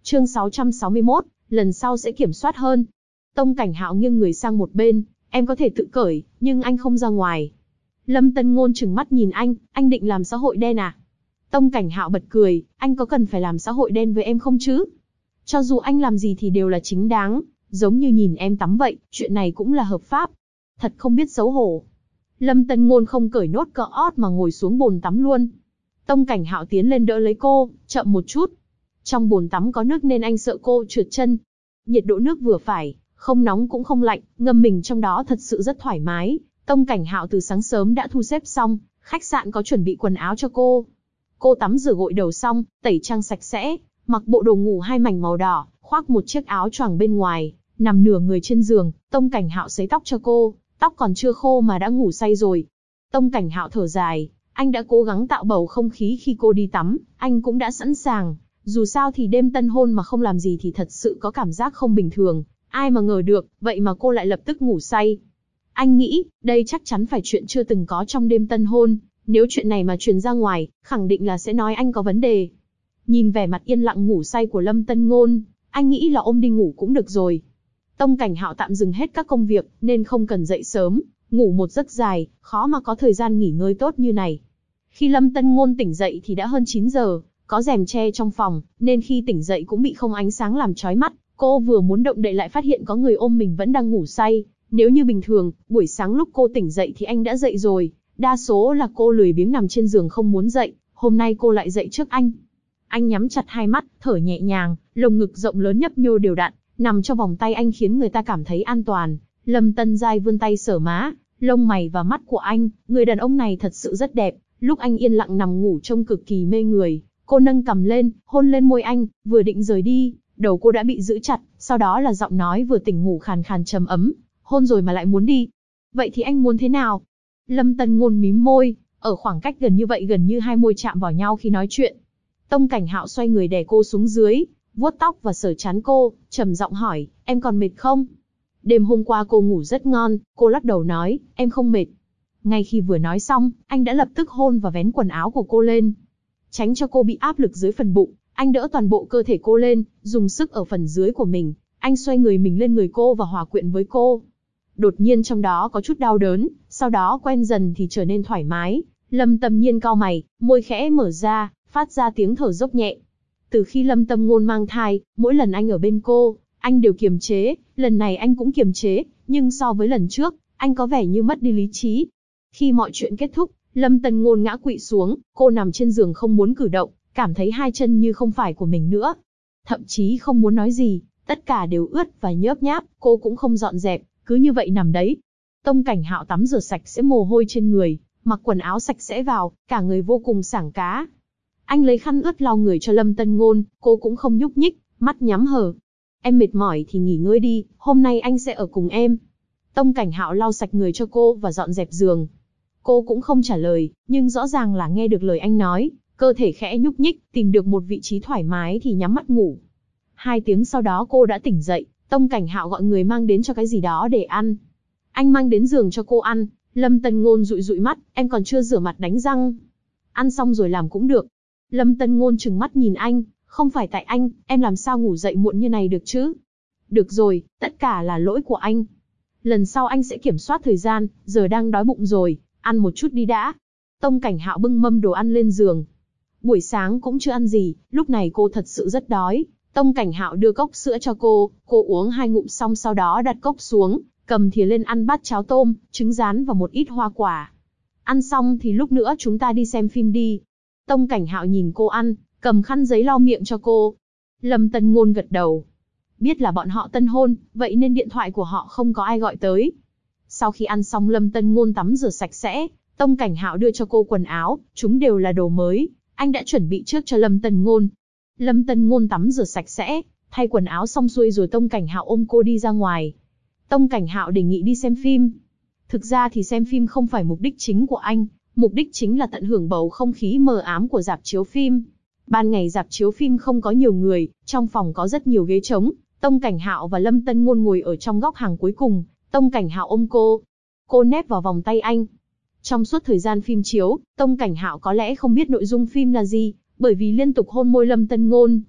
Chương 661, lần sau sẽ kiểm soát hơn. Tông Cảnh Hạo nghiêng người sang một bên, em có thể tự cởi, nhưng anh không ra ngoài. Lâm Tân Ngôn trừng mắt nhìn anh định làm xã hội đen à? Tông Cảnh Hạo bật cười, anh có cần phải làm xã hội đen với em không chứ? Cho dù anh làm gì thì đều là chính đáng, giống như nhìn em tắm vậy, chuyện này cũng là hợp pháp. Thật không biết xấu hổ. Lâm Tân Ngôn không cởi nốt cỡ ót mà ngồi xuống bồn tắm luôn. Tông Cảnh Hạo tiến lên đỡ lấy cô, chậm một chút. Trong bồn tắm có nước nên anh sợ cô trượt chân. Nhiệt độ nước vừa phải, không nóng cũng không lạnh, ngâm mình trong đó thật sự rất thoải mái. Tông Cảnh Hạo từ sáng sớm đã thu xếp xong, khách sạn có chuẩn bị quần áo cho cô. Cô tắm rửa gội đầu xong, tẩy trang sạch sẽ, mặc bộ đồ ngủ 2 mảnh màu đỏ, khoác một chiếc áo choàng bên ngoài, nằm nửa người trên giường. Tông Cảnh Hạo sấy tóc cho cô, tóc còn chưa khô mà đã ngủ say rồi. Tông Cảnh Hạo thở dài, anh đã cố gắng tạo bầu không khí khi cô đi tắm, anh cũng đã sẵn sàng. Dù sao thì đêm tân hôn mà không làm gì thì thật sự có cảm giác không bình thường. Ai mà ngờ được, vậy mà cô lại lập tức ngủ say. Anh nghĩ, đây chắc chắn phải chuyện chưa từng có trong đêm tân hôn. Nếu chuyện này mà truyền ra ngoài, khẳng định là sẽ nói anh có vấn đề. Nhìn vẻ mặt yên lặng ngủ say của Lâm Tân Ngôn, anh nghĩ là ôm đi ngủ cũng được rồi. Tông Cảnh Hạo tạm dừng hết các công việc, nên không cần dậy sớm, ngủ một giấc dài, khó mà có thời gian nghỉ ngơi tốt như này. Khi Lâm Tân Ngôn tỉnh dậy thì đã hơn 9 giờ, có rèm che trong phòng, nên khi tỉnh dậy cũng bị không ánh sáng làm chói mắt. Cô vừa muốn động đậy lại phát hiện có người ôm mình vẫn đang ngủ say. Nếu như bình thường, buổi sáng lúc cô tỉnh dậy thì anh đã dậy rồi. Đa số là cô lười biếng nằm trên giường không muốn dậy, hôm nay cô lại dậy trước anh. Anh nhắm chặt hai mắt, thở nhẹ nhàng, lồng ngực rộng lớn nhấp nhô đều đặn, nằm trong vòng tay anh khiến người ta cảm thấy an toàn. Lâm Tân Giai vươn tay sờ má, lông mày và mắt của anh, người đàn ông này thật sự rất đẹp. Lúc anh yên lặng nằm ngủ trông cực kỳ mê người, cô nâng cằm lên, hôn lên môi anh, vừa định rời đi, đầu cô đã bị giữ chặt, sau đó là giọng nói vừa tỉnh ngủ khàn khàn trầm ấm, hôn rồi mà lại muốn đi. Vậy thì anh muốn thế nào? Lâm Tân Ngôn mím môi, ở khoảng cách gần như vậy gần như hai môi chạm vào nhau khi nói chuyện. Tông Cảnh Hạo xoay người đè cô xuống dưới, vuốt tóc và sờ trán cô, trầm giọng hỏi, em còn mệt không? Đêm hôm qua cô ngủ rất ngon, cô lắc đầu nói, em không mệt. Ngay khi vừa nói xong, anh đã lập tức hôn và vén quần áo của cô lên. Tránh cho cô bị áp lực dưới phần bụng, anh đỡ toàn bộ cơ thể cô lên, dùng sức ở phần dưới của mình. Anh xoay người mình lên người cô và hòa quyện với cô. Đột nhiên trong đó có chút đau đớn, sau đó quen dần thì trở nên thoải mái. Lâm Tâm Nhiên cau mày, môi khẽ mở ra, phát ra tiếng thở dốc nhẹ. Từ khi Lâm Tâm Ngôn mang thai, mỗi lần anh ở bên cô, anh đều kiềm chế, lần này anh cũng kiềm chế, nhưng so với lần trước, anh có vẻ như mất đi lý trí. Khi mọi chuyện kết thúc, Lâm Tân Ngôn ngã quỵ xuống, cô nằm trên giường không muốn cử động, cảm thấy hai chân như không phải của mình nữa. Thậm chí không muốn nói gì, tất cả đều ướt và nhớp nháp, cô cũng không dọn dẹp, cứ như vậy nằm đấy. Tông Cảnh Hạo tắm rửa sạch sẽ mồ hôi trên người, mặc quần áo sạch sẽ vào, cả người vô cùng sảng cá. Anh lấy khăn ướt lau người cho Lâm Tân Ngôn, cô cũng không nhúc nhích, mắt nhắm hờ. Em mệt mỏi thì nghỉ ngơi đi, hôm nay anh sẽ ở cùng em. Tông Cảnh Hạo lau sạch người cho cô và dọn dẹp giường. Cô cũng không trả lời, nhưng rõ ràng là nghe được lời anh nói, cơ thể khẽ nhúc nhích, tìm được một vị trí thoải mái thì nhắm mắt ngủ. 2 tiếng sau đó cô đã tỉnh dậy, Tông Cảnh Hạo gọi người mang đến cho cái gì đó để ăn. Anh mang đến giường cho cô ăn, Lâm Tân Ngôn dụi dụi mắt, em còn chưa rửa mặt đánh răng. Ăn xong rồi làm cũng được. Lâm Tân Ngôn trừng mắt nhìn anh, không phải tại anh, em làm sao ngủ dậy muộn như này được chứ? Được rồi, tất cả là lỗi của anh. Lần sau anh sẽ kiểm soát thời gian, giờ đang đói bụng rồi, ăn một chút đi đã. Tông Cảnh Hạo bưng mâm đồ ăn lên giường. Buổi sáng cũng chưa ăn gì, lúc này cô thật sự rất đói. Tông Cảnh Hạo đưa cốc sữa cho cô uống 2 ngụm xong sau đó đặt cốc xuống, cầm thìa lên ăn bát cháo tôm, trứng rán và một ít hoa quả. Ăn xong thì lúc nữa chúng ta đi xem phim đi. Tông Cảnh Hạo nhìn cô ăn, cầm khăn giấy lau miệng cho cô. Lâm Tân Ngôn gật đầu. Biết là bọn họ tân hôn, vậy nên điện thoại của họ không có ai gọi tới. Sau khi ăn xong Lâm Tân Ngôn tắm rửa sạch sẽ, Tông Cảnh Hạo đưa cho cô quần áo, chúng đều là đồ mới, anh đã chuẩn bị trước cho Lâm Tân Ngôn. Lâm Tân Ngôn tắm rửa sạch sẽ, thay quần áo xong xuôi rồi Tông Cảnh Hạo ôm cô đi ra ngoài. Tông Cảnh Hạo đề nghị đi xem phim. Thực ra thì xem phim không phải mục đích chính của anh, mục đích chính là tận hưởng bầu không khí mờ ám của rạp chiếu phim. Ban ngày rạp chiếu phim không có nhiều người, trong phòng có rất nhiều ghế trống. Tông Cảnh Hạo và Lâm Tân Ngôn ngồi ở trong góc hàng cuối cùng, Tông Cảnh Hạo ôm cô nép vào vòng tay anh. Trong suốt thời gian phim chiếu, Tông Cảnh Hạo có lẽ không biết nội dung phim là gì, bởi vì liên tục hôn môi Lâm Tân Ngôn.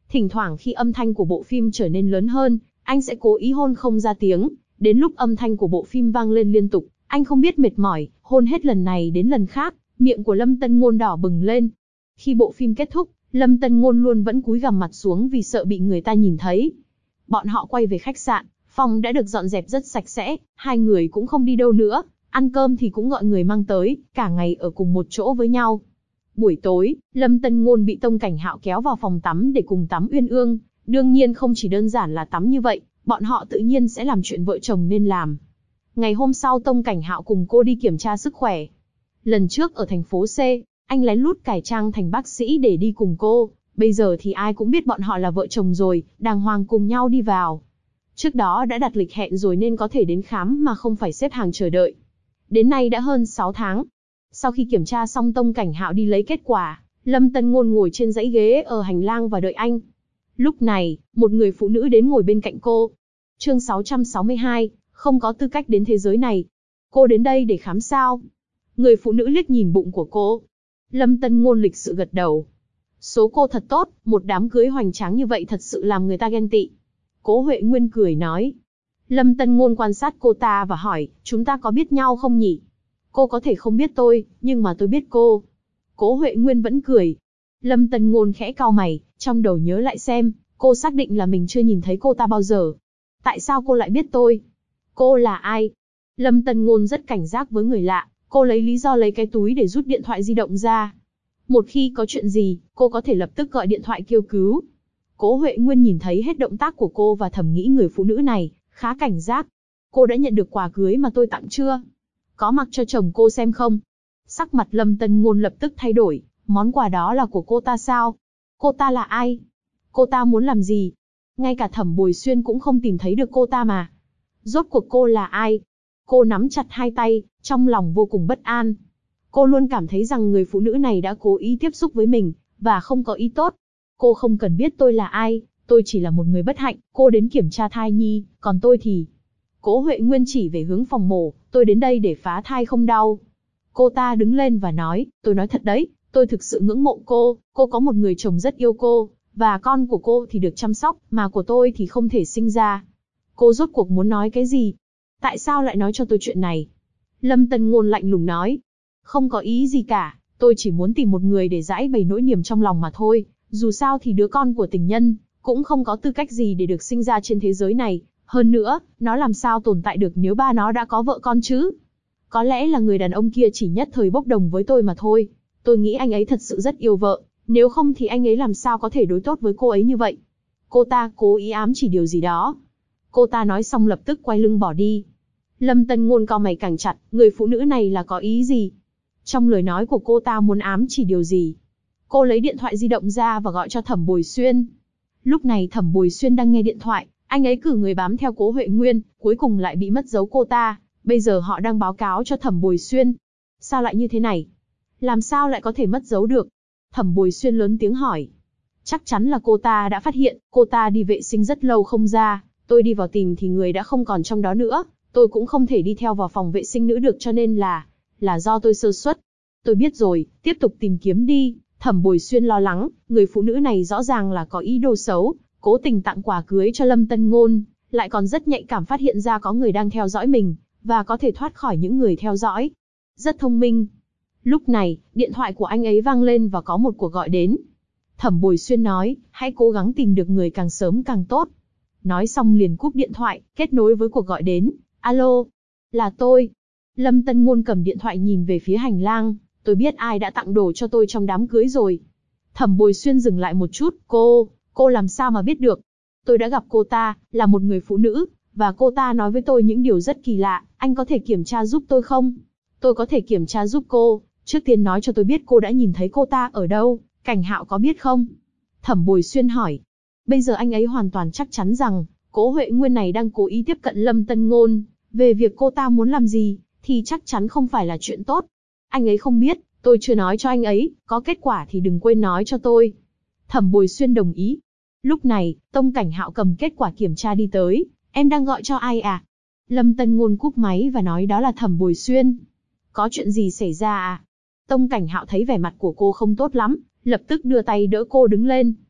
Thỉnh thoảng khi âm thanh của bộ phim trở nên lớn hơn, anh sẽ cố ý hôn không ra tiếng. Đến lúc âm thanh của bộ phim vang lên liên tục, anh không biết mệt mỏi, hôn hết lần này đến lần khác, miệng của Lâm Tân Ngôn đỏ bừng lên. Khi bộ phim kết thúc, Lâm Tân Ngôn luôn vẫn cúi gằm mặt xuống vì sợ bị người ta nhìn thấy. Bọn họ quay về khách sạn, phòng đã được dọn dẹp rất sạch sẽ, hai người cũng không đi đâu nữa, ăn cơm thì cũng gọi người mang tới, cả ngày ở cùng một chỗ với nhau. Buổi tối, Lâm Tân Ngôn bị Tông Cảnh Hạo kéo vào phòng tắm để cùng tắm uyên ương, đương nhiên không chỉ đơn giản là tắm như vậy, bọn họ tự nhiên sẽ làm chuyện vợ chồng nên làm. Ngày hôm sau Tông Cảnh Hạo cùng cô đi kiểm tra sức khỏe. Lần trước ở thành phố C, anh lén lút cải trang thành bác sĩ để đi cùng cô, bây giờ thì ai cũng biết bọn họ là vợ chồng rồi, đàng hoàng cùng nhau đi vào. Trước đó đã đặt lịch hẹn rồi nên có thể đến khám mà không phải xếp hàng chờ đợi. Đến nay đã hơn 6 tháng. Sau khi kiểm tra xong Tông Cảnh Hạo đi lấy kết quả, Lâm Tân Ngôn ngồi trên dãy ghế ở hành lang và đợi anh. Lúc này, một người phụ nữ đến ngồi bên cạnh cô. Chương 662, không có tư cách đến thế giới này. Cô đến đây để khám sao? Người phụ nữ liếc nhìn bụng của cô. Lâm Tân Ngôn lịch sự gật đầu. Số cô thật tốt, một đám cưới hoành tráng như vậy thật sự làm người ta ghen tị. Cố Huệ Nguyên cười nói. Lâm Tân Ngôn quan sát cô ta và hỏi, chúng ta có biết nhau không nhỉ? Cô có thể không biết tôi, nhưng mà tôi biết cô. Cố Huệ Nguyên vẫn cười. Lâm Tân Ngôn khẽ cau mày, trong đầu nhớ lại xem, cô xác định là mình chưa nhìn thấy cô ta bao giờ. Tại sao cô lại biết tôi? Cô là ai? Lâm Tân Ngôn rất cảnh giác với người lạ, cô lấy lý do lấy cái túi để rút điện thoại di động ra. Một khi có chuyện gì, cô có thể lập tức gọi điện thoại kêu cứu. Cố Huệ Nguyên nhìn thấy hết động tác của cô và thầm nghĩ người phụ nữ này khá cảnh giác. Cô đã nhận được quà cưới mà tôi tặng chưa? Có mặc cho chồng cô xem không? Sắc mặt Lâm Tân Ngôn lập tức thay đổi, món quà đó là của cô ta sao? Cô ta là ai? Cô ta muốn làm gì? Ngay cả Thẩm Bồi Xuyên cũng không tìm thấy được cô ta mà. Rốt cuộc cô là ai? Cô nắm chặt hai tay, trong lòng vô cùng bất an. Cô luôn cảm thấy rằng người phụ nữ này đã cố ý tiếp xúc với mình, và không có ý tốt. Cô không cần biết tôi là ai, tôi chỉ là một người bất hạnh, cô đến kiểm tra thai nhi, còn tôi thì... Cố Huệ Nguyên chỉ về hướng phòng mổ, tôi đến đây để phá thai không đau. Cô ta đứng lên và nói, tôi nói thật đấy, tôi thực sự ngưỡng mộ cô có một người chồng rất yêu cô, và con của cô thì được chăm sóc, mà của tôi thì không thể sinh ra. Cô rốt cuộc muốn nói cái gì? Tại sao lại nói cho tôi chuyện này? Lâm Tân Ngôn lạnh lùng nói, không có ý gì cả, tôi chỉ muốn tìm một người để giải bày nỗi niềm trong lòng mà thôi, dù sao thì đứa con của tình nhân cũng không có tư cách gì để được sinh ra trên thế giới này, hơn nữa, nó làm sao tồn tại được nếu ba nó đã có vợ con chứ? Có lẽ là người đàn ông kia chỉ nhất thời bốc đồng với tôi mà thôi, tôi nghĩ anh ấy thật sự rất yêu vợ, nếu không thì anh ấy làm sao có thể đối tốt với cô ấy như vậy? Cô ta cố ý ám chỉ điều gì đó. Cô ta nói xong lập tức quay lưng bỏ đi. Lâm Tân Ngôn cau mày càng chặt, người phụ nữ này là có ý gì? Trong lời nói của cô ta muốn ám chỉ điều gì? Cô lấy điện thoại di động ra và gọi cho Thẩm Bồi Xuyên. Lúc này Thẩm Bồi Xuyên đang nghe điện thoại, anh ấy cử người bám theo Cố Huệ Nguyên, cuối cùng lại bị mất dấu cô ta. Bây giờ họ đang báo cáo cho Thẩm Bồi Xuyên. Sao lại như thế này? Làm sao lại có thể mất dấu được? Thẩm Bồi Xuyên lớn tiếng hỏi. Chắc chắn là cô ta đã phát hiện, cô ta đi vệ sinh rất lâu không ra. Tôi đi vào tìm thì người đã không còn trong đó nữa. Tôi cũng không thể đi theo vào phòng vệ sinh nữ được cho nên là do tôi sơ suất. Tôi biết rồi, tiếp tục tìm kiếm đi. Thẩm Bồi Xuyên lo lắng, người phụ nữ này rõ ràng là có ý đồ xấu, cố tình tặng quà cưới cho Lâm Tân Ngôn, lại còn rất nhạy cảm phát hiện ra có người đang theo dõi mình, và có thể thoát khỏi những người theo dõi. Rất thông minh. Lúc này, điện thoại của anh ấy vang lên và có một cuộc gọi đến. Thẩm Bồi Xuyên nói, hãy cố gắng tìm được người càng sớm càng tốt. Nói xong liền cúp điện thoại, kết nối với cuộc gọi đến. Alo, là tôi. Lâm Tân Ngôn cầm điện thoại nhìn về phía hành lang, tôi biết ai đã tặng đồ cho tôi trong đám cưới rồi. Thẩm Bồi Xuyên dừng lại một chút, cô làm sao mà biết được? Tôi đã gặp cô ta, là một người phụ nữ, và cô ta nói với tôi những điều rất kỳ lạ, anh có thể kiểm tra giúp tôi không? Tôi có thể kiểm tra giúp cô, trước tiên nói cho tôi biết cô đã nhìn thấy cô ta ở đâu, Cảnh Hạo có biết không? Thẩm Bồi Xuyên hỏi. Bây giờ anh ấy hoàn toàn chắc chắn rằng, Cố Huệ Nguyên này đang cố ý tiếp cận Lâm Tân Ngôn, về việc cô ta muốn làm gì, thì chắc chắn không phải là chuyện tốt. Anh ấy không biết, tôi chưa nói cho anh ấy, có kết quả thì đừng quên nói cho tôi. Thẩm Bồi Xuyên đồng ý. Lúc này, Tông Cảnh Hạo cầm kết quả kiểm tra đi tới, em đang gọi cho ai à? Lâm Tân Ngôn cúp máy và nói đó là Thẩm Bồi Xuyên. Có chuyện gì xảy ra à? Tông Cảnh Hạo thấy vẻ mặt của cô không tốt lắm, lập tức đưa tay đỡ cô đứng lên.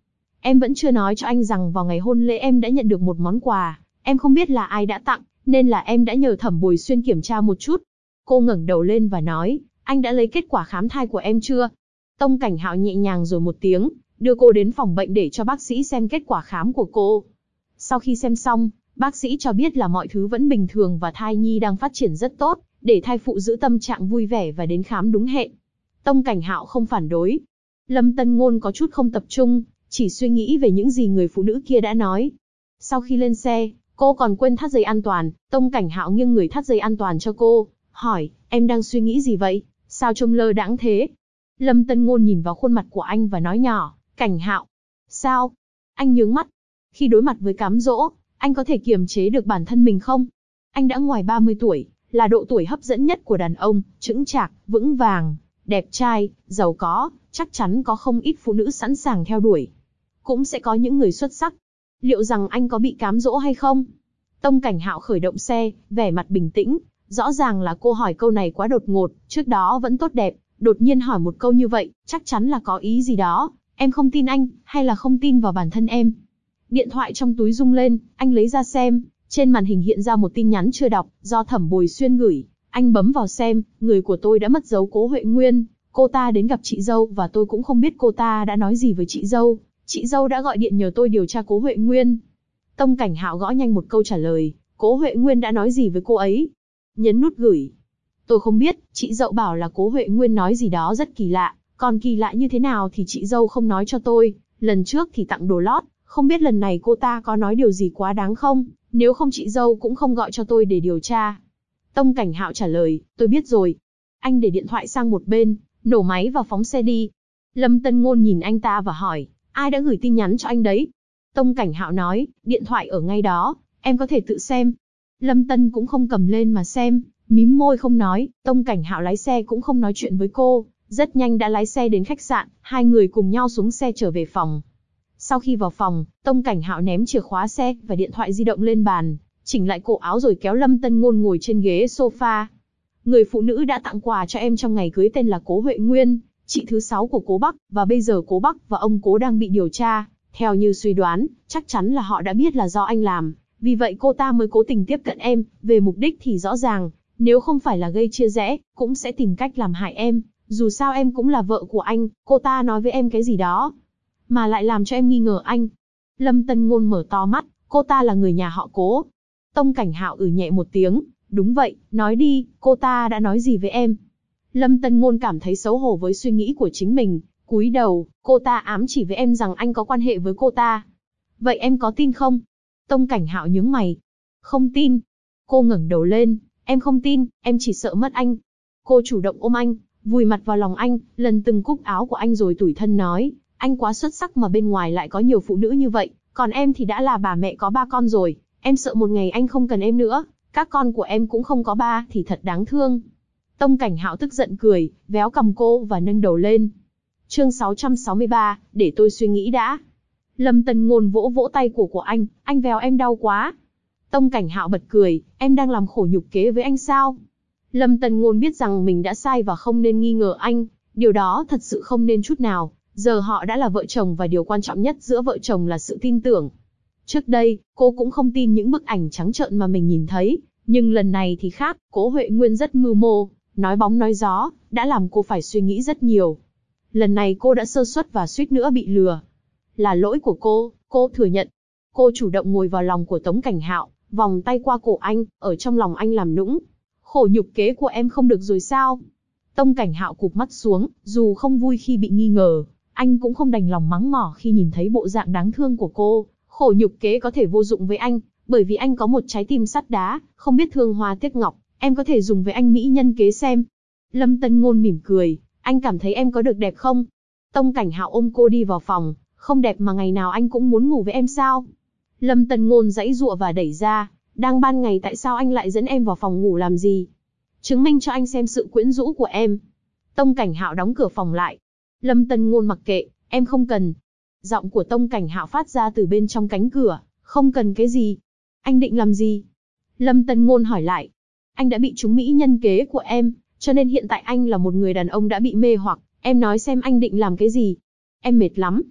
Em vẫn chưa nói cho anh rằng vào ngày hôn lễ em đã nhận được một món quà, em không biết là ai đã tặng, nên là em đã nhờ Thẩm Bồi Xuyên kiểm tra một chút. Cô ngẩng đầu lên và nói, anh đã lấy kết quả khám thai của em chưa? Tông Cảnh Hạo nhẹ nhàng rồi một tiếng, đưa cô đến phòng bệnh để cho bác sĩ xem kết quả khám của cô. Sau khi xem xong, bác sĩ cho biết là mọi thứ vẫn bình thường và thai nhi đang phát triển rất tốt, để thai phụ giữ tâm trạng vui vẻ và đến khám đúng hẹn. Tông Cảnh Hạo không phản đối. Lâm Tân Ngôn có chút không tập trung, chỉ suy nghĩ về những gì người phụ nữ kia đã nói. Sau khi lên xe, cô còn quên thắt dây an toàn, Tông Cảnh Hạo nghiêng người thắt dây an toàn cho cô, hỏi, em đang suy nghĩ gì vậy? Sao trông lơ đãng thế? Lâm Tân Ngôn nhìn vào khuôn mặt của anh và nói nhỏ, Cảnh Hạo. Sao? Anh nhướng mắt. Khi đối mặt với cám dỗ, anh có thể kiềm chế được bản thân mình không? Anh đã ngoài 30 tuổi, là độ tuổi hấp dẫn nhất của đàn ông, chững chạc, vững vàng, đẹp trai, giàu có, chắc chắn có không ít phụ nữ sẵn sàng theo đuổi. Cũng sẽ có những người xuất sắc. Liệu rằng anh có bị cám dỗ hay không? Tông Cảnh Hạo khởi động xe, vẻ mặt bình tĩnh. Rõ ràng là cô hỏi câu này quá đột ngột, trước đó vẫn tốt đẹp, đột nhiên hỏi một câu như vậy, chắc chắn là có ý gì đó. Em không tin anh, hay là không tin vào bản thân em? Điện thoại trong túi rung lên, anh lấy ra xem, trên màn hình hiện ra một tin nhắn chưa đọc, do Thẩm Bồi Xuyên gửi. Anh bấm vào xem, người của tôi đã mất dấu Cố Huệ Nguyên, cô ta đến gặp chị dâu và tôi cũng không biết cô ta đã nói gì với chị dâu. Chị dâu đã gọi điện nhờ tôi điều tra Cố Huệ Nguyên. Tông Cảnh Hạo gõ nhanh một câu trả lời, Cố Huệ Nguyên đã nói gì với cô ấy? Nhấn nút gửi. Tôi không biết, chị dâu bảo là Cố Huệ Nguyên nói gì đó rất kỳ lạ, còn kỳ lạ như thế nào thì chị dâu không nói cho tôi, lần trước thì tặng đồ lót, không biết lần này cô ta có nói điều gì quá đáng không, nếu không chị dâu cũng không gọi cho tôi để điều tra. Tông Cảnh Hạo trả lời, tôi biết rồi. Anh để điện thoại sang một bên, nổ máy và phóng xe đi. Lâm Tân Ngôn nhìn anh ta và hỏi, ai đã gửi tin nhắn cho anh đấy? Tông Cảnh Hạo nói, điện thoại ở ngay đó, em có thể tự xem. Lâm Tân cũng không cầm lên mà xem, mím môi không nói, Tông Cảnh Hạo lái xe cũng không nói chuyện với cô, rất nhanh đã lái xe đến khách sạn, hai người cùng nhau xuống xe trở về phòng. Sau khi vào phòng, Tông Cảnh Hạo ném chìa khóa xe và điện thoại di động lên bàn, chỉnh lại cổ áo rồi kéo Lâm Tân Ngôn ngồi trên ghế sofa. Người phụ nữ đã tặng quà cho em trong ngày cưới tên là Cố Huệ Nguyên, chị thứ 6 của Cố Bắc, và bây giờ Cố Bắc và ông Cố đang bị điều tra. Theo như suy đoán, chắc chắn là họ đã biết là do anh làm, vì vậy cô ta mới cố tình tiếp cận em, về mục đích thì rõ ràng, nếu không phải là gây chia rẽ, cũng sẽ tìm cách làm hại em, dù sao em cũng là vợ của anh, cô ta nói với em cái gì đó, mà lại làm cho em nghi ngờ anh. Lâm Tân Ngôn mở to mắt, cô ta là người nhà họ Cố. Tông Cảnh Hạo nhẹ một tiếng, đúng vậy, nói đi, cô ta đã nói gì với em? Lâm Tân Ngôn cảm thấy xấu hổ với suy nghĩ của chính mình, cúi đầu, cô ta ám chỉ với em rằng anh có quan hệ với cô ta. Vậy em có tin không? Tông Cảnh Hạo nhướng mày. Không tin. Cô ngẩng đầu lên, em không tin, em chỉ sợ mất anh. Cô chủ động ôm anh, vùi mặt vào lòng anh, lần từng cúc áo của anh rồi tủi thân nói, anh quá xuất sắc mà bên ngoài lại có nhiều phụ nữ như vậy, còn em thì đã là bà mẹ có 3 con rồi, em sợ một ngày anh không cần em nữa, các con của em cũng không có ba thì thật đáng thương. Tông Cảnh Hạo tức giận cười, véo cằm cô và nâng đầu lên. Chương 663, để tôi suy nghĩ đã. Lâm Tân Ngôn vỗ vỗ tay của anh véo em đau quá. Tông Cảnh Hạo bật cười, em đang làm khổ nhục kế với anh sao? Lâm Tân Ngôn biết rằng mình đã sai và không nên nghi ngờ anh, điều đó thật sự không nên chút nào, giờ họ đã là vợ chồng và điều quan trọng nhất giữa vợ chồng là sự tin tưởng. Trước đây, cô cũng không tin những bức ảnh trắng trợn mà mình nhìn thấy, nhưng lần này thì khác, Cố Huệ Nguyên rất mưu mô, nói bóng nói gió, đã làm cô phải suy nghĩ rất nhiều. Lần này cô đã sơ suất và suýt nữa bị lừa. Là lỗi của cô thừa nhận. Cô chủ động ngồi vào lòng của Tống Cảnh Hạo, vòng tay qua cổ anh, ở trong lòng anh làm nũng. Khổ nhục kế của em không được rồi sao? Tông Cảnh Hạo cụp mắt xuống, dù không vui khi bị nghi ngờ, anh cũng không đành lòng mắng mỏ khi nhìn thấy bộ dạng đáng thương của cô. Khổ nhục kế có thể vô dụng với anh, bởi vì anh có một trái tim sắt đá, không biết thương hoa tiếc ngọc, em có thể dùng với anh mỹ nhân kế xem. Lâm Tân Ngôn mỉm cười, anh cảm thấy em có được đẹp không? Tông Cảnh Hạo ôm cô đi vào phòng, không đẹp mà ngày nào anh cũng muốn ngủ với em sao? Lâm Tân Ngôn giãy giụa và đẩy ra, đang ban ngày tại sao anh lại dẫn em vào phòng ngủ làm gì? Chứng minh cho anh xem sự quyến rũ của em. Tông Cảnh Hạo đóng cửa phòng lại. Lâm Tân Ngôn mặc kệ, em không cần. Giọng của Tông Cảnh Hạo phát ra từ bên trong cánh cửa, không cần cái gì? Anh định làm gì? Lâm Tân Ngôn hỏi lại. Anh đã bị trúng mỹ nhân kế của em, cho nên hiện tại anh là một người đàn ông đã bị mê hoặc, em nói xem anh định làm cái gì? Em mệt lắm.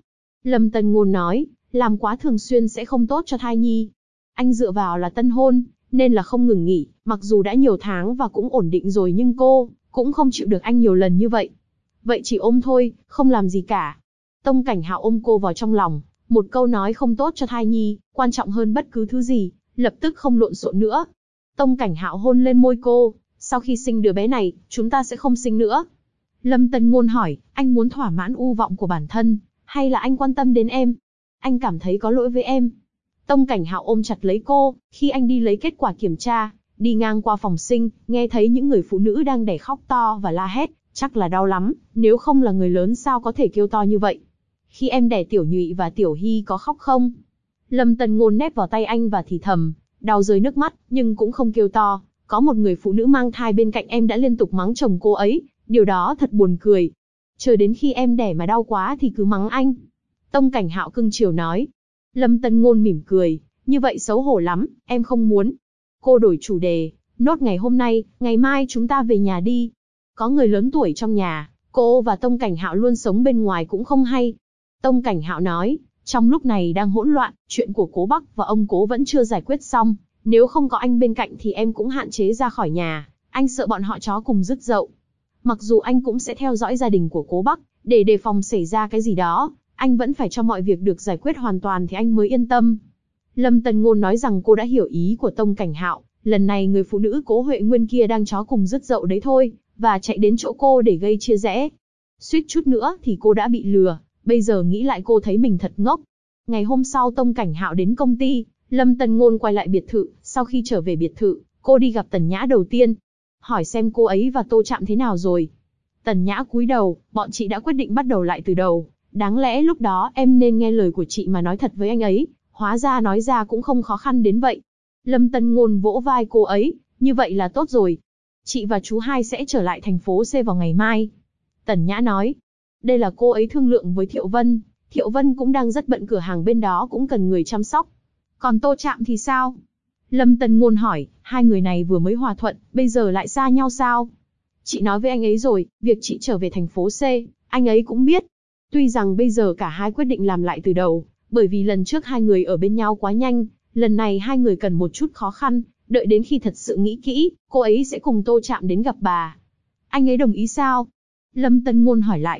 Lâm Tân Ngôn nói, làm quá thường xuyên sẽ không tốt cho thai nhi. Anh dựa vào là tân hôn, nên là không ngừng nghỉ, mặc dù đã nhiều tháng và cũng ổn định rồi nhưng cô cũng không chịu được anh nhiều lần như vậy. Vậy chỉ ôm thôi, không làm gì cả. Tông Cảnh Hạo ôm cô vào trong lòng, một câu nói không tốt cho thai nhi, quan trọng hơn bất cứ thứ gì, lập tức không lộn xộn nữa. Tông Cảnh Hạo hôn lên môi cô, sau khi sinh đứa bé này, chúng ta sẽ không sinh nữa. Lâm Tân Ngôn hỏi, anh muốn thỏa mãn ưu vọng của bản thân, hay là anh quan tâm đến em? Anh cảm thấy có lỗi với em. Tông Cảnh Hạo ôm chặt lấy cô, khi anh đi lấy kết quả kiểm tra, đi ngang qua phòng sinh, nghe thấy những người phụ nữ đang đẻ khóc to và la hét, chắc là đau lắm, nếu không là người lớn sao có thể kêu to như vậy. Khi em đẻ Tiểu Nhụy và Tiểu Hy có khóc không? Lâm Tân Ngôn nép vào tay anh và thì thầm, đau rơi nước mắt, nhưng cũng không kêu to. Có một người phụ nữ mang thai bên cạnh em đã liên tục mắng chồng cô ấy, điều đó thật buồn cười. Chờ đến khi em đẻ mà đau quá thì cứ mắng anh. Tông Cảnh Hạo cưng chiều nói. Lâm Tân Ngôn mỉm cười, như vậy xấu hổ lắm, em không muốn. Cô đổi chủ đề, nốt ngày hôm nay, ngày mai chúng ta về nhà đi. Có người lớn tuổi trong nhà, cô và Tông Cảnh Hạo luôn sống bên ngoài cũng không hay. Tông Cảnh Hạo nói, trong lúc này đang hỗn loạn, chuyện của Cố Bắc và ông Cố vẫn chưa giải quyết xong. Nếu không có anh bên cạnh thì em cũng hạn chế ra khỏi nhà, anh sợ bọn họ chó cùng rứt dậu. Mặc dù anh cũng sẽ theo dõi gia đình của Cố Bắc, để đề phòng xảy ra cái gì đó, anh vẫn phải cho mọi việc được giải quyết hoàn toàn thì anh mới yên tâm. Lâm Tân Ngôn nói rằng cô đã hiểu ý của Tông Cảnh Hạo, lần này người phụ nữ Cố Huệ Nguyên kia đang chó cùng rứt dậu đấy thôi, và chạy đến chỗ cô để gây chia rẽ. Suýt chút nữa thì cô đã bị lừa, bây giờ nghĩ lại cô thấy mình thật ngốc. Ngày hôm sau Tông Cảnh Hạo đến công ty, Lâm Tân Ngôn quay lại biệt thự, sau khi trở về biệt thự, cô đi gặp Tần Nhã đầu tiên. Hỏi xem cô ấy và Tô Trạm thế nào rồi. Tần Nhã cúi đầu, bọn chị đã quyết định bắt đầu lại từ đầu. Đáng lẽ lúc đó em nên nghe lời của chị mà nói thật với anh ấy, hóa ra nói ra cũng không khó khăn đến vậy. Lâm Tân Ngôn vỗ vai cô ấy, như vậy là tốt rồi. Chị và chú hai sẽ trở lại thành phố C vào ngày mai. Tần Nhã nói, đây là cô ấy thương lượng với Thiệu Vân. Thiệu Vân cũng đang rất bận, cửa hàng bên đó cũng cần người chăm sóc. Còn Tô Trạm thì sao? Lâm Tân Ngôn hỏi, hai người này vừa mới hòa thuận, bây giờ lại xa nhau sao? Chị nói với anh ấy rồi, việc chị trở về thành phố C, anh ấy cũng biết. Tuy rằng bây giờ cả hai quyết định làm lại từ đầu, bởi vì lần trước hai người ở bên nhau quá nhanh, lần này hai người cần một chút khó khăn, đợi đến khi thật sự nghĩ kỹ, cô ấy sẽ cùng Tô Trạm đến gặp bà. Anh ấy đồng ý sao? Lâm Tân Ngôn hỏi lại.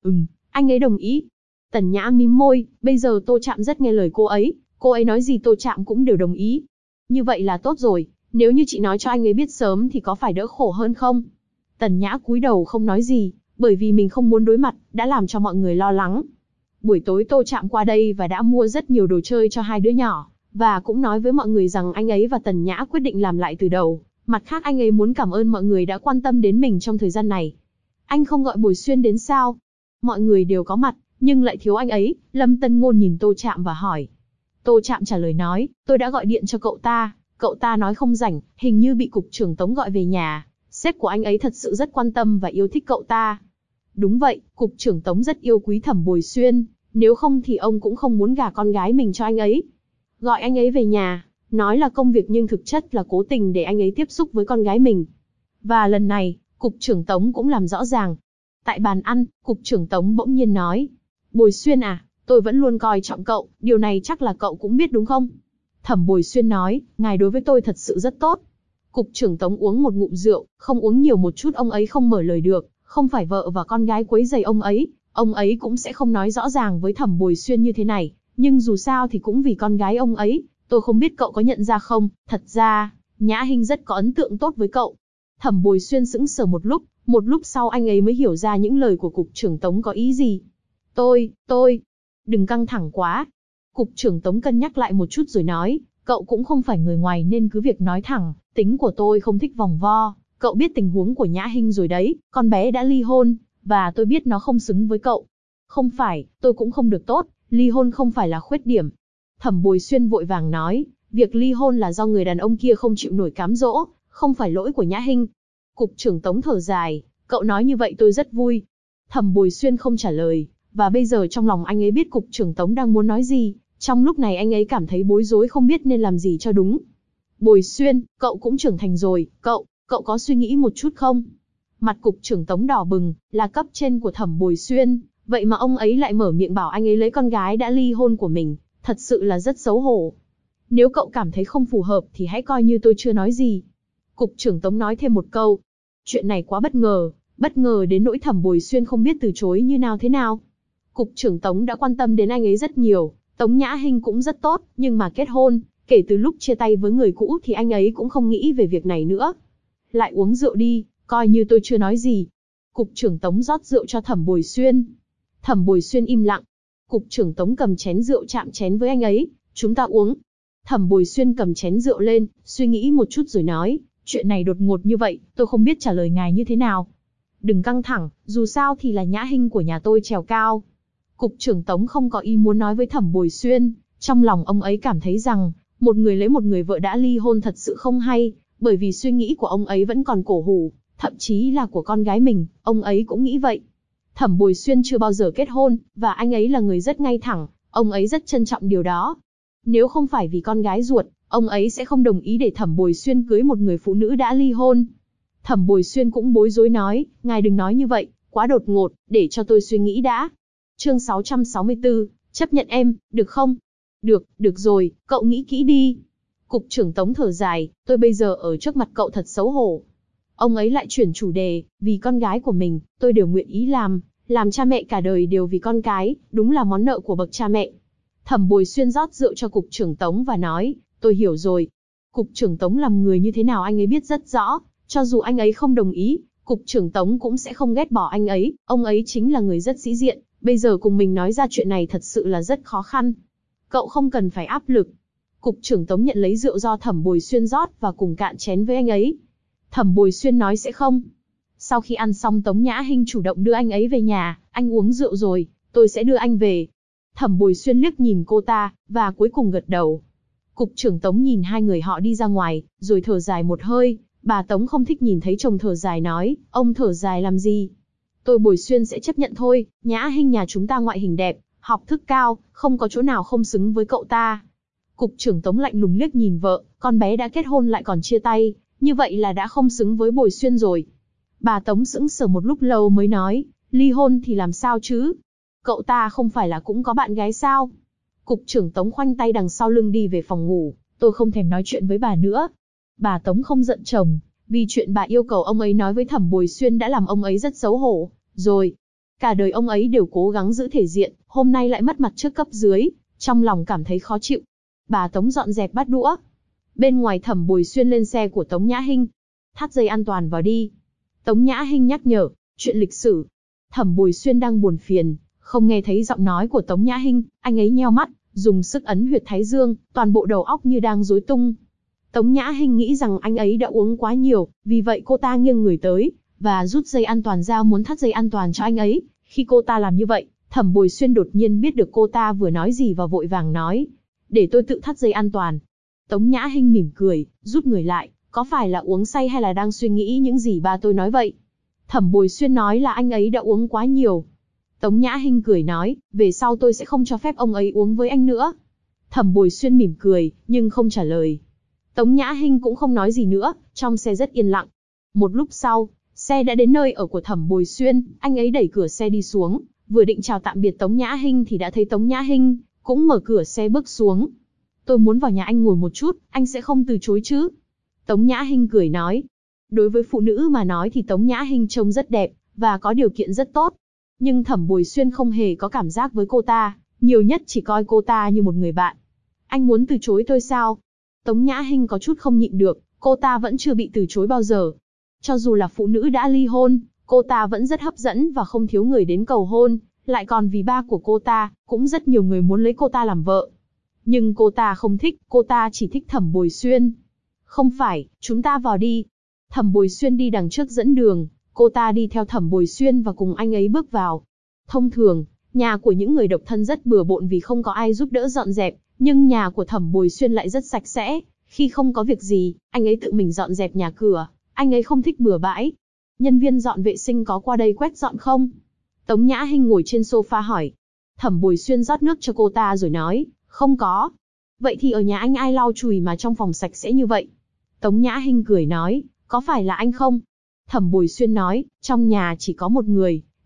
Anh ấy đồng ý. Tần Nhã mím môi, bây giờ Tô Trạm rất nghe lời cô ấy nói gì Tô Trạm cũng đều đồng ý. Như vậy là tốt rồi, nếu như chị nói cho anh ấy biết sớm thì có phải đỡ khổ hơn không? Tần Nhã cúi đầu không nói gì, bởi vì mình không muốn đối mặt, đã làm cho mọi người lo lắng. Buổi tối Tô Trạm qua đây và đã mua rất nhiều đồ chơi cho hai đứa nhỏ, và cũng nói với mọi người rằng anh ấy và Tần Nhã quyết định làm lại từ đầu. Mặt khác anh ấy muốn cảm ơn mọi người đã quan tâm đến mình trong thời gian này. Anh không gọi Bồi Xuyên đến sao? Mọi người đều có mặt, nhưng lại thiếu anh ấy. Lâm Tân Ngôn nhìn Tô Trạm và hỏi. Tô Trạm trả lời nói, tôi đã gọi điện cho cậu ta nói không rảnh, hình như bị cục trưởng Tống gọi về nhà. Sếp của anh ấy thật sự rất quan tâm và yêu thích cậu ta. Đúng vậy, cục trưởng Tống rất yêu quý Thẩm Bồi Xuyên, nếu không thì ông cũng không muốn gả con gái mình cho anh ấy. Gọi anh ấy về nhà, nói là công việc nhưng thực chất là cố tình để anh ấy tiếp xúc với con gái mình. Và lần này, cục trưởng Tống cũng làm rõ ràng. Tại bàn ăn, cục trưởng Tống bỗng nhiên nói, Bồi Xuyên à, tôi vẫn luôn coi trọng cậu, điều này chắc là cậu cũng biết đúng không? Thẩm Bồi Xuyên nói, ngài đối với tôi thật sự rất tốt. Cục trưởng Tống uống một ngụm rượu, không uống nhiều một chút ông ấy không mở lời được, không phải vợ và con gái quấy rầy ông ấy cũng sẽ không nói rõ ràng với Thẩm Bồi Xuyên như thế này, nhưng dù sao thì cũng vì con gái ông ấy, tôi không biết cậu có nhận ra không, thật ra, Nhã Hinh rất có ấn tượng tốt với cậu. Thẩm Bồi Xuyên sững sờ một lúc sau anh ấy mới hiểu ra những lời của cục trưởng Tống có ý gì. Tôi, đừng căng thẳng quá. Cục trưởng Tống cân nhắc lại một chút rồi nói, cậu cũng không phải người ngoài nên cứ việc nói thẳng, tính của tôi không thích vòng vo, cậu biết tình huống của Nhã Hinh rồi đấy, con bé đã ly hôn, và tôi biết nó không xứng với cậu. Không phải, tôi cũng không được tốt, ly hôn không phải là khuyết điểm. Thẩm Bồi Xuyên vội vàng nói, việc ly hôn là do người đàn ông kia không chịu nổi cám dỗ, không phải lỗi của Nhã Hinh. Cục trưởng Tống thở dài, cậu nói như vậy tôi rất vui. Thẩm Bồi Xuyên không trả lời, và bây giờ trong lòng anh ấy biết cục trưởng Tống đang muốn nói gì, trong lúc này anh ấy cảm thấy bối rối không biết nên làm gì cho đúng. Bồi Xuyên, cậu cũng trưởng thành rồi, cậu có suy nghĩ một chút không? Mặt cục trưởng Tống đỏ bừng, là cấp trên của Thẩm Bồi Xuyên, Vậy mà ông ấy lại mở miệng bảo anh ấy lấy con gái đã ly hôn của mình, thật sự là rất xấu hổ. Nếu cậu cảm thấy không phù hợp thì hãy coi như tôi chưa nói gì. Cục trưởng Tống nói thêm một câu. Chuyện này quá bất ngờ đến nỗi Thẩm Bồi Xuyên không biết từ chối như nào thế nào. Cục trưởng Tống đã quan tâm đến anh ấy rất nhiều, Tống Nhã Hinh cũng rất tốt, nhưng mà kết hôn, kể từ lúc chia tay với người cũ thì anh ấy cũng không nghĩ về việc này nữa. Lại uống rượu đi, coi như tôi chưa nói gì. Cục trưởng Tống rót rượu cho Thẩm Bồi Xuyên. Thẩm Bồi Xuyên im lặng. Cục trưởng Tống cầm chén rượu chạm chén với anh ấy, chúng ta uống. Thẩm Bồi Xuyên cầm chén rượu lên, suy nghĩ một chút rồi nói, chuyện này đột ngột như vậy, tôi không biết trả lời ngài như thế nào. Đừng căng thẳng, dù sao thì là Nhã Hinh của nhà tôi trèo cao. Cục trưởng Tống không có ý muốn nói với Thẩm Bồi Xuyên, trong lòng ông ấy cảm thấy rằng, một người lấy một người vợ đã ly hôn thật sự không hay, bởi vì suy nghĩ của ông ấy vẫn còn cổ hủ, thậm chí là của con gái mình, ông ấy cũng nghĩ vậy. Thẩm Bồi Xuyên chưa bao giờ kết hôn, và anh ấy là người rất ngay thẳng, ông ấy rất trân trọng điều đó. Nếu không phải vì con gái ruột, ông ấy sẽ không đồng ý để Thẩm Bồi Xuyên cưới một người phụ nữ đã ly hôn. Thẩm Bồi Xuyên cũng bối rối nói, ngài đừng nói như vậy, quá đột ngột, để cho tôi suy nghĩ đã. Chương 664, chấp nhận em, được không? Được rồi, cậu nghĩ kỹ đi. Cục trưởng Tống thở dài, tôi bây giờ ở trước mặt cậu thật xấu hổ. Ông ấy lại chuyển chủ đề, vì con gái của mình, tôi đều nguyện ý làm cha mẹ cả đời đều vì con cái, đúng là món nợ của bậc cha mẹ. Thẩm Bồi Xuyên rót rượu cho Cục trưởng Tống và nói, tôi hiểu rồi. Cục trưởng Tống làm người như thế nào anh ấy biết rất rõ, cho dù anh ấy không đồng ý, Cục trưởng Tống cũng sẽ không ghét bỏ anh ấy, ông ấy chính là người rất sĩ diện, bây giờ cùng mình nói ra chuyện này thật sự là rất khó khăn. Cậu không cần phải áp lực. Cục trưởng Tống nhận lấy rượu do Thẩm Bồi Xuyên rót và cùng cạn chén với anh ấy. Thẩm Bồi Xuyên nói sẽ không. Sau khi ăn xong Tống Nhã Hinh chủ động đưa anh ấy về nhà, anh uống rượu rồi, tôi sẽ đưa anh về. Thẩm Bồi Xuyên liếc nhìn cô ta, và cuối cùng gật đầu. Cục trưởng Tống nhìn hai người họ đi ra ngoài, rồi thở dài một hơi. Bà Tống không thích nhìn thấy chồng thở dài nói, ông thở dài làm gì? Tôi Bồi Xuyên sẽ chấp nhận thôi, Nhã Hinh nhà chúng ta ngoại hình đẹp, học thức cao, không có chỗ nào không xứng với cậu ta. Cục trưởng Tống lạnh lùng liếc nhìn vợ, con bé đã kết hôn lại còn chia tay, như vậy là đã không xứng với Bồi Xuyên rồi. Bà Tống sững sờ một lúc lâu mới nói, ly hôn thì làm sao chứ? Cậu ta không phải là cũng có bạn gái sao? Cục trưởng Tống khoanh tay đằng sau lưng đi về phòng ngủ, tôi không thèm nói chuyện với bà nữa. Bà Tống không giận chồng, vì chuyện bà yêu cầu ông ấy nói với Thẩm Bồi Xuyên đã làm ông ấy rất xấu hổ, rồi. Cả đời ông ấy đều cố gắng giữ thể diện, hôm nay lại mất mặt trước cấp dưới, trong lòng cảm thấy khó chịu. Bà Tống dọn dẹp bát đũa. Bên ngoài Thẩm Bồi Xuyên lên xe của Tống Nhã Hinh. Thắt dây an toàn vào đi. Tống Nhã Hinh nhắc nhở, chuyện lịch sử. Thẩm Bồi Xuyên đang buồn phiền, không nghe thấy giọng nói của Tống Nhã Hinh, anh ấy nheo mắt, dùng sức ấn huyệt thái dương, toàn bộ đầu óc như đang rối tung. Tống Nhã Hinh nghĩ rằng anh ấy đã uống quá nhiều, vì vậy cô ta nghiêng người tới, và rút dây an toàn ra muốn thắt dây an toàn cho anh ấy. Khi cô ta làm như vậy, Thẩm Bồi Xuyên đột nhiên biết được cô ta vừa nói gì và vội vàng nói, để tôi tự thắt dây an toàn. Tống Nhã Hinh mỉm cười, rút người lại, có phải là uống say hay là đang suy nghĩ những gì ba tôi nói vậy? Thẩm Bồi Xuyên nói là anh ấy đã uống quá nhiều. Tống Nhã Hinh cười nói, về sau tôi sẽ không cho phép ông ấy uống với anh nữa. Thẩm Bồi Xuyên mỉm cười, nhưng không trả lời. Tống Nhã Hinh cũng không nói gì nữa, trong xe rất yên lặng. Một lúc sau, xe đã đến nơi ở của Thẩm Bồi Xuyên, anh ấy đẩy cửa xe đi xuống, vừa định chào tạm biệt Tống Nhã Hinh thì đã thấy Tống Nhã Hinh cũng mở cửa xe bước xuống. Tôi muốn vào nhà anh ngồi một chút, anh sẽ không từ chối chứ? Tống Nhã Hinh cười nói. Đối với phụ nữ mà nói thì Tống Nhã Hinh trông rất đẹp, và có điều kiện rất tốt. Nhưng Thẩm Bồi Xuyên không hề có cảm giác với cô ta, nhiều nhất chỉ coi cô ta như một người bạn. Anh muốn từ chối tôi sao? Tống Nhã Hinh có chút không nhịn được, cô ta vẫn chưa bị từ chối bao giờ. Cho dù là phụ nữ đã ly hôn, cô ta vẫn rất hấp dẫn và không thiếu người đến cầu hôn, lại còn vì ba của cô ta, cũng rất nhiều người muốn lấy cô ta làm vợ. Nhưng cô ta không thích, cô ta chỉ thích Thẩm Bồi Xuyên. Không phải, chúng ta vào đi. Thẩm Bồi Xuyên đi đằng trước dẫn đường, cô ta đi theo Thẩm Bồi Xuyên và cùng anh ấy bước vào. Thông thường, nhà của những người độc thân rất bừa bộn vì không có ai giúp đỡ dọn dẹp, nhưng nhà của Thẩm Bồi Xuyên lại rất sạch sẽ. Khi không có việc gì, anh ấy tự mình dọn dẹp nhà cửa, anh ấy không thích bừa bãi. Nhân viên dọn vệ sinh có qua đây quét dọn không? Tống Nhã Hinh ngồi trên sofa hỏi. Thẩm Bồi Xuyên rót nước cho cô ta rồi nói, không có. Vậy thì ở nhà anh ai lau chùi mà trong phòng sạch sẽ như vậy? Tống Nhã Hinh cười nói, có phải là anh không? Thẩm Bồi Xuyên nói, trong nhà chỉ có một người,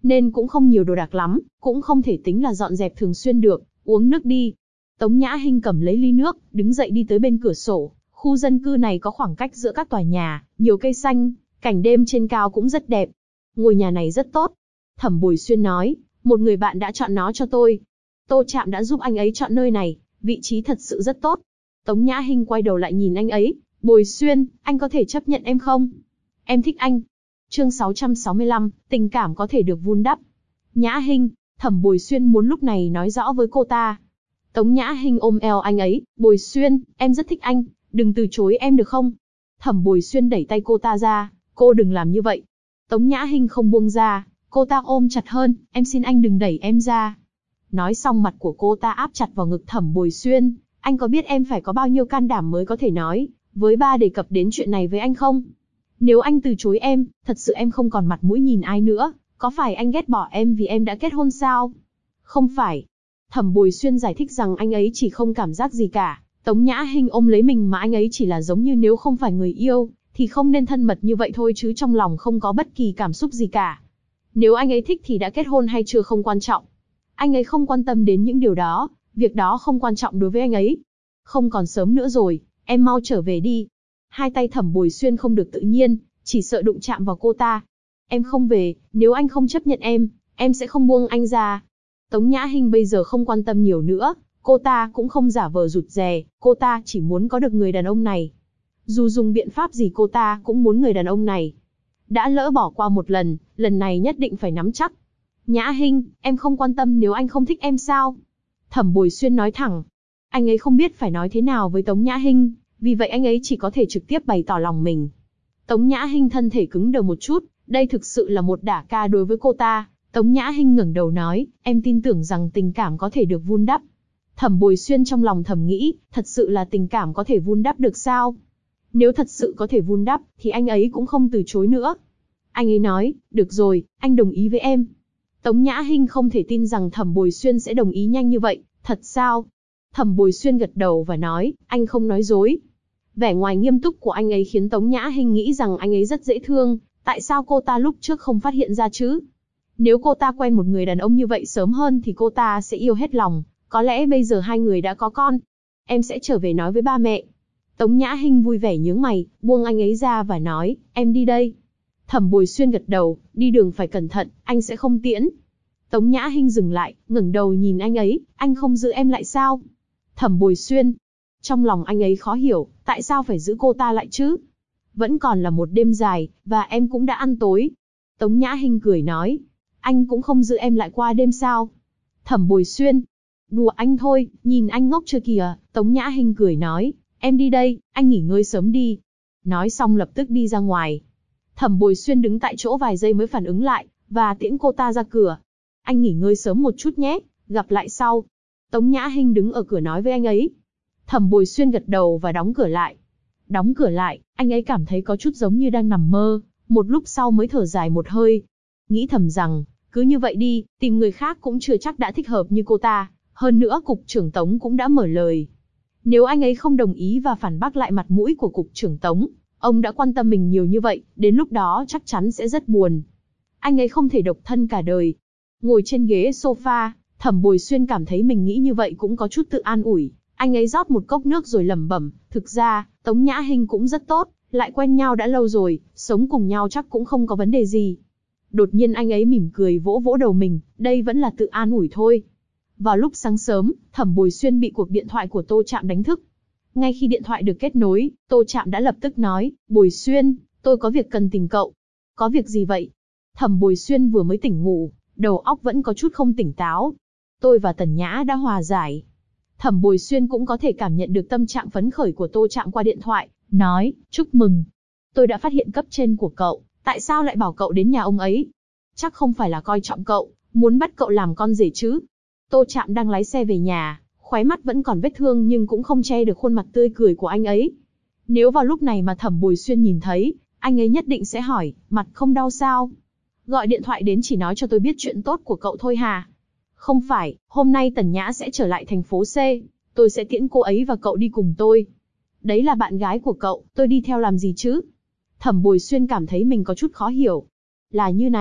nên cũng không nhiều đồ đạc lắm, cũng không thể tính là dọn dẹp thường xuyên được, uống nước đi. Tống Nhã Hinh cầm lấy ly nước, đứng dậy đi tới bên cửa sổ. Khu dân cư này có khoảng cách giữa các tòa nhà, nhiều cây xanh, cảnh đêm trên cao cũng rất đẹp. Ngôi nhà này rất tốt. Thẩm Bồi Xuyên nói, một người bạn đã chọn nó cho tôi. Tô Trạm đã giúp anh ấy chọn nơi này, vị trí thật sự rất tốt. Tống Nhã Hinh quay đầu lại nhìn anh ấy, Bồi Xuyên, anh có thể chấp nhận em không? Em thích anh. Chương 665, tình cảm có thể được vun đắp. Nhã Hinh, Thẩm Bồi Xuyên muốn lúc này nói rõ với cô ta. Tống Nhã Hinh ôm eo anh ấy, Bồi Xuyên, em rất thích anh, đừng từ chối em được không? Thẩm Bồi Xuyên đẩy tay cô ta ra, cô đừng làm như vậy. Tống Nhã Hinh không buông ra, cô ta ôm chặt hơn, em xin anh đừng đẩy em ra. Nói xong mặt của cô ta áp chặt vào ngực Thẩm Bồi Xuyên, anh có biết em phải có bao nhiêu can đảm mới có thể nói với ba đề cập đến chuyện này với anh không? Nếu anh từ chối em, thật sự em không còn mặt mũi nhìn ai nữa, có phải anh ghét bỏ em vì em đã kết hôn sao? Không phải. Thẩm Bồi Xuyên giải thích rằng anh ấy chỉ không cảm giác gì cả, Tống Nhã Hinh ôm lấy mình mà anh ấy chỉ là giống như nếu không phải người yêu, thì không nên thân mật như vậy thôi chứ trong lòng không có bất kỳ cảm xúc gì cả. Nếu anh ấy thích thì đã kết hôn hay chưa không quan trọng. Anh ấy không quan tâm đến những điều đó, việc đó không quan trọng đối với anh ấy. Không còn sớm nữa rồi, em mau trở về đi. Hai tay Thẩm Bồi Xuyên không được tự nhiên, chỉ sợ đụng chạm vào cô ta. Em không về, nếu anh không chấp nhận em sẽ không buông anh ra. Tống Nhã Hinh bây giờ không quan tâm nhiều nữa, cô ta cũng không giả vờ rụt rè, cô ta chỉ muốn có được người đàn ông này. Dù dùng biện pháp gì cô ta cũng muốn người đàn ông này. Đã lỡ bỏ qua một lần, lần này nhất định phải nắm chắc. Nhã Hinh, em không quan tâm nếu anh không thích em sao? Thẩm Bồi Xuyên nói thẳng. Anh ấy không biết phải nói thế nào với Tống Nhã Hinh, vì vậy anh ấy chỉ có thể trực tiếp bày tỏ lòng mình. Tống Nhã Hinh thân thể cứng đờ một chút, đây thực sự là một đả ca đối với cô ta. Tống Nhã Hinh ngẩng đầu nói, em tin tưởng rằng tình cảm có thể được vun đắp. Thẩm Bồi Xuyên trong lòng thầm nghĩ, thật sự là tình cảm có thể vun đắp được sao? Nếu thật sự có thể vun đắp, thì anh ấy cũng không từ chối nữa. Anh ấy nói, được rồi, anh đồng ý với em. Tống Nhã Hinh không thể tin rằng Thẩm Bồi Xuyên sẽ đồng ý nhanh như vậy, thật sao? Thẩm Bồi Xuyên gật đầu và nói, anh không nói dối. Vẻ ngoài nghiêm túc của anh ấy khiến Tống Nhã Hinh nghĩ rằng anh ấy rất dễ thương, tại sao cô ta lúc trước không phát hiện ra chứ? Nếu cô ta quen một người đàn ông như vậy sớm hơn thì cô ta sẽ yêu hết lòng, có lẽ bây giờ hai người đã có con. Em sẽ trở về nói với ba mẹ. Tống Nhã Hinh vui vẻ nhướng mày, buông anh ấy ra và nói, em đi đây. Thẩm Bồi Xuyên gật đầu, đi đường phải cẩn thận, anh sẽ không tiễn. Tống Nhã Hinh dừng lại, ngẩng đầu nhìn anh ấy, anh không giữ em lại sao? Thẩm Bồi Xuyên. Trong lòng anh ấy khó hiểu, tại sao phải giữ cô ta lại chứ? Vẫn còn là một đêm dài, và em cũng đã ăn tối. Tống Nhã Hinh cười nói, anh cũng không giữ em lại qua đêm sao? Thẩm Bồi Xuyên. Đùa anh thôi, nhìn anh ngốc chưa kìa, Tống Nhã Hinh cười nói, em đi đây, anh nghỉ ngơi sớm đi. Nói xong lập tức đi ra ngoài. Thẩm Bồi Xuyên đứng tại chỗ vài giây mới phản ứng lại, và tiễn cô ta ra cửa. Anh nghỉ ngơi sớm một chút nhé, gặp lại sau. Tống Nhã Hinh đứng ở cửa nói với anh ấy. Thẩm Bồi Xuyên gật đầu và đóng cửa lại. Đóng cửa lại, anh ấy cảm thấy có chút giống như đang nằm mơ, một lúc sau mới thở dài một hơi. Nghĩ thầm rằng, cứ như vậy đi, tìm người khác cũng chưa chắc đã thích hợp như cô ta, hơn nữa cục trưởng Tống cũng đã mở lời. Nếu anh ấy không đồng ý và phản bác lại mặt mũi của cục trưởng Tống, ông đã quan tâm mình nhiều như vậy, đến lúc đó chắc chắn sẽ rất buồn. Anh ấy không thể độc thân cả đời. Ngồi trên ghế sofa, Thẩm Bồi Xuyên cảm thấy mình nghĩ như vậy cũng có chút tự an ủi. Anh ấy rót một cốc nước rồi lẩm bẩm, thực ra, Tống Nhã Hinh cũng rất tốt, lại quen nhau đã lâu rồi, sống cùng nhau chắc cũng không có vấn đề gì. Đột nhiên anh ấy mỉm cười vỗ vỗ đầu mình, đây vẫn là tự an ủi thôi. Vào lúc sáng sớm, Thẩm Bồi Xuyên bị cuộc điện thoại của Tô Trạm đánh thức. Ngay khi điện thoại được kết nối, Tô Trạm đã lập tức nói, Bồi Xuyên, tôi có việc cần tìm cậu. Có việc gì vậy? Thẩm Bồi Xuyên vừa mới tỉnh ngủ, đầu óc vẫn có chút không tỉnh táo. Tôi và Tần Nhã đã hòa giải. Thẩm Bồi Xuyên cũng có thể cảm nhận được tâm trạng phấn khởi của Tô Trạm qua điện thoại, nói, chúc mừng. Tôi đã phát hiện cấp trên của cậu, tại sao lại bảo cậu đến nhà ông ấy? Chắc không phải là coi trọng cậu, muốn bắt cậu làm con rể chứ? Tô Trạm đang lái xe về nhà, khóe mắt vẫn còn vết thương nhưng cũng không che được khuôn mặt tươi cười của anh ấy. Nếu vào lúc này mà Thẩm Bồi Xuyên nhìn thấy, anh ấy nhất định sẽ hỏi, mặt không đau sao? Gọi điện thoại đến chỉ nói cho tôi biết chuyện tốt của cậu thôi hả? Không phải, hôm nay Tần Nhã sẽ trở lại thành phố C, tôi sẽ tiễn cô ấy và cậu đi cùng tôi. Đấy là bạn gái của cậu, tôi đi theo làm gì chứ? Thẩm Bồi Xuyên cảm thấy mình có chút khó hiểu. Là như này,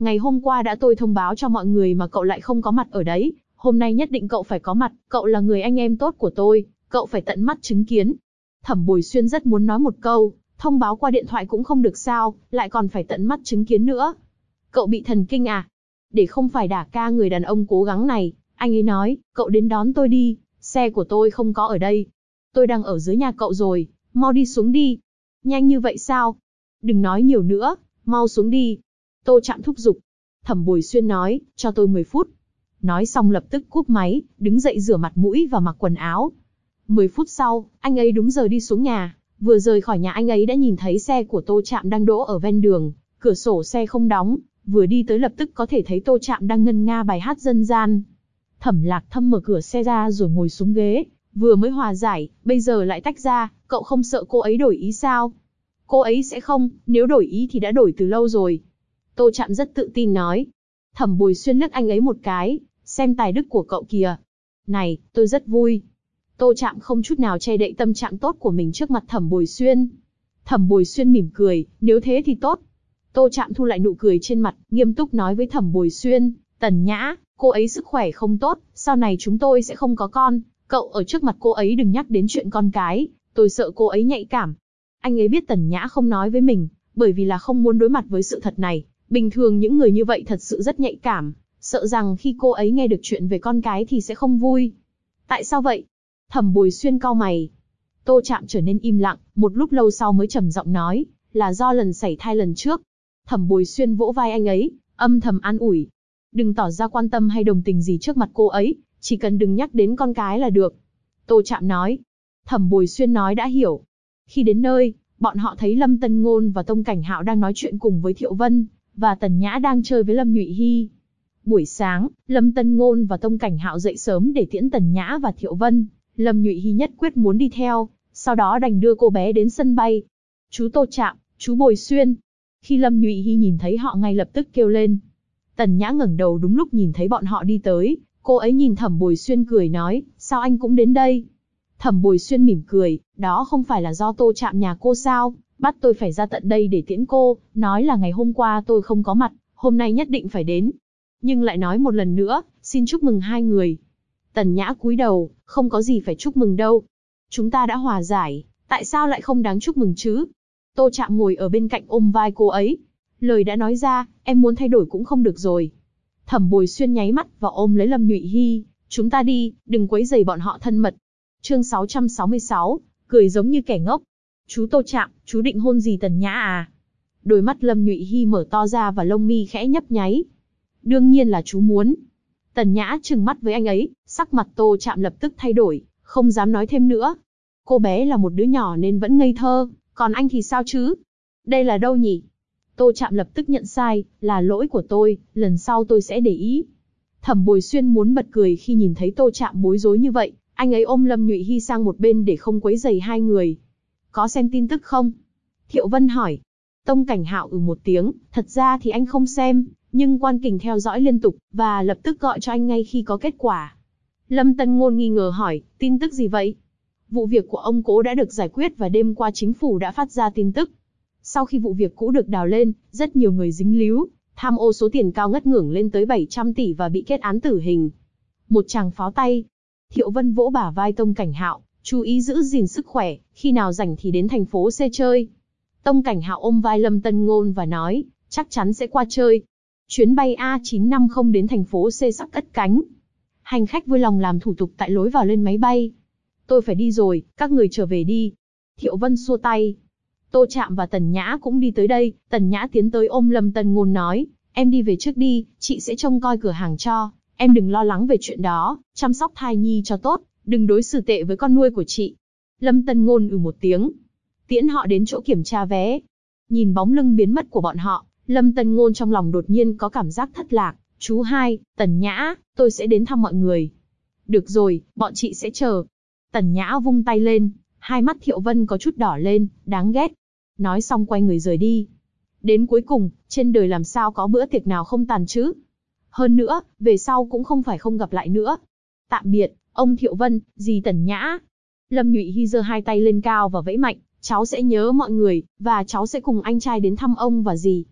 Ngày hôm qua đã tôi thông báo cho mọi người mà cậu lại không có mặt ở đấy, hôm nay nhất định cậu phải có mặt, cậu là người anh em tốt của tôi, cậu phải tận mắt chứng kiến. Thẩm Bồi Xuyên rất muốn nói một câu, thông báo qua điện thoại cũng không được sao, lại còn phải tận mắt chứng kiến nữa. Cậu bị thần kinh à? Để không phải đả ca người đàn ông cố gắng này, anh ấy nói, cậu đến đón tôi đi, xe của tôi không có ở đây. Tôi đang ở dưới nhà cậu rồi, mau đi xuống đi. Nhanh như vậy sao? Đừng nói nhiều nữa, mau xuống đi. Tô Trạm thúc giục. Thẩm Bồi Xuyên nói, cho tôi 10 phút. Nói xong lập tức cúp máy, đứng dậy rửa mặt mũi và mặc quần áo. 10 phút sau, anh ấy đúng giờ đi xuống nhà. Vừa rời khỏi nhà anh ấy đã nhìn thấy xe của Tô Trạm đang đỗ ở ven đường, cửa sổ xe không đóng, vừa đi tới lập tức có thể thấy Tô Trạm đang ngân nga bài hát dân gian. Thẩm Lạc Thâm mở cửa xe ra rồi ngồi xuống ghế, vừa mới hòa giải, bây giờ lại tách ra, cậu không sợ cô ấy đổi ý sao? Cô ấy sẽ không, nếu đổi ý thì đã đổi từ lâu rồi. Tô Trạm rất tự tin nói. Thẩm Bồi Xuyên liếc anh ấy một cái, xem tài đức của cậu kìa. Này, tôi rất vui. Tô Trạm không chút nào che đậy tâm trạng tốt của mình trước mặt Thẩm Bồi Xuyên. Thẩm Bồi Xuyên mỉm cười, nếu thế thì tốt. Tô Trạm thu lại nụ cười trên mặt, nghiêm túc nói với Thẩm Bồi Xuyên, Tần Nhã, cô ấy sức khỏe không tốt, sau này chúng tôi sẽ không có con, cậu ở trước mặt cô ấy đừng nhắc đến chuyện con cái, tôi sợ cô ấy nhạy cảm. Anh ấy biết Tần Nhã không nói với mình, bởi vì là không muốn đối mặt với sự thật này, bình thường những người như vậy thật sự rất nhạy cảm, sợ rằng khi cô ấy nghe được chuyện về con cái thì sẽ không vui. Tại sao vậy? Thẩm Bồi Xuyên cau mày. Tô Trạm trở nên im lặng, một lúc lâu sau mới trầm giọng nói, là do lần sảy thai lần trước. Thẩm Bồi Xuyên vỗ vai anh ấy, âm thầm an ủi. Đừng tỏ ra quan tâm hay đồng tình gì trước mặt cô ấy, chỉ cần đừng nhắc đến con cái là được. Tô Trạm nói. Thẩm Bồi Xuyên nói đã hiểu. Khi đến nơi, bọn họ thấy Lâm Tân Ngôn và Tông Cảnh Hạo đang nói chuyện cùng với Thiệu Vân, và Tần Nhã đang chơi với Lâm Nhụy Hy. Buổi sáng, Lâm Tân Ngôn và Tông Cảnh Hạo dậy sớm để tiễn Tần Nhã và Thiệu Vân. Lâm Nhụy Hy nhất quyết muốn đi theo, sau đó đành đưa cô bé đến sân bay. Chú Tô Trạm, chú Bồi Xuyên. Khi Lâm Nhụy Hy nhìn thấy họ ngay lập tức kêu lên. Tần Nhã ngẩng đầu đúng lúc nhìn thấy bọn họ đi tới, cô ấy nhìn Thẩm Bồi Xuyên cười nói, sao anh cũng đến đây? Thẩm Bồi Xuyên mỉm cười, đó không phải là do Tô Trạm nhà cô sao, bắt tôi phải ra tận đây để tiễn cô, nói là ngày hôm qua tôi không có mặt, hôm nay nhất định phải đến. Nhưng lại nói một lần nữa, xin chúc mừng hai người. Tần Nhã cúi đầu, không có gì phải chúc mừng đâu. Chúng ta đã hòa giải, tại sao lại không đáng chúc mừng chứ? Tô Trạm ngồi ở bên cạnh ôm vai cô ấy. Lời đã nói ra, em muốn thay đổi cũng không được rồi. Thẩm Bồi Xuyên nháy mắt và ôm lấy Lâm Nhụy Hy. Chúng ta đi, đừng quấy rầy bọn họ thân mật. Chương 666, cười giống như kẻ ngốc. Chú Tô Trạm, chú định hôn gì Tần Nhã à? Đôi mắt Lâm Nhụy Hy mở to ra và lông mi khẽ nhấp nháy. Đương nhiên là chú muốn. Tần Nhã trừng mắt với anh ấy, sắc mặt Tô Trạm lập tức thay đổi, không dám nói thêm nữa. Cô bé là một đứa nhỏ nên vẫn ngây thơ, còn anh thì sao chứ? Đây là đâu nhỉ? Tô Trạm lập tức nhận sai, là lỗi của tôi, lần sau tôi sẽ để ý. Thẩm Bồi Xuyên muốn bật cười khi nhìn thấy Tô Trạm bối rối như vậy, anh ấy ôm Lâm Nhụy Hy sang một bên để không quấy rầy hai người. Có xem tin tức không? Thiệu Vân hỏi. Tông Cảnh Hạo một tiếng, thật ra thì anh không xem, nhưng Quan Kình theo dõi liên tục, và lập tức gọi cho anh ngay khi có kết quả. Lâm Tân Ngôn nghi ngờ hỏi, tin tức gì vậy? Vụ việc của ông Cố đã được giải quyết và đêm qua chính phủ đã phát ra tin tức. Sau khi vụ việc cũ được đào lên, rất nhiều người dính líu, tham ô số tiền cao ngất ngưởng lên tới 700 tỷ và bị kết án tử hình. Một tràng pháo tay. Thiệu Vân vỗ bả vai Tông Cảnh Hạo, chú ý giữ gìn sức khỏe, khi nào rảnh thì đến thành phố C chơi. Tông Cảnh Hạo ôm vai Lâm Tân Ngôn và nói, chắc chắn sẽ qua chơi. Chuyến bay A950 đến thành phố C sắp cất cánh. Hành khách vui lòng làm thủ tục tại lối vào lên máy bay. Tôi phải đi rồi, các người trở về đi. Thiệu Vân xua tay. Tô Trạm và Tần Nhã cũng đi tới đây, Tần Nhã tiến tới ôm Lâm Tân Ngôn nói, em đi về trước đi, chị sẽ trông coi cửa hàng cho, em đừng lo lắng về chuyện đó, chăm sóc thai nhi cho tốt, đừng đối xử tệ với con nuôi của chị. Lâm Tân Ngôn một tiếng, tiễn họ đến chỗ kiểm tra vé. Nhìn bóng lưng biến mất của bọn họ, Lâm Tân Ngôn trong lòng đột nhiên có cảm giác thất lạc. Chú hai, Tần Nhã, tôi sẽ đến thăm mọi người. Được rồi, bọn chị sẽ chờ. Tần Nhã vung tay lên, hai mắt Thiệu Vân có chút đỏ lên, đáng ghét. Nói xong quay người rời đi. Đến cuối cùng, trên đời làm sao có bữa tiệc nào không tàn chứ? Hơn nữa, về sau cũng không phải không gặp lại nữa. Tạm biệt, ông Thiệu Vân, dì Tần Nhã. Lâm Nhụy Hy giơ hai tay lên cao và vẫy mạnh, cháu sẽ nhớ mọi người, và cháu sẽ cùng anh trai đến thăm ông và dì.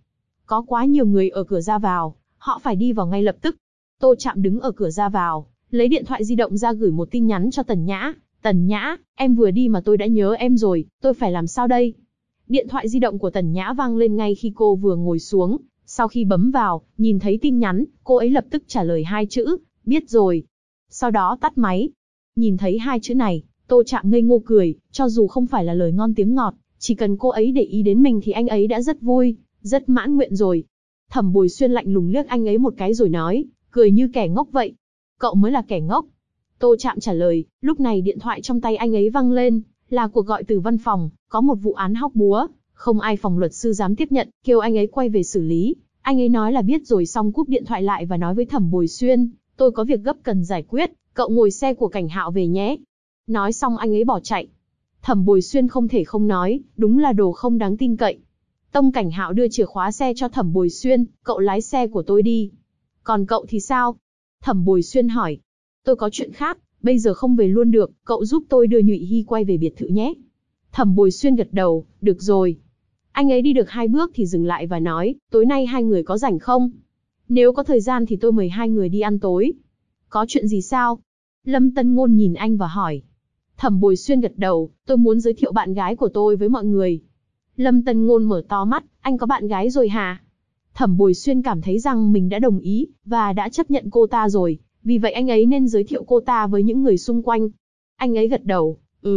Có quá nhiều người ở cửa ra vào, họ phải đi vào ngay lập tức. Tô Trạm đứng ở cửa ra vào, lấy điện thoại di động ra gửi một tin nhắn cho Tần Nhã. Tần Nhã, em vừa đi mà tôi đã nhớ em rồi, tôi phải làm sao đây? Điện thoại di động của Tần Nhã vang lên ngay khi cô vừa ngồi xuống. Sau khi bấm vào, nhìn thấy tin nhắn, cô ấy lập tức trả lời 2 chữ, biết rồi. Sau đó tắt máy. Nhìn thấy 2 chữ này, Tô Trạm ngây ngô cười, cho dù không phải là lời ngon tiếng ngọt, chỉ cần cô ấy để ý đến mình thì anh ấy đã rất vui, rất mãn nguyện rồi. Thẩm Bồi Xuyên lạnh lùng liếc anh ấy một cái rồi nói, cười như kẻ ngốc vậy. Cậu mới là kẻ ngốc. Tô Trạm trả lời, lúc này điện thoại trong tay anh ấy vang lên, là cuộc gọi từ văn phòng, có một vụ án hóc búa, không ai phòng luật sư dám tiếp nhận, kêu anh ấy quay về xử lý. Anh ấy nói là biết rồi xong cúp điện thoại lại và nói với Thẩm Bồi Xuyên, tôi có việc gấp cần giải quyết, cậu ngồi xe của Cảnh Hạo về nhé. Nói xong anh ấy bỏ chạy. Thẩm Bồi Xuyên không thể không nói, đúng là đồ không đáng tin cậy. Tông Cảnh Hạo đưa chìa khóa xe cho Thẩm Bồi Xuyên, cậu lái xe của tôi đi. Còn cậu thì sao? Thẩm Bồi Xuyên hỏi. Tôi có chuyện khác, bây giờ không về luôn được, cậu giúp tôi đưa Nhụy Hy quay về biệt thự nhé. Thẩm Bồi Xuyên gật đầu, được rồi. Anh ấy đi được 2 bước thì dừng lại và nói, tối nay 2 người có rảnh không? Nếu có thời gian thì tôi mời 2 người đi ăn tối. Có chuyện gì sao? Lâm Tân Ngôn nhìn anh và hỏi. Thẩm Bồi Xuyên gật đầu, tôi muốn giới thiệu bạn gái của tôi với mọi người. Lâm Tân Ngôn mở to mắt, anh có bạn gái rồi hả? Thẩm Bồi Xuyên cảm thấy rằng mình đã đồng ý, và đã chấp nhận cô ta rồi, vì vậy anh ấy nên giới thiệu cô ta với những người xung quanh. Anh ấy gật đầu,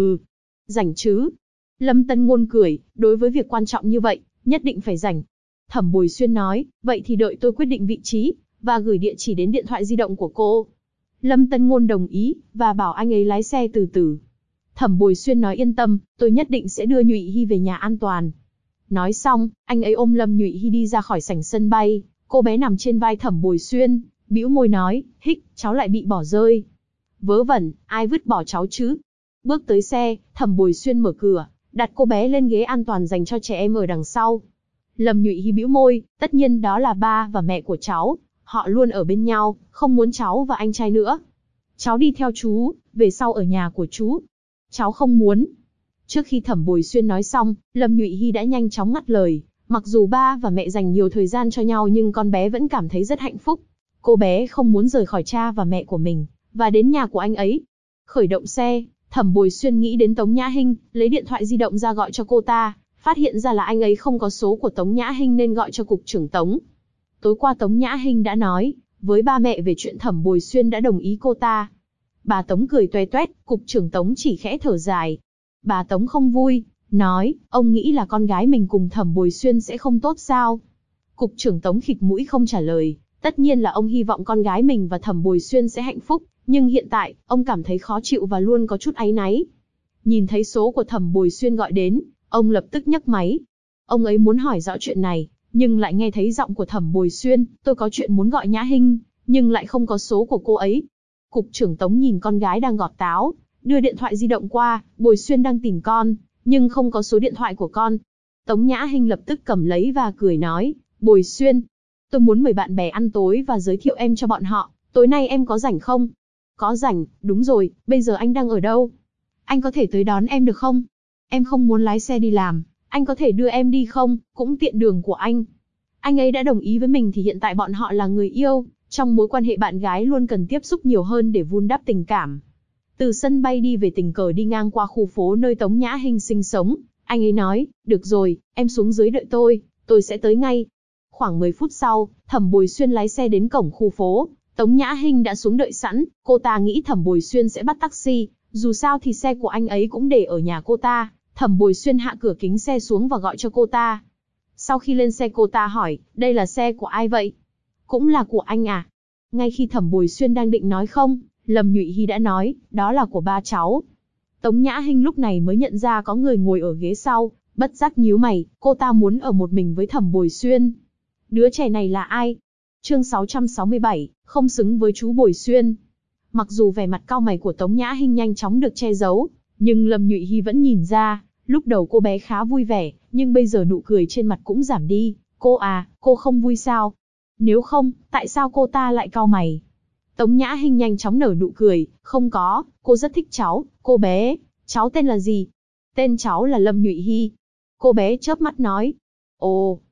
rảnh chứ. Lâm Tân Ngôn cười, đối với việc quan trọng như vậy, nhất định phải rảnh. Thẩm Bồi Xuyên nói, vậy thì đợi tôi quyết định vị trí, và gửi địa chỉ đến điện thoại di động của cô. Lâm Tân Ngôn đồng ý, và bảo anh ấy lái xe từ từ. Thẩm Bồi Xuyên nói yên tâm, tôi nhất định sẽ đưa Nhụy Hy về nhà an toàn. Nói xong, anh ấy ôm Lâm Nhụy Hy đi ra khỏi sảnh sân bay, cô bé nằm trên vai Thẩm Bồi Xuyên, bĩu môi nói, hích, cháu lại bị bỏ rơi. Vớ vẩn, ai vứt bỏ cháu chứ? Bước tới xe, Thẩm Bồi Xuyên mở cửa, đặt cô bé lên ghế an toàn dành cho trẻ em ở đằng sau. Lâm Nhụy Hy bĩu môi, tất nhiên đó là ba và mẹ của cháu, họ luôn ở bên nhau, không muốn cháu và anh trai nữa. Cháu đi theo chú, về sau ở nhà của chú. Cháu không muốn. Trước khi Thẩm Bồi Xuyên nói xong, Lâm Nhụy Hy đã nhanh chóng ngắt lời. Mặc dù ba và mẹ dành nhiều thời gian cho nhau nhưng con bé vẫn cảm thấy rất hạnh phúc. Cô bé không muốn rời khỏi cha và mẹ của mình, và đến nhà của anh ấy. Khởi động xe, Thẩm Bồi Xuyên nghĩ đến Tống Nhã Hinh, lấy điện thoại di động ra gọi cho cô ta, phát hiện ra là anh ấy không có số của Tống Nhã Hinh nên gọi cho cục trưởng Tống. Tối qua Tống Nhã Hinh đã nói với ba mẹ về chuyện Thẩm Bồi Xuyên đã đồng ý cô ta. Bà Tống cười toe toét, cục trưởng Tống chỉ khẽ thở dài. Bà Tống không vui, nói, ông nghĩ là con gái mình cùng Thẩm Bồi Xuyên sẽ không tốt sao? Cục trưởng Tống khịt mũi không trả lời, tất nhiên là ông hy vọng con gái mình và Thẩm Bồi Xuyên sẽ hạnh phúc, nhưng hiện tại, ông cảm thấy khó chịu và luôn có chút áy náy. Nhìn thấy số của Thẩm Bồi Xuyên gọi đến, ông lập tức nhấc máy. Ông ấy muốn hỏi rõ chuyện này, nhưng lại nghe thấy giọng của Thẩm Bồi Xuyên, tôi có chuyện muốn gọi Nhã Hinh, nhưng lại không có số của cô ấy. Cục trưởng Tống nhìn con gái đang gọt táo, đưa điện thoại di động qua, Bồi Xuyên đang tìm con, nhưng không có số điện thoại của con. Tống Nhã Hinh lập tức cầm lấy và cười nói, Bồi Xuyên, tôi muốn mời bạn bè ăn tối và giới thiệu em cho bọn họ, tối nay em có rảnh không? Có rảnh, đúng rồi, bây giờ anh đang ở đâu? Anh có thể tới đón em được không? Em không muốn lái xe đi làm, anh có thể đưa em đi không, cũng tiện đường của anh. Anh ấy đã đồng ý với mình thì hiện tại bọn họ là người yêu, trong mối quan hệ bạn gái luôn cần tiếp xúc nhiều hơn để vun đắp tình cảm. Từ sân bay đi về tình cờ đi ngang qua khu phố nơi Tống Nhã Hinh sinh sống, anh ấy nói, được rồi, em xuống dưới đợi tôi sẽ tới ngay. Khoảng 10 phút sau, Thẩm Bồi Xuyên lái xe đến cổng khu phố, Tống Nhã Hinh đã xuống đợi sẵn, cô ta nghĩ Thẩm Bồi Xuyên sẽ bắt taxi, dù sao thì xe của anh ấy cũng để ở nhà cô ta. Thẩm Bồi Xuyên hạ cửa kính xe xuống và gọi cho cô ta. Sau khi lên xe cô ta hỏi, đây là xe của ai vậy? Cũng là của anh à? Ngay khi Thẩm Bồi Xuyên đang định nói không, Lâm Nhụy Hy đã nói, đó là của ba cháu. Tống Nhã Hinh lúc này mới nhận ra có người ngồi ở ghế sau, bất giác nhíu mày, cô ta muốn ở một mình với Thẩm Bồi Xuyên. Đứa trẻ này là ai? Chương 667, không xứng với chú Bồi Xuyên. Mặc dù vẻ mặt cau mày của Tống Nhã Hinh nhanh chóng được che giấu, nhưng Lâm Nhụy Hy vẫn nhìn ra, lúc đầu cô bé khá vui vẻ, nhưng bây giờ nụ cười trên mặt cũng giảm đi. Cô à, cô không vui sao? Nếu không, tại sao cô ta lại cau mày? Tống Nhã Hinh nhanh chóng nở nụ cười, không có, cô rất thích cháu, cô bé, cháu tên là gì? Tên cháu là Lâm Nhụy Hy. Cô bé chớp mắt nói. Ồ.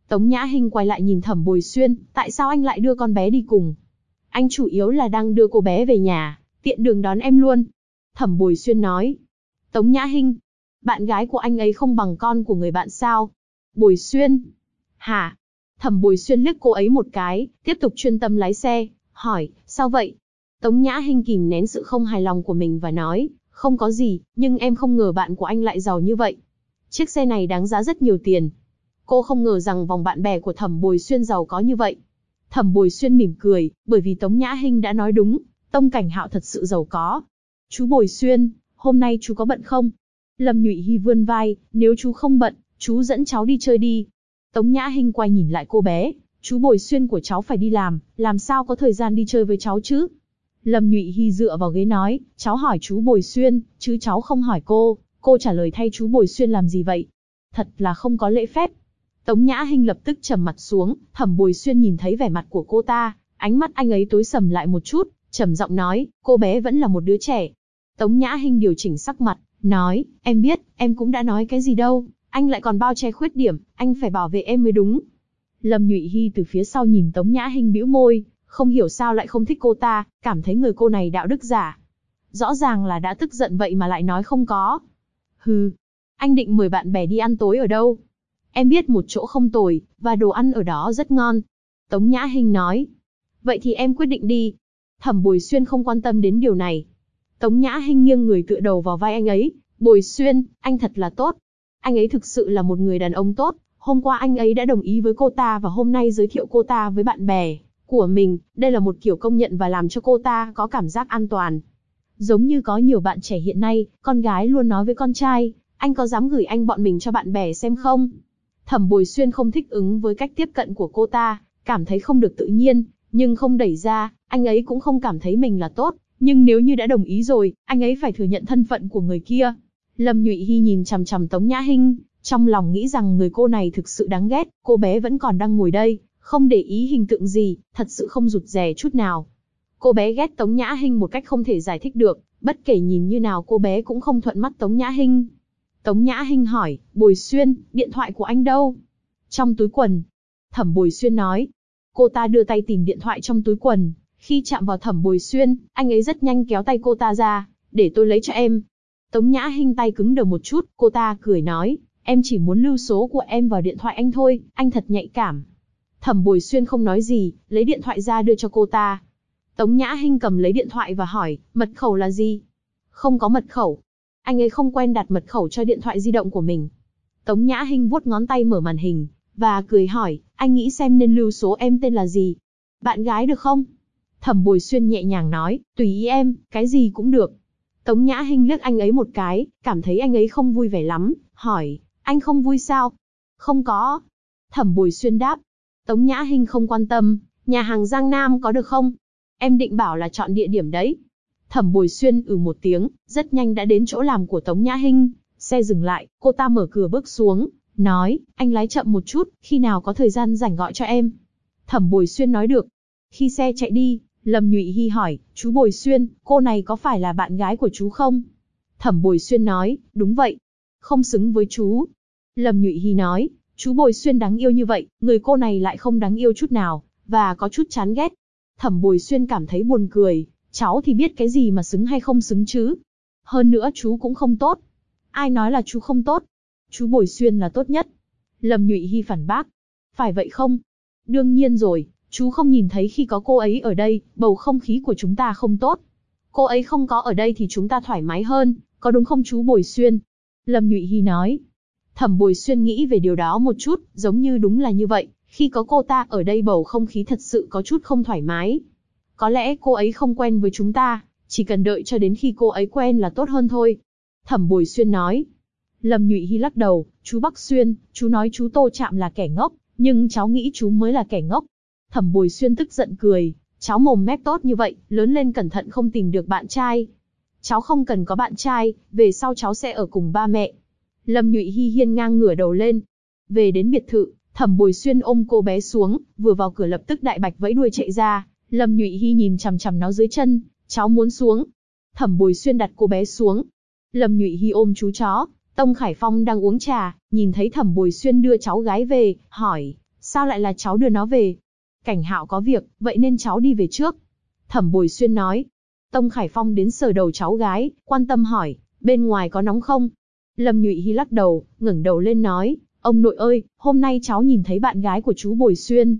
Tống Nhã Hinh quay lại nhìn Thẩm Bồi Xuyên, tại sao anh lại đưa con bé đi cùng? Anh chủ yếu là đang đưa cô bé về nhà, tiện đường đón em luôn. Thẩm Bồi Xuyên nói. Tống Nhã Hinh, bạn gái của anh ấy không bằng con của người bạn sao? Bồi Xuyên. Hả? Thẩm Bồi Xuyên liếc cô ấy một cái, tiếp tục chuyên tâm lái xe, hỏi, sao vậy? Tống Nhã Hinh kìm nén sự không hài lòng của mình và nói, không có gì, nhưng em không ngờ bạn của anh lại giàu như vậy. Chiếc xe này đáng giá rất nhiều tiền. Cô không ngờ rằng vòng bạn bè của Thẩm Bồi Xuyên giàu có như vậy. Thẩm Bồi Xuyên mỉm cười, bởi vì Tống Nhã Hinh đã nói đúng, Tông Cảnh Hạo thật sự giàu có. Chú Bồi Xuyên, hôm nay chú có bận không? Lâm Nhụy Hy vươn vai, nếu chú không bận, chú dẫn cháu đi chơi đi. Tống Nhã Hinh quay nhìn lại cô bé, chú Bồi Xuyên của cháu phải đi làm sao có thời gian đi chơi với cháu chứ? Lâm Nhụy Hy dựa vào ghế nói, cháu hỏi chú Bồi Xuyên, chứ cháu không hỏi cô trả lời thay chú Bồi Xuyên làm gì vậy? Thật là không có lễ phép. Tống Nhã Hinh lập tức trầm mặt xuống, Thẩm Bồi Xuyên nhìn thấy vẻ mặt của cô ta, ánh mắt anh ấy tối sầm lại một chút, trầm giọng nói, cô bé vẫn là một đứa trẻ. Tống Nhã Hinh điều chỉnh sắc mặt, nói, em biết, em cũng đã nói cái gì đâu, anh lại còn bao che khuyết điểm, anh phải bảo vệ em mới đúng. Lâm Nhụy Hy từ phía sau nhìn Tống Nhã Hinh bĩu môi, không hiểu sao lại không thích cô ta, cảm thấy người cô này đạo đức giả. Rõ ràng là đã tức giận vậy mà lại nói không có. Hừ, anh định mời bạn bè đi ăn tối ở đâu? Em biết một chỗ không tồi, và đồ ăn ở đó rất ngon. Tống Nhã Hinh nói. Vậy thì em quyết định đi. Thẩm Bồi Xuyên không quan tâm đến điều này. Tống Nhã Hinh nghiêng người tựa đầu vào vai anh ấy. Bồi Xuyên, anh thật là tốt. Anh ấy thực sự là một người đàn ông tốt. Hôm qua anh ấy đã đồng ý với cô ta và hôm nay giới thiệu cô ta với bạn bè của mình. Đây là một kiểu công nhận và làm cho cô ta có cảm giác an toàn. Giống như có nhiều bạn trẻ hiện nay, con gái luôn nói với con trai, anh có dám gửi anh bọn mình cho bạn bè xem không? Thẩm Bồi Xuyên không thích ứng với cách tiếp cận của cô ta, cảm thấy không được tự nhiên, nhưng không đẩy ra, anh ấy cũng không cảm thấy mình là tốt, nhưng nếu như đã đồng ý rồi, anh ấy phải thừa nhận thân phận của người kia. Lâm Nhụy Hy nhìn chằm chằm Tống Nhã Hinh, trong lòng nghĩ rằng người cô này thực sự đáng ghét, cô bé vẫn còn đang ngồi đây, không để ý hình tượng gì, thật sự không rụt rè chút nào. Cô bé ghét Tống Nhã Hinh một cách không thể giải thích được, bất kể nhìn như nào cô bé cũng không thuận mắt Tống Nhã Hinh. Tống Nhã Hinh hỏi, Bồi Xuyên, điện thoại của anh đâu? Trong túi quần. Thẩm Bồi Xuyên nói. Cô ta đưa tay tìm điện thoại trong túi quần. Khi chạm vào Thẩm Bồi Xuyên, anh ấy rất nhanh kéo tay cô ta ra. Để tôi lấy cho em. Tống Nhã Hinh tay cứng đờ một chút, cô ta cười nói. Em chỉ muốn lưu số của em vào điện thoại anh thôi, anh thật nhạy cảm. Thẩm Bồi Xuyên không nói gì, lấy điện thoại ra đưa cho cô ta. Tống Nhã Hinh cầm lấy điện thoại và hỏi, mật khẩu là gì? Không có mật khẩu. Anh ấy không quen đặt mật khẩu cho điện thoại di động của mình. Tống Nhã Hinh vuốt ngón tay mở màn hình, và cười hỏi, anh nghĩ xem nên lưu số em tên là gì? Bạn gái được không? Thẩm Bồi Xuyên nhẹ nhàng nói, tùy ý em, cái gì cũng được. Tống Nhã Hinh liếc anh ấy một cái, cảm thấy anh ấy không vui vẻ lắm, hỏi, anh không vui sao? Không có. Thẩm Bồi Xuyên đáp. Tống Nhã Hinh không quan tâm, nhà hàng Giang Nam có được không? Em định bảo là chọn địa điểm đấy. Thẩm Bồi Xuyên một tiếng, rất nhanh đã đến chỗ làm của Tống Nhã Hinh. Xe dừng lại, cô ta mở cửa bước xuống, nói, anh lái chậm một chút, khi nào có thời gian rảnh gọi cho em. Thẩm Bồi Xuyên nói được. Khi xe chạy đi, Lâm Nhụy Hy hỏi, chú Bồi Xuyên, cô này có phải là bạn gái của chú không? Thẩm Bồi Xuyên nói, đúng vậy. Không xứng với chú. Lâm Nhụy Hy nói, chú Bồi Xuyên đáng yêu như vậy, người cô này lại không đáng yêu chút nào, và có chút chán ghét. Thẩm Bồi Xuyên cảm thấy buồn cười, cháu thì biết cái gì mà xứng hay không xứng chứ. Hơn nữa chú cũng không tốt. Ai nói là chú không tốt? Chú Bồi Xuyên là tốt nhất. Lâm Nhụy Hy phản bác. Phải vậy không? Đương nhiên rồi, chú không nhìn thấy khi có cô ấy ở đây, bầu không khí của chúng ta không tốt. Cô ấy không có ở đây thì chúng ta thoải mái hơn, có đúng không chú Bồi Xuyên? Lâm Nhụy Hy nói. Thẩm Bồi Xuyên nghĩ về điều đó một chút, giống như đúng là như vậy, khi có cô ta ở đây bầu không khí thật sự có chút không thoải mái. Có lẽ cô ấy không quen với chúng ta, chỉ cần đợi cho đến khi cô ấy quen là tốt hơn thôi. Thẩm Bồi Xuyên nói. Lâm Nhụy Hy lắc đầu, chú Bắc Xuyên, chú nói chú Tô Trạm là kẻ ngốc, nhưng cháu nghĩ chú mới là kẻ ngốc. Thẩm Bồi Xuyên tức giận cười, cháu mồm mép tốt như vậy, lớn lên cẩn thận không tìm được bạn trai. Cháu không cần có bạn trai, về sau cháu sẽ ở cùng ba mẹ. Lâm Nhụy Hy hiên ngang ngửa đầu lên. Về đến biệt thự, Thẩm Bồi Xuyên ôm cô bé xuống, vừa vào cửa lập tức đại bạch vẫy đuôi chạy ra. Lâm Nhụy Hy nhìn chằm chằm nó dưới chân, cháu muốn xuống. Thẩm Bồi Xuyên đặt cô bé xuống. Lâm Nhụy Hy ôm chú chó. Tông Khải Phong đang uống trà, nhìn thấy Thẩm Bồi Xuyên đưa cháu gái về, hỏi, Sao lại là cháu đưa nó về? Cảnh Hạo có việc, vậy nên cháu đi về trước. Thẩm Bồi Xuyên nói. Tông Khải Phong đến sờ đầu cháu gái, quan tâm hỏi, bên ngoài có nóng không? Lâm Nhụy Hy lắc đầu, ngẩng đầu lên nói, ông nội ơi, hôm nay cháu nhìn thấy bạn gái của chú Bồi Xuyên.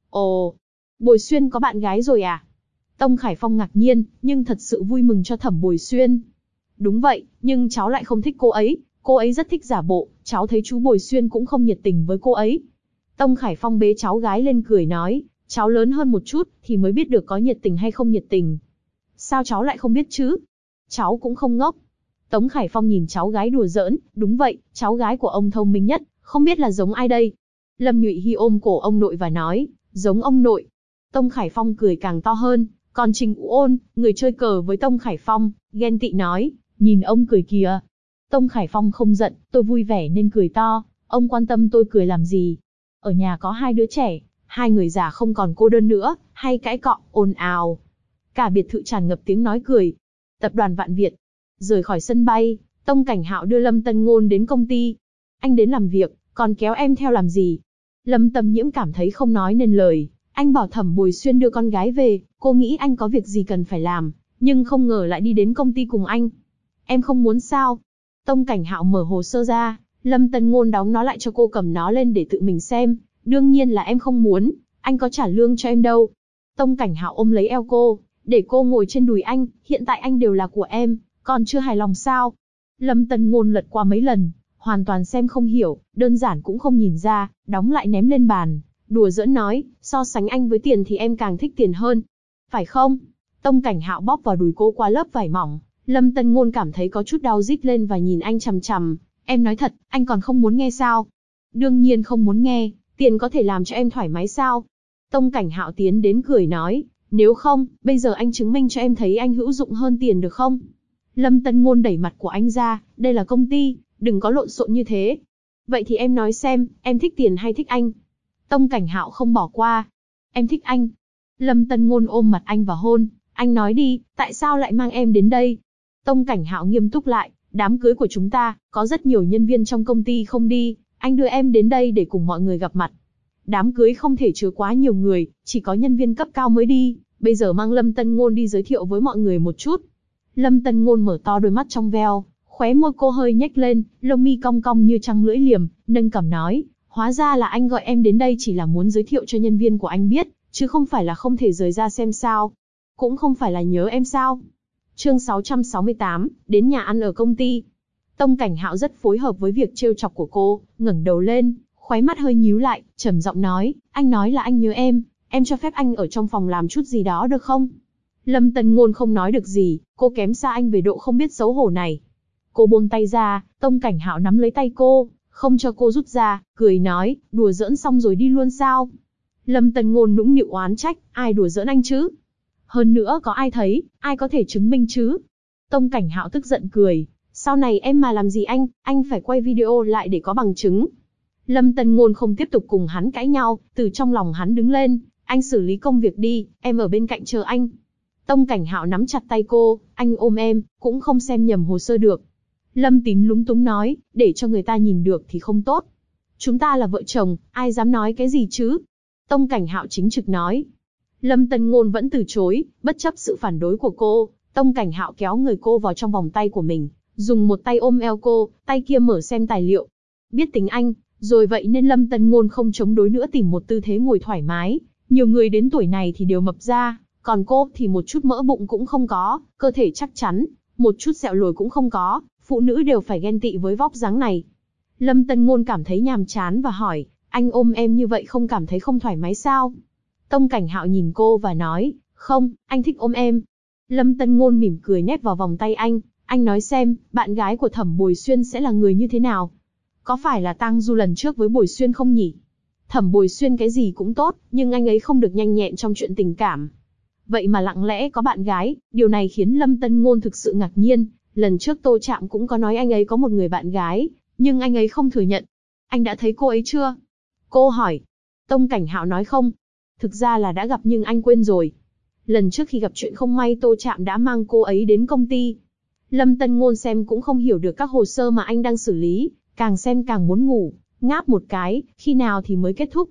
Ồ, Bồi Xuyên có bạn gái rồi à? Tông Khải Phong ngạc nhiên, nhưng thật sự vui mừng cho Thẩm Bồi Xuyên. Đúng vậy, nhưng cháu lại không thích cô ấy rất thích giả bộ, cháu thấy chú Bồi Xuyên cũng không nhiệt tình với cô ấy. Tông Khải Phong bế cháu gái lên cười nói, cháu lớn hơn một chút, thì mới biết được có nhiệt tình hay không nhiệt tình. Sao cháu lại không biết chứ? Cháu cũng không ngốc. Tống Khải Phong nhìn cháu gái đùa giỡn, đúng vậy, cháu gái của ông thông minh nhất, không biết là giống ai đây? Lâm Nhụy Hy ôm cổ ông nội và nói, giống ông nội. Tông Khải Phong cười càng to hơn, còn Trình Ú Ôn, người chơi cờ với Tông Khải Phong, ghen tị nói, nhìn ông cười kìa. Tông Khải Phong không giận, tôi vui vẻ nên cười to, ông quan tâm tôi cười làm gì? Ở nhà có 2 đứa trẻ, 2 người già không còn cô đơn nữa, hay cãi cọ, ồn ào. Cả biệt thự tràn ngập tiếng nói cười. Tập đoàn Vạn Việt. Rời khỏi sân bay, Tông Cảnh Hạo đưa Lâm Tân Ngôn đến công ty. Anh đến làm việc, còn kéo em theo làm gì? Lâm Tâm Nhiễm cảm thấy không nói nên lời. Anh bảo Thẩm Bồi Xuyên đưa con gái về, cô nghĩ anh có việc gì cần phải làm, nhưng không ngờ lại đi đến công ty cùng anh. Em không muốn sao? Tông Cảnh Hạo mở hồ sơ ra, Lâm Tân Ngôn đóng nó lại cho cô cầm nó lên để tự mình xem. Đương nhiên là em không muốn, anh có trả lương cho em đâu. Tông Cảnh Hạo ôm lấy eo cô, để cô ngồi trên đùi anh, hiện tại anh đều là của em, còn chưa hài lòng sao? Lâm Tân Ngôn lật qua mấy lần, hoàn toàn xem không hiểu, đơn giản cũng không nhìn ra, đóng lại ném lên bàn, đùa giỡn nói, so sánh anh với tiền thì em càng thích tiền hơn. Phải không? Tông Cảnh Hạo bóp vào đùi cô qua lớp vải mỏng, Lâm Tân Ngôn cảm thấy có chút đau rít lên và nhìn anh chằm chằm, em nói thật, anh còn không muốn nghe sao? Đương nhiên không muốn nghe, tiền có thể làm cho em thoải mái sao? Tông Cảnh Hạo tiến đến cười nói, nếu không, bây giờ anh chứng minh cho em thấy anh hữu dụng hơn tiền được không? Lâm Tân Ngôn đẩy mặt của anh ra, đây là công ty, đừng có lộn xộn như thế. Vậy thì em nói xem, em thích tiền hay thích anh? Tông Cảnh Hạo không bỏ qua. Em thích anh. Lâm Tân Ngôn ôm mặt anh và hôn, anh nói đi, tại sao lại mang em đến đây? Tông Cảnh Hạo nghiêm túc lại, đám cưới của chúng ta, có rất nhiều nhân viên trong công ty không đi, anh đưa em đến đây để cùng mọi người gặp mặt. Đám cưới không thể chứa quá nhiều người, chỉ có nhân viên cấp cao mới đi, bây giờ mang Lâm Tân Ngôn đi giới thiệu với mọi người một chút. Lâm Tân Ngôn mở to đôi mắt trong veo, khóe môi cô hơi nhếch lên, lông mi cong cong như trăng lưỡi liềm, nâng cằm nói, hóa ra là anh gọi em đến đây chỉ là muốn giới thiệu cho nhân viên của anh biết, chứ không phải là không thể rời ra xem sao. Cũng không phải là nhớ em sao. Chương 668, đến nhà ăn ở công ty. Tông Cảnh Hạo rất phối hợp với việc trêu chọc của cô, ngẩng đầu lên, khóe mắt hơi nhíu lại, trầm giọng nói, anh nói là anh nhớ em cho phép anh ở trong phòng làm chút gì đó được không? Lâm Tân Ngôn không nói được gì, cô kém xa anh về độ không biết xấu hổ này. Cô buông tay ra, Tông Cảnh Hạo nắm lấy tay cô, không cho cô rút ra, cười nói, đùa giỡn xong rồi đi luôn sao? Lâm Tân Ngôn nũng nịu oán trách, ai đùa giỡn anh chứ? Hơn nữa có ai thấy, ai có thể chứng minh chứ? Tông Cảnh Hạo tức giận cười, sau này em mà làm gì anh phải quay video lại để có bằng chứng. Lâm Tân Ngôn không tiếp tục cùng hắn cãi nhau, từ trong lòng hắn đứng lên, anh xử lý công việc đi, em ở bên cạnh chờ anh. Tông Cảnh Hạo nắm chặt tay cô, anh ôm em, cũng không xem nhầm hồ sơ được. Lâm Tín lúng túng nói, để cho người ta nhìn được thì không tốt. Chúng ta là vợ chồng, ai dám nói cái gì chứ? Tông Cảnh Hạo chính trực nói. Lâm Tân Ngôn vẫn từ chối, bất chấp sự phản đối của cô, Tông Cảnh Hạo kéo người cô vào trong vòng tay của mình, dùng một tay ôm eo cô, tay kia mở xem tài liệu. Biết tính anh, rồi vậy nên Lâm Tân Ngôn không chống đối nữa, tìm một tư thế ngồi thoải mái. Nhiều người đến tuổi này thì đều mập ra, còn cô thì một chút mỡ bụng cũng không có, cơ thể chắc chắn, một chút sẹo lồi cũng không có, phụ nữ đều phải ghen tị với vóc dáng này. Lâm Tân Ngôn cảm thấy nhàm chán và hỏi, anh ôm em như vậy không cảm thấy không thoải mái sao? Tông Cảnh Hạo nhìn cô và nói, không, anh thích ôm em. Lâm Tân Ngôn mỉm cười nép vào vòng tay anh nói xem, bạn gái của Thẩm Bồi Xuyên sẽ là người như thế nào? Có phải là Tang Du lần trước với Bồi Xuyên không nhỉ? Thẩm Bồi Xuyên cái gì cũng tốt, nhưng anh ấy không được nhanh nhẹn trong chuyện tình cảm. Vậy mà lặng lẽ có bạn gái, điều này khiến Lâm Tân Ngôn thực sự ngạc nhiên. Lần trước Tô Trạm cũng có nói anh ấy có một người bạn gái, nhưng anh ấy không thừa nhận. Anh đã thấy cô ấy chưa? Cô hỏi. Tông Cảnh Hạo nói không. Thực ra là đã gặp nhưng anh quên rồi. Lần trước khi gặp chuyện không may Tô Trạm đã mang cô ấy đến công ty. Lâm Tân Ngôn xem cũng không hiểu được các hồ sơ mà anh đang xử lý, càng xem càng muốn ngủ, ngáp một cái, khi nào thì mới kết thúc.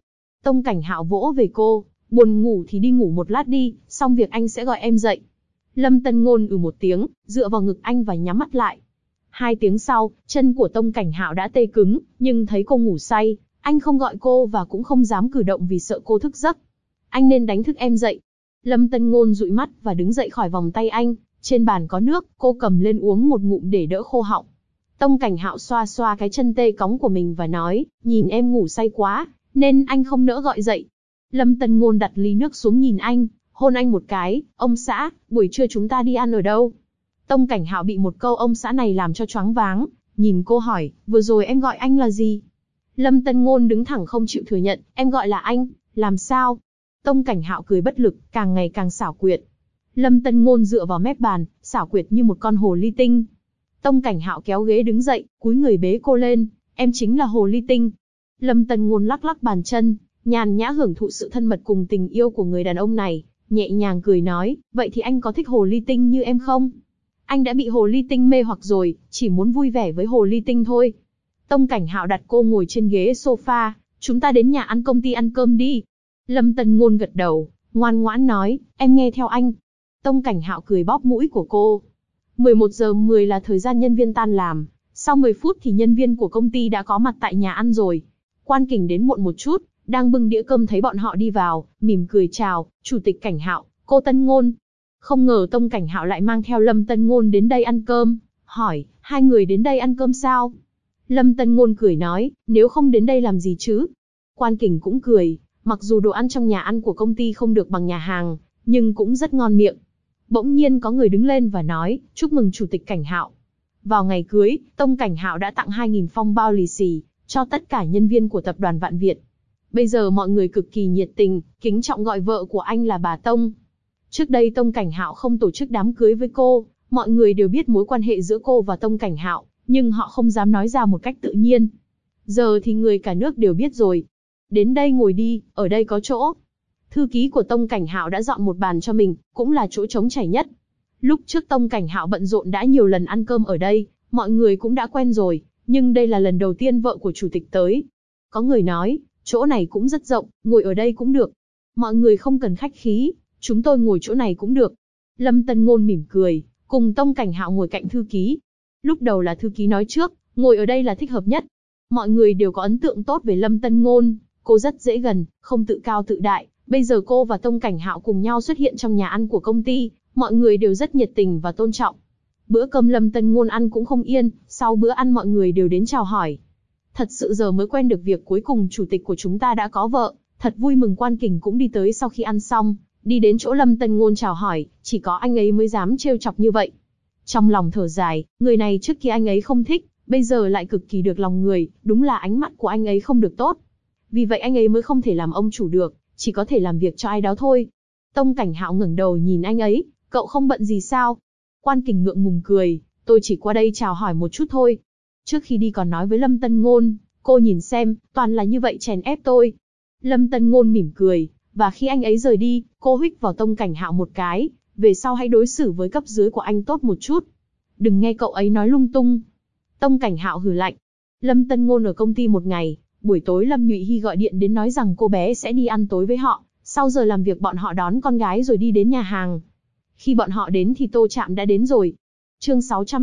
Tông Cảnh Hạo vỗ về cô, buồn ngủ thì đi ngủ một lát đi, xong việc anh sẽ gọi em dậy. Lâm Tân Ngôn một tiếng, dựa vào ngực anh và nhắm mắt lại. 2 tiếng sau, chân của Tông Cảnh Hạo đã tê cứng, nhưng thấy cô ngủ say, anh không gọi cô và cũng không dám cử động vì sợ cô thức giấc. Anh nên đánh thức em dậy. Lâm Tân Ngôn dụi mắt và đứng dậy khỏi vòng tay anh, trên bàn có nước, cô cầm lên uống một ngụm để đỡ khô họng. Tông Cảnh Hạo xoa xoa cái chân tê cóng của mình và nói, nhìn em ngủ say quá, nên anh không nỡ gọi dậy. Lâm Tân Ngôn đặt ly nước xuống nhìn anh, hôn anh một cái, ông xã, buổi trưa chúng ta đi ăn ở đâu? Tông Cảnh Hạo bị một câu ông xã này làm cho choáng váng, nhìn cô hỏi, vừa rồi em gọi anh là gì? Lâm Tân Ngôn đứng thẳng không chịu thừa nhận, em gọi là anh, làm sao? Tông Cảnh Hạo cười bất lực, càng ngày càng xảo quyệt. Lâm Tân Ngôn dựa vào mép bàn, xảo quyệt như một con hồ ly tinh. Tông Cảnh Hạo kéo ghế đứng dậy, cúi người bế cô lên, em chính là hồ ly tinh. Lâm Tân Ngôn lắc lắc bàn chân, nhàn nhã hưởng thụ sự thân mật cùng tình yêu của người đàn ông này, nhẹ nhàng cười nói, vậy thì anh có thích hồ ly tinh như em không? Anh đã bị hồ ly tinh mê hoặc rồi, chỉ muốn vui vẻ với hồ ly tinh thôi. Tông Cảnh Hạo đặt cô ngồi trên ghế sofa, chúng ta đến nhà ăn công ty ăn cơm đi. Lâm Tân Ngôn gật đầu, ngoan ngoãn nói, em nghe theo anh. Tông Cảnh Hạo cười bóp mũi của cô. 11 giờ 10 là thời gian nhân viên tan làm, sau 10 phút thì nhân viên của công ty đã có mặt tại nhà ăn rồi. Quan Kình đến muộn một chút, đang bưng đĩa cơm thấy bọn họ đi vào, mỉm cười chào, Chủ tịch Cảnh Hạo, cô Tân Ngôn. Không ngờ Tông Cảnh Hạo lại mang theo Lâm Tân Ngôn đến đây ăn cơm, hỏi, hai người đến đây ăn cơm sao? Lâm Tân Ngôn cười nói, nếu không đến đây làm gì chứ? Quan Kình cũng cười, mặc dù đồ ăn trong nhà ăn của công ty không được bằng nhà hàng, nhưng cũng rất ngon miệng. Bỗng nhiên có người đứng lên và nói, chúc mừng Chủ tịch Cảnh Hạo. Vào ngày cưới, Tông Cảnh Hạo đã tặng 2.000 phong bao lì xì cho tất cả nhân viên của tập đoàn Vạn Việt. Bây giờ mọi người cực kỳ nhiệt tình, kính trọng gọi vợ của anh là bà Tông. Trước đây Tông Cảnh Hạo không tổ chức đám cưới với cô, mọi người đều biết mối quan hệ giữa cô và Tông Cảnh Hạo, nhưng họ không dám nói ra một cách tự nhiên. Giờ thì người cả nước đều biết rồi. Đến đây ngồi đi, ở đây có chỗ. Thư ký của Tông Cảnh Hạo đã dọn một bàn cho mình, cũng là chỗ trống trải nhất. Lúc trước Tông Cảnh Hạo bận rộn đã nhiều lần ăn cơm ở đây, mọi người cũng đã quen rồi, nhưng đây là lần đầu tiên vợ của chủ tịch tới. Có người nói, chỗ này cũng rất rộng, ngồi ở đây cũng được. Mọi người không cần khách khí, chúng tôi ngồi chỗ này cũng được. Lâm Tân Ngôn mỉm cười, cùng Tông Cảnh Hạo ngồi cạnh thư ký. Lúc đầu là thư ký nói trước, ngồi ở đây là thích hợp nhất. Mọi người đều có ấn tượng tốt về Lâm Tân Ngôn, cô rất dễ gần, không tự cao tự đại. Bây giờ cô và Tông Cảnh Hạo cùng nhau xuất hiện trong nhà ăn của công ty, mọi người đều rất nhiệt tình và tôn trọng. Bữa cơm Lâm Tân Ngôn ăn cũng không yên, sau bữa ăn mọi người đều đến chào hỏi. Thật sự giờ mới quen được việc cuối cùng chủ tịch của chúng ta đã có vợ, thật vui mừng. Quan Kình cũng đi tới sau khi ăn xong, đi đến chỗ Lâm Tân Ngôn chào hỏi, chỉ có anh ấy mới dám trêu chọc như vậy. Trong lòng thở dài, người này trước kia anh ấy không thích, bây giờ lại cực kỳ được lòng người, đúng là ánh mắt của anh ấy không được tốt. Vì vậy anh ấy mới không thể làm ông chủ được, chỉ có thể làm việc cho ai đó thôi. Tông Cảnh Hạo ngẩng đầu nhìn anh ấy, cậu không bận gì sao? Quan Kình ngượng ngùng cười, tôi chỉ qua đây chào hỏi một chút thôi. Trước khi đi còn nói với Lâm Tân Ngôn, cô nhìn xem, toàn là như vậy chèn ép tôi. Lâm Tân Ngôn mỉm cười, và khi anh ấy rời đi, cô huých vào Tông Cảnh Hạo một cái, về sau hãy đối xử với cấp dưới của anh tốt một chút. Đừng nghe cậu ấy nói lung tung. Tông Cảnh Hạo hừ lạnh. Lâm Tân Ngôn ở công ty một ngày, buổi tối Lâm Nhụy Hy gọi điện đến nói rằng cô bé sẽ đi ăn tối với họ, sau giờ làm việc bọn họ đón con gái rồi đi đến nhà hàng. Khi bọn họ đến thì Tô Trạm đã đến rồi. Chương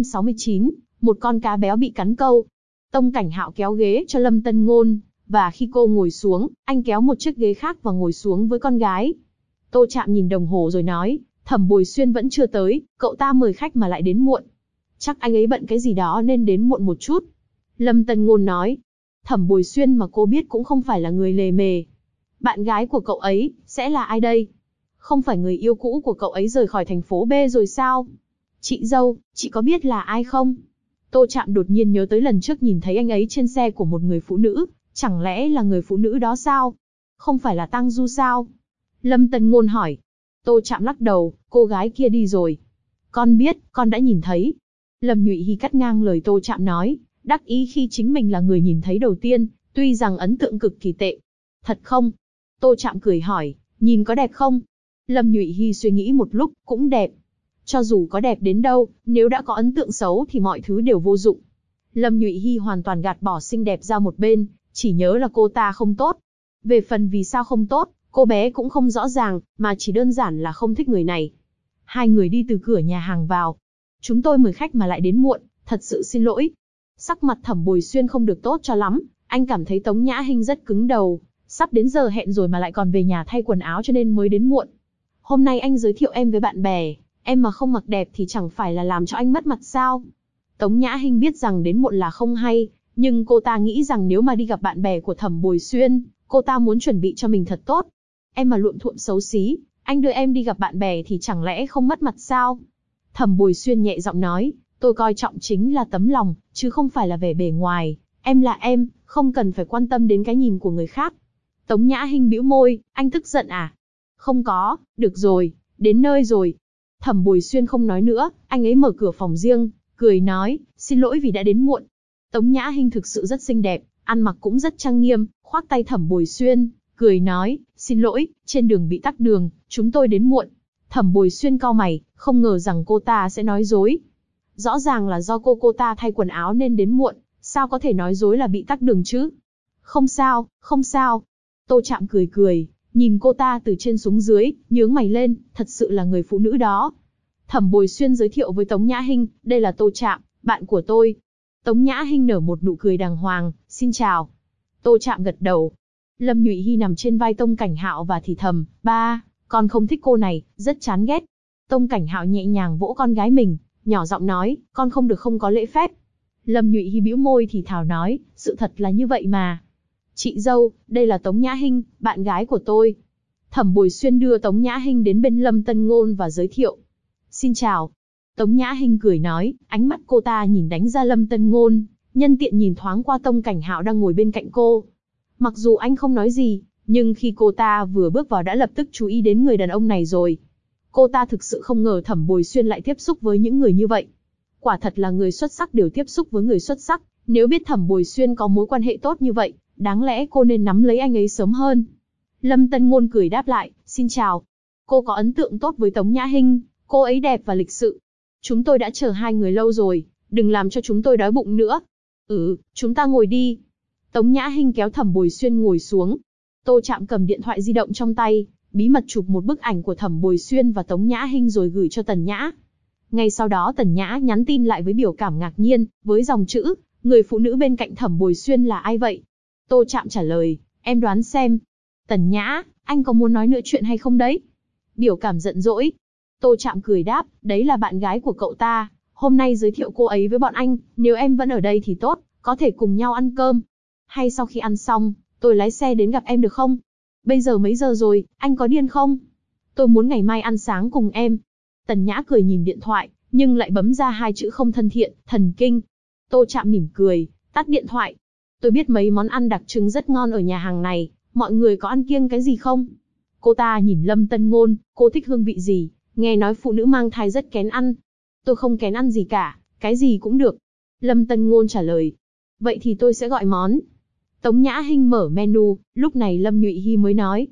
669, một con cá béo bị cắn câu. Tông Cảnh Hạo kéo ghế cho Lâm Tân Ngôn, và khi cô ngồi xuống, anh kéo một chiếc ghế khác và ngồi xuống với con gái. Tô Trạm nhìn đồng hồ rồi nói, Thẩm Bồi Xuyên vẫn chưa tới, cậu ta mời khách mà lại đến muộn. Chắc anh ấy bận cái gì đó nên đến muộn một chút. Lâm Tân Ngôn nói, Thẩm Bồi Xuyên mà cô biết cũng không phải là người lề mề. Bạn gái của cậu ấy, sẽ là ai đây? Không phải người yêu cũ của cậu ấy rời khỏi thành phố B rồi sao? Chị dâu, chị có biết là ai không? Tô Trạm đột nhiên nhớ tới lần trước nhìn thấy anh ấy trên xe của một người phụ nữ, chẳng lẽ là người phụ nữ đó sao? Không phải là Tăng Du sao? Lâm Tân Ngôn hỏi. Tô Trạm lắc đầu, cô gái kia đi rồi. Con biết, con đã nhìn thấy. Lâm Nhụy Hy cắt ngang lời Tô Trạm nói, đắc ý khi chính mình là người nhìn thấy đầu tiên, tuy rằng ấn tượng cực kỳ tệ. Thật không? Tô Trạm cười hỏi, nhìn có đẹp không? Lâm Nhụy Hy suy nghĩ một lúc, cũng đẹp. Cho dù có đẹp đến đâu, nếu đã có ấn tượng xấu thì mọi thứ đều vô dụng. Lâm Nhụy Hy hoàn toàn gạt bỏ xinh đẹp ra một bên, chỉ nhớ là cô ta không tốt. Về phần vì sao không tốt, cô bé cũng không rõ ràng, mà chỉ đơn giản là không thích người này. Hai người đi từ cửa nhà hàng vào. Chúng tôi mời khách mà lại đến muộn, thật sự xin lỗi. Sắc mặt Thẩm Bồi Xuyên không được tốt cho lắm, anh cảm thấy Tống Nhã Hinh rất cứng đầu. Sắp đến giờ hẹn rồi mà lại còn về nhà thay quần áo cho nên mới đến muộn. Hôm nay anh giới thiệu em với bạn bè, em mà không mặc đẹp thì chẳng phải là làm cho anh mất mặt sao? Tống Nhã Hinh biết rằng đến muộn là không hay, nhưng cô ta nghĩ rằng nếu mà đi gặp bạn bè của Thẩm Bồi Xuyên, cô ta muốn chuẩn bị cho mình thật tốt. Em mà luộm thuộm xấu xí, anh đưa em đi gặp bạn bè thì chẳng lẽ không mất mặt sao? Thẩm Bồi Xuyên nhẹ giọng nói, tôi coi trọng chính là tấm lòng, chứ không phải là vẻ bề ngoài. Em là em, không cần phải quan tâm đến cái nhìn của người khác. Tống Nhã Hinh bĩu môi, anh tức giận à? Không có, được rồi, đến nơi rồi. Thẩm Bồi Xuyên không nói nữa, anh ấy mở cửa phòng riêng, cười nói, xin lỗi vì đã đến muộn. Tống Nhã Hinh thực sự rất xinh đẹp, ăn mặc cũng rất trang nghiêm, khoác tay Thẩm Bồi Xuyên, cười nói, xin lỗi, trên đường bị tắc đường, chúng tôi đến muộn. Thẩm Bồi Xuyên cau mày, không ngờ rằng cô ta sẽ nói dối. Rõ ràng là do cô ta thay quần áo nên đến muộn, sao có thể nói dối là bị tắc đường chứ? Không sao, không sao. Tô Trạm cười cười, nhìn cô ta từ trên xuống dưới, nhướng mày lên, thật sự là người phụ nữ đó. Thẩm Bồi Xuyên giới thiệu với Tống Nhã Hinh, đây là Tô Trạm, bạn của tôi. Tống Nhã Hinh nở một nụ cười đàng hoàng, xin chào. Tô Trạm gật đầu. Lâm Nhụy Hy nằm trên vai Tông Cảnh Hạo và thì thầm, ba, con không thích cô này, rất chán ghét. Tông Cảnh Hạo nhẹ nhàng vỗ con gái mình, nhỏ giọng nói, con không được không có lễ phép. Lâm Nhụy Hy bĩu môi thì thào nói, sự thật là như vậy mà. Chị dâu, đây là Tống Nhã Hinh, bạn gái của tôi. Thẩm Bồi Xuyên đưa Tống Nhã Hinh đến bên Lâm Tân Ngôn và giới thiệu. Xin chào. Tống Nhã Hinh cười nói, ánh mắt cô ta nhìn đánh ra Lâm Tân Ngôn, nhân tiện nhìn thoáng qua Tông Cảnh Hạo đang ngồi bên cạnh cô. Mặc dù anh không nói gì, nhưng khi cô ta vừa bước vào đã lập tức chú ý đến người đàn ông này rồi. Cô ta thực sự không ngờ Thẩm Bồi Xuyên lại tiếp xúc với những người như vậy. Quả thật là người xuất sắc đều tiếp xúc với người xuất sắc, nếu biết Thẩm Bồi Xuyên có mối quan hệ tốt như vậy, đáng lẽ cô nên nắm lấy anh ấy sớm hơn. Lâm Tân Ngôn cười đáp lại, xin chào. Cô có ấn tượng tốt với Tống Nhã Hinh, cô ấy đẹp và lịch sự. Chúng tôi đã chờ hai người lâu rồi, đừng làm cho chúng tôi đói bụng nữa. Chúng ta ngồi đi. Tống Nhã Hinh kéo Thẩm Bồi Xuyên ngồi xuống. Tô Trạm cầm điện thoại di động trong tay, bí mật chụp một bức ảnh của Thẩm Bồi Xuyên và Tống Nhã Hinh rồi gửi cho Tần Nhã. Ngay sau đó Tần Nhã nhắn tin lại với biểu cảm ngạc nhiên, với dòng chữ, người phụ nữ bên cạnh Thẩm Bồi Xuyên là ai vậy? Tô Trạm trả lời, em đoán xem. Tần Nhã, anh có muốn nói nữa chuyện hay không đấy? Biểu cảm giận dỗi. Tô Trạm cười đáp, đấy là bạn gái của cậu ta, hôm nay giới thiệu cô ấy với bọn anh, nếu em vẫn ở đây thì tốt, có thể cùng nhau ăn cơm. Hay sau khi ăn xong, tôi lái xe đến gặp em được không? Bây giờ mấy giờ rồi, anh có điên không? Tôi muốn ngày mai ăn sáng cùng em. Tần Nhã cười nhìn điện thoại, nhưng lại bấm ra hai chữ không thân thiện, thần kinh. Tô Trạm mỉm cười, tắt điện thoại. Tôi biết mấy món ăn đặc trưng rất ngon ở nhà hàng này, mọi người có ăn kiêng cái gì không? Cô ta nhìn Lâm Tân Ngôn, cô thích hương vị gì? Nghe nói phụ nữ mang thai rất kén ăn. Tôi không kén ăn gì cả, cái gì cũng được. Lâm Tân Ngôn trả lời. Vậy thì tôi sẽ gọi món. Tống Nhã Hinh mở menu, lúc này Lâm Nhụy Hy mới nói,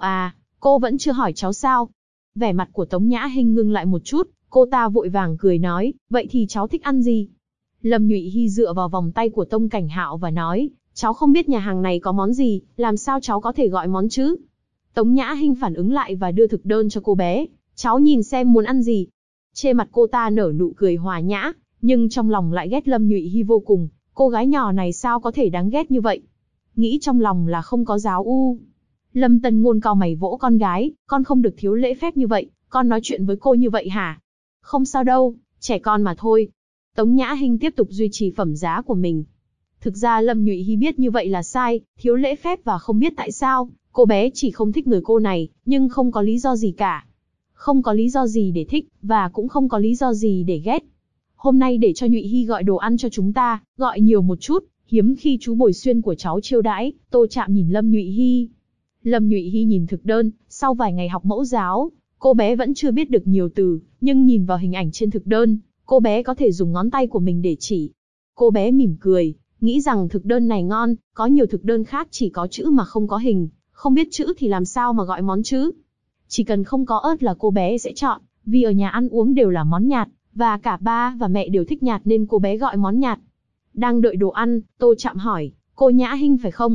cô vẫn chưa hỏi cháu sao? Vẻ mặt của Tống Nhã Hinh ngưng lại một chút, cô ta vội vàng cười nói, vậy thì cháu thích ăn gì? Lâm Nhụy Hy dựa vào vòng tay của Tông Cảnh Hạo và nói, cháu không biết nhà hàng này có món gì, làm sao cháu có thể gọi món chứ? Tống Nhã Hinh phản ứng lại và đưa thực đơn cho cô bé, cháu nhìn xem muốn ăn gì. Trên mặt cô ta nở nụ cười hòa nhã, nhưng trong lòng lại ghét Lâm Nhụy Hy vô cùng, cô gái nhỏ này sao có thể đáng ghét như vậy? Nghĩ trong lòng là không có giáo u. Lâm Tân Ngôn cau mày vỗ con gái, con không được thiếu lễ phép như vậy, con nói chuyện với cô như vậy hả? Không sao đâu, trẻ con mà thôi. Tống Nhã Hinh tiếp tục duy trì phẩm giá của mình. Thực ra Lâm Nhụy Hy biết như vậy là sai, thiếu lễ phép và không biết tại sao, cô bé chỉ không thích người cô này, nhưng không có lý do gì cả. Không có lý do gì để thích, và cũng không có lý do gì để ghét. Hôm nay để cho Nhụy Hy gọi đồ ăn cho chúng ta, gọi nhiều một chút, hiếm khi chú Bồi Xuyên của cháu chiêu đãi. Tô Trạm nhìn Lâm Nhụy Hy. Lâm Nhụy Hy nhìn thực đơn, sau vài ngày học mẫu giáo, cô bé vẫn chưa biết được nhiều từ, nhưng nhìn vào hình ảnh trên thực đơn, cô bé có thể dùng ngón tay của mình để chỉ. Cô bé mỉm cười, nghĩ rằng thực đơn này ngon, có nhiều thực đơn khác chỉ có chữ mà không có hình, không biết chữ thì làm sao mà gọi món chứ. Chỉ cần không có ớt là cô bé sẽ chọn, vì ở nhà ăn uống đều là món nhạt, và cả ba và mẹ đều thích nhạt nên cô bé gọi món nhạt. Đang đợi đồ ăn, Tô Trạm hỏi, cô Nhã Hinh phải không?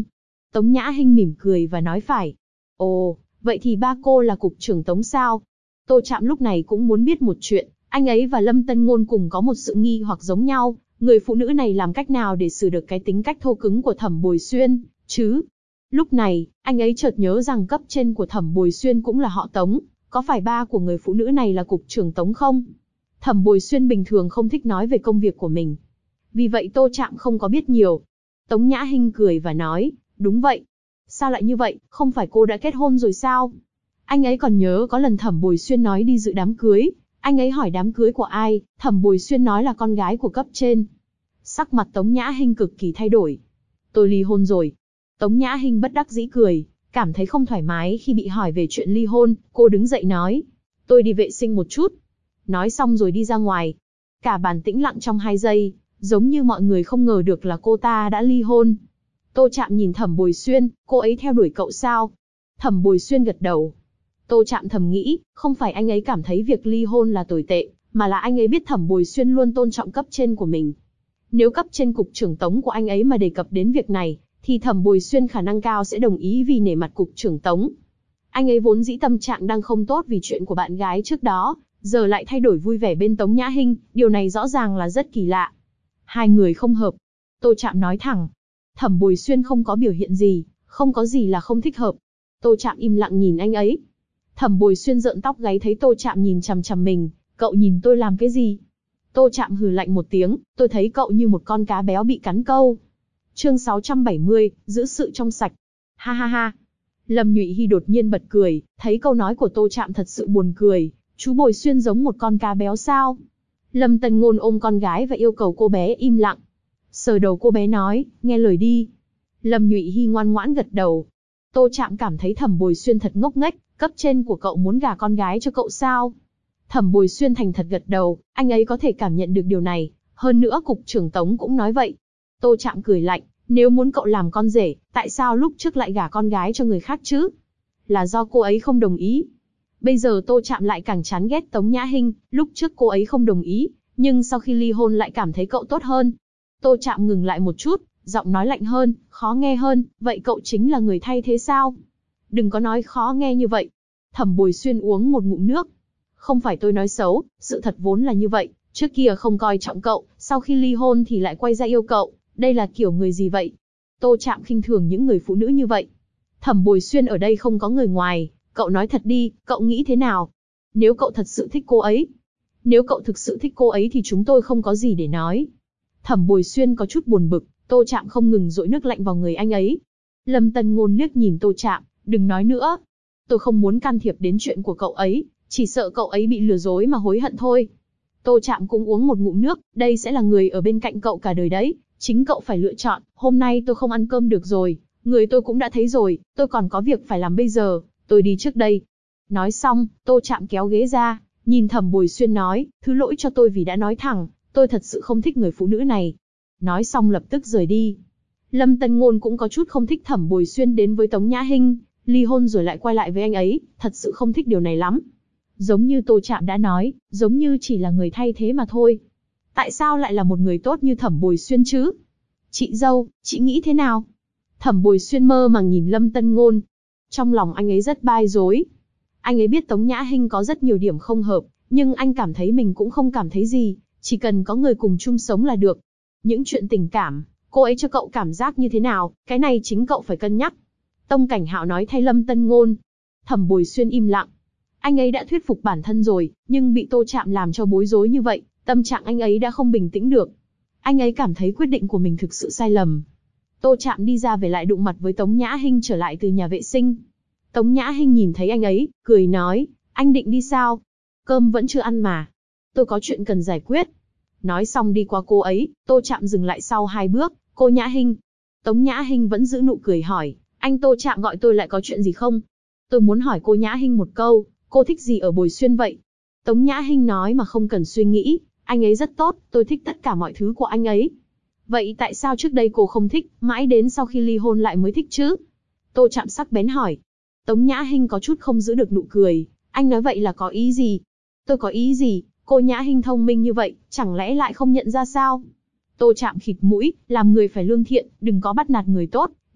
Tống Nhã Hinh mỉm cười và nói phải. Ồ, vậy thì ba cô là cục trưởng Tống sao? Tô Trạm lúc này cũng muốn biết một chuyện, anh ấy và Lâm Tân Ngôn cùng có một sự nghi hoặc giống nhau, người phụ nữ này làm cách nào để xử được cái tính cách thô cứng của Thẩm Bồi Xuyên, chứ? Lúc này, anh ấy chợt nhớ rằng cấp trên của Thẩm Bồi Xuyên cũng là họ Tống, có phải ba của người phụ nữ này là cục trưởng Tống không? Thẩm Bồi Xuyên bình thường không thích nói về công việc của mình. Vì vậy Tô Trạm không có biết nhiều. Tống Nhã Hinh cười và nói, đúng vậy. Sao lại như vậy, không phải cô đã kết hôn rồi sao? Anh ấy còn nhớ có lần Thẩm Bồi Xuyên nói đi dự đám cưới. Anh ấy hỏi đám cưới của ai, Thẩm Bồi Xuyên nói là con gái của cấp trên. Sắc mặt Tống Nhã Hinh cực kỳ thay đổi. Tôi ly hôn rồi. Tống Nhã Hinh bất đắc dĩ cười, cảm thấy không thoải mái khi bị hỏi về chuyện ly hôn, cô đứng dậy nói. Tôi đi vệ sinh một chút. Nói xong rồi đi ra ngoài. Cả bàn tĩnh lặng trong 2 giây, giống như mọi người không ngờ được là cô ta đã ly hôn. Tô Trạm nhìn Thẩm Bồi Xuyên, cô ấy theo đuổi cậu sao? Thẩm Bồi Xuyên gật đầu. Tô Trạm thầm nghĩ, không phải anh ấy cảm thấy việc ly hôn là tồi tệ, mà là anh ấy biết Thẩm Bồi Xuyên luôn tôn trọng cấp trên của mình. Nếu cấp trên cục trưởng Tống của anh ấy mà đề cập đến việc này, thì Thẩm Bồi Xuyên khả năng cao sẽ đồng ý vì nể mặt cục trưởng Tống. Anh ấy vốn dĩ tâm trạng đang không tốt vì chuyện của bạn gái trước đó, giờ lại thay đổi vui vẻ bên Tống Nhã Hinh, điều này rõ ràng là rất kỳ lạ. Hai người không hợp. Tô Trạm nói thẳng. Thẩm Bồi Xuyên không có biểu hiện gì, không có gì là không thích hợp. Tô Trạm im lặng nhìn anh ấy. Thẩm Bồi Xuyên rợn tóc gáy thấy Tô Trạm nhìn chằm chằm mình, cậu nhìn tôi làm cái gì? Tô Trạm hừ lạnh một tiếng, tôi thấy cậu như một con cá béo bị cắn câu. Chương 670, giữ sự trong sạch. Ha ha ha. Lâm Nhụy Hy đột nhiên bật cười, thấy câu nói của Tô Trạm thật sự buồn cười. Chú Bồi Xuyên giống một con cá béo sao? Lâm Tân Ngôn ôm con gái và yêu cầu cô bé im lặng. Sờ đầu cô bé nói, nghe lời đi. Lâm Nhụy Hy ngoan ngoãn gật đầu. Tô Trạm cảm thấy Thẩm Bồi Xuyên thật ngốc nghếch, cấp trên của cậu muốn gả con gái cho cậu sao? Thẩm Bồi Xuyên thành thật gật đầu, anh ấy có thể cảm nhận được điều này, hơn nữa cục trưởng Tống cũng nói vậy. Tô Trạm cười lạnh, nếu muốn cậu làm con rể, tại sao lúc trước lại gả con gái cho người khác chứ? Là do cô ấy không đồng ý. Bây giờ Tô Trạm lại càng chán ghét Tống Nhã Hinh, lúc trước cô ấy không đồng ý, nhưng sau khi ly hôn lại cảm thấy cậu tốt hơn. Tô Trạm ngừng lại một chút, giọng nói lạnh hơn, khó nghe hơn, vậy cậu chính là người thay thế sao? Đừng có nói khó nghe như vậy. Thẩm Bồi Xuyên uống một ngụm nước. Không phải tôi nói xấu, sự thật vốn là như vậy, trước kia không coi trọng cậu, sau khi ly hôn thì lại quay ra yêu cậu, đây là kiểu người gì vậy? Tô Trạm khinh thường những người phụ nữ như vậy. Thẩm Bồi Xuyên ở đây không có người ngoài, cậu nói thật đi, cậu nghĩ thế nào? Nếu cậu thật sự thích cô ấy, nếu cậu thực sự thích cô ấy thì chúng tôi không có gì để nói. Thẩm Bồi Xuyên có chút buồn bực, Tô Trạm không ngừng dội nước lạnh vào người anh ấy. Lâm Tân Ngôn liếc nhìn Tô Trạm, đừng nói nữa. Tôi không muốn can thiệp đến chuyện của cậu ấy, chỉ sợ cậu ấy bị lừa dối mà hối hận thôi. Tô Trạm cũng uống một ngụm nước, đây sẽ là người ở bên cạnh cậu cả đời đấy, chính cậu phải lựa chọn, hôm nay tôi không ăn cơm được rồi, người tôi cũng đã thấy rồi, tôi còn có việc phải làm bây giờ, tôi đi trước đây. Nói xong, Tô Trạm kéo ghế ra, nhìn Thẩm Bồi Xuyên nói, thứ lỗi cho tôi vì đã nói thẳng, tôi thật sự không thích người phụ nữ này. Nói xong lập tức rời đi. Lâm Tân Ngôn cũng có chút không thích Thẩm Bồi Xuyên đến với Tống Nhã Hinh, ly hôn rồi lại quay lại với anh ấy, thật sự không thích điều này lắm. Giống như Tô Trạm đã nói, giống như chỉ là người thay thế mà thôi. Tại sao lại là một người tốt như Thẩm Bồi Xuyên chứ? Chị dâu, chị nghĩ thế nào? Thẩm Bồi Xuyên mơ màng nhìn Lâm Tân Ngôn. Trong lòng anh ấy rất bối rối. Anh ấy biết Tống Nhã Hinh có rất nhiều điểm không hợp, nhưng anh cảm thấy mình cũng không cảm thấy gì, chỉ cần có người cùng chung sống là được. Những chuyện tình cảm, cô ấy cho cậu cảm giác như thế nào, cái này chính cậu phải cân nhắc. Tông Cảnh Hạo nói thay Lâm Tân Ngôn. Thẩm Bồi Xuyên im lặng. Anh ấy đã thuyết phục bản thân rồi, nhưng bị Tô Trạm làm cho bối rối như vậy, tâm trạng anh ấy đã không bình tĩnh được. Anh ấy cảm thấy quyết định của mình thực sự sai lầm. Tô Trạm đi ra về lại đụng mặt với Tống Nhã Hinh trở lại từ nhà vệ sinh. Tống Nhã Hinh nhìn thấy anh ấy, cười nói, anh định đi sao? Cơm vẫn chưa ăn mà. Tôi có chuyện cần giải quyết. Nói xong đi qua cô ấy, Tô Trạm dừng lại sau 2 bước, cô Nhã Hinh. Tống Nhã Hinh vẫn giữ nụ cười hỏi, anh Tô Trạm gọi tôi lại có chuyện gì không? Tôi muốn hỏi cô Nhã Hinh một câu, cô thích gì ở Bồi Xuyên vậy? Tống Nhã Hinh nói mà không cần suy nghĩ, anh ấy rất tốt, tôi thích tất cả mọi thứ của anh ấy. Vậy tại sao trước đây cô không thích, mãi đến sau khi ly hôn lại mới thích chứ? Tô Trạm sắc bén hỏi. Tống Nhã Hinh có chút không giữ được nụ cười, anh nói vậy là có ý gì? Tôi có ý gì? Cô Nhã Hinh thông minh như vậy, chẳng lẽ lại không nhận ra sao? Tô Trạm khịt mũi, làm người phải lương thiện, đừng có bắt nạt người tốt,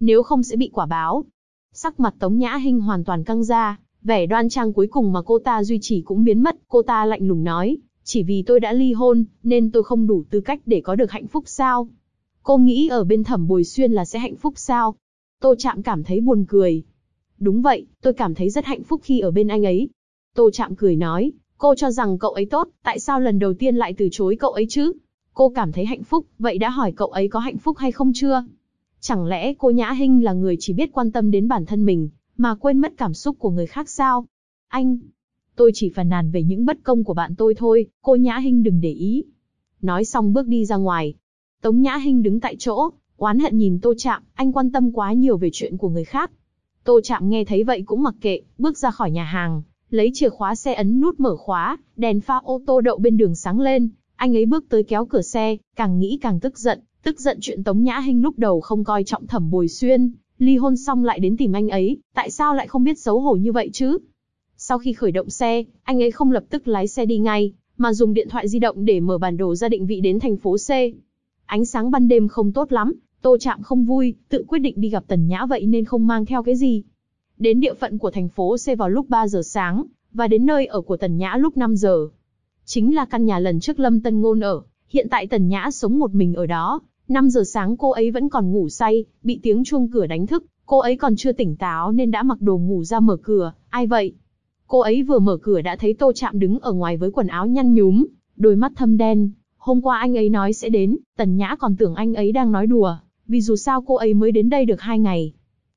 nếu không sẽ bị quả báo. Sắc mặt Tống Nhã Hinh hoàn toàn căng ra, vẻ đoan trang cuối cùng mà cô ta duy trì cũng biến mất, cô ta lạnh lùng nói, chỉ vì tôi đã ly hôn, nên tôi không đủ tư cách để có được hạnh phúc sao? Cô nghĩ ở bên Thẩm Bồi Xuyên là sẽ hạnh phúc sao? Tô Trạm cảm thấy buồn cười. Đúng vậy, tôi cảm thấy rất hạnh phúc khi ở bên anh ấy. Tô Trạm cười nói, cô cho rằng cậu ấy tốt, tại sao lần đầu tiên lại từ chối cậu ấy chứ? Cô cảm thấy hạnh phúc, vậy đã hỏi cậu ấy có hạnh phúc hay không chưa? Chẳng lẽ cô Nhã Hinh là người chỉ biết quan tâm đến bản thân mình, mà quên mất cảm xúc của người khác sao? Anh, tôi chỉ phàn nàn về những bất công của bạn tôi thôi, cô Nhã Hinh đừng để ý. Nói xong bước đi ra ngoài. Tống Nhã Hinh đứng tại chỗ, oán hận nhìn Tô Trạm, anh quan tâm quá nhiều về chuyện của người khác. Tô Trạm nghe thấy vậy cũng mặc kệ, bước ra khỏi nhà hàng, lấy chìa khóa xe ấn nút mở khóa, đèn pha ô tô đậu bên đường sáng lên, anh ấy bước tới kéo cửa xe, càng nghĩ càng tức giận chuyện Tống Nhã Hinh lúc đầu không coi trọng Thẩm Bồi Xuyên, ly hôn xong lại đến tìm anh ấy, tại sao lại không biết xấu hổ như vậy chứ? Sau khi khởi động xe, anh ấy không lập tức lái xe đi ngay, mà dùng điện thoại di động để mở bản đồ ra định vị đến thành phố C. Ánh sáng ban đêm không tốt lắm, Tô Trạm không vui, tự quyết định đi gặp Tần Nhã vậy nên không mang theo cái gì. Đến địa phận của thành phố C vào lúc 3 giờ sáng, và đến nơi ở của Tần Nhã lúc 5 giờ. Chính là căn nhà lần trước Lâm Tân Ngôn ở, hiện tại Tần Nhã sống một mình ở đó. 5 giờ sáng cô ấy vẫn còn ngủ say, bị tiếng chuông cửa đánh thức, cô ấy còn chưa tỉnh táo nên đã mặc đồ ngủ ra mở cửa, ai vậy? Cô ấy vừa mở cửa đã thấy Tô Trạm đứng ở ngoài với quần áo nhăn nhúm, đôi mắt thâm đen. Hôm qua anh ấy nói sẽ đến, Tần Nhã còn tưởng anh ấy đang nói đùa, vì dù sao cô ấy mới đến đây được 2 ngày.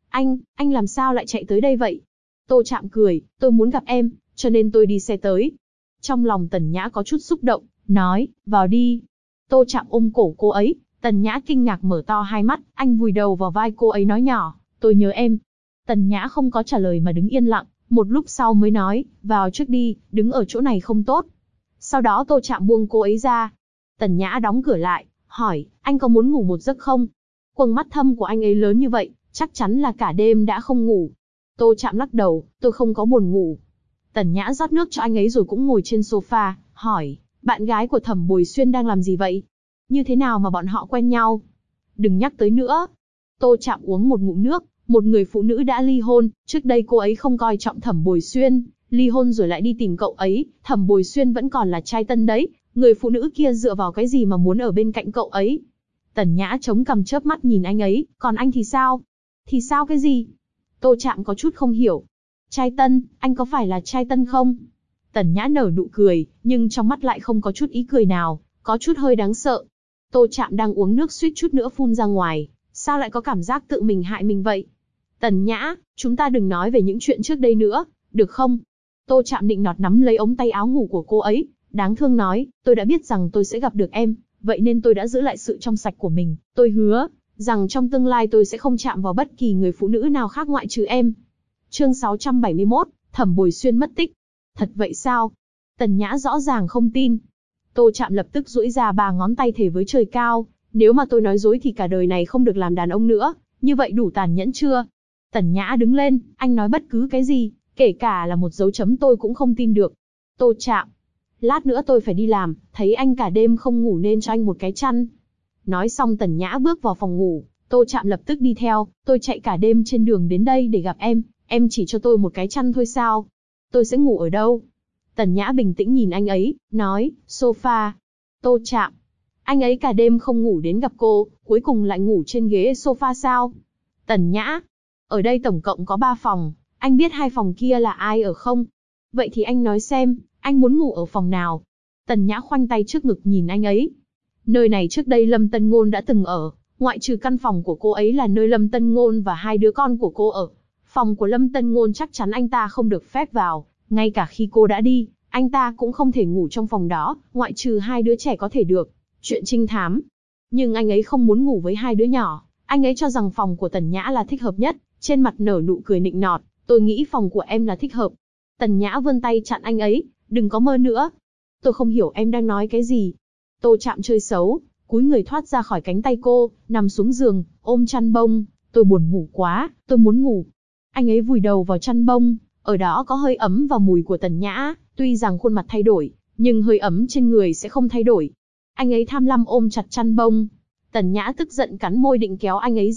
Anh làm sao lại chạy tới đây vậy? Tô Trạm cười, tôi muốn gặp em, cho nên tôi đi xe tới. Trong lòng Tần Nhã có chút xúc động, nói, vào đi. Tô Trạm ôm cổ cô ấy, Tần Nhã kinh ngạc mở to hai mắt, anh vùi đầu vào vai cô ấy nói nhỏ, tôi nhớ em. Tần Nhã không có trả lời mà đứng yên lặng, một lúc sau mới nói, vào trước đi, đứng ở chỗ này không tốt. Sau đó Tô Trạm buông cô ấy ra. Tần Nhã đóng cửa lại, hỏi, anh có muốn ngủ một giấc không? Quầng mắt thâm của anh ấy lớn như vậy, chắc chắn là cả đêm đã không ngủ. Tô Trạm lắc đầu, tôi không có buồn ngủ. Tần Nhã rót nước cho anh ấy rồi cũng ngồi trên sofa, hỏi, bạn gái của Thẩm Bồi Xuyên đang làm gì vậy? Như thế nào mà bọn họ quen nhau? Đừng nhắc tới nữa. Tô Trạm uống một ngụm nước, một người phụ nữ đã ly hôn, trước đây cô ấy không coi trọng Thẩm Bồi Xuyên, ly hôn rồi lại đi tìm cậu ấy, Thẩm Bồi Xuyên vẫn còn là trai tân đấy, người phụ nữ kia dựa vào cái gì mà muốn ở bên cạnh cậu ấy? Tần Nhã chống cằm chớp mắt nhìn anh ấy, còn anh thì sao? Thì sao cái gì? Tô Trạm có chút không hiểu. Trai tân, anh có phải là trai tân không? Tần Nhã nở nụ cười, nhưng trong mắt lại không có chút ý cười nào, có chút hơi đáng sợ. Tô Trạm đang uống nước suýt chút nữa phun ra ngoài, sao lại có cảm giác tự mình hại mình vậy? Tần Nhã, chúng ta đừng nói về những chuyện trước đây nữa, được không? Tô Trạm định nọt nắm lấy ống tay áo ngủ của cô ấy, đáng thương nói, tôi đã biết rằng tôi sẽ gặp được em, vậy nên tôi đã giữ lại sự trong sạch của mình, tôi hứa rằng trong tương lai tôi sẽ không chạm vào bất kỳ người phụ nữ nào khác ngoại trừ em. Chương 671, Thẩm Bồi Xuyên mất tích. Thật vậy sao? Tần Nhã rõ ràng không tin. Tô Trạm lập tức duỗi ra 3 ngón tay thề với trời cao, nếu mà tôi nói dối thì cả đời này không được làm đàn ông nữa, như vậy đủ tàn nhẫn chưa? Tần Nhã đứng lên, anh nói bất cứ cái gì, kể cả là một dấu chấm tôi cũng không tin được. Tô Trạm, lát nữa tôi phải đi làm, thấy anh cả đêm không ngủ nên cho anh một cái chăn. Nói xong Tần Nhã bước vào phòng ngủ, Tô Trạm lập tức đi theo, tôi chạy cả đêm trên đường đến đây để gặp em chỉ cho tôi một cái chăn thôi sao? Tôi sẽ ngủ ở đâu? Tần Nhã bình tĩnh nhìn anh ấy, nói, sofa. Tô Trạm, anh ấy cả đêm không ngủ đến gặp cô, cuối cùng lại ngủ trên ghế sofa sao? Tần Nhã, ở đây tổng cộng có 3 phòng, anh biết 2 phòng kia là ai ở không? Vậy thì anh nói xem, anh muốn ngủ ở phòng nào? Tần Nhã khoanh tay trước ngực nhìn anh ấy. Nơi này trước đây Lâm Tân Ngôn đã từng ở, ngoại trừ căn phòng của cô ấy là nơi Lâm Tân Ngôn và 2 đứa con của cô ở. Phòng của Lâm Tân Ngôn chắc chắn anh ta không được phép vào, ngay cả khi cô đã đi, anh ta cũng không thể ngủ trong phòng đó, ngoại trừ 2 đứa trẻ có thể được. Chuyện trinh thám. Nhưng anh ấy không muốn ngủ với 2 đứa nhỏ, anh ấy cho rằng phòng của Tần Nhã là thích hợp nhất, trên mặt nở nụ cười nịnh nọt, tôi nghĩ phòng của em là thích hợp. Tần Nhã vươn tay chặn anh ấy, đừng có mơ nữa. Tôi không hiểu em đang nói cái gì. Tô Trạm chơi xấu, cúi người thoát ra khỏi cánh tay cô, nằm xuống giường, ôm chăn bông, tôi buồn ngủ quá, tôi muốn ngủ. Anh ấy vùi đầu vào chăn bông, ở đó có hơi ấm và mùi của Tần Nhã, tuy rằng khuôn mặt thay đổi, nhưng hơi ấm trên người sẽ không thay đổi. Anh ấy tham lam ôm chặt chăn bông. Tần Nhã tức giận cắn môi định kéo anh ấy ra,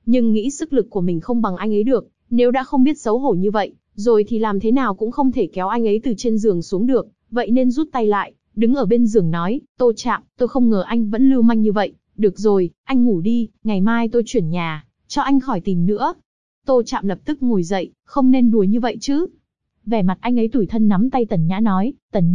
nhưng nghĩ sức lực của mình không bằng anh ấy được, nếu đã không biết xấu hổ như vậy, rồi thì làm thế nào cũng không thể kéo anh ấy từ trên giường xuống được, vậy nên rút tay lại, đứng ở bên giường nói, Tô Trạm, tôi không ngờ anh vẫn lưu manh như vậy, được rồi, anh ngủ đi, ngày mai tôi chuyển nhà, cho anh khỏi tìm nữa. Tô Trạm lập tức ngồi dậy, không nên đùa như vậy chứ. Vẻ mặt anh ấy tủi thân nắm tay Tần Nhã nói,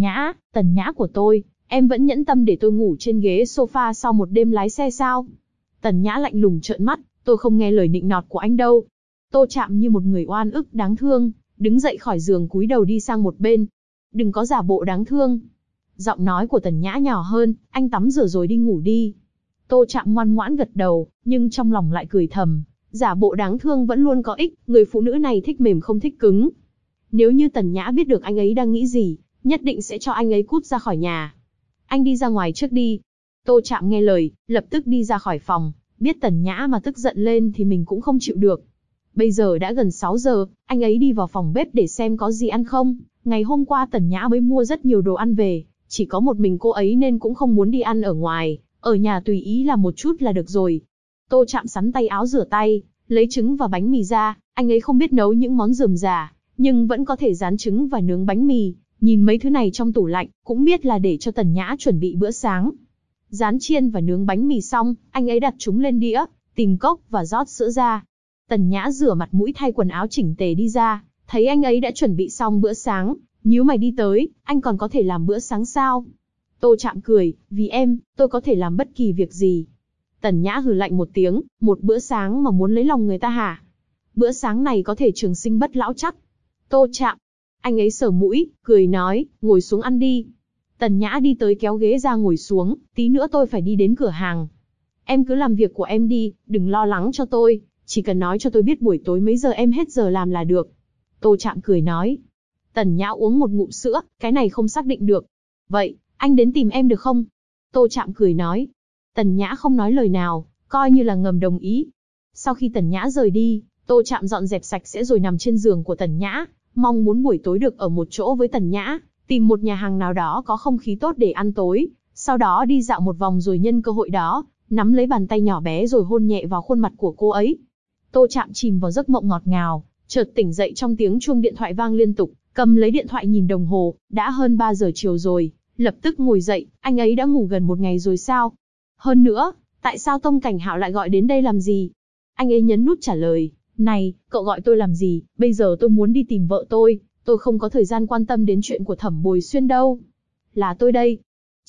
Tần Nhã của tôi, em vẫn nhẫn tâm để tôi ngủ trên ghế sofa sau một đêm lái xe sao? Tần Nhã lạnh lùng trợn mắt, tôi không nghe lời nịnh nọt của anh đâu. Tô Trạm như một người oan ức đáng thương, đứng dậy khỏi giường cúi đầu đi sang một bên. Đừng có giả bộ đáng thương. Giọng nói của Tần Nhã nhỏ hơn, anh tắm rửa rồi đi ngủ đi. Tô Trạm ngoan ngoãn gật đầu, nhưng trong lòng lại cười thầm, giả bộ đáng thương vẫn luôn có ích, người phụ nữ này thích mềm không thích cứng. Nếu như Tần Nhã biết được anh ấy đang nghĩ gì, nhất định sẽ cho anh ấy cút ra khỏi nhà. Anh đi ra ngoài trước đi. Tô Trạm nghe lời, lập tức đi ra khỏi phòng, biết Tần Nhã mà tức giận lên thì mình cũng không chịu được. Bây giờ đã gần 6 giờ, anh ấy đi vào phòng bếp để xem có gì ăn không. Ngày hôm qua Tần Nhã mới mua rất nhiều đồ ăn về, chỉ có một mình cô ấy nên cũng không muốn đi ăn ở ngoài, ở nhà tùy ý làm một chút là được rồi. Tô Trạm sắn tay áo rửa tay, lấy trứng và bánh mì ra, anh ấy không biết nấu những món rườm rà, nhưng vẫn có thể rán trứng và nướng bánh mì, nhìn mấy thứ này trong tủ lạnh, cũng biết là để cho Tần Nhã chuẩn bị bữa sáng. Rán chiên và nướng bánh mì xong, anh ấy đặt chúng lên đĩa, tìm cốc và rót sữa ra. Tần Nhã rửa mặt mũi thay quần áo chỉnh tề đi ra, thấy anh ấy đã chuẩn bị xong bữa sáng, nhíu mày đi tới, anh còn có thể làm bữa sáng sao? Tô Trạm cười, vì em, tôi có thể làm bất kỳ việc gì. Tần Nhã hừ lạnh một tiếng, một bữa sáng mà muốn lấy lòng người ta hả? Bữa sáng này có thể trường sinh bất lão chắc. Tô Trạm, anh ấy sờ mũi, cười nói, ngồi xuống ăn đi. Tần Nhã đi tới kéo ghế ra ngồi xuống, tí nữa tôi phải đi đến cửa hàng. Em cứ làm việc của em đi, đừng lo lắng cho tôi, chỉ cần nói cho tôi biết buổi tối mấy giờ em hết giờ làm là được. Tô Trạm cười nói. Tần Nhã uống một ngụm sữa, cái này không xác định được. Vậy, anh đến tìm em được không? Tô Trạm cười nói. Tần Nhã không nói lời nào, coi như là ngầm đồng ý. Sau khi Tần Nhã rời đi, Tô Trạm dọn dẹp sạch sẽ rồi nằm trên giường của Tần Nhã, mong muốn buổi tối được ở một chỗ với Tần Nhã, tìm một nhà hàng nào đó có không khí tốt để ăn tối, sau đó đi dạo một vòng rồi nhân cơ hội đó, nắm lấy bàn tay nhỏ bé rồi hôn nhẹ vào khuôn mặt của cô ấy. Tô Trạm chìm vào giấc mộng ngọt ngào, chợt tỉnh dậy trong tiếng chuông điện thoại vang liên tục, cầm lấy điện thoại nhìn đồng hồ, đã hơn 3 giờ chiều rồi, lập tức ngồi dậy, anh ấy đã ngủ gần một ngày rồi sao? Hơn nữa, tại sao Tông Cảnh Hạo lại gọi đến đây làm gì? Anh ấy nhấn nút trả lời, này, cậu gọi tôi làm gì, bây giờ tôi muốn đi tìm vợ tôi không có thời gian quan tâm đến chuyện của Thẩm Bồi Xuyên đâu. Là tôi đây.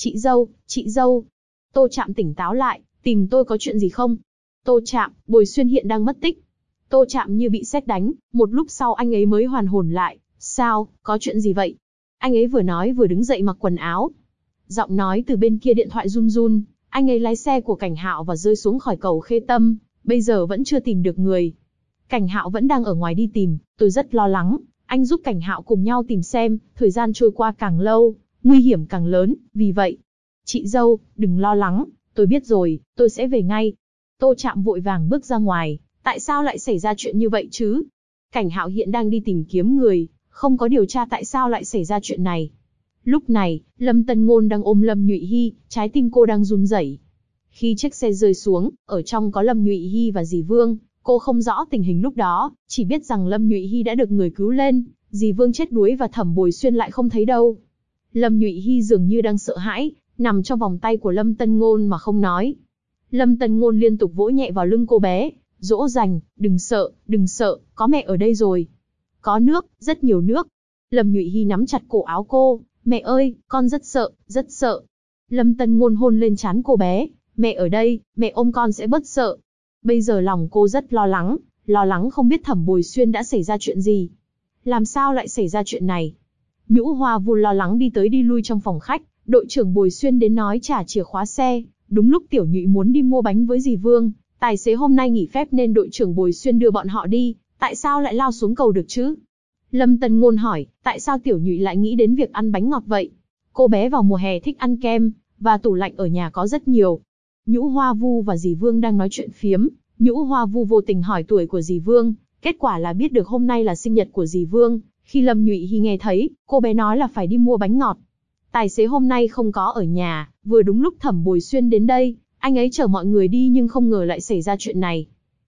Chị dâu. Tô Trạm tỉnh táo lại, tìm tôi có chuyện gì không? Tô Trạm, Bồi Xuyên hiện đang mất tích. Tô Trạm như bị sét đánh, một lúc sau anh ấy mới hoàn hồn lại. Sao, có chuyện gì vậy? Anh ấy vừa nói vừa đứng dậy mặc quần áo. Giọng nói từ bên kia điện thoại run run, anh ấy lái xe của Cảnh Hạo và rơi xuống khỏi cầu Khê Tâm, bây giờ vẫn chưa tìm được người. Cảnh Hạo vẫn đang ở ngoài đi tìm, tôi rất lo lắng, anh giúp Cảnh Hạo cùng nhau tìm xem, thời gian trôi qua càng lâu, nguy hiểm càng lớn, vì vậy. Chị dâu, đừng lo lắng, tôi biết rồi, tôi sẽ về ngay. Tô Trạm vội vàng bước ra ngoài, tại sao lại xảy ra chuyện như vậy chứ? Cảnh Hạo hiện đang đi tìm kiếm người, không có điều tra tại sao lại xảy ra chuyện này. Lúc này, Lâm Tân Ngôn đang ôm Lâm Nhụy Hy, trái tim cô đang run rẩy. Khi chiếc xe rơi xuống, ở trong có Lâm Nhụy Hy và Dì Vương, cô không rõ tình hình lúc đó, chỉ biết rằng Lâm Nhụy Hy đã được người cứu lên, Dì Vương chết đuối và Thẩm Bồi Xuyên lại không thấy đâu. Lâm Nhụy Hy dường như đang sợ hãi, nằm trong vòng tay của Lâm Tân Ngôn mà không nói. Lâm Tân Ngôn liên tục vỗ nhẹ vào lưng cô bé, dỗ dành, đừng sợ, có mẹ ở đây rồi. Có nước, rất nhiều nước. Lâm Nhụy Hy nắm chặt cổ áo cô, mẹ ơi, con rất sợ. Lâm Tân Ngôn hôn lên trán cô bé, mẹ ở đây, mẹ ôm con sẽ bớt sợ. Bây giờ lòng cô rất lo lắng không biết Thẩm Bồi Xuyên đã xảy ra chuyện gì. Làm sao lại xảy ra chuyện này? Nhũ Hoa Vun lo lắng đi tới đi lui trong phòng khách, đội trưởng Bồi Xuyên đến nói trả chìa khóa xe, đúng lúc Tiểu Nhụy muốn đi mua bánh với Dì Vương, tài xế hôm nay nghỉ phép nên đội trưởng Bồi Xuyên đưa bọn họ đi, tại sao lại lao xuống cầu được chứ? Lâm Tân Ngôn hỏi, tại sao Tiểu Nhụy lại nghĩ đến việc ăn bánh ngọt vậy? Cô bé vào mùa hè thích ăn kem, và tủ lạnh ở nhà có rất nhiều. Nhũ Hoa Vu và Dì Vương đang nói chuyện phiếm, Nhũ Hoa Vu vô tình hỏi tuổi của Dì Vương, kết quả là biết được hôm nay là sinh nhật của Dì Vương. Khi Lâm Nhụy Hy nghe thấy, cô bé nói là phải đi mua bánh ngọt. Tài xế hôm nay không có ở nhà, vừa đúng lúc Thẩm Bồi Xuyên đến đây, anh ấy chở mọi người đi nhưng không ngờ lại xảy ra chuyện này.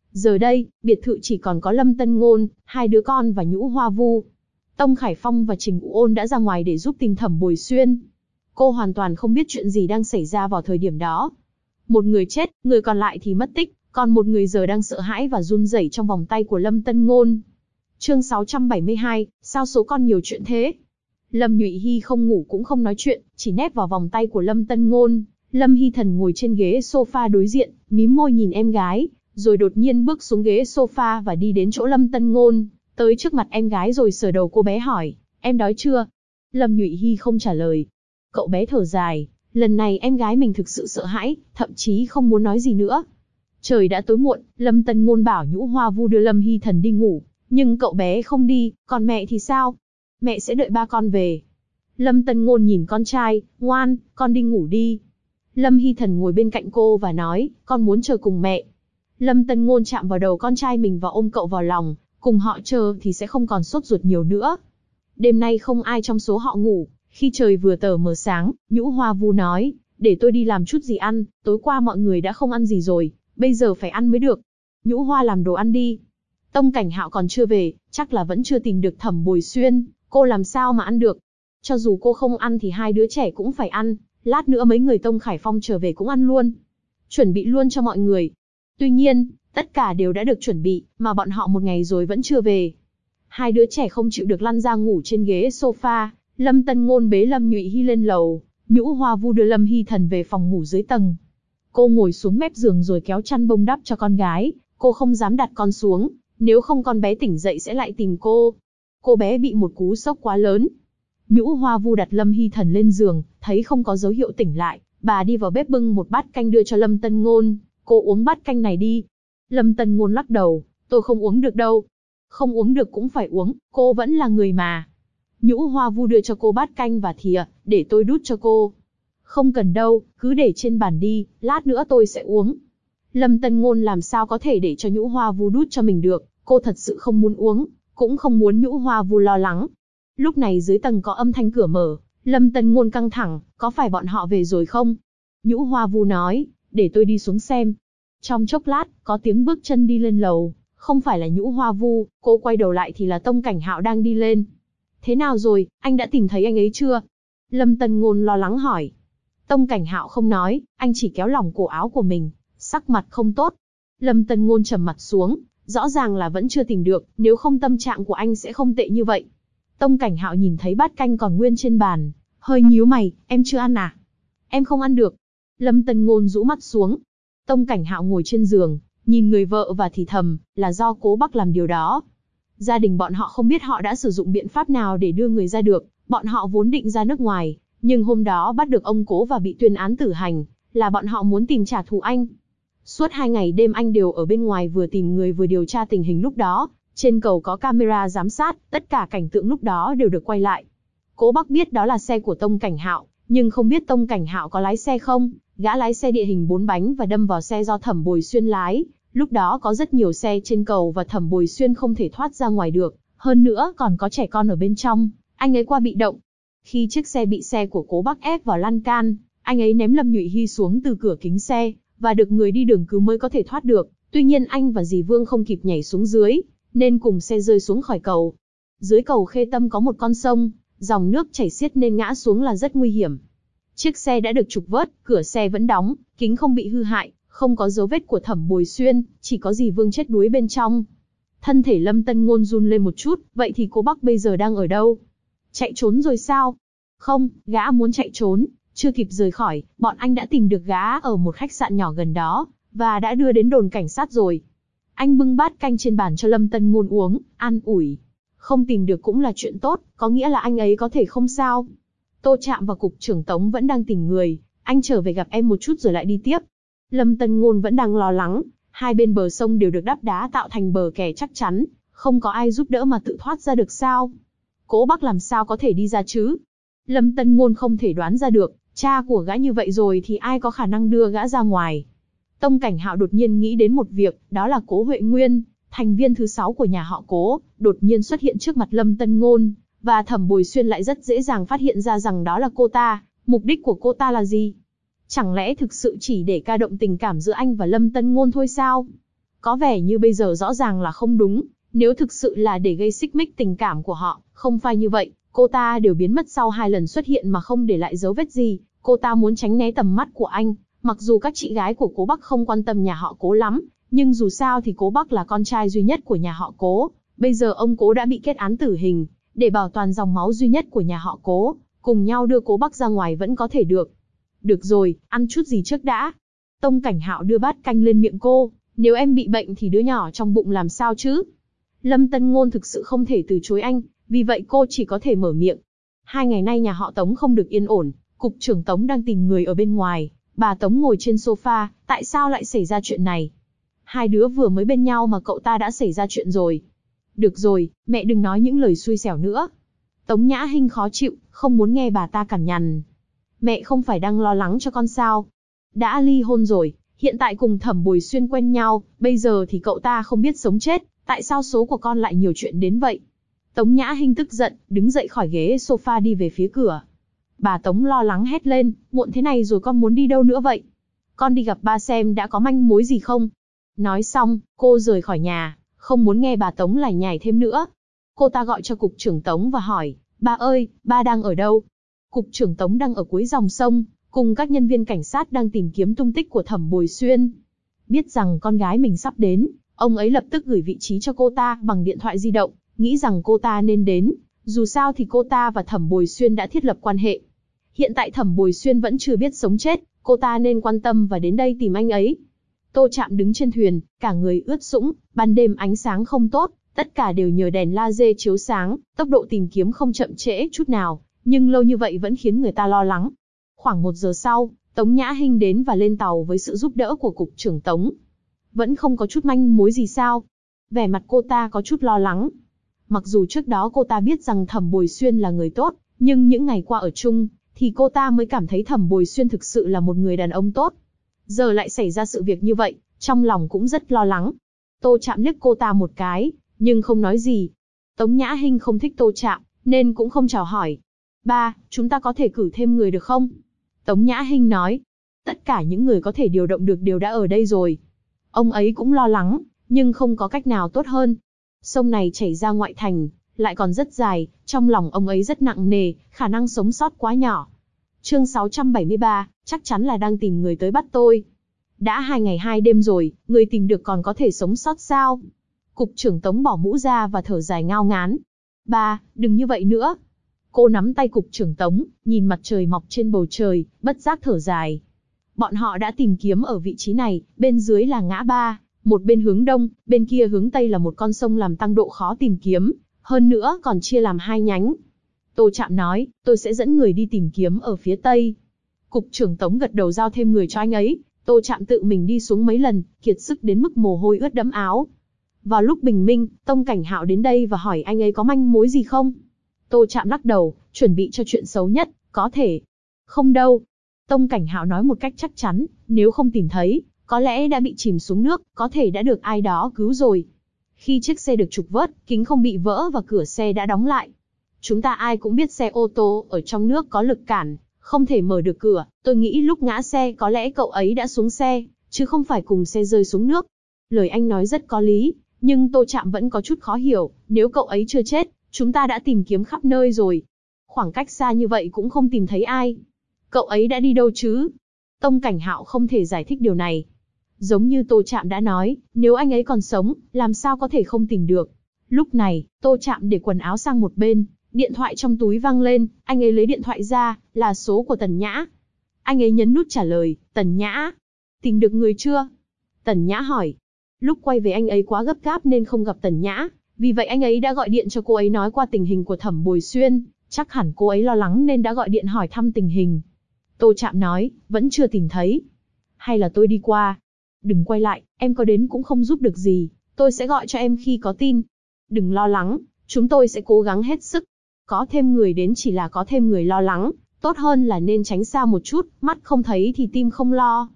Giờ đây, biệt thự chỉ còn có Lâm Tân Ngôn, hai đứa con và Nhũ Hoa Vu. Tông Khải Phong và Trình Vũ Ôn đã ra ngoài để giúp tìm Thẩm Bồi Xuyên. Cô hoàn toàn không biết chuyện gì đang xảy ra vào thời điểm đó. Một người chết, người còn lại thì mất tích, còn một người giờ đang sợ hãi và run rẩy trong vòng tay của Lâm Tân Ngôn. Chương 672, sao số con nhiều chuyện thế? Lâm Nhụy Hy không ngủ cũng không nói chuyện, chỉ nép vào vòng tay của Lâm Tân Ngôn. Lâm Hy Thần ngồi trên ghế sofa đối diện, mím môi nhìn em gái, rồi đột nhiên bước xuống ghế sofa và đi đến chỗ Lâm Tân Ngôn, tới trước mặt em gái rồi sờ đầu cô bé hỏi, em đói chưa? Lâm Nhụy Hy không trả lời. Cậu bé thở dài, lần này em gái mình thực sự sợ hãi, thậm chí không muốn nói gì nữa. Trời đã tối muộn, Lâm Tân Ngôn bảo Nhũ Hoa Vu đưa Lâm Hy Thần đi ngủ, nhưng cậu bé không đi, còn mẹ thì sao? Mẹ sẽ đợi ba con về. Lâm Tân Ngôn nhìn con trai, ngoan, con đi ngủ đi. Lâm Hy Thần ngồi bên cạnh cô và nói, con muốn chờ cùng mẹ. Lâm Tân Ngôn chạm vào đầu con trai mình và ôm cậu vào lòng, cùng họ chờ thì sẽ không còn sốt ruột nhiều nữa. Đêm nay không ai trong số họ ngủ, khi trời vừa tờ mờ sáng, Nhũ Hoa Vu nói, để tôi đi làm chút gì ăn, tối qua mọi người đã không ăn gì rồi, bây giờ phải ăn mới được. Nhũ Hoa làm đồ ăn đi. Tông Cảnh Hạo còn chưa về, chắc là vẫn chưa tìm được Thẩm Bồi Xuyên, cô làm sao mà ăn được. Cho dù cô không ăn thì hai đứa trẻ cũng phải ăn, lát nữa mấy người Tông Khải Phong trở về cũng ăn luôn. Chuẩn bị luôn cho mọi người. Tuy nhiên, tất cả đều đã được chuẩn bị, mà bọn họ một ngày rồi vẫn chưa về. Hai đứa trẻ không chịu được lăn ra ngủ trên ghế sofa, Lâm Tân Ngôn bế Lâm Nhụy Hy lên lầu, Nhũ Hoa Vu đưa Lâm Hy Thần về phòng ngủ dưới tầng. Cô ngồi xuống mép giường rồi kéo chăn bông đắp cho con gái, cô không dám đặt con xuống, nếu không con bé tỉnh dậy sẽ lại tìm cô. Cô bé bị một cú sốc quá lớn. Nhũ Hoa Vu đặt Lâm Hy Thần lên giường, thấy không có dấu hiệu tỉnh lại, bà đi vào bếp bưng một bát canh đưa cho Lâm Tân Ngôn, cô uống bát canh này đi. Lâm Tân Ngôn lắc đầu, tôi không uống được đâu. Không uống được cũng phải uống, cô vẫn là người mà. Nhũ Hoa Vu đưa cho cô bát canh và thìa, để tôi đút cho cô. Không cần đâu, cứ để trên bàn đi, lát nữa tôi sẽ uống. Lâm Tân Ngôn làm sao có thể để cho Nhũ Hoa Vu đút cho mình được, cô thật sự không muốn uống, cũng không muốn Nhũ Hoa Vu lo lắng. Lúc này dưới tầng có âm thanh cửa mở, Lâm Tân Ngôn căng thẳng, có phải bọn họ về rồi không? Nhũ Hoa Vu nói, để tôi đi xuống xem. Trong chốc lát, có tiếng bước chân đi lên lầu, không phải là Nhũ Hoa Vu, cô quay đầu lại thì là Tông Cảnh Hạo đang đi lên. Thế nào rồi, anh đã tìm thấy anh ấy chưa? Lâm Tân Ngôn lo lắng hỏi. Tông Cảnh Hạo không nói, anh chỉ kéo lỏng cổ áo của mình, sắc mặt không tốt. Lâm Tân Ngôn trầm mặt xuống, rõ ràng là vẫn chưa tìm được, nếu không tâm trạng của anh sẽ không tệ như vậy. Tông Cảnh Hạo nhìn thấy bát canh còn nguyên trên bàn, hơi nhíu mày, em chưa ăn à? Em không ăn được. Lâm Tân Ngôn rũ mắt xuống. Tông Cảnh Hạo ngồi trên giường, nhìn người vợ và thì thầm, là do Cố Bắc làm điều đó. Gia đình bọn họ không biết họ đã sử dụng biện pháp nào để đưa người ra được, bọn họ vốn định ra nước ngoài, nhưng hôm đó bắt được ông Cố và bị tuyên án tử hành, là bọn họ muốn tìm trả thù anh. Suốt 2 ngày đêm anh đều ở bên ngoài vừa tìm người vừa điều tra tình hình lúc đó, trên cầu có camera giám sát, tất cả cảnh tượng lúc đó đều được quay lại. Cố Bắc biết đó là xe của Tông Cảnh Hạo, nhưng không biết Tông Cảnh Hạo có lái xe không, gã lái xe địa hình 4 bánh và đâm vào xe do Thẩm Bồi Xuyên lái. Lúc đó có rất nhiều xe trên cầu và Thẩm Bồi Xuyên không thể thoát ra ngoài được, hơn nữa còn có trẻ con ở bên trong, anh ấy qua bị động. Khi chiếc xe bị xe của Cố Bắc ép vào lan can, anh ấy ném Lâm Nhụy Hy xuống từ cửa kính xe, và được người đi đường cứu mới có thể thoát được. Tuy nhiên anh và dì Vương không kịp nhảy xuống dưới, nên cùng xe rơi xuống khỏi cầu. Dưới cầu Khê Tâm có một con sông, dòng nước chảy xiết nên ngã xuống là rất nguy hiểm. Chiếc xe đã được trục vớt, cửa xe vẫn đóng, kính không bị hư hại, không có dấu vết của Thẩm Bồi Xuyên, chỉ có dì Vương chết đuối bên trong. Thân thể Lâm Tân Ngôn run lên một chút, vậy thì Cố Bắc bây giờ đang ở đâu? Chạy trốn rồi sao? Không, gã muốn chạy trốn, chưa kịp rời khỏi, bọn anh đã tìm được gã ở một khách sạn nhỏ gần đó, và đã đưa đến đồn cảnh sát rồi. Anh bưng bát canh trên bàn cho Lâm Tân Ngôn uống, an ủi. Không tìm được cũng là chuyện tốt, có nghĩa là anh ấy có thể không sao. Tô Trạm và Cục trưởng Tống vẫn đang tìm người, anh trở về gặp em một chút rồi lại đi tiếp. Lâm Tân Ngôn vẫn đang lo lắng, hai bên bờ sông đều được đắp đá tạo thành bờ kè chắc chắn, không có ai giúp đỡ mà tự thoát ra được sao? Cố Bắc làm sao có thể đi ra chứ? Lâm Tân Ngôn không thể đoán ra được, cha của gã như vậy rồi thì ai có khả năng đưa gã ra ngoài. Tông Cảnh Hạo đột nhiên nghĩ đến một việc, đó là Cố Huệ Nguyên, thành viên thứ 6 của nhà họ Cố, đột nhiên xuất hiện trước mặt Lâm Tân Ngôn, và Thẩm Bồi Xuyên lại rất dễ dàng phát hiện ra rằng đó là cô ta. Mục đích của cô ta là gì? Chẳng lẽ thực sự chỉ để ca động tình cảm giữa anh và Lâm Tân Ngôn thôi sao? Có vẻ như bây giờ rõ ràng là không đúng, nếu thực sự là để gây xích mích tình cảm của họ, không phải như vậy, cô ta đều biến mất sau 2 lần xuất hiện mà không để lại dấu vết gì, cô ta muốn tránh né tầm mắt của anh, mặc dù các chị gái của Cố Bắc không quan tâm nhà họ Cố lắm, nhưng dù sao thì Cố Bắc là con trai duy nhất của nhà họ Cố, bây giờ ông Cố đã bị kết án tử hình, để bảo toàn dòng máu duy nhất của nhà họ Cố, cùng nhau đưa Cố Bắc ra ngoài vẫn có thể được. Được rồi, ăn chút gì trước đã. Tông Cảnh Hạo đưa bát canh lên miệng cô, nếu em bị bệnh thì đứa nhỏ trong bụng làm sao chứ? Lâm Tân Ngôn thực sự không thể từ chối anh, vì vậy cô chỉ có thể mở miệng. 2 ngày nay nhà họ Tống không được yên ổn, cục trưởng Tống đang tìm người ở bên ngoài, bà Tống ngồi trên sofa, tại sao lại xảy ra chuyện này? 2 đứa vừa mới bên nhau mà cậu ta đã xảy ra chuyện rồi. Được rồi, mẹ đừng nói những lời xui xẻo nữa. Tống Nhã Hinh khó chịu, không muốn nghe bà ta cằn nhằn. Mẹ không phải đang lo lắng cho con sao? Đã ly hôn rồi, hiện tại cùng Thẩm Bồi Xuyên quen nhau, bây giờ thì cậu ta không biết sống chết, tại sao số của con lại nhiều chuyện đến vậy? Tống Nhã Hinh tức giận, đứng dậy khỏi ghế sofa đi về phía cửa. Bà Tống lo lắng hét lên, muộn thế này rồi con muốn đi đâu nữa vậy? Con đi gặp ba xem đã có manh mối gì không? Nói xong, cô rời khỏi nhà, không muốn nghe bà Tống lải nhải thêm nữa. Cô ta gọi cho cục trưởng Tống và hỏi, ba ơi, ba đang ở đâu? Cục trưởng Tống đang ở cuối dòng sông, cùng các nhân viên cảnh sát đang tìm kiếm tung tích của Thẩm Bồi Xuyên. Biết rằng con gái mình sắp đến, ông ấy lập tức gửi vị trí cho cô ta bằng điện thoại di động, nghĩ rằng cô ta nên đến, dù sao thì cô ta và Thẩm Bồi Xuyên đã thiết lập quan hệ. Hiện tại Thẩm Bồi Xuyên vẫn chưa biết sống chết, cô ta nên quan tâm và đến đây tìm anh ấy. Tô Trạm đứng trên thuyền, cả người ướt sũng, ban đêm ánh sáng không tốt, tất cả đều nhờ đèn laser chiếu sáng, tốc độ tìm kiếm không chậm trễ chút nào, nhưng lâu như vậy vẫn khiến người ta lo lắng. Khoảng 1 giờ sau, Tống Nhã Hinh đến và lên tàu với sự giúp đỡ của cục trưởng Tống. Vẫn không có chút manh mối gì sao? Vẻ mặt cô ta có chút lo lắng. Mặc dù trước đó cô ta biết rằng Thẩm Bồi Xuyên là người tốt, nhưng những ngày qua ở chung, thì cô ta mới cảm thấy Thẩm Bồi Xuyên thực sự là một người đàn ông tốt. Giờ lại xảy ra sự việc như vậy, trong lòng cũng rất lo lắng. Tô Trạm liếc cô ta một cái, nhưng không nói gì. Tống Nhã Hinh không thích Tô Trạm, nên cũng không chào hỏi. Ba, chúng ta có thể cử thêm người được không? Tống Nhã Hinh nói. Tất cả những người có thể điều động được đều đã ở đây rồi. Ông ấy cũng lo lắng, nhưng không có cách nào tốt hơn. Sông này chảy ra ngoại thành, lại còn rất dài, trong lòng ông ấy rất nặng nề, khả năng sống sót quá nhỏ. Chương 673, chắc chắn là đang tìm người tới bắt tôi. Đã 2 ngày 2 đêm rồi, người tìm được còn có thể sống sót sao? Cục trưởng Tống bỏ mũ ra và thở dài ngao ngán. Ba, đừng như vậy nữa. Cô nắm tay cục trưởng Tống, nhìn mặt trời mọc trên bầu trời, bất giác thở dài. Bọn họ đã tìm kiếm ở vị trí này, bên dưới là ngã ba, một bên hướng đông, bên kia hướng tây là một con sông làm tăng độ khó tìm kiếm, hơn nữa còn chia làm 2 nhánh. Tô Trạm nói, tôi sẽ dẫn người đi tìm kiếm ở phía tây. Cục trưởng Tống gật đầu giao thêm người cho anh ấy. Tô Trạm tự mình đi xuống mấy lần, kiệt sức đến mức mồ hôi ướt đẫm áo. Vào lúc bình minh, Tông Cảnh Hạo đến đây và hỏi anh ấy có manh mối gì không. Tô Trạm lắc đầu, chuẩn bị cho chuyện xấu nhất, có thể. Không đâu. Tông Cảnh Hạo nói một cách chắc chắn, nếu không tìm thấy, có lẽ đã bị chìm xuống nước, có thể đã được ai đó cứu rồi. Khi chiếc xe được trục vớt, kính không bị vỡ và cửa xe đã đóng lại. Chúng ta ai cũng biết xe ô tô ở trong nước có lực cản, không thể mở được cửa. Tôi nghĩ lúc ngã xe có lẽ cậu ấy đã xuống xe, chứ không phải cùng xe rơi xuống nước. Lời anh nói rất có lý, nhưng Tô Trạm vẫn có chút khó hiểu. Nếu cậu ấy chưa chết, chúng ta đã tìm kiếm khắp nơi rồi. Khoảng cách xa như vậy cũng không tìm thấy ai. Cậu ấy đã đi đâu chứ? Tông Cảnh Hạo không thể giải thích điều này. Giống như Tô Trạm đã nói, nếu anh ấy còn sống, làm sao có thể không tìm được. Lúc này, Tô Trạm để quần áo sang một bên, điện thoại trong túi vang lên, anh ấy lấy điện thoại ra, là số của Tần Nhã. Anh ấy nhấn nút trả lời, Tần Nhã. Tìm được người chưa? Tần Nhã hỏi. Lúc quay về anh ấy quá gấp gáp nên không gặp Tần Nhã, vì vậy anh ấy đã gọi điện cho cô ấy nói qua tình hình của Thẩm Bồi Xuyên, chắc hẳn cô ấy lo lắng nên đã gọi điện hỏi thăm tình hình. Tô Trạm nói, vẫn chưa tìm thấy. Hay là tôi đi qua? Đừng quay lại, em có đến cũng không giúp được gì, tôi sẽ gọi cho em khi có tin. Đừng lo lắng, chúng tôi sẽ cố gắng hết sức. Có thêm người đến chỉ là có thêm người lo lắng, tốt hơn là nên tránh xa một chút, mắt không thấy thì tim không lo.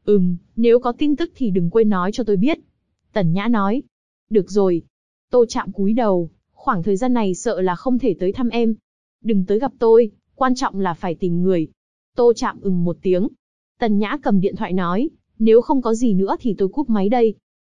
Nếu có tin tức thì đừng quên nói cho tôi biết. Tần Nhã nói. Được rồi. Tô Trạm cúi đầu, khoảng thời gian này sợ là không thể tới thăm em. Đừng tới gặp tôi, quan trọng là phải tìm người. Tô Trạm một tiếng. Tần Nhã cầm điện thoại nói, nếu không có gì nữa thì tôi cúp máy đây.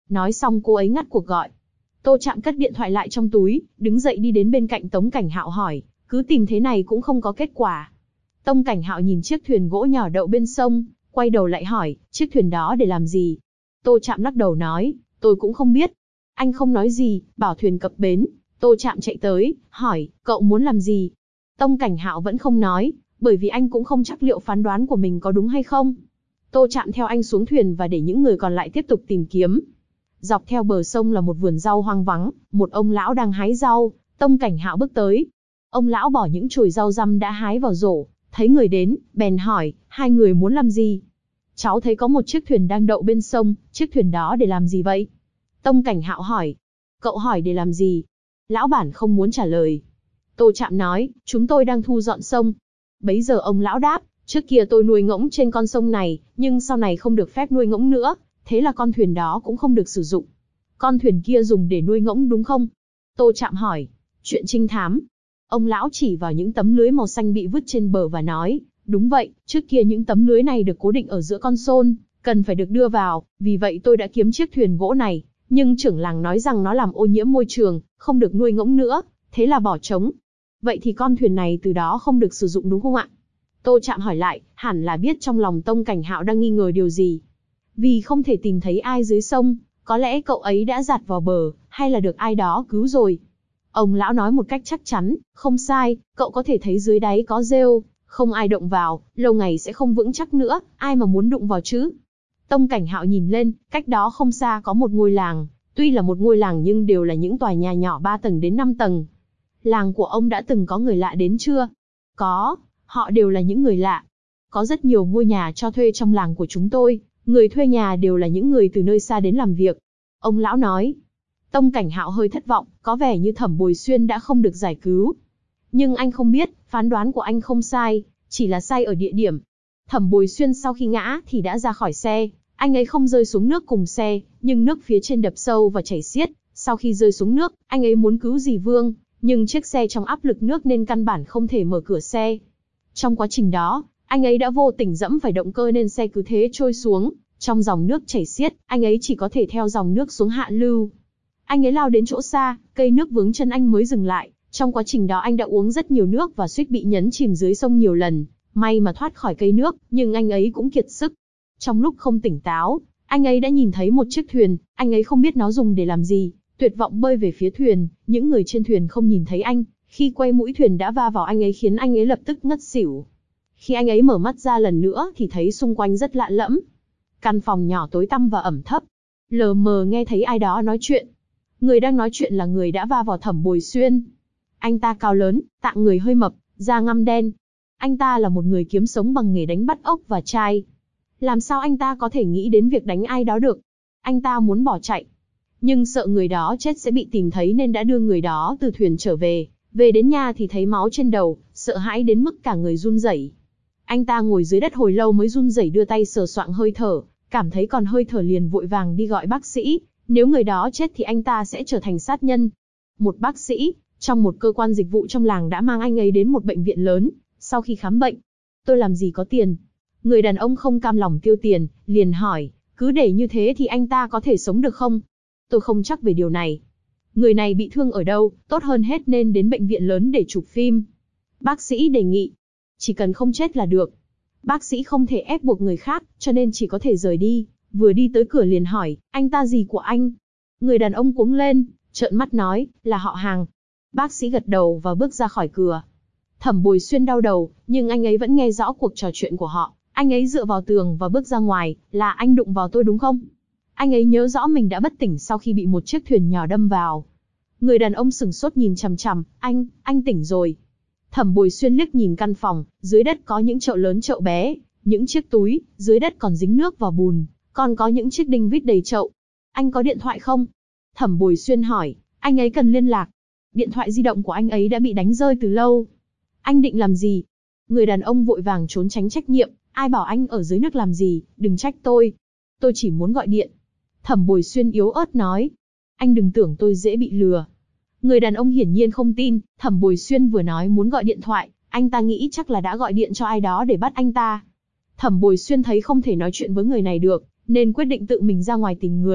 Nói xong cô ấy ngắt cuộc gọi. Tô Trạm cất điện thoại lại trong túi, đứng dậy đi đến bên cạnh Tống Cảnh Hạo hỏi, cứ tìm thế này cũng không có kết quả. Tống Cảnh Hạo nhìn chiếc thuyền gỗ nhỏ đậu bên sông, quay đầu lại hỏi, chiếc thuyền đó để làm gì? Tô Trạm lắc đầu nói, tôi cũng không biết. Anh không nói gì, bảo thuyền cập bến. Tô Trạm chạy tới, hỏi, cậu muốn làm gì? Tống Cảnh Hạo vẫn không nói, bởi vì anh cũng không chắc liệu phán đoán của mình có đúng hay không. Tô Trạm theo anh xuống thuyền và để những người còn lại tiếp tục tìm kiếm. Dọc theo bờ sông là một vườn rau hoang vắng, một ông lão đang hái rau. Tống Cảnh Hạo bước tới. Ông lão bỏ những chồi rau răm đã hái vào rổ, thấy người đến, bèn hỏi, hai người muốn làm gì? Cháu thấy có một chiếc thuyền đang đậu bên sông, chiếc thuyền đó để làm gì vậy? Tống Cảnh Hạo hỏi. Cậu hỏi để làm gì? Lão bản không muốn trả lời. Tô Trạm nói, chúng tôi đang thu dọn sông. Bấy giờ ông lão đáp, trước kia tôi nuôi ngỗng trên con sông này, nhưng sau này không được phép nuôi ngỗng nữa, thế là con thuyền đó cũng không được sử dụng. Con thuyền kia dùng để nuôi ngỗng đúng không? Tô Trạm hỏi. Chuyện trinh thám. Ông lão chỉ vào những tấm lưới màu xanh bị vứt trên bờ và nói, đúng vậy, trước kia những tấm lưới này được cố định ở giữa con sôn, cần phải được đưa vào, vì vậy tôi đã kiếm chiếc thuyền gỗ này, nhưng trưởng làng nói rằng nó làm ô nhiễm môi trường, không được nuôi ngỗng nữa, thế là bỏ trống. Vậy thì con thuyền này từ đó không được sử dụng đúng không ạ? Tô Trạm hỏi lại, hẳn là biết trong lòng Tống Cảnh Hạo đang nghi ngờ điều gì. Vì không thể tìm thấy ai dưới sông, có lẽ cậu ấy đã giạt vào bờ, hay là được ai đó cứu rồi. Ông lão nói một cách chắc chắn, không sai, cậu có thể thấy dưới đáy có rêu, không ai động vào, lâu ngày sẽ không vững chắc nữa, ai mà muốn đụng vào chứ. Tống Cảnh Hạo nhìn lên, cách đó không xa có một ngôi làng, tuy là một ngôi làng nhưng đều là những tòa nhà nhỏ 3 tầng đến 5 tầng. Làng của ông đã từng có người lạ đến chưa? Có, họ đều là những người lạ. Có rất nhiều ngôi nhà cho thuê trong làng của chúng tôi, người thuê nhà đều là những người từ nơi xa đến làm việc. Ông lão nói. Tống Cảnh Hạo hơi thất vọng, có vẻ như Thẩm Bồi Xuyên đã không được giải cứu. Nhưng anh không biết, phán đoán của anh không sai, chỉ là sai ở địa điểm. Thẩm Bồi Xuyên sau khi ngã thì đã ra khỏi xe, anh ấy không rơi xuống nước cùng xe, nhưng nước phía trên đập sâu và chảy xiết. Sau khi rơi xuống nước, anh ấy muốn cứu dì Vương, nhưng chiếc xe trong áp lực nước nên căn bản không thể mở cửa xe. Trong quá trình đó, anh ấy đã vô tình dẫm phải động cơ nên xe cứ thế trôi xuống. Trong dòng nước chảy xiết, anh ấy chỉ có thể theo dòng nước xuống hạ lưu. Anh ấy lao đến chỗ xa, cây nước vướng chân anh mới dừng lại. Trong quá trình đó anh đã uống rất nhiều nước và suýt bị nhấn chìm dưới sông nhiều lần. May mà thoát khỏi cây nước, nhưng anh ấy cũng kiệt sức. Trong lúc không tỉnh táo, anh ấy đã nhìn thấy một chiếc thuyền, anh ấy không biết nó dùng để làm gì. Tuyệt vọng bơi về phía thuyền, những người trên thuyền không nhìn thấy anh. Khi quay mũi thuyền đã va vào anh ấy khiến anh ấy lập tức ngất xỉu. Khi anh ấy mở mắt ra lần nữa thì thấy xung quanh rất lạ lẫm. Căn phòng nhỏ tối tăm và ẩm thấp. Lờ mờ nghe thấy ai đó nói chuyện. Người đang nói chuyện là người đã va vào Thẩm Bồi Xuyên. Anh ta cao lớn, tạng người hơi mập, da ngăm đen. Anh ta là một người kiếm sống bằng nghề đánh bắt ốc và trai. Làm sao anh ta có thể nghĩ đến việc đánh ai đó được? Anh ta muốn bỏ chạy. Nhưng sợ người đó chết sẽ bị tìm thấy nên đã đưa người đó từ thuyền trở về. Về đến nhà thì thấy máu trên đầu, sợ hãi đến mức cả người run rẩy. Anh ta ngồi dưới đất hồi lâu mới run rẩy đưa tay sờ soạng hơi thở, cảm thấy còn hơi thở liền vội vàng đi gọi bác sĩ. Nếu người đó chết thì anh ta sẽ trở thành sát nhân. Một bác sĩ, trong một cơ quan dịch vụ trong làng đã mang anh ấy đến một bệnh viện lớn. Sau khi khám bệnh, tôi làm gì có tiền. Người đàn ông không cam lòng tiêu tiền, liền hỏi, cứ để như thế thì anh ta có thể sống được không? Tôi không chắc về điều này. Người này bị thương ở đâu, tốt hơn hết nên đến bệnh viện lớn để chụp phim. Bác sĩ đề nghị, chỉ cần không chết là được. Bác sĩ không thể ép buộc người khác, cho nên chỉ có thể rời đi. Vừa đi tới cửa liền hỏi, anh ta gì của anh? Người đàn ông cuống lên, trợn mắt nói, là họ hàng. Bác sĩ gật đầu và bước ra khỏi cửa. Thẩm Bồi Xuyên đau đầu, nhưng anh ấy vẫn nghe rõ cuộc trò chuyện của họ. Anh ấy dựa vào tường và bước ra ngoài, là anh đụng vào tôi đúng không? Anh ấy nhớ rõ mình đã bất tỉnh sau khi bị một chiếc thuyền nhỏ đâm vào. Người đàn ông sửng sốt nhìn chằm chằm, anh tỉnh rồi. Thẩm Bồi Xuyên liếc nhìn căn phòng, dưới đất có những chậu lớn chậu bé, những chiếc túi, dưới đất còn dính nước và bùn, còn có những chiếc đinh vít đầy chậu. Anh có điện thoại không? Thẩm Bồi Xuyên hỏi, anh ấy cần liên lạc. Điện thoại di động của anh ấy đã bị đánh rơi từ lâu. Anh định làm gì? Người đàn ông vội vàng trốn tránh trách nhiệm, ai bảo anh ở dưới nước làm gì, đừng trách tôi. Tôi chỉ muốn gọi điện. Thẩm Bồi Xuyên yếu ớt nói. Anh đừng tưởng tôi dễ bị lừa. Người đàn ông hiển nhiên không tin, Thẩm Bồi Xuyên vừa nói muốn gọi điện thoại, anh ta nghĩ chắc là đã gọi điện cho ai đó để bắt anh ta. Thẩm Bồi Xuyên thấy không thể nói chuyện với người này được, nên quyết định tự mình ra ngoài tìm người.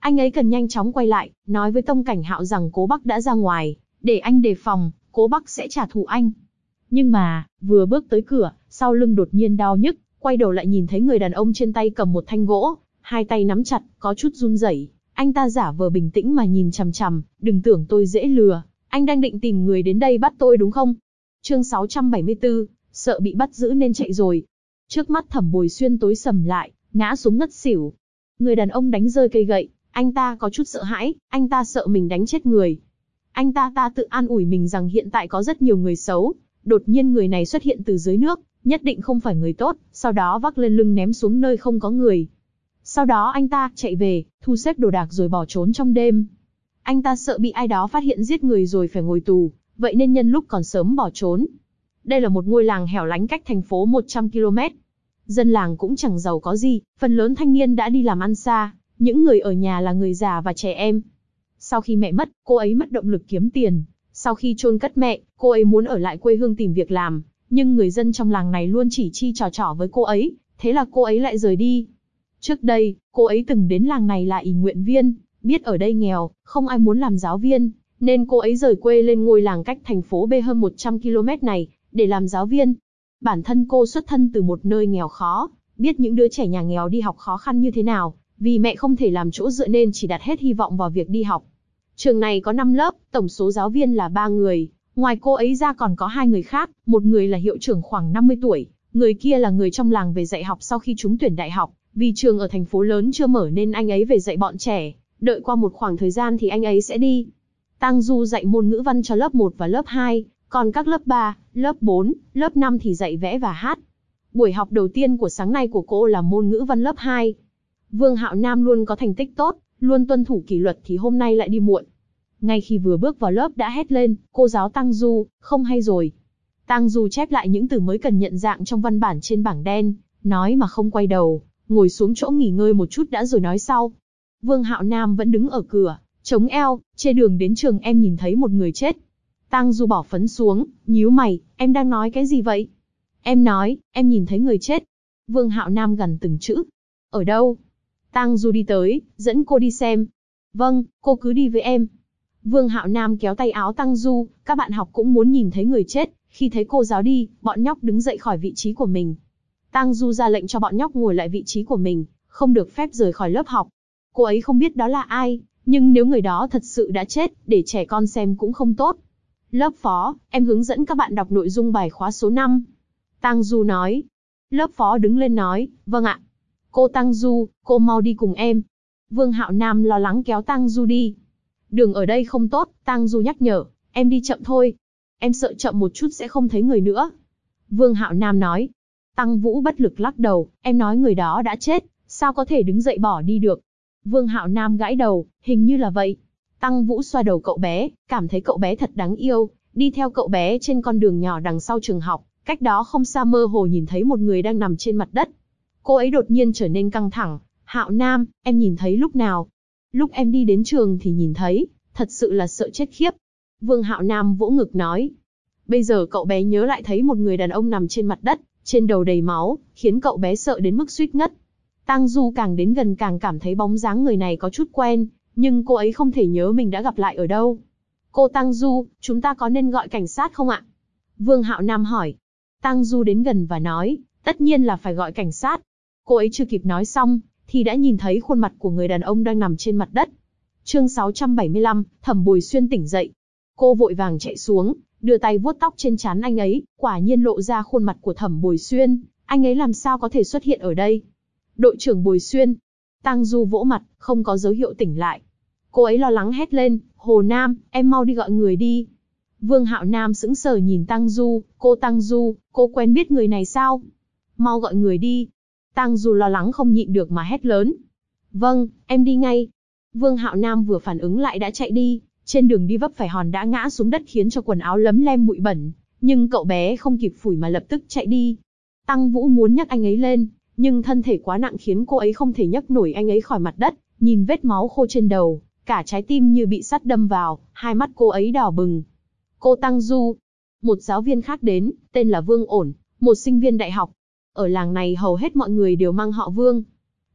Anh ấy cần nhanh chóng quay lại, nói với Tông Cảnh Hạo rằng Cố Bắc đã ra ngoài, để anh đề phòng, Cố Bắc sẽ trả thù anh. Nhưng mà, vừa bước tới cửa, sau lưng đột nhiên đau nhức, quay đầu lại nhìn thấy người đàn ông trên tay cầm một thanh gỗ, hai tay nắm chặt, có chút run rẩy. Anh ta giả vờ bình tĩnh mà nhìn chằm chằm, đừng tưởng tôi dễ lừa, anh đang định tìm người đến đây bắt tôi đúng không? Chương 674, sợ bị bắt giữ nên chạy rồi. Trước mắt Thẩm Bồi Xuyên tối sầm lại, ngã xuống ngất xỉu. Người đàn ông đánh rơi cây gậy, anh ta có chút sợ hãi, anh ta sợ mình đánh chết người. Anh ta tự an ủi mình rằng hiện tại có rất nhiều người xấu, đột nhiên người này xuất hiện từ dưới nước, nhất định không phải người tốt, sau đó vác lên lưng ném xuống nơi không có người. Sau đó anh ta chạy về, thu xếp đồ đạc rồi bỏ trốn trong đêm. Anh ta sợ bị ai đó phát hiện giết người rồi phải ngồi tù, vậy nên nhân lúc còn sớm bỏ trốn. Đây là một ngôi làng hẻo lánh cách thành phố 100 km. Dân làng cũng chẳng giàu có gì, phần lớn thanh niên đã đi làm ăn xa, những người ở nhà là người già và trẻ em. Sau khi mẹ mất, cô ấy mất động lực kiếm tiền. Sau khi chôn cất mẹ, cô ấy muốn ở lại quê hương tìm việc làm, nhưng người dân trong làng này luôn chỉ chi trò trò với cô ấy, thế là cô ấy lại rời đi. Trước đây, cô ấy từng đến làng này là ỷ nguyện viên, biết ở đây nghèo, không ai muốn làm giáo viên, nên cô ấy rời quê lên ngôi làng cách thành phố B hơn 100 km này, để làm giáo viên. Bản thân cô xuất thân từ một nơi nghèo khó, biết những đứa trẻ nhà nghèo đi học khó khăn như thế nào, vì mẹ không thể làm chỗ dựa nên chỉ đặt hết hy vọng vào việc đi học. Trường này có 5 lớp, tổng số giáo viên là 3 người, ngoài cô ấy ra còn có 2 người khác, một người là hiệu trưởng khoảng 50 tuổi, người kia là người trong làng về dạy học sau khi trúng tuyển đại học, vì trường ở thành phố lớn chưa mở nên anh ấy về dạy bọn trẻ, đợi qua một khoảng thời gian thì anh ấy sẽ đi. Tang Du dạy môn ngữ văn cho lớp 1 và lớp 2, còn các lớp 3, lớp 4, lớp 5 thì dạy vẽ và hát. Buổi học đầu tiên của sáng nay của cô là môn ngữ văn lớp 2. Vương Hạo Nam luôn có thành tích tốt, luôn tuân thủ kỷ luật thì hôm nay lại đi muộn. Ngay khi vừa bước vào lớp đã hét lên, cô giáo Tang Du, không hay rồi. Tang Du chép lại những từ mới cần nhận dạng trong văn bản trên bảng đen, nói mà không quay đầu, ngồi xuống chỗ nghỉ ngơi một chút đã rồi nói sau. Vương Hạo Nam vẫn đứng ở cửa, chống eo, trên đường đến trường em nhìn thấy một người chết. Tang Du bỏ phấn xuống, nhíu mày, em đang nói cái gì vậy? Em nói, em nhìn thấy người chết. Vương Hạo Nam gằn từng chữ. Ở đâu? Tang Du đi tới, dẫn cô đi xem. Vâng, cô cứ đi với em. Vương Hạo Nam kéo tay áo Tang Du, các bạn học cũng muốn nhìn thấy người chết. Khi thấy cô giáo đi, bọn nhóc đứng dậy khỏi vị trí của mình. Tang Du ra lệnh cho bọn nhóc ngồi lại vị trí của mình, không được phép rời khỏi lớp học. Cô ấy không biết đó là ai, nhưng nếu người đó thật sự đã chết, để trẻ con xem cũng không tốt. Lớp phó, em hướng dẫn các bạn đọc nội dung bài khóa số 5. Tang Du nói. Lớp phó đứng lên nói, vâng ạ. Cô Tang Du, cô mau đi cùng em. Vương Hạo Nam lo lắng kéo Tang Du đi. Đường ở đây không tốt, Tang Du nhắc nhở, em đi chậm thôi. Em sợ chậm một chút sẽ không thấy người nữa. Vương Hạo Nam nói. Tăng Vũ bất lực lắc đầu, em nói người đó đã chết, sao có thể đứng dậy bỏ đi được. Vương Hạo Nam gãi đầu, hình như là vậy. Tăng Vũ xoa đầu cậu bé, cảm thấy cậu bé thật đáng yêu, đi theo cậu bé trên con đường nhỏ đằng sau trường học, cách đó không xa mơ hồ nhìn thấy một người đang nằm trên mặt đất. Cô ấy đột nhiên trở nên căng thẳng, Hạo Nam, em nhìn thấy lúc nào? Lúc em đi đến trường thì nhìn thấy, thật sự là sợ chết khiếp. Vương Hạo Nam vỗ ngực nói. Bây giờ cậu bé nhớ lại thấy một người đàn ông nằm trên mặt đất, trên đầu đầy máu, khiến cậu bé sợ đến mức suýt ngất. Tang Du càng đến gần càng cảm thấy bóng dáng người này có chút quen, nhưng cô ấy không thể nhớ mình đã gặp lại ở đâu. Cô Tang Du, chúng ta có nên gọi cảnh sát không ạ? Vương Hạo Nam hỏi. Tang Du đến gần và nói, tất nhiên là phải gọi cảnh sát. Cô ấy chưa kịp nói xong, thì đã nhìn thấy khuôn mặt của người đàn ông đang nằm trên mặt đất. Chương 675, Thẩm Bồi Xuyên tỉnh dậy. Cô vội vàng chạy xuống, đưa tay vuốt tóc trên trán anh ấy, quả nhiên lộ ra khuôn mặt của Thẩm Bồi Xuyên, anh ấy làm sao có thể xuất hiện ở đây? Đội trưởng Bồi Xuyên. Tang Du vỗ mặt, không có dấu hiệu tỉnh lại. Cô ấy lo lắng hét lên, Hồ Nam, em mau đi gọi người đi. Vương Hạo Nam sững sờ nhìn Tang Du, cô Tang Du, cô quen biết người này sao? Mau gọi người đi. Tang Du lo lắng không nhịn được mà hét lớn. Vâng, em đi ngay. Vương Hạo Nam vừa phản ứng lại đã chạy đi, trên đường đi vấp phải hòn đã ngã xuống đất khiến cho quần áo lấm lem bụi bẩn, nhưng cậu bé không kịp phủi mà lập tức chạy đi. Tăng Vũ muốn nhấc anh ấy lên, nhưng thân thể quá nặng khiến cô ấy không thể nhấc nổi anh ấy khỏi mặt đất, nhìn vết máu khô trên đầu, cả trái tim như bị sắt đâm vào, hai mắt cô ấy đỏ bừng. Cô Tang Du. Một giáo viên khác đến, tên là Vương Ổn, một sinh viên đại học. Ở làng này hầu hết mọi người đều mang họ Vương.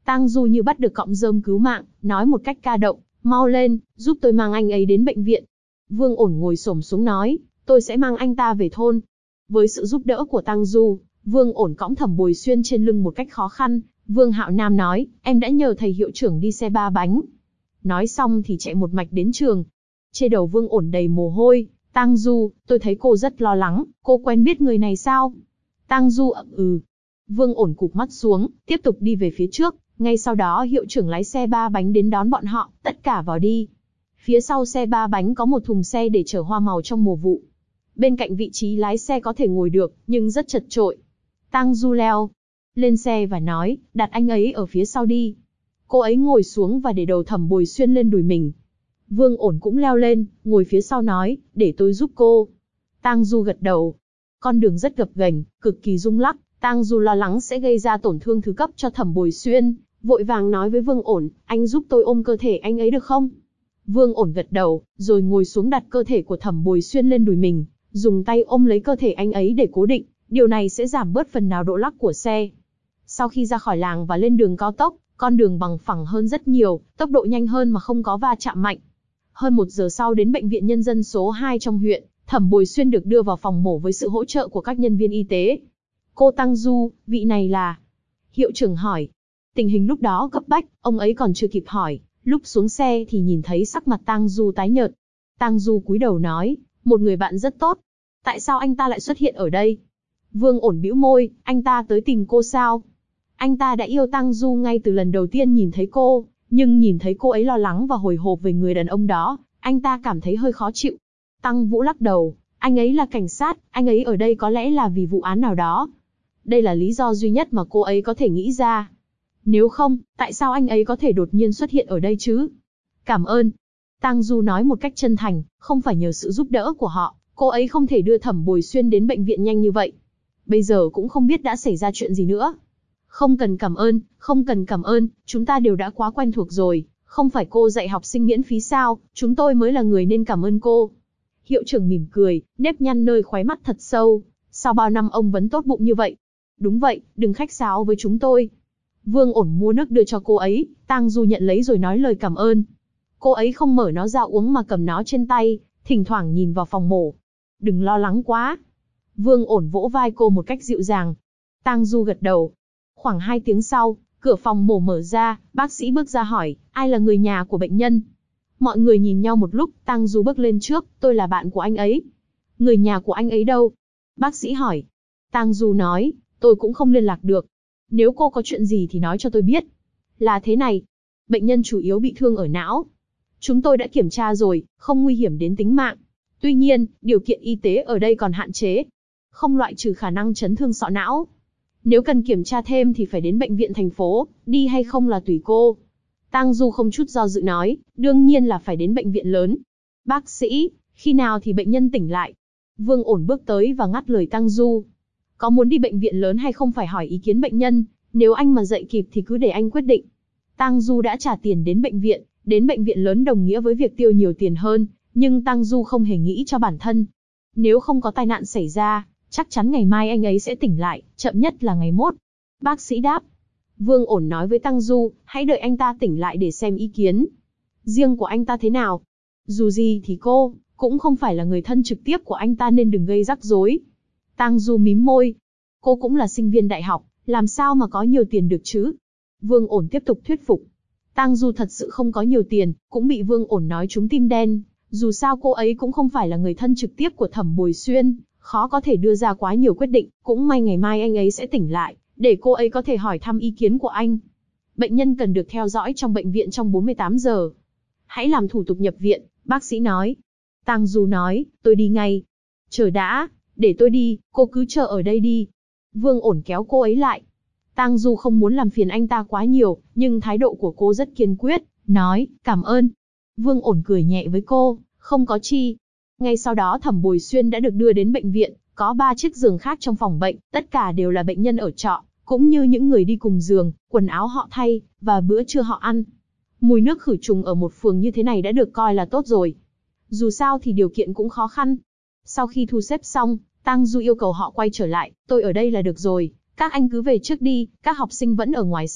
Tang Du như bắt được cọng rơm cứu mạng, nói một cách ca động, mau lên, giúp tôi mang anh ấy đến bệnh viện. Vương Ổn ngồi xổm xuống nói, tôi sẽ mang anh ta về thôn. Với sự giúp đỡ của Tang Du, Vương Ổn cõng Thẩm Bồi Xuyên trên lưng một cách khó khăn. Vương Hạo Nam nói, em đã nhờ thầy hiệu trưởng đi xe 3 bánh. Nói xong thì chạy một mạch đến trường. Trên đầu Vương Ổn đầy mồ hôi. Tang Du, tôi thấy cô rất lo lắng, cô quen biết người này sao? Tang Du ậm ừ. Vương Ổn cụp mắt xuống, tiếp tục đi về phía trước. Ngay sau đó hiệu trưởng lái xe 3 bánh đến đón bọn họ, tất cả vào đi. Phía sau xe 3 bánh có một thùng xe để chở hoa màu trong mùa vụ. Bên cạnh vị trí lái xe có thể ngồi được, nhưng rất chật chội. Tang Du leo lên xe và nói, đặt anh ấy ở phía sau đi. Cô ấy ngồi xuống và để đầu Thẩm Bồi Xuyên lên đùi mình. Vương Ổn cũng leo lên, ngồi phía sau nói, để tôi giúp cô. Tang Du gật đầu. Con đường rất gập ghềnh, cực kỳ rung lắc. Tang Du lo lắng sẽ gây ra tổn thương thứ cấp cho Thẩm Bồi Xuyên, vội vàng nói với Vương Ổn, anh giúp tôi ôm cơ thể anh ấy được không? Vương Ổn gật đầu, rồi ngồi xuống đặt cơ thể của Thẩm Bồi Xuyên lên đùi mình, dùng tay ôm lấy cơ thể anh ấy để cố định, điều này sẽ giảm bớt phần nào độ lắc của xe. Sau khi ra khỏi làng và lên đường cao tốc, con đường bằng phẳng hơn rất nhiều, tốc độ nhanh hơn mà không có va chạm mạnh. Hơn 1 giờ sau đến bệnh viện nhân dân số 2 trong huyện, Thẩm Bồi Xuyên được đưa vào phòng mổ với sự hỗ trợ của các nhân viên y tế. Cô Tang Du, vị này là... Hiệu trưởng hỏi. Tình hình lúc đó gấp bách, ông ấy còn chưa kịp hỏi, lúc xuống xe thì nhìn thấy sắc mặt Tang Du tái nhợt. Tang Du cúi đầu nói, một người bạn rất tốt. Tại sao anh ta lại xuất hiện ở đây? Vương Ổn bĩu môi, anh ta tới tìm cô sao? Anh ta đã yêu Tang Du ngay từ lần đầu tiên nhìn thấy cô, nhưng nhìn thấy cô ấy lo lắng và hồi hộp về người đàn ông đó, anh ta cảm thấy hơi khó chịu. Tăng Vũ lắc đầu, anh ấy là cảnh sát, anh ấy ở đây có lẽ là vì vụ án nào đó. Đây là lý do duy nhất mà cô ấy có thể nghĩ ra. Nếu không, tại sao anh ấy có thể đột nhiên xuất hiện ở đây chứ? Cảm ơn. Tang Du nói một cách chân thành, không phải nhờ sự giúp đỡ của họ, cô ấy không thể đưa Thẩm Bồi Xuyên đến bệnh viện nhanh như vậy. Bây giờ cũng không biết đã xảy ra chuyện gì nữa. Không cần cảm ơn, không cần cảm ơn, chúng ta đều đã quá quen thuộc rồi, không phải cô dạy học sinh miễn phí sao, chúng tôi mới là người nên cảm ơn cô. Hiệu trưởng mỉm cười, nếp nhăn nơi khóe mắt thật sâu, sau bao năm ông vẫn tốt bụng như vậy. Đúng vậy, đừng khách sáo với chúng tôi. Vương Ổn mua nước đưa cho cô ấy, Tang Du nhận lấy rồi nói lời cảm ơn. Cô ấy không mở nó ra uống mà cầm nó trên tay, thỉnh thoảng nhìn vào phòng mổ. Đừng lo lắng quá. Vương Ổn vỗ vai cô một cách dịu dàng. Tang Du gật đầu. Khoảng 2 tiếng sau, cửa phòng mổ mở ra, bác sĩ bước ra hỏi, ai là người nhà của bệnh nhân? Mọi người nhìn nhau một lúc, Tang Du bước lên trước, tôi là bạn của anh ấy. Người nhà của anh ấy đâu? Bác sĩ hỏi. Tang Du nói, tôi cũng không liên lạc được. Nếu cô có chuyện gì thì nói cho tôi biết. Là thế này, bệnh nhân chủ yếu bị thương ở não. Chúng tôi đã kiểm tra rồi, không nguy hiểm đến tính mạng. Tuy nhiên, điều kiện y tế ở đây còn hạn chế. Không loại trừ khả năng chấn thương sọ não. Nếu cần kiểm tra thêm thì phải đến bệnh viện thành phố, đi hay không là tùy cô. Tang Du không chút do dự nói, đương nhiên là phải đến bệnh viện lớn. Bác sĩ, khi nào thì bệnh nhân tỉnh lại? Vương Ổn bước tới và ngắt lời Tang Du. Có muốn đi bệnh viện lớn hay không phải hỏi ý kiến bệnh nhân, nếu anh mà dậy kịp thì cứ để anh quyết định. Tang Du đã trả tiền đến bệnh viện lớn đồng nghĩa với việc tiêu nhiều tiền hơn, nhưng Tang Du không hề nghĩ cho bản thân. Nếu không có tai nạn xảy ra, chắc chắn ngày mai anh ấy sẽ tỉnh lại, chậm nhất là ngày mốt. Bác sĩ đáp. Vương Ổn nói với Tang Du, hãy đợi anh ta tỉnh lại để xem ý kiến. Riêng của anh ta thế nào? Dù gì thì cô cũng không phải là người thân trực tiếp của anh ta nên đừng gây rắc rối. Tang Du mím môi. Cô cũng là sinh viên đại học, làm sao mà có nhiều tiền được chứ? Vương Ổn tiếp tục thuyết phục. Tang Du thật sự không có nhiều tiền, cũng bị Vương Ổn nói trúng tim đen. Dù sao cô ấy cũng không phải là người thân trực tiếp của Thẩm Bồi Xuyên, khó có thể đưa ra quá nhiều quyết định, cũng may ngày mai anh ấy sẽ tỉnh lại, để cô ấy có thể hỏi thăm ý kiến của anh. Bệnh nhân cần được theo dõi trong bệnh viện trong 48 giờ. Hãy làm thủ tục nhập viện, bác sĩ nói. Tang Du nói, tôi đi ngay. Chờ đã, để tôi đi, cô cứ chờ ở đây đi. Vương Ổn kéo cô ấy lại. Tang Du không muốn làm phiền anh ta quá nhiều, nhưng thái độ của cô rất kiên quyết, nói, cảm ơn. Vương Ổn cười nhẹ với cô, không có chi. Ngay sau đó Thẩm Bồi Xuyên đã được đưa đến bệnh viện, có 3 chiếc giường khác trong phòng bệnh, tất cả đều là bệnh nhân ở trọ, cũng như những người đi cùng giường, quần áo họ thay, và bữa trưa họ ăn. Mùi nước khử trùng ở một phường như thế này đã được coi là tốt rồi. Dù sao thì điều kiện cũng khó khăn. Sau khi thu xếp xong, Tang Du yêu cầu họ quay trở lại, tôi ở đây là được rồi, các anh cứ về trước đi, các học sinh vẫn ở ngoài sân,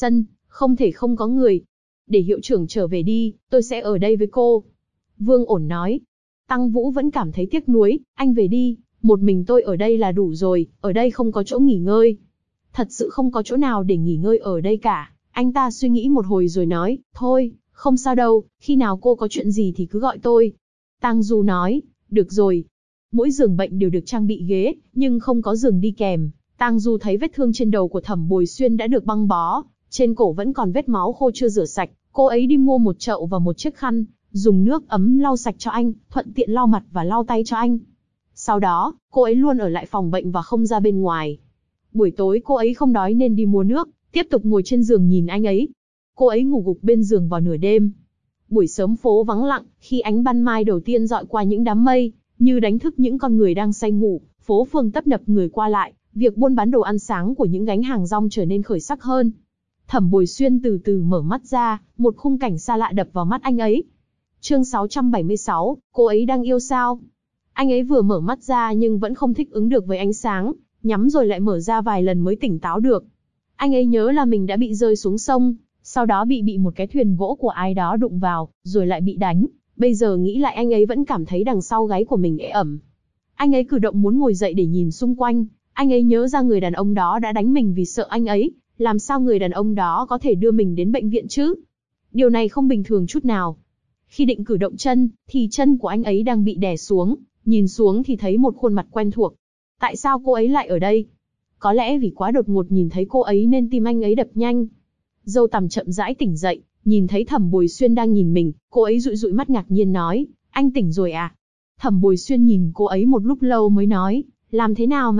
không thể không có người. Để hiệu trưởng trở về đi, tôi sẽ ở đây với cô. Vương Ổn nói. Tăng Vũ vẫn cảm thấy tiếc nuối, anh về đi, một mình tôi ở đây là đủ rồi, ở đây không có chỗ nghỉ ngơi. Thật sự không có chỗ nào để nghỉ ngơi ở đây cả. Anh ta suy nghĩ một hồi rồi nói, thôi, không sao đâu, khi nào cô có chuyện gì thì cứ gọi tôi. Tang Du nói, được rồi. Mỗi giường bệnh đều được trang bị ghế, nhưng không có giường đi kèm. Tang Du thấy vết thương trên đầu của Thẩm Bồi Xuyên đã được băng bó, trên cổ vẫn còn vết máu khô chưa rửa sạch. Cô ấy đi mua một chậu và một chiếc khăn, dùng nước ấm lau sạch cho anh, thuận tiện lau mặt và lau tay cho anh. Sau đó, cô ấy luôn ở lại phòng bệnh và không ra bên ngoài. Buổi tối cô ấy không đói nên đi mua nước, tiếp tục ngồi trên giường nhìn anh ấy. Cô ấy ngủ gục bên giường vào nửa đêm. Buổi sớm phố vắng lặng, khi ánh ban mai đầu tiên dọi qua những đám mây, như đánh thức những con người đang say ngủ, phố phường tấp nập người qua lại, việc buôn bán đồ ăn sáng của những gánh hàng rong trở nên khởi sắc hơn. Thẩm Bồi Xuyên từ từ mở mắt ra, một khung cảnh xa lạ đập vào mắt anh ấy. Chương 676, cô ấy đang yêu sao? Anh ấy vừa mở mắt ra nhưng vẫn không thích ứng được với ánh sáng, nhắm rồi lại mở ra vài lần mới tỉnh táo được. Anh ấy nhớ là mình đã bị rơi xuống sông, sau đó bị một cái thuyền gỗ của ai đó đụng vào, rồi lại bị đánh. Bây giờ nghĩ lại anh ấy vẫn cảm thấy đằng sau gáy của mình ê ẩm. Anh ấy cử động muốn ngồi dậy để nhìn xung quanh, anh ấy nhớ ra người đàn ông đó đã đánh mình vì sợ anh ấy, làm sao người đàn ông đó có thể đưa mình đến bệnh viện chứ? Điều này không bình thường chút nào. Khi định cử động chân, thì chân của anh ấy đang bị đè xuống, nhìn xuống thì thấy một khuôn mặt quen thuộc. Tại sao cô ấy lại ở đây? Có lẽ vì quá đột ngột nhìn thấy cô ấy nên tim anh ấy đập nhanh. Dâu tằm chậm rãi tỉnh dậy, nhìn thấy Thẩm Bồi Xuyên đang nhìn mình, cô ấy dụi dụi mắt ngạc nhiên nói, anh tỉnh rồi à? Thẩm Bồi Xuyên nhìn cô ấy một lúc lâu mới nói, làm thế nào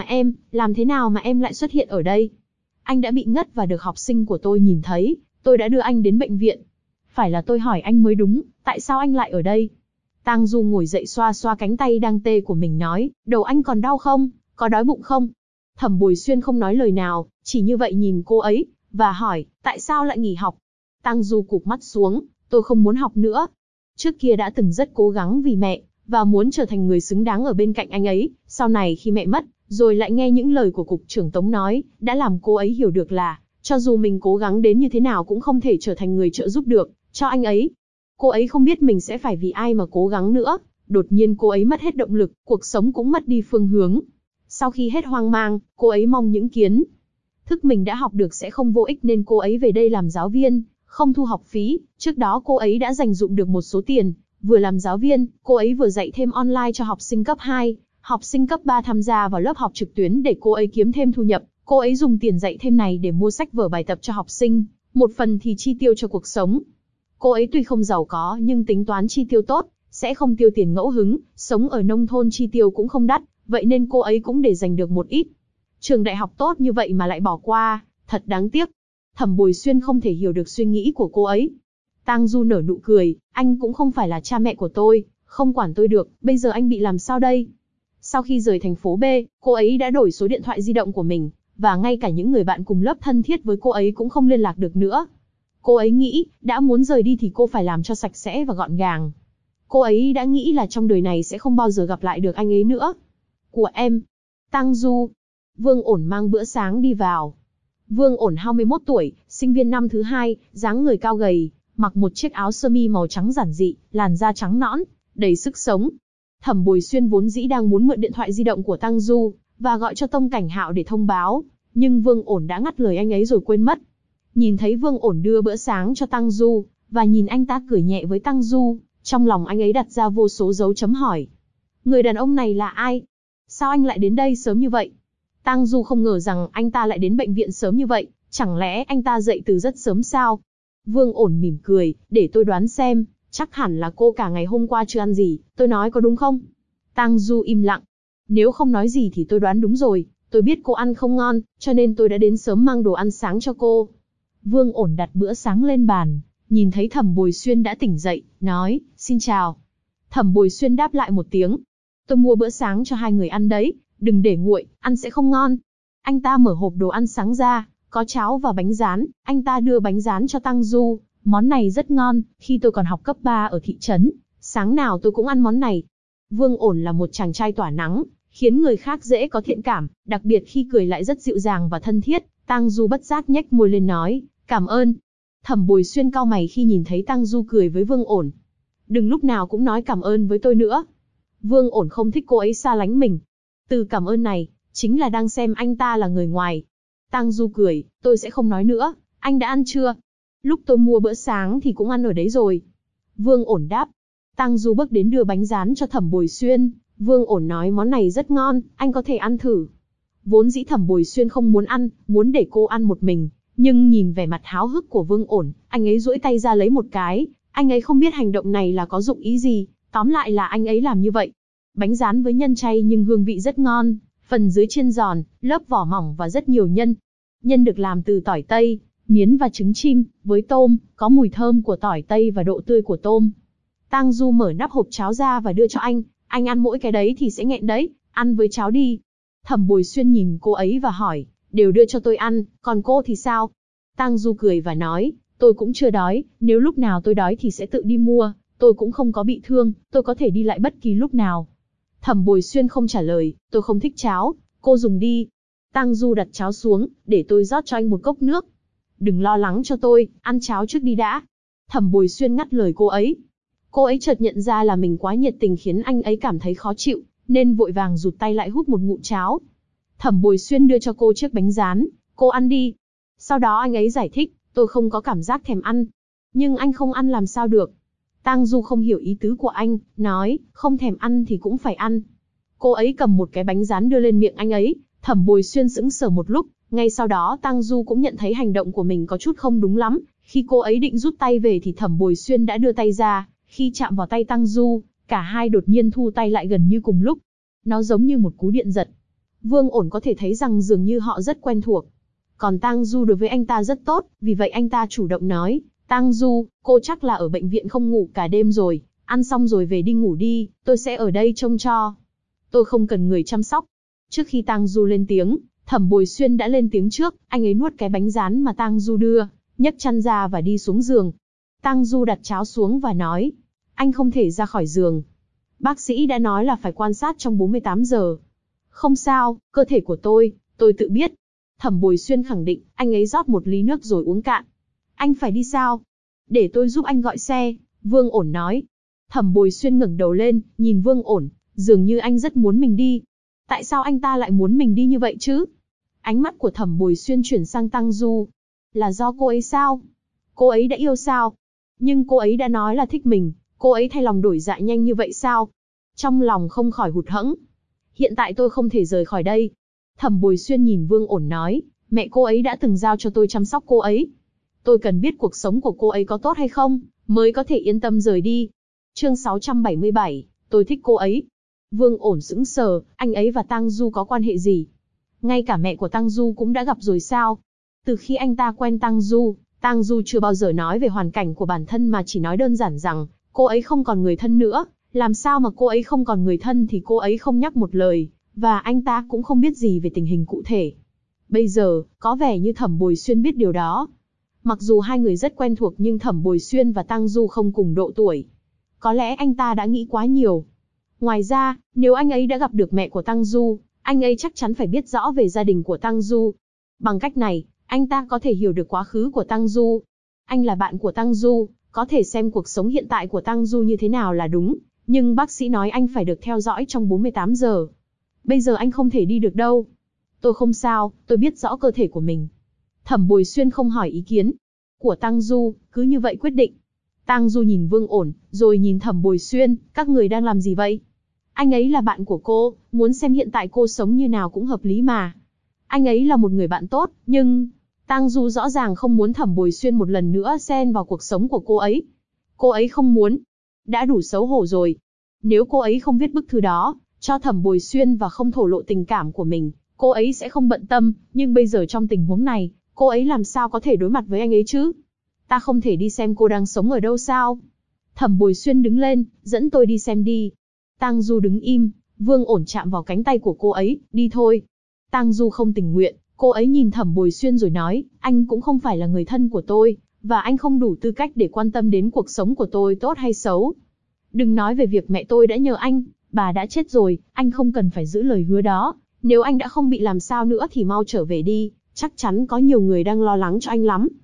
mà em lại xuất hiện ở đây? Anh đã bị ngất và được học sinh của tôi nhìn thấy, tôi đã đưa anh đến bệnh viện. Phải là tôi hỏi anh mới đúng, tại sao anh lại ở đây? Tang Du ngồi dậy xoa xoa cánh tay đang tê của mình nói, đầu anh còn đau không? Có đói bụng không? Thẩm Bồi Xuyên không nói lời nào, chỉ như vậy nhìn cô ấy, và hỏi, tại sao lại nghỉ học? Tang Du cụp mắt xuống, tôi không muốn học nữa. Trước kia đã từng rất cố gắng vì mẹ, và muốn trở thành người xứng đáng ở bên cạnh anh ấy, sau này khi mẹ mất, rồi lại nghe những lời của cục trưởng Tống nói, đã làm cô ấy hiểu được là, cho dù mình cố gắng đến như thế nào cũng không thể trở thành người trợ giúp được cho anh ấy. Cô ấy không biết mình sẽ phải vì ai mà cố gắng nữa, đột nhiên cô ấy mất hết động lực, cuộc sống cũng mất đi phương hướng. Sau khi hết hoang mang, cô ấy mong những kiến thức mình đã học được sẽ không vô ích nên cô ấy về đây làm giáo viên, không thu học phí. Trước đó cô ấy đã dành dụm được một số tiền, vừa làm giáo viên, cô ấy vừa dạy thêm online cho học sinh cấp 2, học sinh cấp 3 tham gia vào lớp học trực tuyến để cô ấy kiếm thêm thu nhập. Cô ấy dùng tiền dạy thêm này để mua sách vở bài tập cho học sinh, một phần thì chi tiêu cho cuộc sống. Cô ấy tuy không giàu có nhưng tính toán chi tiêu tốt, sẽ không tiêu tiền ngẫu hứng, sống ở nông thôn chi tiêu cũng không đắt, vậy nên cô ấy cũng để dành được một ít. Trường đại học tốt như vậy mà lại bỏ qua, thật đáng tiếc. Thẩm Bồi Xuyên không thể hiểu được suy nghĩ của cô ấy. Tang Du nở nụ cười, anh cũng không phải là cha mẹ của tôi, không quản tôi được, bây giờ anh bị làm sao đây? Sau khi rời thành phố B, cô ấy đã đổi số điện thoại di động của mình, và ngay cả những người bạn cùng lớp thân thiết với cô ấy cũng không liên lạc được nữa. Cô ấy nghĩ, đã muốn rời đi thì cô phải làm cho sạch sẽ và gọn gàng. Cô ấy đã nghĩ là trong đời này sẽ không bao giờ gặp lại được anh ấy nữa. Của em. Tang Du. Vương Ổn mang bữa sáng đi vào. Vương Ổn 21 tuổi, sinh viên năm thứ 2, dáng người cao gầy, mặc một chiếc áo sơ mi màu trắng giản dị, làn da trắng nõn, đầy sức sống. Thẩm Bồi Xuyên vốn dĩ đang muốn mượn điện thoại di động của Tang Du và gọi cho Tông Cảnh Hạo để thông báo, nhưng Vương Ổn đã ngắt lời anh ấy rồi quên mất. Nhìn thấy Vương Ổn đưa bữa sáng cho Tang Du, và nhìn anh ta cười nhẹ với Tang Du, trong lòng anh ấy đặt ra vô số dấu chấm hỏi. Người đàn ông này là ai? Sao anh lại đến đây sớm như vậy? Tang Du không ngờ rằng anh ta lại đến bệnh viện sớm như vậy, chẳng lẽ anh ta dậy từ rất sớm sao? Vương Ổn mỉm cười, để tôi đoán xem, chắc hẳn là cô cả ngày hôm qua chưa ăn gì, tôi nói có đúng không? Tang Du im lặng. Nếu không nói gì thì tôi đoán đúng rồi, tôi biết cô ăn không ngon, cho nên tôi đã đến sớm mang đồ ăn sáng cho cô. Vương Ổn đặt bữa sáng lên bàn, nhìn thấy Thẩm Bồi Xuyên đã tỉnh dậy, nói, xin chào. Thẩm Bồi Xuyên đáp lại một tiếng. Tôi mua bữa sáng cho hai người ăn đấy, đừng để nguội, ăn sẽ không ngon. Anh ta mở hộp đồ ăn sáng ra, có cháo và bánh rán, anh ta đưa bánh rán cho Tang Du. Món này rất ngon, khi tôi còn học cấp 3 ở thị trấn, sáng nào tôi cũng ăn món này. Vương Ổn là một chàng trai tỏa nắng, khiến người khác dễ có thiện cảm, đặc biệt khi cười lại rất dịu dàng và thân thiết. Tang Du bất giác nhếch môi lên nói, cảm ơn. Thẩm Bồi Xuyên cau mày khi nhìn thấy Tang Du cười với Vương Ổn. Đừng lúc nào cũng nói cảm ơn với tôi nữa. Vương Ổn không thích cô ấy xa lánh mình. Từ cảm ơn này, chính là đang xem anh ta là người ngoài. Tang Du cười, tôi sẽ không nói nữa, anh đã ăn chưa? Lúc tôi mua bữa sáng thì cũng ăn ở đấy rồi. Vương Ổn đáp. Tang Du bước đến đưa bánh rán cho Thẩm Bồi Xuyên. Vương Ổn nói món này rất ngon, anh có thể ăn thử. Vốn dĩ Thẩm Bồi Xuyên không muốn ăn, muốn để cô ăn một mình. Nhưng nhìn vẻ mặt háo hức của Vương Ổn, anh ấy duỗi tay ra lấy một cái. Anh ấy không biết hành động này là có dụng ý gì, tóm lại là anh ấy làm như vậy. Bánh rán với nhân chay nhưng hương vị rất ngon, phần dưới chiên giòn, lớp vỏ mỏng và rất nhiều nhân. Nhân được làm từ tỏi tây, miến và trứng chim, với tôm, có mùi thơm của tỏi tây và độ tươi của tôm. Tang Du mở nắp hộp cháo ra và đưa cho anh ăn mỗi cái đấy thì sẽ nghẹn đấy, ăn với cháo đi. Thẩm Bồi Xuyên nhìn cô ấy và hỏi, đều đưa cho tôi ăn, còn cô thì sao? Tang Du cười và nói, tôi cũng chưa đói, nếu lúc nào tôi đói thì sẽ tự đi mua, tôi cũng không có bị thương, tôi có thể đi lại bất kỳ lúc nào. Thẩm Bồi Xuyên không trả lời, tôi không thích cháo, cô dùng đi. Tang Du đặt cháo xuống, để tôi rót cho anh một cốc nước. Đừng lo lắng cho tôi, ăn cháo trước đi đã. Thẩm Bồi Xuyên ngắt lời cô ấy. Cô ấy chợt nhận ra là mình quá nhiệt tình khiến anh ấy cảm thấy khó chịu, nên vội vàng rụt tay lại hút một ngụm cháo. Thẩm Bồi Xuyên đưa cho cô chiếc bánh rán, cô ăn đi. Sau đó anh ấy giải thích, tôi không có cảm giác thèm ăn. Nhưng anh không ăn làm sao được. Tang Du không hiểu ý tứ của anh, nói, không thèm ăn thì cũng phải ăn. Cô ấy cầm một cái bánh rán đưa lên miệng anh ấy, Thẩm Bồi Xuyên sững sờ một lúc, ngay sau đó Tang Du cũng nhận thấy hành động của mình có chút không đúng lắm. Khi cô ấy định rút tay về thì Thẩm Bồi Xuyên đã đưa tay ra, khi chạm vào tay Tang Du, cả hai đột nhiên thu tay lại gần như cùng lúc. Nó giống như một cú điện giật. Vương Ổn có thể thấy rằng dường như họ rất quen thuộc. Còn Tang Du đối với anh ta rất tốt, vì vậy anh ta chủ động nói, Tang Du, cô chắc là ở bệnh viện không ngủ cả đêm rồi, ăn xong rồi về đi ngủ đi, tôi sẽ ở đây trông cho. Tôi không cần người chăm sóc. Trước khi Tang Du lên tiếng, Thẩm Bồi Xuyên đã lên tiếng trước, anh ấy nuốt cái bánh rán mà Tang Du đưa, nhấc chăn ra và đi xuống giường. Tang Du đặt cháo xuống và nói, anh không thể ra khỏi giường. Bác sĩ đã nói là phải quan sát trong 48 giờ. Không sao, cơ thể của tôi tự biết. Thẩm Bồi Xuyên khẳng định, anh ấy rót một ly nước rồi uống cạn. Anh phải đi sao? Để tôi giúp anh gọi xe, Vương Ổn nói. Thẩm Bồi Xuyên ngẩng đầu lên, nhìn Vương Ổn, dường như anh rất muốn mình đi. Tại sao anh ta lại muốn mình đi như vậy chứ? Ánh mắt của Thẩm Bồi Xuyên chuyển sang Tang Du. Là do cô ấy sao? Cô ấy đã yêu sao? Nhưng cô ấy đã nói là thích mình, cô ấy thay lòng đổi dạ nhanh như vậy sao? Trong lòng không khỏi hụt hẫng. Hiện tại tôi không thể rời khỏi đây. Thẩm Bồi Xuyên nhìn Vương Ổn nói, mẹ cô ấy đã từng giao cho tôi chăm sóc cô ấy. Tôi cần biết cuộc sống của cô ấy có tốt hay không, mới có thể yên tâm rời đi. Chương 677, tôi thích cô ấy. Vương Ổn sững sờ, anh ấy và Tang Du có quan hệ gì? Ngay cả mẹ của Tang Du cũng đã gặp rồi sao? Từ khi anh ta quen Tang Du chưa bao giờ nói về hoàn cảnh của bản thân mà chỉ nói đơn giản rằng, cô ấy không còn người thân nữa. Làm sao mà cô ấy không còn người thân thì cô ấy không nhắc một lời, và anh ta cũng không biết gì về tình hình cụ thể. Bây giờ, có vẻ như Thẩm Bồi Xuyên biết điều đó. Mặc dù hai người rất quen thuộc nhưng Thẩm Bồi Xuyên và Tang Du không cùng độ tuổi. Có lẽ anh ta đã nghĩ quá nhiều. Ngoài ra, nếu anh ấy đã gặp được mẹ của Tang Du, anh ấy chắc chắn phải biết rõ về gia đình của Tang Du. Bằng cách này, anh ta có thể hiểu được quá khứ của Tang Du. Anh là bạn của Tang Du, có thể xem cuộc sống hiện tại của Tang Du như thế nào là đúng. Nhưng bác sĩ nói anh phải được theo dõi trong 48 giờ. Bây giờ anh không thể đi được đâu. Tôi không sao, tôi biết rõ cơ thể của mình. Thẩm Bồi Xuyên không hỏi ý kiến của Tang Du, cứ như vậy quyết định. Tang Du nhìn Vương Ổn, rồi nhìn Thẩm Bồi Xuyên, các người đang làm gì vậy? Anh ấy là bạn của cô, muốn xem hiện tại cô sống như nào cũng hợp lý mà. Anh ấy là một người bạn tốt, nhưng Tang Du rõ ràng không muốn Thẩm Bồi Xuyên một lần nữa xen vào cuộc sống của cô ấy. Cô ấy không muốn. Đã đủ xấu hổ rồi. Nếu cô ấy không viết bức thư đó cho Thẩm Bồi Xuyên và không thổ lộ tình cảm của mình, cô ấy sẽ không bận tâm, nhưng bây giờ trong tình huống này, cô ấy làm sao có thể đối mặt với anh ấy chứ? Ta không thể đi xem cô đang sống ở đâu sao? Thẩm Bồi Xuyên đứng lên, dẫn tôi đi xem đi. Tang Du đứng im, Vương Ổn chạm vào cánh tay của cô ấy, đi thôi. Tang Du không tình nguyện, cô ấy nhìn Thẩm Bồi Xuyên rồi nói, anh cũng không phải là người thân của tôi, và anh không đủ tư cách để quan tâm đến cuộc sống của tôi tốt hay xấu. Đừng nói về việc mẹ tôi đã nhờ anh, bà đã chết rồi, anh không cần phải giữ lời hứa đó. Nếu anh đã không bị làm sao nữa thì mau trở về đi, chắc chắn có nhiều người đang lo lắng cho anh lắm.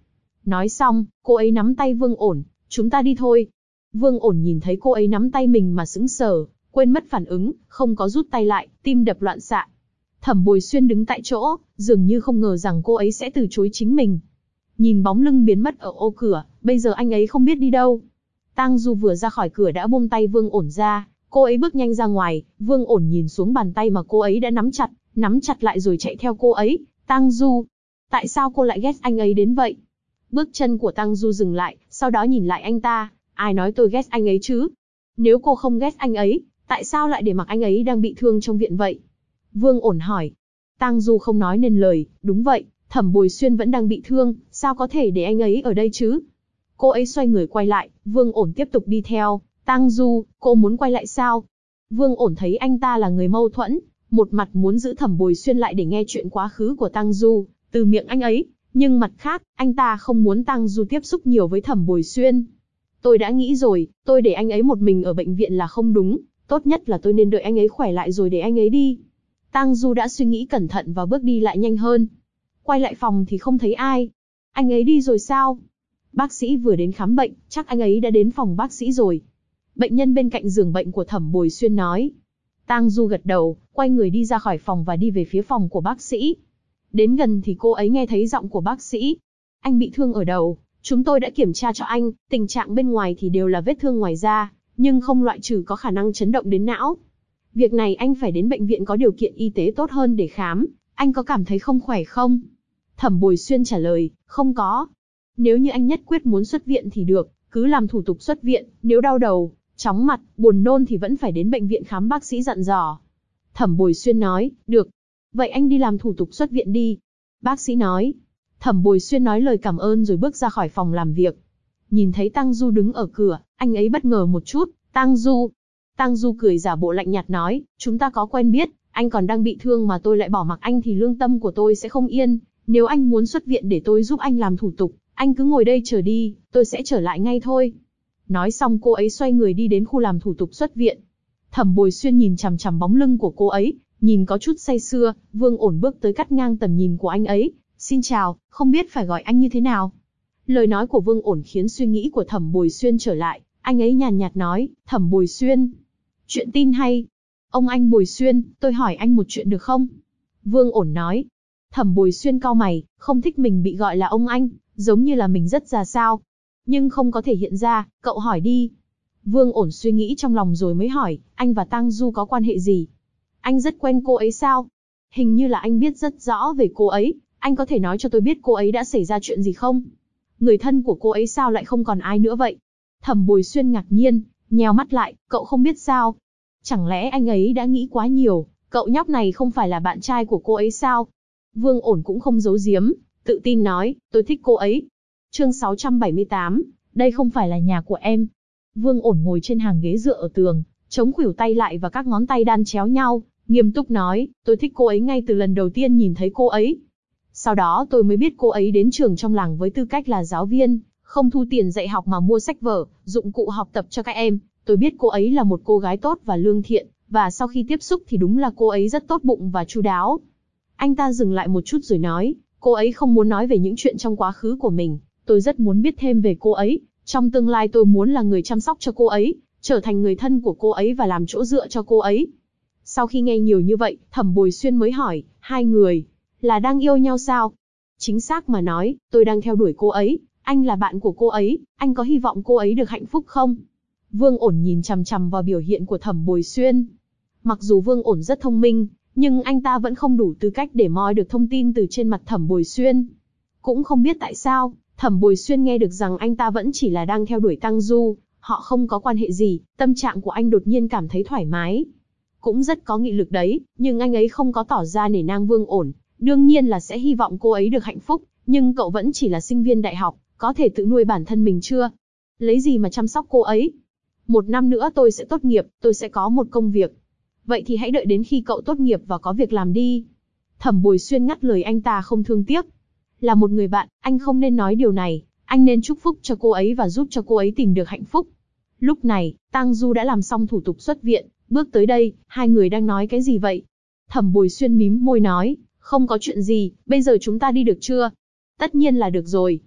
Nói xong, cô ấy nắm tay Vương Ổn, chúng ta đi thôi. Vương Ổn nhìn thấy cô ấy nắm tay mình mà sững sờ, quên mất phản ứng, không có rút tay lại, tim đập loạn xạ. Thẩm Bồi Xuyên đứng tại chỗ, dường như không ngờ rằng cô ấy sẽ từ chối chính mình. Nhìn bóng lưng biến mất ở ô cửa, bây giờ anh ấy không biết đi đâu. Tang Du vừa ra khỏi cửa đã buông tay Vương Ổn ra, cô ấy bước nhanh ra ngoài, Vương Ổn nhìn xuống bàn tay mà cô ấy đã nắm chặt lại rồi chạy theo cô ấy. Tang Du, tại sao cô lại ghét anh ấy đến vậy? Bước chân của Tang Du dừng lại, sau đó nhìn lại anh ta, ai nói tôi ghét anh ấy chứ? Nếu cô không ghét anh ấy, tại sao lại để mặc anh ấy đang bị thương trong viện vậy? Vương Ổn hỏi. Tang Du không nói nên lời, đúng vậy, Thẩm Bồi Xuyên vẫn đang bị thương, sao có thể để anh ấy ở đây chứ? Cô ấy xoay người quay lại, Vương Ổn tiếp tục đi theo. Tang Du, cô muốn quay lại sao? Vương Ổn thấy anh ta là người mâu thuẫn, một mặt muốn giữ Thẩm Bồi Xuyên lại để nghe chuyện quá khứ của Tang Du từ miệng anh ấy, nhưng mặt khác, anh ta không muốn Tang Du tiếp xúc nhiều với Thẩm Bồi Xuyên. Tôi đã nghĩ rồi, tôi để anh ấy một mình ở bệnh viện là không đúng, tốt nhất là tôi nên đợi anh ấy khỏe lại rồi để anh ấy đi. Tang Du đã suy nghĩ cẩn thận và bước đi lại nhanh hơn. Quay lại phòng thì không thấy ai. Anh ấy đi rồi sao? Bác sĩ vừa đến khám bệnh, chắc anh ấy đã đến phòng bác sĩ rồi. Bệnh nhân bên cạnh giường bệnh của Thẩm Bồi Xuyên nói. Tang Du gật đầu, quay người đi ra khỏi phòng và đi về phía phòng của bác sĩ. Đến gần thì cô ấy nghe thấy giọng của bác sĩ. Anh bị thương ở đầu, chúng tôi đã kiểm tra cho anh, tình trạng bên ngoài thì đều là vết thương ngoài da, nhưng không loại trừ có khả năng chấn động đến não. Việc này anh phải đến bệnh viện có điều kiện y tế tốt hơn để khám, anh có cảm thấy không khỏe không? Thẩm Bồi Xuyên trả lời, không có. Nếu như anh nhất quyết muốn xuất viện thì được, cứ làm thủ tục xuất viện, nếu đau đầu, chóng mặt, buồn nôn thì vẫn phải đến bệnh viện khám, bác sĩ dặn dò. Thẩm Bồi Xuyên nói, được. Vậy anh đi làm thủ tục xuất viện đi. Bác sĩ nói. Thẩm Bồi Xuyên nói lời cảm ơn rồi bước ra khỏi phòng làm việc. Nhìn thấy Tang Du đứng ở cửa, anh ấy bất ngờ một chút. Tang Du. Tang Du cười giả bộ lạnh nhạt nói, chúng ta có quen biết, anh còn đang bị thương mà tôi lại bỏ mặc anh thì lương tâm của tôi sẽ không yên. Nếu anh muốn xuất viện để tôi giúp anh làm thủ tục, anh cứ ngồi đây chờ đi, tôi sẽ trở lại ngay thôi. Nói xong cô ấy xoay người đi đến khu làm thủ tục xuất viện. Thẩm Bồi Xuyên nhìn chằm chằm bóng lưng của cô ấy, nhìn có chút say sưa. Vương Ổn bước tới cắt ngang tầm nhìn của anh ấy. Xin chào, không biết phải gọi anh như thế nào? Lời nói của Vương Ổn khiến suy nghĩ của Thẩm Bồi Xuyên trở lại. Anh ấy nhàn nhạt nói, Thẩm Bồi Xuyên. Chuyện tin hay. Ông anh Bồi Xuyên, tôi hỏi anh một chuyện được không? Vương Ổn nói. Thẩm Bồi Xuyên cau mày, không thích mình bị gọi là ông anh, giống như là mình rất già sao. Nhưng không có thể hiện ra, cậu hỏi đi. Vương Ổn suy nghĩ trong lòng rồi mới hỏi, anh và Tang Du có quan hệ gì? Anh rất quen cô ấy sao? Hình như là anh biết rất rõ về cô ấy, anh có thể nói cho tôi biết cô ấy đã xảy ra chuyện gì không? Người thân của cô ấy sao lại không còn ai nữa vậy? Thẩm Bồi Xuyên ngạc nhiên, nheo mắt lại, cậu không biết sao? Chẳng lẽ anh ấy đã nghĩ quá nhiều, cậu nhóc này không phải là bạn trai của cô ấy sao? Vương Ổn cũng không giấu giếm, tự tin nói, tôi thích cô ấy. Chương 678, đây không phải là nhà của em. Vương Ổn ngồi trên hàng ghế dựa ở tường, chống khuỷu tay lại và các ngón tay đan chéo nhau, nghiêm túc nói, tôi thích cô ấy ngay từ lần đầu tiên nhìn thấy cô ấy. Sau đó tôi mới biết cô ấy đến trường trong làng với tư cách là giáo viên, không thu tiền dạy học mà mua sách vở, dụng cụ học tập cho các em. Tôi biết cô ấy là một cô gái tốt và lương thiện, và sau khi tiếp xúc thì đúng là cô ấy rất tốt bụng và chu đáo. Anh ta dừng lại một chút rồi nói, cô ấy không muốn nói về những chuyện trong quá khứ của mình, tôi rất muốn biết thêm về cô ấy. Trong tương lai tôi muốn là người chăm sóc cho cô ấy, trở thành người thân của cô ấy và làm chỗ dựa cho cô ấy. Sau khi nghe nhiều như vậy, Thẩm Bồi Xuyên mới hỏi, hai người là đang yêu nhau sao? Chính xác mà nói, tôi đang theo đuổi cô ấy, anh là bạn của cô ấy, anh có hy vọng cô ấy được hạnh phúc không? Vương Ổn nhìn chằm chằm vào biểu hiện của Thẩm Bồi Xuyên. Mặc dù Vương Ổn rất thông minh, nhưng anh ta vẫn không đủ tư cách để moi được thông tin từ trên mặt Thẩm Bồi Xuyên. Cũng không biết tại sao, Thẩm Bồi Xuyên nghe được rằng anh ta vẫn chỉ là đang theo đuổi Tang Du, họ không có quan hệ gì, tâm trạng của anh đột nhiên cảm thấy thoải mái. Cũng rất có nghị lực đấy, nhưng anh ấy không có tỏ ra nể nang Vương Ổn, đương nhiên là sẽ hy vọng cô ấy được hạnh phúc, nhưng cậu vẫn chỉ là sinh viên đại học, có thể tự nuôi bản thân mình chưa? Lấy gì mà chăm sóc cô ấy? 1 năm nữa tôi sẽ tốt nghiệp, tôi sẽ có một công việc. Vậy thì hãy đợi đến khi cậu tốt nghiệp và có việc làm đi. Thẩm Bồi Xuyên ngắt lời anh ta không thương tiếc. Là một người bạn, anh không nên nói điều này, anh nên chúc phúc cho cô ấy và giúp cho cô ấy tìm được hạnh phúc. Lúc này, Tang Du đã làm xong thủ tục xuất viện, bước tới đây, hai người đang nói cái gì vậy? Thẩm Bồi Xuyên mím môi nói, không có chuyện gì, bây giờ chúng ta đi được chưa? Tất nhiên là được rồi.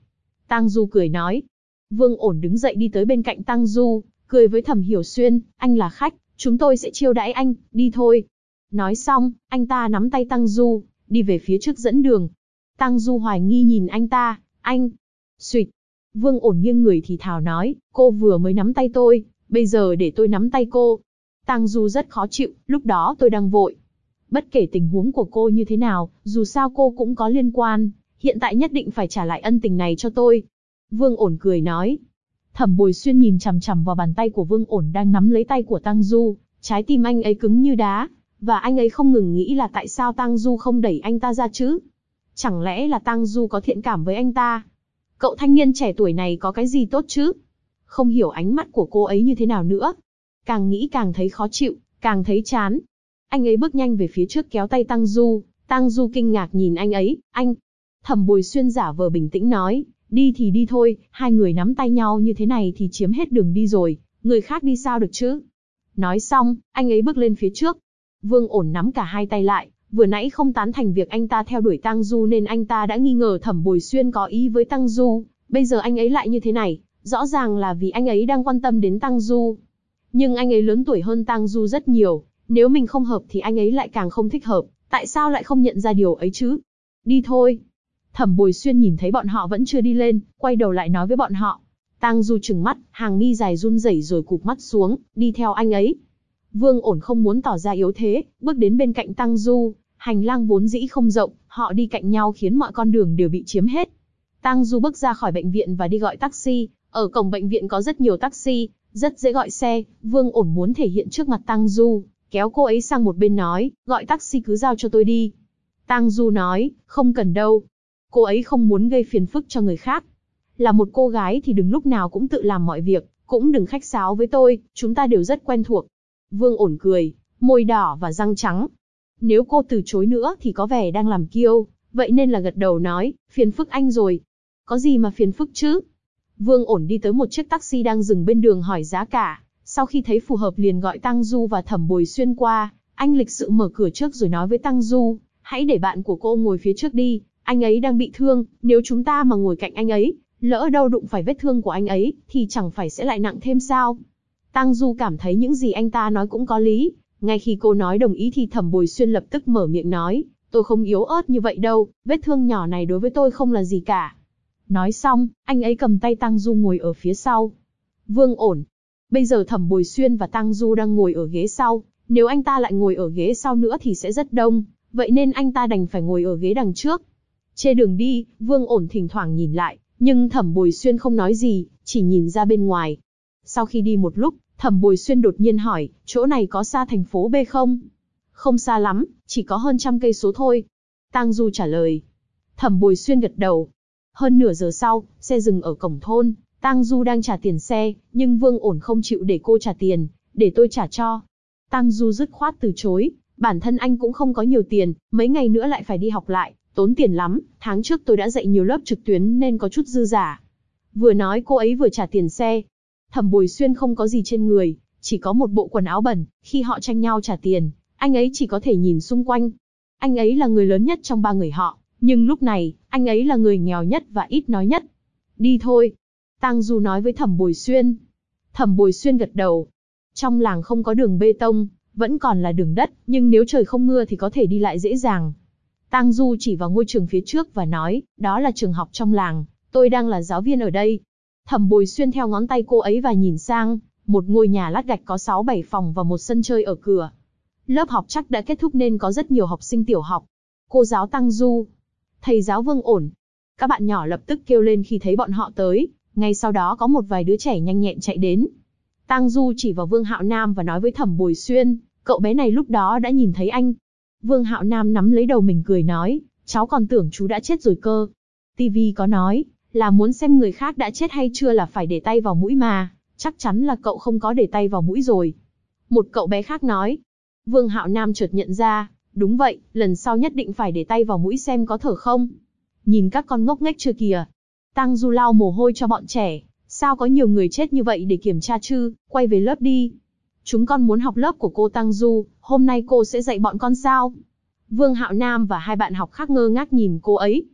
Tang Du cười nói. Vương Ổn đứng dậy đi tới bên cạnh Tang Du, cười với Thẩm Hiểu Xuyên, anh là khách, chúng tôi sẽ chiêu đãi anh, đi thôi. Nói xong, anh ta nắm tay Tang Du, đi về phía trước dẫn đường. Tang Du hoài nghi nhìn anh ta, anh. Xuyệt. Vương Ổn nghiêng người thì thào nói, cô vừa mới nắm tay tôi, bây giờ để tôi nắm tay cô. Tang Du rất khó chịu, lúc đó tôi đang vội. Bất kể tình huống của cô như thế nào, dù sao cô cũng có liên quan, hiện tại nhất định phải trả lại ân tình này cho tôi. Vương Ổn cười nói. Thẩm Bồi Xuyên nhìn chằm chằm vào bàn tay của Vương Ổn đang nắm lấy tay của Tang Du, trái tim anh ấy cứng như đá, và anh ấy không ngừng nghĩ là tại sao Tang Du không đẩy anh ta ra chứ? Chẳng lẽ là Tang Du có thiện cảm với anh ta? Cậu thanh niên trẻ tuổi này có cái gì tốt chứ? Không hiểu ánh mắt của cô ấy như thế nào nữa. Càng nghĩ càng thấy khó chịu, càng thấy chán. Anh ấy bước nhanh về phía trước kéo tay Tang Du. Tang Du kinh ngạc nhìn anh ấy, anh. Thẩm Bồi Xuyên giả vờ bình tĩnh nói, đi thì đi thôi, hai người nắm tay nhau như thế này thì chiếm hết đường đi rồi, người khác đi sao được chứ? Nói xong, anh ấy bước lên phía trước. Vương Ổn nắm cả hai tay lại, vừa nãy không tán thành việc anh ta theo đuổi Tang Du nên anh ta đã nghi ngờ Thẩm Bồi Xuyên có ý với Tang Du, bây giờ anh ấy lại như thế này, rõ ràng là vì anh ấy đang quan tâm đến Tang Du. Nhưng anh ấy lớn tuổi hơn Tang Du rất nhiều, nếu mình không hợp thì anh ấy lại càng không thích hợp, tại sao lại không nhận ra điều ấy chứ? Đi thôi. Thẩm Bồi Xuyên nhìn thấy bọn họ vẫn chưa đi lên, quay đầu lại nói với bọn họ. Tang Du trừng mắt, hàng mi dài run rẩy rồi cụp mắt xuống, đi theo anh ấy. Vương Ổn không muốn tỏ ra yếu thế, bước đến bên cạnh Tang Du, hành lang vốn dĩ không rộng, họ đi cạnh nhau khiến mọi con đường đều bị chiếm hết. Tang Du bước ra khỏi bệnh viện và đi gọi taxi, ở cổng bệnh viện có rất nhiều taxi, rất dễ gọi xe. Vương Ổn muốn thể hiện trước mặt Tang Du, kéo cô ấy sang một bên nói, gọi taxi cứ giao cho tôi đi. Tang Du nói, không cần đâu. Cô ấy không muốn gây phiền phức cho người khác. Là một cô gái thì đừng lúc nào cũng tự làm mọi việc, cũng đừng khách sáo với tôi, chúng ta đều rất quen thuộc. Vương Ổn cười, môi đỏ và răng trắng. Nếu cô từ chối nữa thì có vẻ đang làm kiêu, vậy nên là gật đầu nói, phiền phức anh rồi. Có gì mà phiền phức chứ? Vương Ổn đi tới một chiếc taxi đang dừng bên đường hỏi giá cả, sau khi thấy phù hợp liền gọi Tang Du và Thẩm Bồi Xuyên qua, anh lịch sự mở cửa trước rồi nói với Tang Du, hãy để bạn của cô ngồi phía trước đi, anh ấy đang bị thương, nếu chúng ta mà ngồi cạnh anh ấy, lỡ đâu đụng phải vết thương của anh ấy, thì chẳng phải sẽ lại nặng thêm sao? Tang Du cảm thấy những gì anh ta nói cũng có lý, ngay khi cô nói đồng ý thì Thẩm Bồi Xuyên lập tức mở miệng nói, tôi không yếu ớt như vậy đâu, vết thương nhỏ này đối với tôi không là gì cả. Nói xong, anh ấy cầm tay Tang Du ngồi ở phía sau. Vương Ổn. Bây giờ Thẩm Bồi Xuyên và Tang Du đang ngồi ở ghế sau, nếu anh ta lại ngồi ở ghế sau nữa thì sẽ rất đông, vậy nên anh ta đành phải ngồi ở ghế đằng trước. Trên đường đi, Vương Ổn thỉnh thoảng nhìn lại, nhưng Thẩm Bồi Xuyên không nói gì, chỉ nhìn ra bên ngoài. Sau khi đi một lúc, Thẩm Bồi Xuyên đột nhiên hỏi, chỗ này có xa thành phố B không? Không xa lắm, chỉ có hơn 100 cây số thôi. Tang Du trả lời. Thẩm Bồi Xuyên gật đầu. Hơn nửa giờ sau, xe dừng ở cổng thôn, Tang Du đang trả tiền xe, nhưng Vương Ổn không chịu để cô trả tiền, để tôi trả cho. Tang Du dứt khoát từ chối, bản thân anh cũng không có nhiều tiền, mấy ngày nữa lại phải đi học lại, tốn tiền lắm, tháng trước tôi đã dạy nhiều lớp trực tuyến nên có chút dư giả. Vừa nói cô ấy vừa trả tiền xe. Thẩm Bồi Xuyên không có gì trên người, chỉ có một bộ quần áo bẩn, khi họ tranh nhau trả tiền, anh ấy chỉ có thể nhìn xung quanh. Anh ấy là người lớn nhất trong ba người họ, nhưng lúc này, anh ấy là người nghèo nhất và ít nói nhất. Đi thôi. Tang Du nói với Thẩm Bồi Xuyên. Thẩm Bồi Xuyên gật đầu. Trong làng không có đường bê tông, vẫn còn là đường đất, nhưng nếu trời không mưa thì có thể đi lại dễ dàng. Tang Du chỉ vào ngôi trường phía trước và nói, đó là trường học trong làng, tôi đang là giáo viên ở đây. Thẩm Bồi Xuyên theo ngón tay cô ấy và nhìn sang, một ngôi nhà lát gạch có 6-7 phòng và một sân chơi ở cửa. Lớp học chắc đã kết thúc nên có rất nhiều học sinh tiểu học. Cô giáo Tang Du, thầy giáo Vương Ổn. Các bạn nhỏ lập tức kêu lên khi thấy bọn họ tới, ngay sau đó có một vài đứa trẻ nhanh nhẹn chạy đến. Tang Du chỉ vào Vương Hạo Nam và nói với Thẩm Bồi Xuyên, cậu bé này lúc đó đã nhìn thấy anh. Vương Hạo Nam nắm lấy đầu mình cười nói, cháu còn tưởng chú đã chết rồi cơ. TV có nói, là muốn xem người khác đã chết hay chưa là phải để tay vào mũi mà, chắc chắn là cậu không có để tay vào mũi rồi. Một cậu bé khác nói. Vương Hạo Nam chợt nhận ra, đúng vậy, lần sau nhất định phải để tay vào mũi xem có thở không. Nhìn các con ngốc nghếch chưa kìa. Tang Du lau mồ hôi cho bọn trẻ, sao có nhiều người chết như vậy để kiểm tra chứ, quay về lớp đi. Chúng con muốn học lớp của cô Tang Du, hôm nay cô sẽ dạy bọn con sao? Vương Hạo Nam và hai bạn học khác ngơ ngác nhìn cô ấy.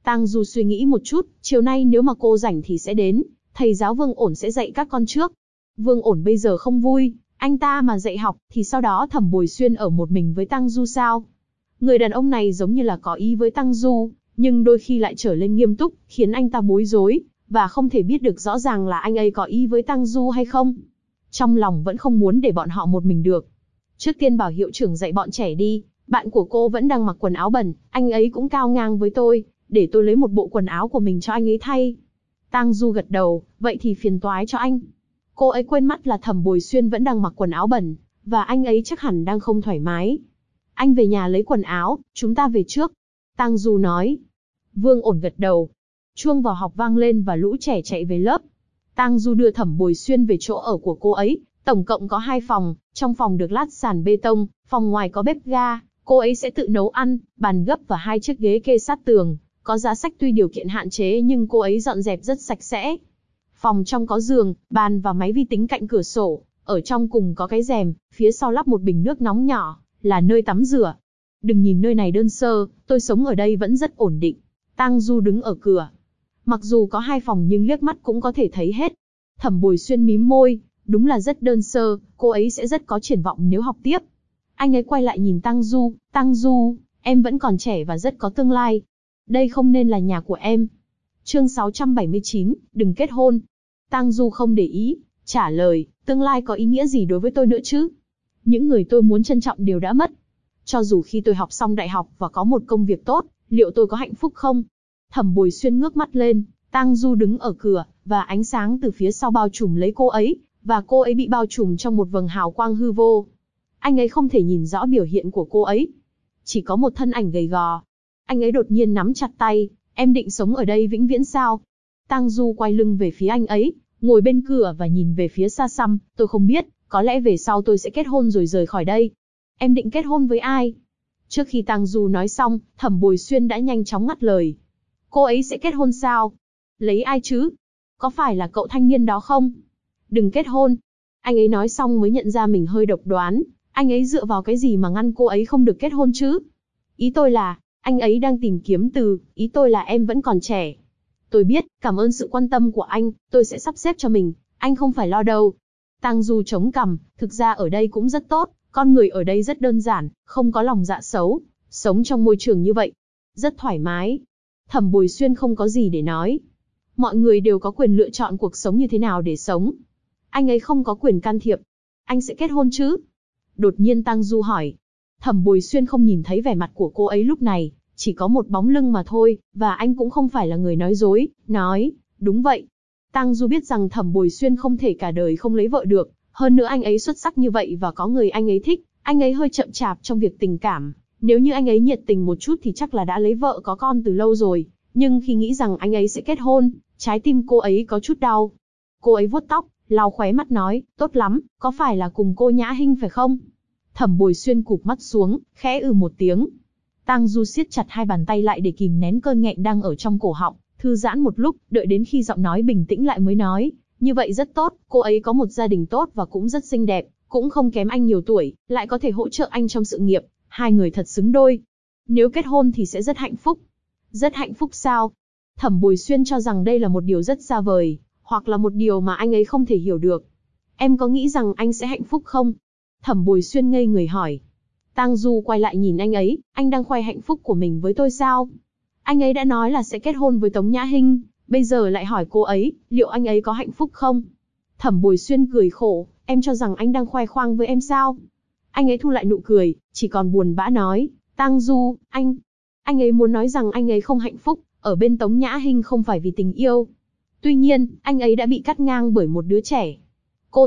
Tang Du suy nghĩ một chút, chiều nay nếu mà cô rảnh thì sẽ đến, thầy giáo Vương Ổn sẽ dạy các con trước. Vương Ổn bây giờ không vui, anh ta mà dạy học thì sau đó Thẩm Bồi Xuyên ở một mình với Tang Du sao? Người đàn ông này giống như là có ý với Tang Du, nhưng đôi khi lại trở lên nghiêm túc, khiến anh ta bối rối, và không thể biết được rõ ràng là anh ấy có ý với Tang Du hay không. Trong lòng vẫn không muốn để bọn họ một mình được. Trước tiên bảo hiệu trưởng dạy bọn trẻ đi, bạn của cô vẫn đang mặc quần áo bẩn, anh ấy cũng cao ngang với tôi, để tôi lấy một bộ quần áo của mình cho anh ấy thay. Tang Du gật đầu, vậy thì phiền toái cho anh. Cô ấy quên mất là Thẩm Bồi Xuyên vẫn đang mặc quần áo bẩn, và anh ấy chắc hẳn đang không thoải mái. Anh về nhà lấy quần áo, chúng ta về trước. Tang Du nói. Vương Ổn gật đầu. Chuông vào học vang lên và lũ trẻ chạy về lớp. Tang Du đưa Thẩm Bồi Xuyên về chỗ ở của cô ấy. Tổng cộng có 2 phòng, trong phòng được lát sàn bê tông, phòng ngoài có bếp ga, cô ấy sẽ tự nấu ăn, bàn gấp và 2 chiếc ghế kê sát tường. Có giá sách tuy điều kiện hạn chế nhưng cô ấy dọn dẹp rất sạch sẽ. Phòng trong có giường, bàn và máy vi tính cạnh cửa sổ, ở trong cùng có cái rèm, phía sau lắp một bình nước nóng nhỏ, là nơi tắm rửa. Đừng nhìn nơi này đơn sơ, tôi sống ở đây vẫn rất ổn định. Tang Du đứng ở cửa. Mặc dù có 2 phòng nhưng liếc mắt cũng có thể thấy hết. Thẩm Bồi Xuyên mím môi, đúng là rất đơn sơ, cô ấy sẽ rất có triển vọng nếu học tiếp. Anh ấy quay lại nhìn Tang Du, em vẫn còn trẻ và rất có tương lai. Đây không nên là nhà của em. Chương 679, đừng kết hôn. Tang Du không để ý, trả lời, tương lai có ý nghĩa gì đối với tôi nữa chứ? Những người tôi muốn trân trọng đều đã mất. Cho dù khi tôi học xong đại học và có một công việc tốt, liệu tôi có hạnh phúc không? Thẩm Bồi Xuyên ngước mắt lên, Tang Du đứng ở cửa, và ánh sáng từ phía sau bao trùm lấy cô ấy, và cô ấy bị bao trùm trong một vầng hào quang hư vô. Anh ấy không thể nhìn rõ biểu hiện của cô ấy. Chỉ có một thân ảnh gầy gò. Anh ấy đột nhiên nắm chặt tay, em định sống ở đây vĩnh viễn sao? Tang Du quay lưng về phía anh ấy, ngồi bên cửa và nhìn về phía xa xăm, tôi không biết, có lẽ về sau tôi sẽ kết hôn rồi rời khỏi đây. Em định kết hôn với ai? Trước khi Tang Du nói xong, Thẩm Bồi Xuyên đã nhanh chóng ngắt lời. Cô ấy sẽ kết hôn sao? Lấy ai chứ? Có phải là cậu thanh niên đó không? Đừng kết hôn. Anh ấy nói xong mới nhận ra mình hơi độc đoán, anh ấy dựa vào cái gì mà ngăn cô ấy không được kết hôn chứ? Ý tôi là, anh ấy đang tìm kiếm từ, ý tôi là em vẫn còn trẻ. Tôi biết, cảm ơn sự quan tâm của anh, tôi sẽ sắp xếp cho mình, anh không phải lo đâu. Tang Du chống cằm, thực ra ở đây cũng rất tốt, con người ở đây rất đơn giản, không có lòng dạ xấu, sống trong môi trường như vậy, rất thoải mái. Thẩm Bồi Xuyên không có gì để nói. Mọi người đều có quyền lựa chọn cuộc sống như thế nào để sống. Anh ấy không có quyền can thiệp. Anh sẽ kết hôn chứ? Đột nhiên Tang Du hỏi. Thẩm Bồi Xuyên không nhìn thấy vẻ mặt của cô ấy lúc này, chỉ có một bóng lưng mà thôi, và anh cũng không phải là người nói dối, nói, đúng vậy. Tang Du biết rằng Thẩm Bồi Xuyên không thể cả đời không lấy vợ được, hơn nữa anh ấy xuất sắc như vậy và có người anh ấy thích, anh ấy hơi chậm chạp trong việc tình cảm. Nếu như anh ấy nhiệt tình một chút thì chắc là đã lấy vợ có con từ lâu rồi, nhưng khi nghĩ rằng anh ấy sẽ kết hôn, trái tim cô ấy có chút đau. Cô ấy vuốt tóc, lau khóe mắt nói, tốt lắm, có phải là cùng cô Nhã Hinh phải không? Thẩm Bồi Xuyên cụp mắt xuống, khẽ một tiếng. Tang Du siết chặt 2 bàn tay lại để kìm nén cơn nghẹn đang ở trong cổ họng, thư giãn một lúc, đợi đến khi giọng nói bình tĩnh lại mới nói, như vậy rất tốt, cô ấy có một gia đình tốt và cũng rất xinh đẹp, cũng không kém anh nhiều tuổi, lại có thể hỗ trợ anh trong sự nghiệp, 2 người thật xứng đôi. Nếu kết hôn thì sẽ rất hạnh phúc. Rất hạnh phúc sao? Thẩm Bồi Xuyên cho rằng đây là một điều rất xa vời, hoặc là một điều mà anh ấy không thể hiểu được. Em có nghĩ rằng anh sẽ hạnh phúc không? Thẩm Bồi Xuyên ngây người hỏi. Tang Du quay lại nhìn anh ấy, anh đang khoe hạnh phúc của mình với tôi sao? Anh ấy đã nói là sẽ kết hôn với Tống Nhã Hinh, bây giờ lại hỏi cô ấy, liệu anh ấy có hạnh phúc không? Thẩm Bồi Xuyên cười khổ, em cho rằng anh đang khoe khoang với em sao? Anh ấy thu lại nụ cười, chỉ còn buồn bã nói, Tang Du, anh ấy muốn nói rằng anh ấy không hạnh phúc, ở bên Tống Nhã Hinh không phải vì tình yêu. Tuy nhiên, anh ấy đã bị cắt ngang bởi một đứa trẻ. Cô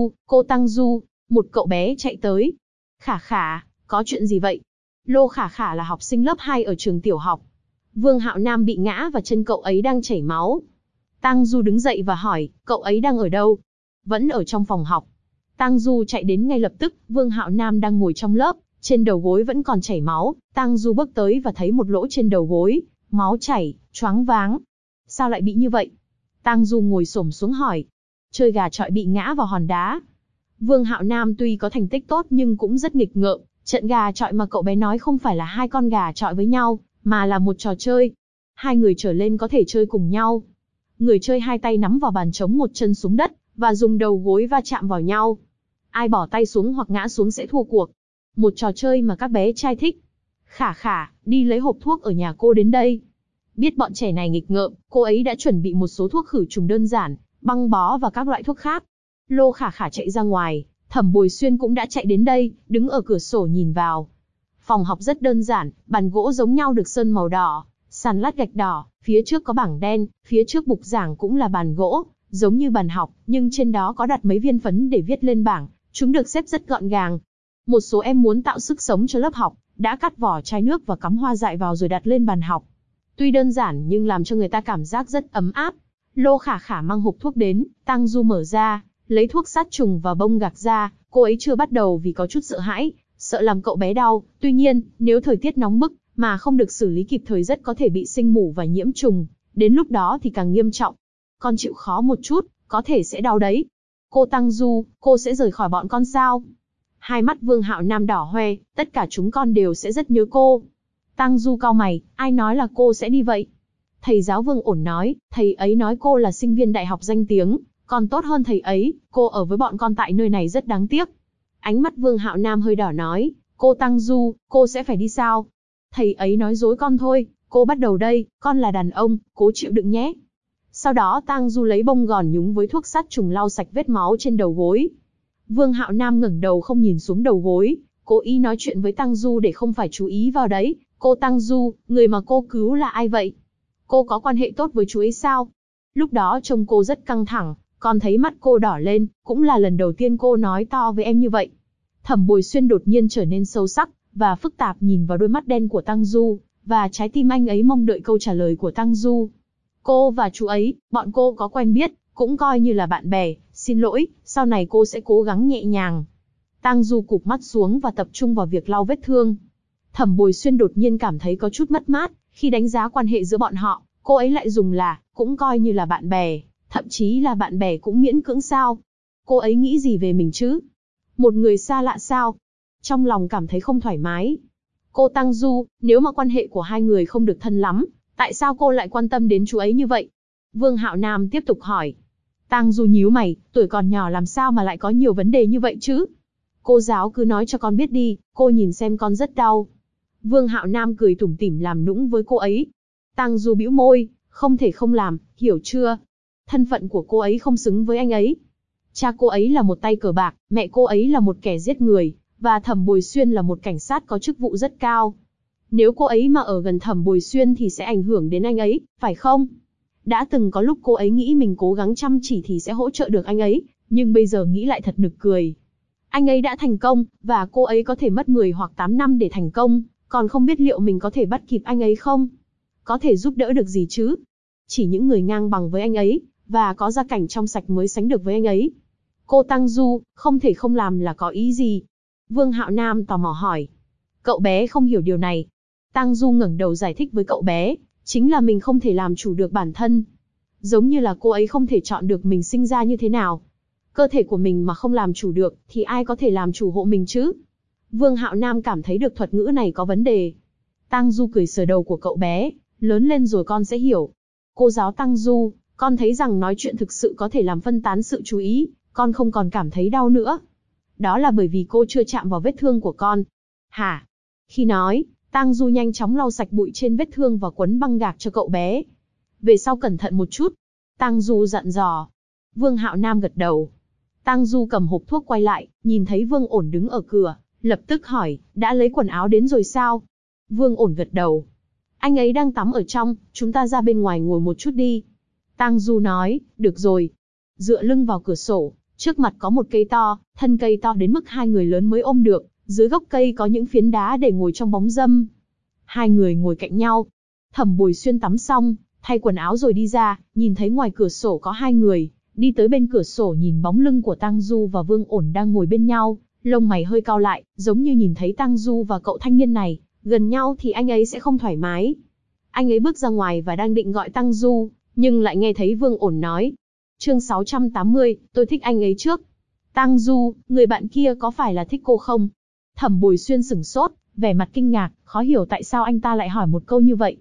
Tang Du, một cậu bé chạy tới. Khả Khả, có chuyện gì vậy? Lô Khả Khả là học sinh lớp 2 ở trường tiểu học. Vương Hạo Nam bị ngã và chân cậu ấy đang chảy máu. Tang Du đứng dậy và hỏi, cậu ấy đang ở đâu? Vẫn ở trong phòng học. Tang Du chạy đến ngay lập tức, Vương Hạo Nam đang ngồi trong lớp, trên đầu gối vẫn còn chảy máu. Tang Du bước tới và thấy một lỗ trên đầu gối, máu chảy, choáng váng. Sao lại bị như vậy? Tang Du ngồi xổm xuống hỏi. Chơi gà chọi bị ngã vào hòn đá. Vương Hạo Nam tuy có thành tích tốt nhưng cũng rất nghịch ngợm. Trận gà chọi mà cậu bé nói không phải là 2 con gà chọi với nhau, mà là một trò chơi. 2 người trở lên có thể chơi cùng nhau. Người chơi 2 tay nắm vào bàn trống, 1 chân xuống đất, và dùng đầu gối va chạm vào nhau. Ai bỏ tay xuống hoặc ngã xuống sẽ thua cuộc. Một trò chơi mà các bé trai thích. Khả Khả, đi lấy hộp thuốc ở nhà cô đến đây. Biết bọn trẻ này nghịch ngợm, cô ấy đã chuẩn bị một số thuốc khử trùng đơn giản, băng bó và các loại thuốc khác. Lô Khả Khả chạy ra ngoài, Thẩm Bồi Xuyên cũng đã chạy đến đây, đứng ở cửa sổ nhìn vào. Phòng học rất đơn giản, bàn gỗ giống nhau được sơn màu đỏ, sàn lát gạch đỏ, phía trước có bảng đen, phía trước bục giảng cũng là bàn gỗ, giống như bàn học, nhưng trên đó có đặt mấy viên phấn để viết lên bảng, chúng được xếp rất gọn gàng. Một số em muốn tạo sức sống cho lớp học, đã cắt vỏ chai nước và cắm hoa dại vào rồi đặt lên bàn học. Tuy đơn giản nhưng làm cho người ta cảm giác rất ấm áp. Lô Khả Khả mang hộp thuốc đến, Tang Du mở ra, lấy thuốc sát trùng và bông gạc ra, cô ấy chưa bắt đầu vì có chút sợ hãi, sợ làm cậu bé đau, tuy nhiên, nếu thời tiết nóng bức, mà không được xử lý kịp thời rất có thể bị sinh mủ và nhiễm trùng, đến lúc đó thì càng nghiêm trọng. Con chịu khó một chút, có thể sẽ đau đấy. Cô Tang Du, cô sẽ rời khỏi bọn con sao? Hai mắt Vương Hạo Nam đỏ hoe, tất cả chúng con đều sẽ rất nhớ cô. Tang Du cau mày, ai nói là cô sẽ đi vậy? Thầy giáo Vương Ổn nói, thầy ấy nói cô là sinh viên đại học danh tiếng, còn tốt hơn thầy ấy, cô ở với bọn con tại nơi này rất đáng tiếc. Ánh mắt Vương Hạo Nam hơi đỏ nói, cô Tang Du, cô sẽ phải đi sao? Thầy ấy nói dối con thôi, cô bắt đầu đây, con là đàn ông, cố chịu đựng nhé. Sau đó Tang Du lấy bông gòn nhúng với thuốc sát trùng lau sạch vết máu trên đầu gối. Vương Hạo Nam ngẩng đầu không nhìn xuống đầu gối, cố ý nói chuyện với Tang Du để không phải chú ý vào đấy. Cô Tang Du, người mà cô cứu là ai vậy? Cô có quan hệ tốt với chú ấy sao? Lúc đó trông cô rất căng thẳng, con thấy mắt cô đỏ lên, cũng là lần đầu tiên cô nói to với em như vậy. Thẩm Bồi Xuyên đột nhiên trở nên sâu sắc và phức tạp nhìn vào đôi mắt đen của Tang Du, và trái tim anh ấy mong đợi câu trả lời của Tang Du. Cô và chú ấy, bọn cô có quen biết, cũng coi như là bạn bè, xin lỗi, sau này cô sẽ cố gắng nhẹ nhàng. Tang Du cụp mắt xuống và tập trung vào việc lau vết thương. Thẩm Bồi Xuyên đột nhiên cảm thấy có chút mất mát, khi đánh giá quan hệ giữa bọn họ, cô ấy lại dùng là, cũng coi như là bạn bè, thậm chí là bạn bè cũng miễn cưỡng sao. Cô ấy nghĩ gì về mình chứ? Một người xa lạ sao? Trong lòng cảm thấy không thoải mái. Cô Tang Du, nếu mà quan hệ của hai người không được thân lắm, tại sao cô lại quan tâm đến chú ấy như vậy? Vương Hạo Nam tiếp tục hỏi. Tang Du nhíu mày, tuổi còn nhỏ làm sao mà lại có nhiều vấn đề như vậy chứ? Cô giáo cứ nói cho con biết đi, cô nhìn xem con rất đau. Vương Hạo Nam cười tủm tỉm làm nũng với cô ấy. Tang Du bĩu môi, không thể không làm, hiểu chưa? Thân phận của cô ấy không xứng với anh ấy. Cha cô ấy là một tay cờ bạc, mẹ cô ấy là một kẻ giết người, và Thẩm Bồi Xuyên là một cảnh sát có chức vụ rất cao. Nếu cô ấy mà ở gần Thẩm Bồi Xuyên thì sẽ ảnh hưởng đến anh ấy, phải không? Đã từng có lúc cô ấy nghĩ mình cố gắng chăm chỉ thì sẽ hỗ trợ được anh ấy, nhưng bây giờ nghĩ lại thật nực cười. Anh ấy đã thành công, và cô ấy có thể mất 10 hoặc 8 năm để thành công, còn không biết liệu mình có thể bắt kịp anh ấy không? Có thể giúp đỡ được gì chứ? Chỉ những người ngang bằng với anh ấy, và có gia cảnh trong sạch mới sánh được với anh ấy. Cô Tang Du, không thể không làm là có ý gì? Vương Hạo Nam tò mò hỏi. Cậu bé không hiểu điều này. Tang Du ngẩng đầu giải thích với cậu bé, chính là mình không thể làm chủ được bản thân. Giống như là cô ấy không thể chọn được mình sinh ra như thế nào. Cơ thể của mình mà không làm chủ được, thì ai có thể làm chủ hộ mình chứ? Vương Hạo Nam cảm thấy được thuật ngữ này có vấn đề. Tang Du cười sờ đầu của cậu bé, lớn lên rồi con sẽ hiểu. Cô giáo Tang Du, con thấy rằng nói chuyện thực sự có thể làm phân tán sự chú ý, con không còn cảm thấy đau nữa. Đó là bởi vì cô chưa chạm vào vết thương của con. Hả? Khi nói, Tang Du nhanh chóng lau sạch bụi trên vết thương và quấn băng gạc cho cậu bé. Về sau cẩn thận một chút. Tang Du dặn dò. Vương Hạo Nam gật đầu. Tang Du cầm hộp thuốc quay lại, nhìn thấy Vương Ổn đứng ở cửa, lập tức hỏi, đã lấy quần áo đến rồi sao? Vương Ổn gật đầu. Anh ấy đang tắm ở trong, chúng ta ra bên ngoài ngồi một chút đi. Tang Du nói, được rồi. Dựa lưng vào cửa sổ, trước mặt có một cây to, thân cây to đến mức hai người lớn mới ôm được, dưới gốc cây có những phiến đá để ngồi trong bóng râm. Hai người ngồi cạnh nhau. Thẩm Bồi Xuyên tắm xong, thay quần áo rồi đi ra, nhìn thấy ngoài cửa sổ có hai người, đi tới bên cửa sổ nhìn bóng lưng của Tang Du và Vương Ổn đang ngồi bên nhau, lông mày hơi cau lại, giống như nhìn thấy Tang Du và cậu thanh niên này gần nhau thì anh ấy sẽ không thoải mái. Anh ấy bước ra ngoài và đang định gọi Tang Du, nhưng lại nghe thấy Vương Ổn nói. Chương 680, tôi thích anh ấy trước. Tang Du, người bạn kia có phải là thích cô không? Thẩm Bồi Xuyên sửng sốt, vẻ mặt kinh ngạc, khó hiểu tại sao anh ta lại hỏi một câu như vậy.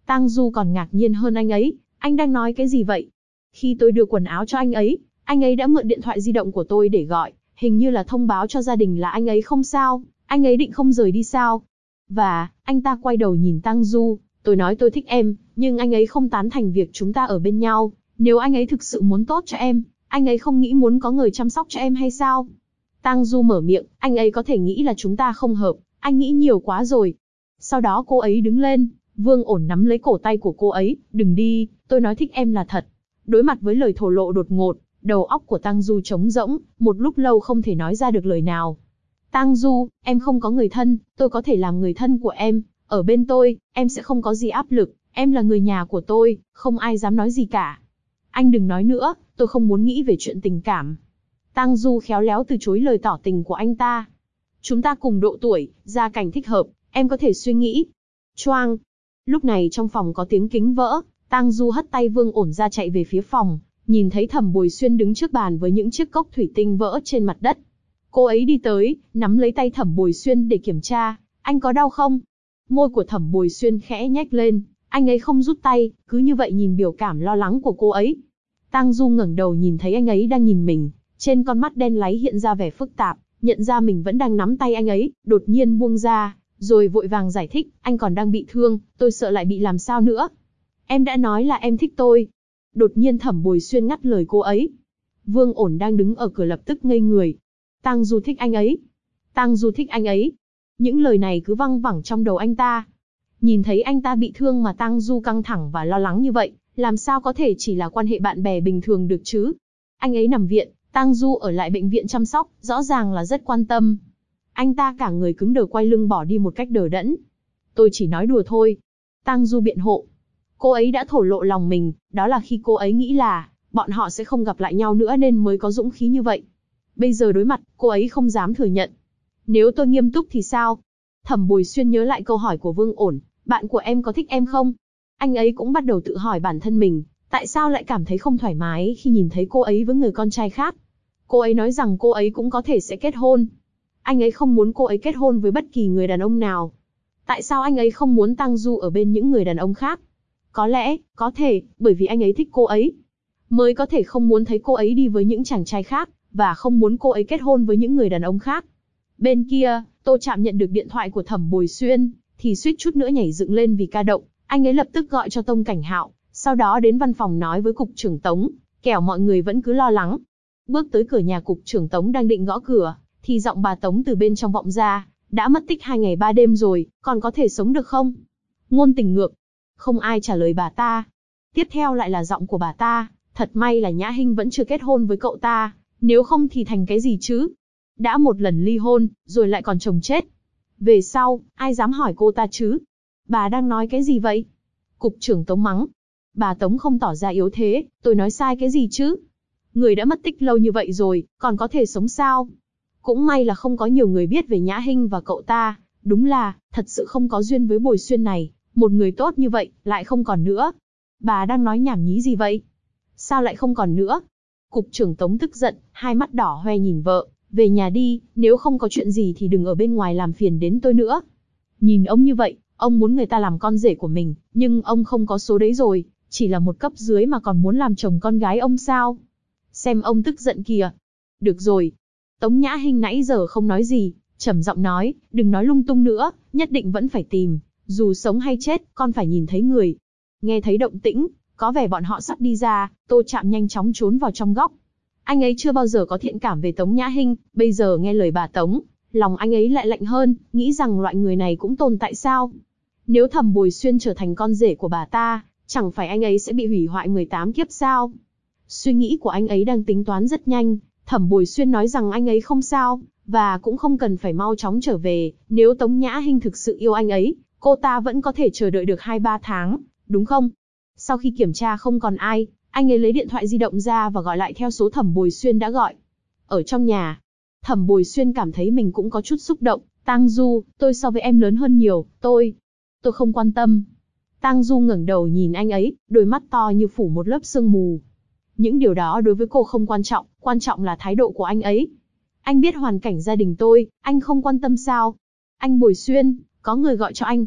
Tang Du còn ngạc nhiên hơn anh ấy, anh đang nói cái gì vậy? Khi tôi đưa quần áo cho anh ấy đã mượn điện thoại di động của tôi để gọi, hình như là thông báo cho gia đình là anh ấy không sao, anh ấy định không rời đi sao? Và, anh ta quay đầu nhìn Tang Du, tôi nói tôi thích em, nhưng anh ấy không tán thành việc chúng ta ở bên nhau, nếu anh ấy thực sự muốn tốt cho em, anh ấy không nghĩ muốn có người chăm sóc cho em hay sao? Tang Du mở miệng, anh ấy có thể nghĩ là chúng ta không hợp, anh nghĩ nhiều quá rồi. Sau đó cô ấy đứng lên, Vương Ổn nắm lấy cổ tay của cô ấy, đừng đi, tôi nói thích em là thật. Đối mặt với lời thổ lộ đột ngột, đầu óc của Tang Du trống rỗng, một lúc lâu không thể nói ra được lời nào. Tang Du, em không có người thân, tôi có thể làm người thân của em, ở bên tôi, em sẽ không có gì áp lực, em là người nhà của tôi, không ai dám nói gì cả. Anh đừng nói nữa, tôi không muốn nghĩ về chuyện tình cảm. Tang Du khéo léo từ chối lời tỏ tình của anh ta. Chúng ta cùng độ tuổi, gia cảnh thích hợp, em có thể suy nghĩ. Choang. Lúc này trong phòng có tiếng kính vỡ, Tang Du hất tay Vương Ổn ra chạy về phía phòng, nhìn thấy Thẩm Bồi Xuyên đứng trước bàn với những chiếc cốc thủy tinh vỡ trên mặt đất. Cô ấy đi tới, nắm lấy tay Thẩm Bồi Xuyên để kiểm tra, anh có đau không? Môi của Thẩm Bồi Xuyên khẽ nhếch lên, anh ấy không rút tay, cứ như vậy nhìn biểu cảm lo lắng của cô ấy. Tang Du ngẩng đầu nhìn thấy anh ấy đang nhìn mình, trên con mắt đen láy hiện ra vẻ phức tạp, nhận ra mình vẫn đang nắm tay anh ấy, đột nhiên buông ra, rồi vội vàng giải thích, anh còn đang bị thương, tôi sợ lại bị làm sao nữa. Em đã nói là em thích tôi. Đột nhiên Thẩm Bồi Xuyên ngắt lời cô ấy. Vương Ổn đang đứng ở cửa lập tức ngây người. Tang Du thích anh ấy. Tang Du thích anh ấy. Những lời này cứ văng vẳng trong đầu anh ta. Nhìn thấy anh ta bị thương mà Tang Du căng thẳng và lo lắng như vậy, làm sao có thể chỉ là quan hệ bạn bè bình thường được chứ? Anh ấy nằm viện, Tang Du ở lại bệnh viện chăm sóc, rõ ràng là rất quan tâm. Anh ta cả người cứng đờ quay lưng bỏ đi một cách đờ đẫn. Tôi chỉ nói đùa thôi. Tang Du biện hộ. Cô ấy đã thổ lộ lòng mình, đó là khi cô ấy nghĩ là bọn họ sẽ không gặp lại nhau nữa nên mới có dũng khí như vậy. Bây giờ đối mặt, cô ấy không dám thừa nhận. Nếu tôi nghiêm túc thì sao? Thẩm Bồi Xuyên nhớ lại câu hỏi của Vương Ổn, bạn của em có thích em không? Anh ấy cũng bắt đầu tự hỏi bản thân mình, tại sao lại cảm thấy không thoải mái khi nhìn thấy cô ấy với người con trai khác. Cô ấy nói rằng cô ấy cũng có thể sẽ kết hôn. Anh ấy không muốn cô ấy kết hôn với bất kỳ người đàn ông nào. Tại sao anh ấy không muốn Tang Du ở bên những người đàn ông khác? Có lẽ, có thể, bởi vì anh ấy thích cô ấy. Mới có thể không muốn thấy cô ấy đi với những chàng trai khác, và không muốn cô ấy kết hôn với những người đàn ông khác. Bên kia, Tô Trạm nhận được điện thoại của Thẩm Bồi Xuyên, thì suýt chút nữa nhảy dựng lên vì ca động. Anh ấy lập tức gọi cho Tông Cảnh Hạo, sau đó đến văn phòng nói với cục trưởng Tống, kẻo mọi người vẫn cứ lo lắng. Bước tới cửa nhà cục trưởng Tống đang định gõ cửa, thì giọng bà Tống từ bên trong vọng ra, đã mất tích 2 ngày 3 đêm rồi, còn có thể sống được không? Ngôn tình ngược. Không ai trả lời bà ta. Tiếp theo lại là giọng của bà ta, thật may là Nhã Hinh vẫn chưa kết hôn với cậu ta, nếu không thì thành cái gì chứ? Đã một lần ly hôn, rồi lại còn chồng chết. Về sau, ai dám hỏi cô ta chứ? Bà đang nói cái gì vậy? Cục trưởng Tống mắng. Bà Tống không tỏ ra yếu thế, tôi nói sai cái gì chứ? Người đã mất tích lâu như vậy rồi, còn có thể sống sao? Cũng may là không có nhiều người biết về Nhã Hinh và cậu ta, đúng là, thật sự không có duyên với Bồi Xuyên này, một người tốt như vậy, lại không còn nữa. Bà đang nói nhảm nhí gì vậy? Sao lại không còn nữa? Cục trưởng Tống tức giận, hai mắt đỏ hoe nhìn vợ, về nhà đi, nếu không có chuyện gì thì đừng ở bên ngoài làm phiền đến tôi nữa. Nhìn ông như vậy, ông muốn người ta làm con rể của mình, nhưng ông không có số đấy rồi, chỉ là một cấp dưới mà còn muốn làm chồng con gái ông sao? Xem ông tức giận kìa. Được rồi. Tống Nhã Hinh nãy giờ không nói gì, trầm giọng nói, đừng nói lung tung nữa, nhất định vẫn phải tìm, dù sống hay chết, con phải nhìn thấy người. Nghe thấy động tĩnh, có vẻ bọn họ sắp đi ra, Tô Trạm nhanh chóng trốn vào trong góc. Anh ấy chưa bao giờ có thiện cảm về Tống Nhã Hinh, bây giờ nghe lời bà Tống, lòng anh ấy lại lạnh hơn, nghĩ rằng loại người này cũng tồn tại sao? Nếu Thẩm Bồi Xuyên trở thành con rể của bà ta, chẳng phải anh ấy sẽ bị hủy hoại 18 kiếp sao? Suy nghĩ của anh ấy đang tính toán rất nhanh, Thẩm Bồi Xuyên nói rằng anh ấy không sao, và cũng không cần phải mau chóng trở về, nếu Tống Nhã Hinh thực sự yêu anh ấy, cô ta vẫn có thể chờ đợi được 2-3 tháng, đúng không? Sau khi kiểm tra không còn ai, anh ấy lấy điện thoại di động ra và gọi lại theo số Thẩm Bồi Xuyên đã gọi. Ở trong nhà, Thẩm Bồi Xuyên cảm thấy mình cũng có chút xúc động. Tang Du, tôi so với em lớn hơn nhiều, tôi không quan tâm. Tang Du ngẩng đầu nhìn anh ấy, đôi mắt to như phủ một lớp sương mù. Những điều đó đối với cô không quan trọng là thái độ của anh ấy. Anh biết hoàn cảnh gia đình tôi, anh không quan tâm sao? Anh Bồi Xuyên, có người gọi cho anh.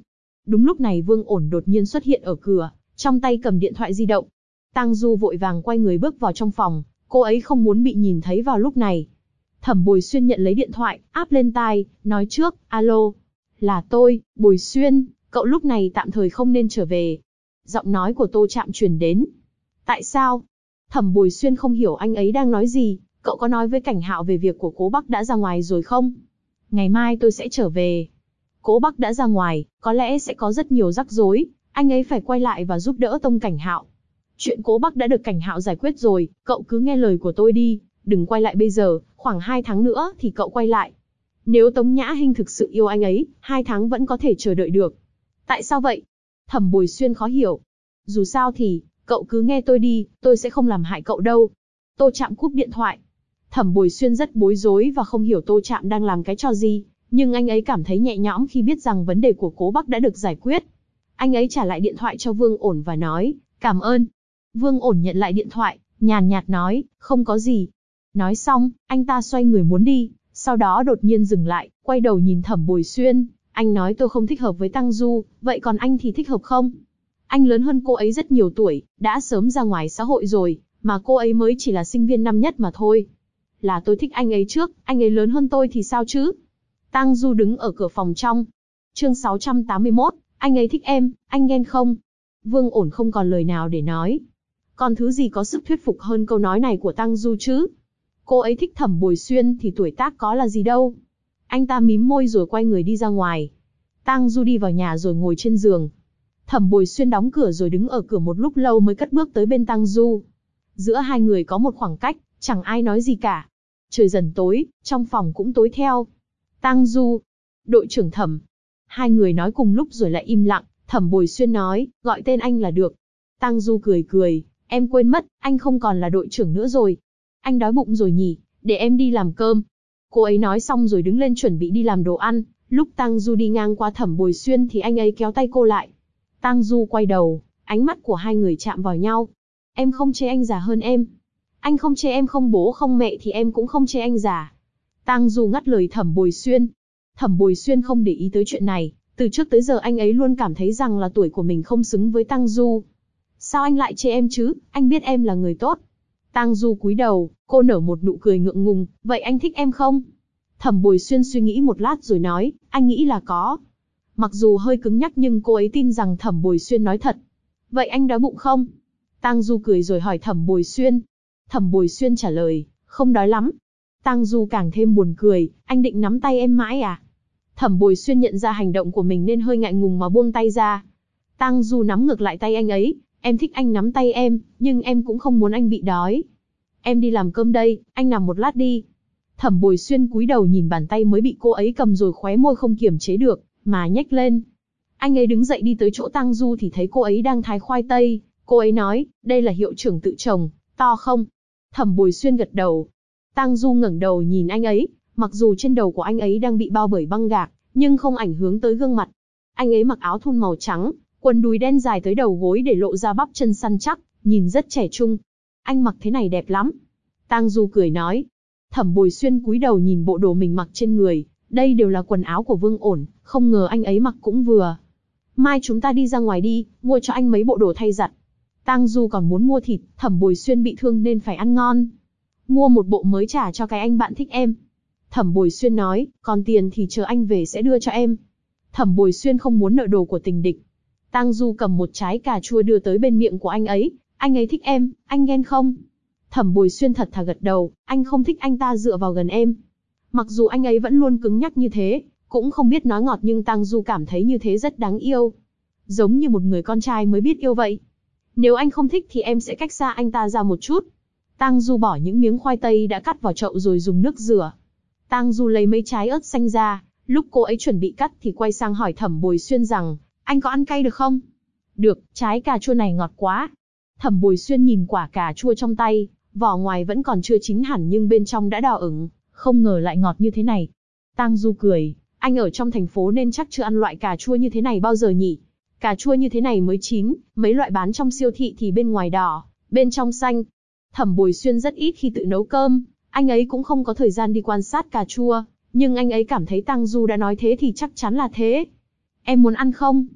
Đúng lúc này Vương Ổn đột nhiên xuất hiện ở cửa, trong tay cầm điện thoại di động. Tang Du vội vàng quay người bước vào trong phòng, cô ấy không muốn bị nhìn thấy vào lúc này. Thẩm Bồi Xuyên nhận lấy điện thoại, áp lên tai, nói trước, alo. Là tôi, Bồi Xuyên, cậu lúc này tạm thời không nên trở về. Giọng nói của Tô Trạm truyền đến. Tại sao? Thẩm Bồi Xuyên không hiểu anh ấy đang nói gì, cậu có nói với Cảnh Hạo về việc của Cố Bắc đã ra ngoài rồi không? Ngày mai tôi sẽ trở về. Cố Bắc đã ra ngoài, có lẽ sẽ có rất nhiều rắc rối, anh ấy phải quay lại và giúp đỡ Tông Cảnh Hạo. Chuyện Cố Bắc đã được Cảnh Hạo giải quyết rồi, cậu cứ nghe lời của tôi đi, đừng quay lại bây giờ, khoảng 2 tháng nữa thì cậu quay lại. Nếu Tống Nhã Hinh thực sự yêu anh ấy, 2 tháng vẫn có thể chờ đợi được. Tại sao vậy? Thẩm Bồi Xuyên khó hiểu. Dù sao thì, cậu cứ nghe tôi đi, tôi sẽ không làm hại cậu đâu. Tô Trạm cúp điện thoại. Thẩm Bồi Xuyên rất bối rối và không hiểu Tô Trạm đang làm cái trò gì, nhưng anh ấy cảm thấy nhẹ nhõm khi biết rằng vấn đề của Cố Bắc đã được giải quyết. Anh ấy trả lại điện thoại cho Vương Ổn và nói, cảm ơn. Vương Ổn nhận lại điện thoại, nhàn nhạt nói, không có gì. Nói xong, anh ta xoay người muốn đi, sau đó đột nhiên dừng lại, quay đầu nhìn Thẩm Bồi Xuyên, anh nói tôi không thích hợp với Tăng Du, vậy còn anh thì thích hợp không? Anh lớn hơn cô ấy rất nhiều tuổi, đã sớm ra ngoài xã hội rồi, mà cô ấy mới chỉ là sinh viên năm nhất mà thôi. Là tôi thích anh ấy trước, anh ấy lớn hơn tôi thì sao chứ? Tăng Du đứng ở cửa phòng trong. Chương 681, anh ấy thích em, anh ghen không? Vương Ổn không còn lời nào để nói. Còn thứ gì có sức thuyết phục hơn câu nói này của Tăng Du chứ? Cô ấy thích Thẩm Bồi Xuyên thì tuổi tác có là gì đâu. Anh ta mím môi rồi quay người đi ra ngoài. Tăng Du đi vào nhà rồi ngồi trên giường. Thẩm Bồi Xuyên đóng cửa rồi đứng ở cửa một lúc lâu mới cất bước tới bên Tăng Du. Giữa hai người có một khoảng cách, chẳng ai nói gì cả. Trời dần tối, trong phòng cũng tối theo. Tăng Du, đội trưởng Thẩm. Hai người nói cùng lúc rồi lại im lặng, Thẩm Bồi Xuyên nói, gọi tên anh là được. Tăng Du cười cười, em quên mất, anh không còn là đội trưởng nữa rồi. Anh đói bụng rồi nhỉ, để em đi làm cơm. Cô ấy nói xong rồi đứng lên chuẩn bị đi làm đồ ăn, lúc Tăng Du đi ngang qua Thẩm Bồi Xuyên thì anh ấy kéo tay cô lại. Tăng Du quay đầu, ánh mắt của hai người chạm vào nhau. Em không chê anh già hơn em. Anh không chê em không bố không mẹ thì em cũng không chê anh già. Tăng Du ngắt lời Thẩm Bồi Xuyên. Thẩm Bồi Xuyên không để ý tới chuyện này, từ trước tới giờ anh ấy luôn cảm thấy rằng là tuổi của mình không xứng với Tăng Du. Sao anh lại chê em chứ, anh biết em là người tốt. Tăng Du cúi đầu, cô nở một nụ cười ngượng ngùng, vậy anh thích em không? Thẩm Bồi Xuyên suy nghĩ một lát rồi nói, anh nghĩ là có. Mặc dù hơi cứng nhắc nhưng cô ấy tin rằng Thẩm Bồi Xuyên nói thật. Vậy anh đói bụng không? Tăng Du cười rồi hỏi Thẩm Bồi Xuyên. Thẩm Bồi Xuyên trả lời, không đói lắm. Tăng Du càng thêm buồn cười, anh định nắm tay em mãi à? Thẩm Bồi Xuyên nhận ra hành động của mình nên hơi ngại ngùng mà buông tay ra. Tăng Du nắm ngược lại tay anh ấy, em thích anh nắm tay em, nhưng em cũng không muốn anh bị đói. Em đi làm cơm đây, anh nằm một lát đi. Thẩm Bồi Xuyên cúi đầu nhìn bàn tay mới bị cô ấy cầm rồi khóe môi không kiềm chế được, mà nhếch lên. Anh ấy đứng dậy đi tới chỗ Tăng Du thì thấy cô ấy đang thái khoai tây. Cô ấy nói, đây là hiệu trưởng tự trồng, to không? Thẩm Bồi Xuyên gật đầu. Tăng Du ngẩng đầu nhìn anh ấy, mặc dù trên đầu của anh ấy đang bị bao bởi băng gạc, nhưng không ảnh hưởng tới gương mặt. Anh ấy mặc áo thun màu trắng, quần đùi đen dài tới đầu gối để lộ ra bắp chân săn chắc, nhìn rất trẻ trung. Anh mặc thế này đẹp lắm. Tăng Du cười nói. Thẩm Bồi Xuyên cúi đầu nhìn bộ đồ mình mặc trên người, đây đều là quần áo của Vương Ổn, không ngờ anh ấy mặc cũng vừa. Mai chúng ta đi ra ngoài đi, mua cho anh mấy bộ đồ thay giặt. Tăng Du còn muốn mua thịt, Thẩm Bồi Xuyên bị thương nên phải ăn ngon. Mua một bộ mới trả cho cái anh bạn thích em. Thẩm Bồi Xuyên nói, còn tiền thì chờ anh về sẽ đưa cho em. Thẩm Bồi Xuyên không muốn nợ đồ của tình địch. Tăng Du cầm một trái cà chua đưa tới bên miệng của anh ấy thích em, anh ghen không? Thẩm Bồi Xuyên thật thà gật đầu, anh không thích anh ta dựa vào gần em. Mặc dù anh ấy vẫn luôn cứng nhắc như thế, cũng không biết nói ngọt nhưng Tăng Du cảm thấy như thế rất đáng yêu. Giống như một người con trai mới biết yêu vậy. Nếu anh không thích thì em sẽ cách xa anh ta ra một chút. Tăng Du bỏ những miếng khoai tây đã cắt vào chậu rồi dùng nước rửa. Tăng Du lấy mấy trái ớt xanh ra, lúc cô ấy chuẩn bị cắt thì quay sang hỏi Thẩm Bồi Xuyên rằng, anh có ăn cay được không? Được, trái cà chua này ngọt quá. Thẩm Bồi Xuyên nhìn quả cà chua trong tay, vỏ ngoài vẫn còn chưa chín hẳn nhưng bên trong đã đỏ ửng, không ngờ lại ngọt như thế này. Tăng Du cười, anh ở trong thành phố nên chắc chưa ăn loại cà chua như thế này bao giờ nhỉ? Cà chua như thế này mới chín, mấy loại bán trong siêu thị thì bên ngoài đỏ, bên trong xanh. Thẩm Bồi Xuyên rất ít khi tự nấu cơm, anh ấy cũng không có thời gian đi quan sát cà chua, nhưng anh ấy cảm thấy Tăng Du đã nói thế thì chắc chắn là thế. Em muốn ăn không?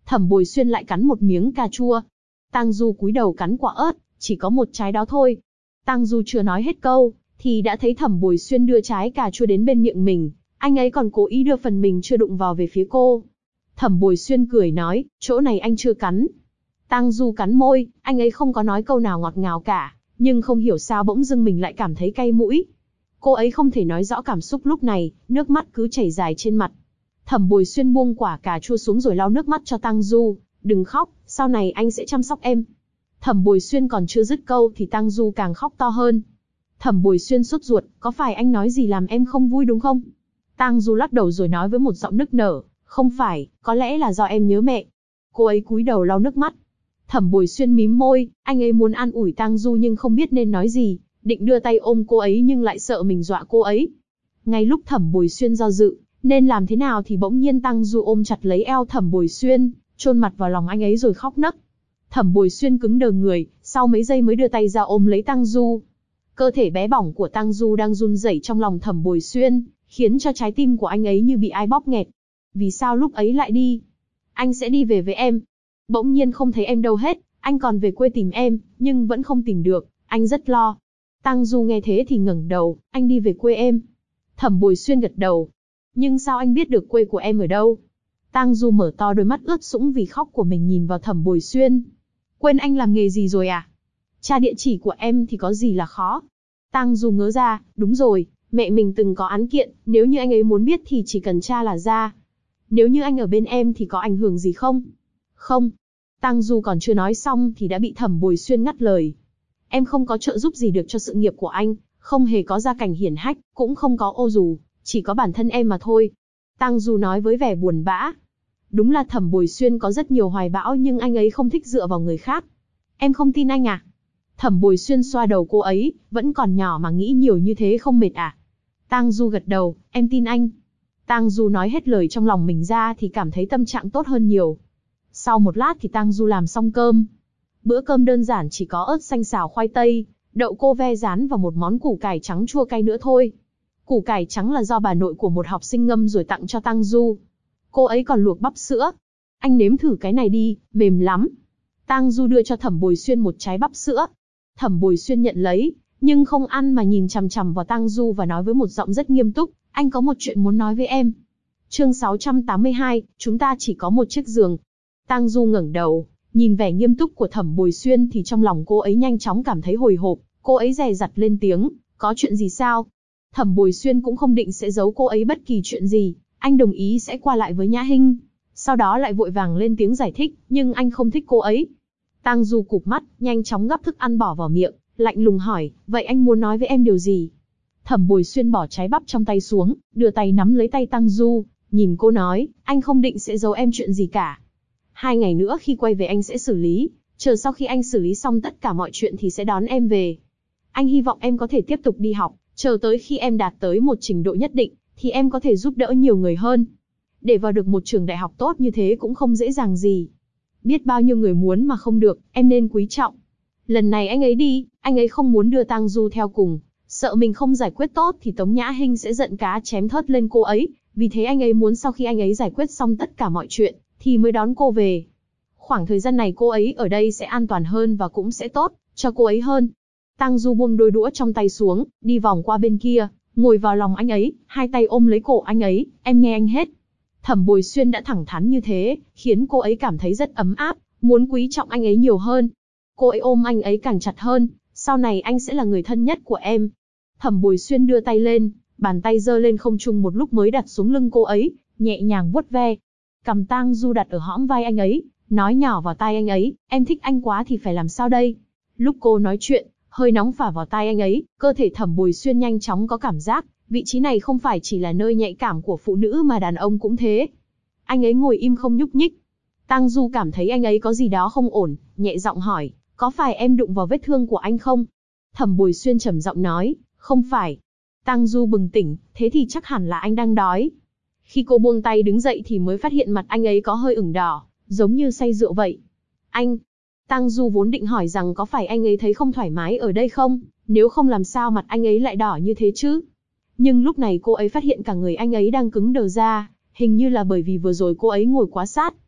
Thẩm Bồi Xuyên lại cắn một miếng cà chua. Tang Du cúi đầu cắn quả ớt, chỉ có một trái đó thôi. Tang Du chưa nói hết câu, thì đã thấy Thẩm Bồi Xuyên đưa trái cà chua đến bên miệng mình, anh ấy còn cố ý đưa phần mình chưa đụng vào về phía cô. Thẩm Bồi Xuyên cười nói, chỗ này anh chưa cắn. Tang Du cắn môi, anh ấy không có nói câu nào ngọt ngào cả, nhưng không hiểu sao bỗng dưng mình lại cảm thấy cay mũi. Cô ấy không thể nói rõ cảm xúc lúc này, nước mắt cứ chảy dài trên mặt. Thẩm Bồi Xuyên buông quả cà chua xuống rồi lau nước mắt cho Tang Du, đừng khóc, sau này anh sẽ chăm sóc em. Thẩm Bồi Xuyên còn chưa dứt câu thì Tang Du càng khóc to hơn. Thẩm Bồi Xuyên sốt ruột, có phải anh nói gì làm em không vui đúng không? Tang Du lắc đầu rồi nói với một giọng nức nở, không phải, có lẽ là do em nhớ mẹ. Cô ấy cúi đầu lau nước mắt. Thẩm Bồi Xuyên mím môi, anh ấy muốn an ủi Tang Du nhưng không biết nên nói gì, định đưa tay ôm cô ấy nhưng lại sợ mình dọa cô ấy. Ngay lúc Thẩm Bồi Xuyên do dự, nên làm thế nào thì bỗng nhiên Tang Du ôm chặt lấy eo Thẩm Bồi Xuyên, chôn mặt vào lòng anh ấy rồi khóc nấc. Thẩm Bồi Xuyên cứng đờ người, sau mấy giây mới đưa tay ra ôm lấy Tang Du. Cơ thể bé bỏng của Tang Du đang run rẩy trong lòng Thẩm Bồi Xuyên, khiến cho trái tim của anh ấy như bị ai bóp nghẹt. Vì sao lúc ấy lại đi? Anh sẽ đi về với em. Bỗng nhiên không thấy em đâu hết, anh còn về quê tìm em, nhưng vẫn không tìm được, anh rất lo. Tang Du nghe thế thì ngẩng đầu, anh đi về quê em. Thẩm Bồi Xuyên gật đầu. Nhưng sao anh biết được quê của em ở đâu? Tang Du mở to đôi mắt ướt sũng vì khóc của mình nhìn vào Thẩm Bồi Xuyên. Quên anh làm nghề gì rồi à? Tra địa chỉ của em thì có gì là khó? Tang Du ngớ ra, đúng rồi, mẹ mình từng có án kiện, nếu như anh ấy muốn biết thì chỉ cần tra là ra. Nếu như anh ở bên em thì có ảnh hưởng gì không? Không. Tang Du còn chưa nói xong thì đã bị Thẩm Bồi Xuyên ngắt lời. Em không có trợ giúp gì được cho sự nghiệp của anh, không hề có gia cảnh hiển hách, cũng không có ô dù, chỉ có bản thân em mà thôi. Tang Du nói với vẻ buồn bã. Đúng là Thẩm Bồi Xuyên có rất nhiều hoài bão nhưng anh ấy không thích dựa vào người khác. Em không tin anh à? Thẩm Bồi Xuyên xoa đầu cô ấy, vẫn còn nhỏ mà nghĩ nhiều như thế không mệt à? Tang Du gật đầu, em tin anh. Tang Du nói hết lời trong lòng mình ra thì cảm thấy tâm trạng tốt hơn nhiều. Sau một lát thì Tang Du làm xong cơm. Bữa cơm đơn giản chỉ có ớt xanh xào khoai tây, đậu cô ve rán và một món củ cải trắng chua cay nữa thôi. Củ cải trắng là do bà nội của một học sinh ngâm rồi tặng cho Tang Du. Cô ấy còn luộc bắp sữa. Anh nếm thử cái này đi, mềm lắm. Tang Du đưa cho Thẩm Bồi Xuyên một trái bắp sữa. Thẩm Bồi Xuyên nhận lấy, nhưng không ăn mà nhìn chằm chằm vào Tang Du và nói với một giọng rất nghiêm túc, anh có một chuyện muốn nói với em. Chương 682, chúng ta chỉ có một chiếc giường. Tang Du ngẩng đầu, nhìn vẻ nghiêm túc của Thẩm Bồi Xuyên thì trong lòng cô ấy nhanh chóng cảm thấy hồi hộp, cô ấy dè dặt lên tiếng, có chuyện gì sao? Thẩm Bồi Xuyên cũng không định sẽ giấu cô ấy bất kỳ chuyện gì, anh đồng ý sẽ qua lại với Nhã Hinh. Sau đó lại vội vàng lên tiếng giải thích, nhưng anh không thích cô ấy. Tang Du cụp mắt, nhanh chóng gắp thức ăn bỏ vào miệng, lạnh lùng hỏi, vậy anh muốn nói với em điều gì? Thẩm Bồi Xuyên bỏ trái bắp trong tay xuống, đưa tay nắm lấy tay Tang Du, nhìn cô nói, anh không định sẽ giấu em chuyện gì cả. 2 ngày nữa khi quay về anh sẽ xử lý, chờ sau khi anh xử lý xong tất cả mọi chuyện thì sẽ đón em về. Anh hy vọng em có thể tiếp tục đi học, chờ tới khi em đạt tới một trình độ nhất định, thì em có thể giúp đỡ nhiều người hơn. Để vào được một trường đại học tốt như thế cũng không dễ dàng gì. Biết bao nhiêu người muốn mà không được, em nên quý trọng. Lần này anh ấy đi, anh ấy không muốn đưa Tang Du theo cùng, sợ mình không giải quyết tốt thì Tống Nhã Hinh sẽ giận cá chém thớt lên cô ấy, vì thế anh ấy muốn sau khi anh ấy giải quyết xong tất cả mọi chuyện, thì mới đón cô về. Khoảng thời gian này cô ấy ở đây sẽ an toàn hơn và cũng sẽ tốt cho cô ấy hơn. Tang Du buông đôi đũa trong tay xuống, đi vòng qua bên kia, ngồi vào lòng anh ấy, hai tay ôm lấy cổ anh ấy, em nghe anh hết. Thẩm Bồi Xuyên đã thẳng thắn như thế, khiến cô ấy cảm thấy rất ấm áp, muốn quý trọng anh ấy nhiều hơn. Cô ấy ôm anh ấy càng chặt hơn, sau này anh sẽ là người thân nhất của em. Thẩm Bồi Xuyên đưa tay lên, bàn tay giơ lên không trung một lúc mới đặt xuống lưng cô ấy, nhẹ nhàng vuốt ve. Cằm Tang Du đặt ở hõm vai anh ấy, nói nhỏ vào tai anh ấy, em thích anh quá thì phải làm sao đây? Lúc cô nói chuyện, hơi nóng phả vào tai anh ấy, cơ thể Thẩm Bồi Xuyên nhanh chóng có cảm giác, vị trí này không phải chỉ là nơi nhạy cảm của phụ nữ mà đàn ông cũng thế. Anh ấy ngồi im không nhúc nhích. Tang Du cảm thấy anh ấy có gì đó không ổn, nhẹ giọng hỏi, có phải em đụng vào vết thương của anh không? Thẩm Bồi Xuyên trầm giọng nói, không phải. Tang Du bừng tỉnh, thế thì chắc hẳn là anh đang đói. Khi cô buông tay đứng dậy thì mới phát hiện mặt anh ấy có hơi ửng đỏ, giống như say rượu vậy. Anh... Tang Du vốn định hỏi rằng có phải anh ấy thấy không thoải mái ở đây không, nếu không làm sao mặt anh ấy lại đỏ như thế chứ. Nhưng lúc này cô ấy phát hiện cả người anh ấy đang cứng đờ ra, hình như là bởi vì vừa rồi cô ấy ngồi quá sát.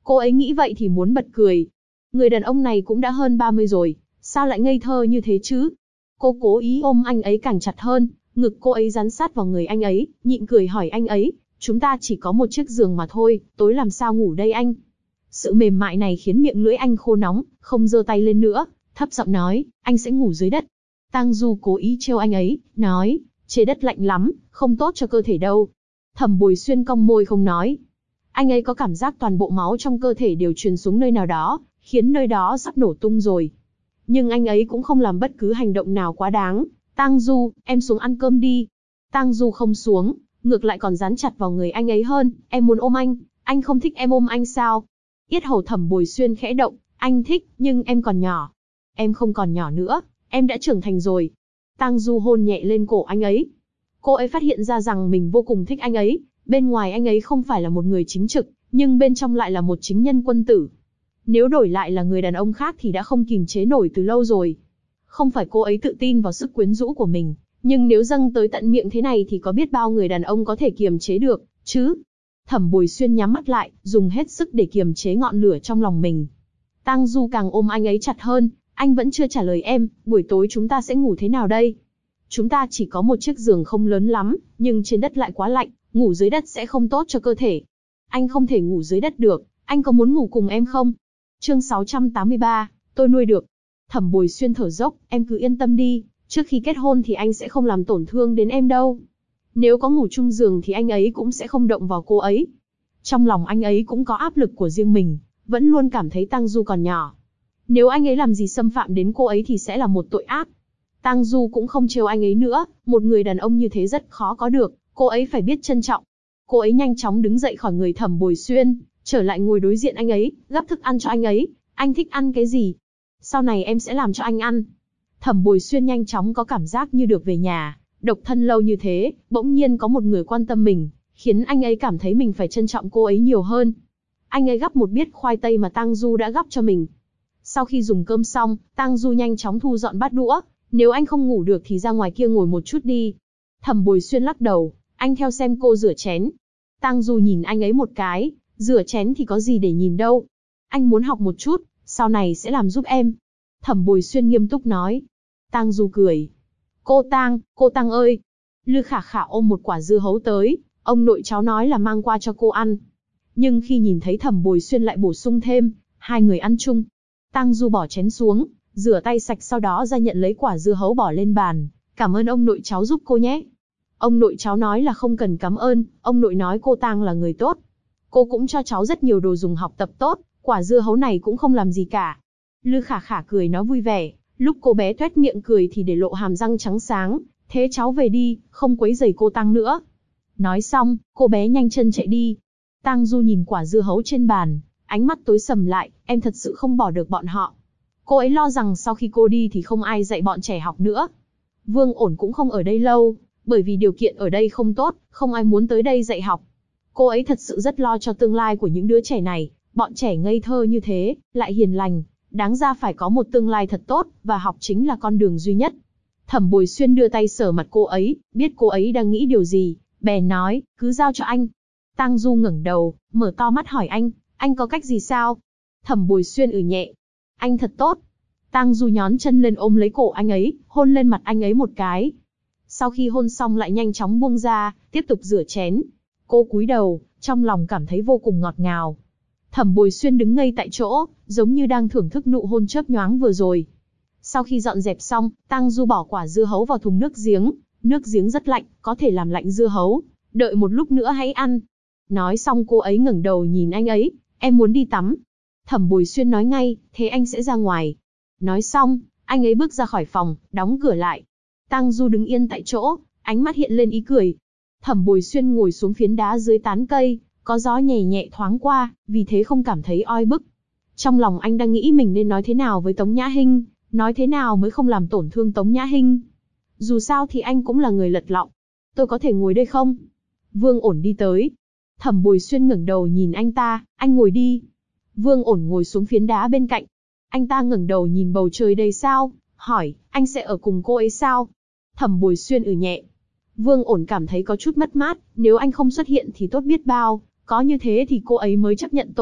Cô ấy nghĩ vậy thì muốn bật cười. Người đàn ông này cũng đã hơn 30 rồi, sao lại ngây thơ như thế chứ? Cô cố ý ôm anh ấy càng chặt hơn, ngực cô ấy dán sát vào người anh ấy, nhịn cười hỏi anh ấy, chúng ta chỉ có một chiếc giường mà thôi, tối làm sao ngủ đây anh? Sự mềm mại này khiến miệng lưỡi anh khô nóng, không giơ tay lên nữa, thấp giọng nói, anh sẽ ngủ dưới đất. Tang Du cố ý trêu anh ấy, nói, trên đất lạnh lắm, không tốt cho cơ thể đâu. Thẩm Bồi Xuyên cong môi không nói. Anh ấy có cảm giác toàn bộ máu trong cơ thể đều truyền xuống nơi nào đó, khiến nơi đó sắp nổ tung rồi. Nhưng anh ấy cũng không làm bất cứ hành động nào quá đáng. Tang Du, em xuống ăn cơm đi. Tang Du không xuống, ngược lại còn dán chặt vào người anh ấy hơn. Em muốn ôm anh không thích em ôm anh sao? Yết hầu Thẩm Bồi Xuyên khẽ động, anh thích, nhưng em còn nhỏ. Em không còn nhỏ nữa, em đã trưởng thành rồi. Tang Du hôn nhẹ lên cổ anh ấy. Cô ấy phát hiện ra rằng mình vô cùng thích anh ấy. Bên ngoài anh ấy không phải là một người chính trực, nhưng bên trong lại là một chính nhân quân tử. Nếu đổi lại là người đàn ông khác thì đã không kìm chế nổi từ lâu rồi. Không phải cô ấy tự tin vào sức quyến rũ của mình, nhưng nếu dâng tới tận miệng thế này thì có biết bao người đàn ông có thể kiềm chế được, chứ? Thẩm Bồi Xuyên nhắm mắt lại, dùng hết sức để kiềm chế ngọn lửa trong lòng mình. Tang Du càng ôm anh ấy chặt hơn, anh vẫn chưa trả lời em, buổi tối chúng ta sẽ ngủ thế nào đây? Chúng ta chỉ có một chiếc giường không lớn lắm, nhưng trên đất lại quá lạnh, ngủ dưới đất sẽ không tốt cho cơ thể. Anh không thể ngủ dưới đất được, anh có muốn ngủ cùng em không? Chương 683, tôi nuôi được. Thẩm Bồi Xuyên thở dốc, em cứ yên tâm đi, trước khi kết hôn thì anh sẽ không làm tổn thương đến em đâu. Nếu có ngủ chung giường thì anh ấy cũng sẽ không động vào cô ấy. Trong lòng anh ấy cũng có áp lực của riêng mình, vẫn luôn cảm thấy Tang Du còn nhỏ. Nếu anh ấy làm gì xâm phạm đến cô ấy thì sẽ là một tội ác. Tang Du cũng không trêu anh ấy nữa, một người đàn ông như thế rất khó có được, cô ấy phải biết trân trọng. Cô ấy nhanh chóng đứng dậy khỏi người Thẩm Bồi Xuyên, trở lại ngồi đối diện anh ấy, gắp thức ăn cho anh ấy. Anh thích ăn cái gì? Sau này em sẽ làm cho anh ăn. Thẩm Bồi Xuyên nhanh chóng có cảm giác như được về nhà, độc thân lâu như thế, bỗng nhiên có một người quan tâm mình, khiến anh ấy cảm thấy mình phải trân trọng cô ấy nhiều hơn. Anh ấy gắp một biết khoai tây mà Tang Du đã gắp cho mình. Sau khi dùng cơm xong, Tang Du nhanh chóng thu dọn bát đũa, nếu anh không ngủ được thì ra ngoài kia ngồi một chút đi. Thẩm Bồi Xuyên lắc đầu, anh theo xem cô rửa chén. Tang Du nhìn anh ấy một cái, rửa chén thì có gì để nhìn đâu. Anh muốn học một chút, sau này sẽ làm giúp em. Thẩm Bồi Xuyên nghiêm túc nói. Tang Du cười. Cô Tang ơi. Lư Khả Khả ôm một quả dưa hấu tới, ông nội cháu nói là mang qua cho cô ăn. Nhưng khi nhìn thấy Thẩm Bồi Xuyên lại bổ sung thêm, hai người ăn chung. Tang Du bỏ chén xuống, rửa tay sạch sau đó ra nhận lấy quả dưa hấu bỏ lên bàn. Cảm ơn ông nội cháu giúp cô nhé. Ông nội cháu nói là không cần cảm ơn, ông nội nói cô Tang là người tốt. Cô cũng cho cháu rất nhiều đồ dùng học tập tốt, quả dưa hấu này cũng không làm gì cả. Lư Khả Khả cười nói vui vẻ, lúc cô bé toét miệng cười thì để lộ hàm răng trắng sáng, thế cháu về đi, không quấy rầy cô Tang nữa. Nói xong, cô bé nhanh chân chạy đi. Tang Du nhìn quả dưa hấu trên bàn, ánh mắt tối sầm lại, em thật sự không bỏ được bọn họ. Cô ấy lo rằng sau khi cô đi thì không ai dạy bọn trẻ học nữa. Vương Ổn cũng không ở đây lâu, bởi vì điều kiện ở đây không tốt, không ai muốn tới đây dạy học. Cô ấy thật sự rất lo cho tương lai của những đứa trẻ này, bọn trẻ ngây thơ như thế, lại hiền lành, đáng ra phải có một tương lai thật tốt, và học chính là con đường duy nhất. Thẩm Bồi Xuyên đưa tay sờ mặt cô ấy, biết cô ấy đang nghĩ điều gì, bèn nói, cứ giao cho anh. Tang Du ngẩng đầu, mở to mắt hỏi anh có cách gì sao? Thẩm Bồi Xuyên nhẹ. Anh thật tốt. Tang Du nhón chân lên ôm lấy cổ anh ấy, hôn lên mặt anh ấy một cái. Sau khi hôn xong lại nhanh chóng buông ra, tiếp tục rửa chén. Cô cúi đầu, trong lòng cảm thấy vô cùng ngọt ngào. Thẩm Bồi Xuyên đứng ngây tại chỗ, giống như đang thưởng thức nụ hôn chớp nhoáng vừa rồi. Sau khi dọn dẹp xong, Tang Du bỏ quả dưa hấu vào thùng nước giếng rất lạnh, có thể làm lạnh dưa hấu, đợi một lúc nữa hãy ăn. Nói xong cô ấy ngẩng đầu nhìn anh ấy, em muốn đi tắm. Thẩm Bồi Xuyên nói ngay, thế anh sẽ ra ngoài. Nói xong, anh ấy bước ra khỏi phòng, đóng cửa lại. Tang Du đứng yên tại chỗ, ánh mắt hiện lên ý cười. Thẩm Bồi Xuyên ngồi xuống phiến đá dưới tán cây, có gió nhẹ nhẹ thoáng qua, vì thế không cảm thấy oi bức. Trong lòng anh đang nghĩ mình nên nói thế nào với Tống Nhã Hinh, nói thế nào mới không làm tổn thương Tống Nhã Hinh. Dù sao thì anh cũng là người lật lọng. Tôi có thể ngồi đây không? Vương Ổn đi tới. Thẩm Bồi Xuyên ngẩng đầu nhìn anh ta, anh ngồi đi. Vương Ổn ngồi xuống phiến đá bên cạnh. Anh ta ngẩng đầu nhìn bầu trời đầy sao, hỏi, anh sẽ ở cùng cô ấy sao? Thẩm Bồi Xuyên nhẹ. Vương Ổn cảm thấy có chút mất mát, nếu anh không xuất hiện thì tốt biết bao, có như thế thì cô ấy mới chấp nhận tôi,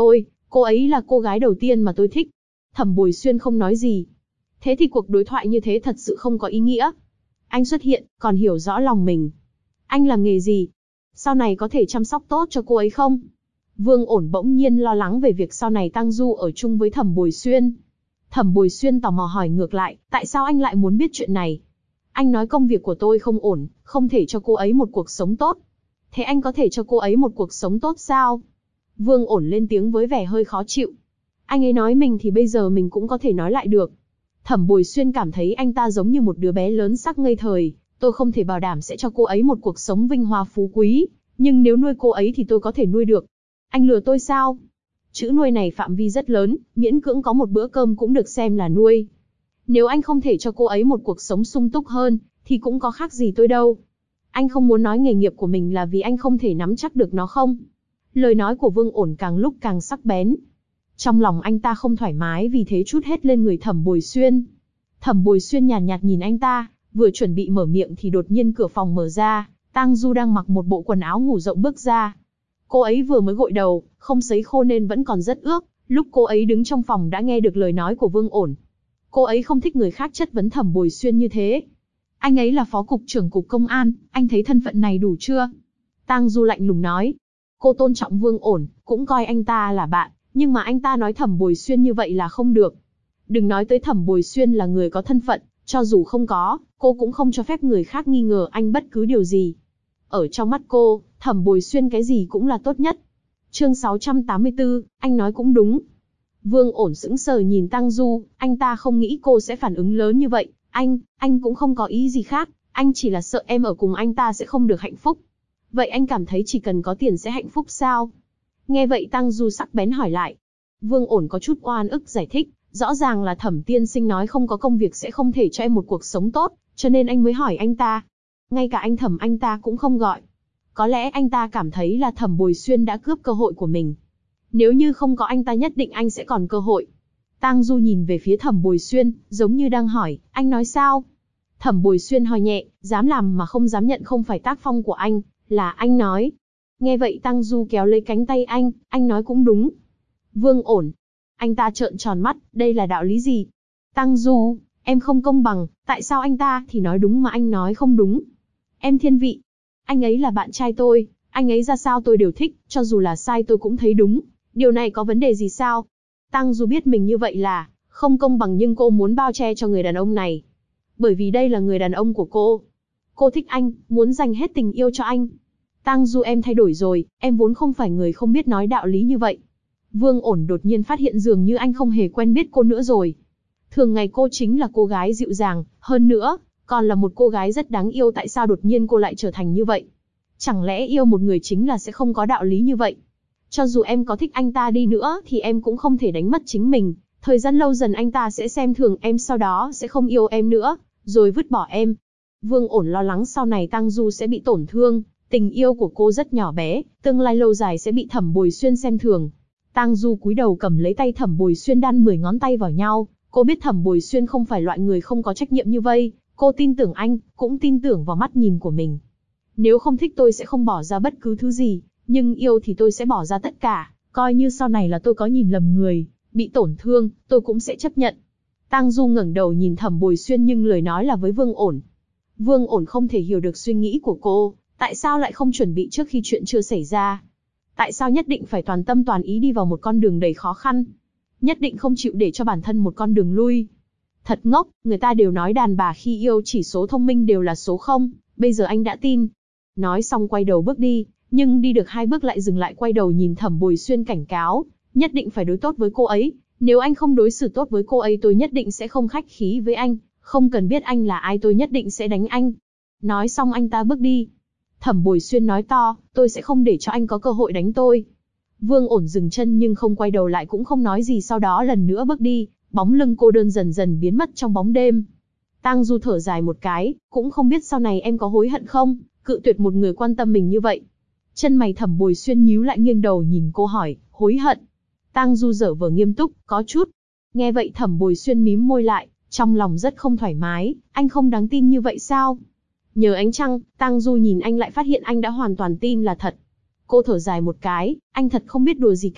Cô ấy là cô gái đầu tiên mà tôi thích. Thẩm Bồi Xuyên không nói gì. Thế thì cuộc đối thoại như thế thật sự không có ý nghĩa. Anh xuất hiện, còn hiểu rõ lòng mình. Anh làm nghề gì? Sau này có thể chăm sóc tốt cho cô ấy không? Vương Ổn bỗng nhiên lo lắng về việc sau này Tang Du ở chung với Thẩm Bồi Xuyên. Thẩm Bồi Xuyên tò mò hỏi ngược lại, tại sao anh lại muốn biết chuyện này? Anh nói công việc của tôi không ổn, không thể cho cô ấy một cuộc sống tốt. Thế anh có thể cho cô ấy một cuộc sống tốt sao? Vương Ổn lên tiếng với vẻ hơi khó chịu. Anh ấy nói mình thì bây giờ mình cũng có thể nói lại được. Thẩm Bồi Xuyên cảm thấy anh ta giống như một đứa bé lớn sắc ngây thời. Tôi không thể bảo đảm sẽ cho cô ấy một cuộc sống vinh hoa phú quý, nhưng nếu nuôi cô ấy thì tôi có thể nuôi được. Anh lừa tôi sao? Chữ nuôi này phạm vi rất lớn, miễn cưỡng có một bữa cơm cũng được xem là nuôi. Nếu anh không thể cho cô ấy một cuộc sống sung túc hơn, thì cũng có khác gì tôi đâu. Anh không muốn nói nghề nghiệp của mình là vì anh không thể nắm chắc được nó không? Lời nói của Vương Ổn càng lúc càng sắc bén. Trong lòng anh ta không thoải mái vì thế trút hết lên người Thẩm Bồi Xuyên. Thẩm Bồi Xuyên nhàn nhạt nhìn anh ta, vừa chuẩn bị mở miệng thì đột nhiên cửa phòng mở ra, Tang Du đang mặc một bộ quần áo ngủ rộng bước ra. Cô ấy vừa mới gội đầu, không sấy khô nên vẫn còn rất ướt, lúc cô ấy đứng trong phòng đã nghe được lời nói của Vương Ổn. Cô ấy không thích người khác chất vấn Thẩm Bồi Xuyên như thế. Anh ấy là phó cục trưởng cục công an, anh thấy thân phận này đủ chưa? Tang Du lạnh lùng nói. Cô tôn trọng Vương Ổn, cũng coi anh ta là bạn, nhưng mà anh ta nói Thẩm Bồi Xuyên như vậy là không được. Đừng nói tới Thẩm Bồi Xuyên là người có thân phận, cho dù không có, cô cũng không cho phép người khác nghi ngờ anh bất cứ điều gì. Ở trong mắt cô, Thẩm Bồi Xuyên cái gì cũng là tốt nhất. Chương 684, anh nói cũng đúng. Vương Ổn sững sờ nhìn Tang Du, anh ta không nghĩ cô sẽ phản ứng lớn như vậy. Anh cũng không có ý gì khác, anh chỉ là sợ em ở cùng anh ta sẽ không được hạnh phúc. Vậy anh cảm thấy chỉ cần có tiền sẽ hạnh phúc sao? Nghe vậy Tang Du sắc bén hỏi lại. Vương Ổn có chút oan ức giải thích, rõ ràng là Thẩm tiên sinh nói không có công việc sẽ không thể cho em một cuộc sống tốt, cho nên anh mới hỏi anh ta. Ngay cả anh Thẩm anh ta cũng không gọi. Có lẽ anh ta cảm thấy là Thẩm Bồi Xuyên đã cướp cơ hội của mình. Nếu như không có anh ta nhất định anh sẽ còn cơ hội. Tang Du nhìn về phía Thẩm Bồi Xuyên, giống như đang hỏi, anh nói sao? Thẩm Bồi Xuyên ho nhẹ, dám làm mà không dám nhận không phải tác phong của anh, là anh nói. Nghe vậy Tang Du kéo lấy cánh tay anh nói cũng đúng. Vương Ổn. Anh ta trợn tròn mắt, đây là đạo lý gì? Tang Du, em không công bằng, tại sao anh ta thì nói đúng mà anh nói không đúng? Em thiên vị. Anh ấy là bạn trai tôi, anh ấy ra sao tôi đều thích, cho dù là sai tôi cũng thấy đúng. Điều này có vấn đề gì sao? Tang Du biết mình như vậy là không công bằng nhưng cô muốn bao che cho người đàn ông này. Bởi vì đây là người đàn ông của cô. Cô thích anh, muốn dành hết tình yêu cho anh. Tang Du em thay đổi rồi, em vốn không phải người không biết nói đạo lý như vậy. Vương Ổn đột nhiên phát hiện dường như anh không hề quen biết cô nữa rồi. Thường ngày cô chính là cô gái dịu dàng, hơn nữa, còn là một cô gái rất đáng yêu, tại sao đột nhiên cô lại trở thành như vậy? Chẳng lẽ yêu một người chính là sẽ không có đạo lý như vậy? Cho dù em có thích anh ta đi nữa thì em cũng không thể đánh mất chính mình. Thời gian lâu dần anh ta sẽ xem thường em, sau đó sẽ không yêu em nữa, rồi vứt bỏ em. Vương Ổn lo lắng sau này Tang Du sẽ bị tổn thương, tình yêu của cô rất nhỏ bé, tương lai lâu dài sẽ bị Thẩm Bồi Xuyên xem thường. Tang Du cúi đầu cầm lấy tay Thẩm Bồi Xuyên đan 10 ngón tay vào nhau, cô biết Thẩm Bồi Xuyên không phải loại người không có trách nhiệm như vây, cô tin tưởng anh, cũng tin tưởng vào mắt nhìn của mình. Nếu không thích tôi sẽ không bỏ ra bất cứ thứ gì, nhưng yêu thì tôi sẽ bỏ ra tất cả, coi như sau này là tôi có nhìn lầm người, bị tổn thương, tôi cũng sẽ chấp nhận. Tang Du ngẩng đầu nhìn Thẩm Bồi Xuyên nhưng lời nói là với Vương Ổn. Vương Ổn không thể hiểu được suy nghĩ của cô, tại sao lại không chuẩn bị trước khi chuyện chưa xảy ra? Tại sao nhất định phải toàn tâm toàn ý đi vào một con đường đầy khó khăn? Nhất định không chịu để cho bản thân một con đường lui? Thật ngốc, người ta đều nói đàn bà khi yêu chỉ số thông minh đều là số 0, bây giờ anh đã tin. Nói xong quay đầu bước đi, nhưng đi được 2 bước lại dừng lại quay đầu nhìn Thẩm Bồi Xuyên cảnh cáo, nhất định phải đối tốt với cô ấy. Nếu anh không đối xử tốt với cô ấy tôi nhất định sẽ không khách khí với anh, không cần biết anh là ai tôi nhất định sẽ đánh anh. Nói xong anh ta bước đi. Thẩm Bồi Xuyên nói to, tôi sẽ không để cho anh có cơ hội đánh tôi. Vương Ổn dừng chân nhưng không quay đầu lại cũng không nói gì, sau đó lần nữa bước đi, bóng lưng cô đơn dần dần biến mất trong bóng đêm. Tang Du thở dài một cái, cũng không biết sau này em có hối hận không, cự tuyệt một người quan tâm mình như vậy. Chân mày Thẩm Bồi Xuyên nhíu lại nghiêng đầu nhìn cô hỏi, hối hận? Tang Du dở vờ nghiêm túc, có chút. Nghe vậy Thẩm Bồi Xuyên mím môi lại, trong lòng rất không thoải mái, anh không đáng tin như vậy sao? Nhờ ánh trăng, Tang Du nhìn anh lại phát hiện anh đã hoàn toàn tin là thật. Cô thở dài một cái, anh thật không biết đùa gì cả,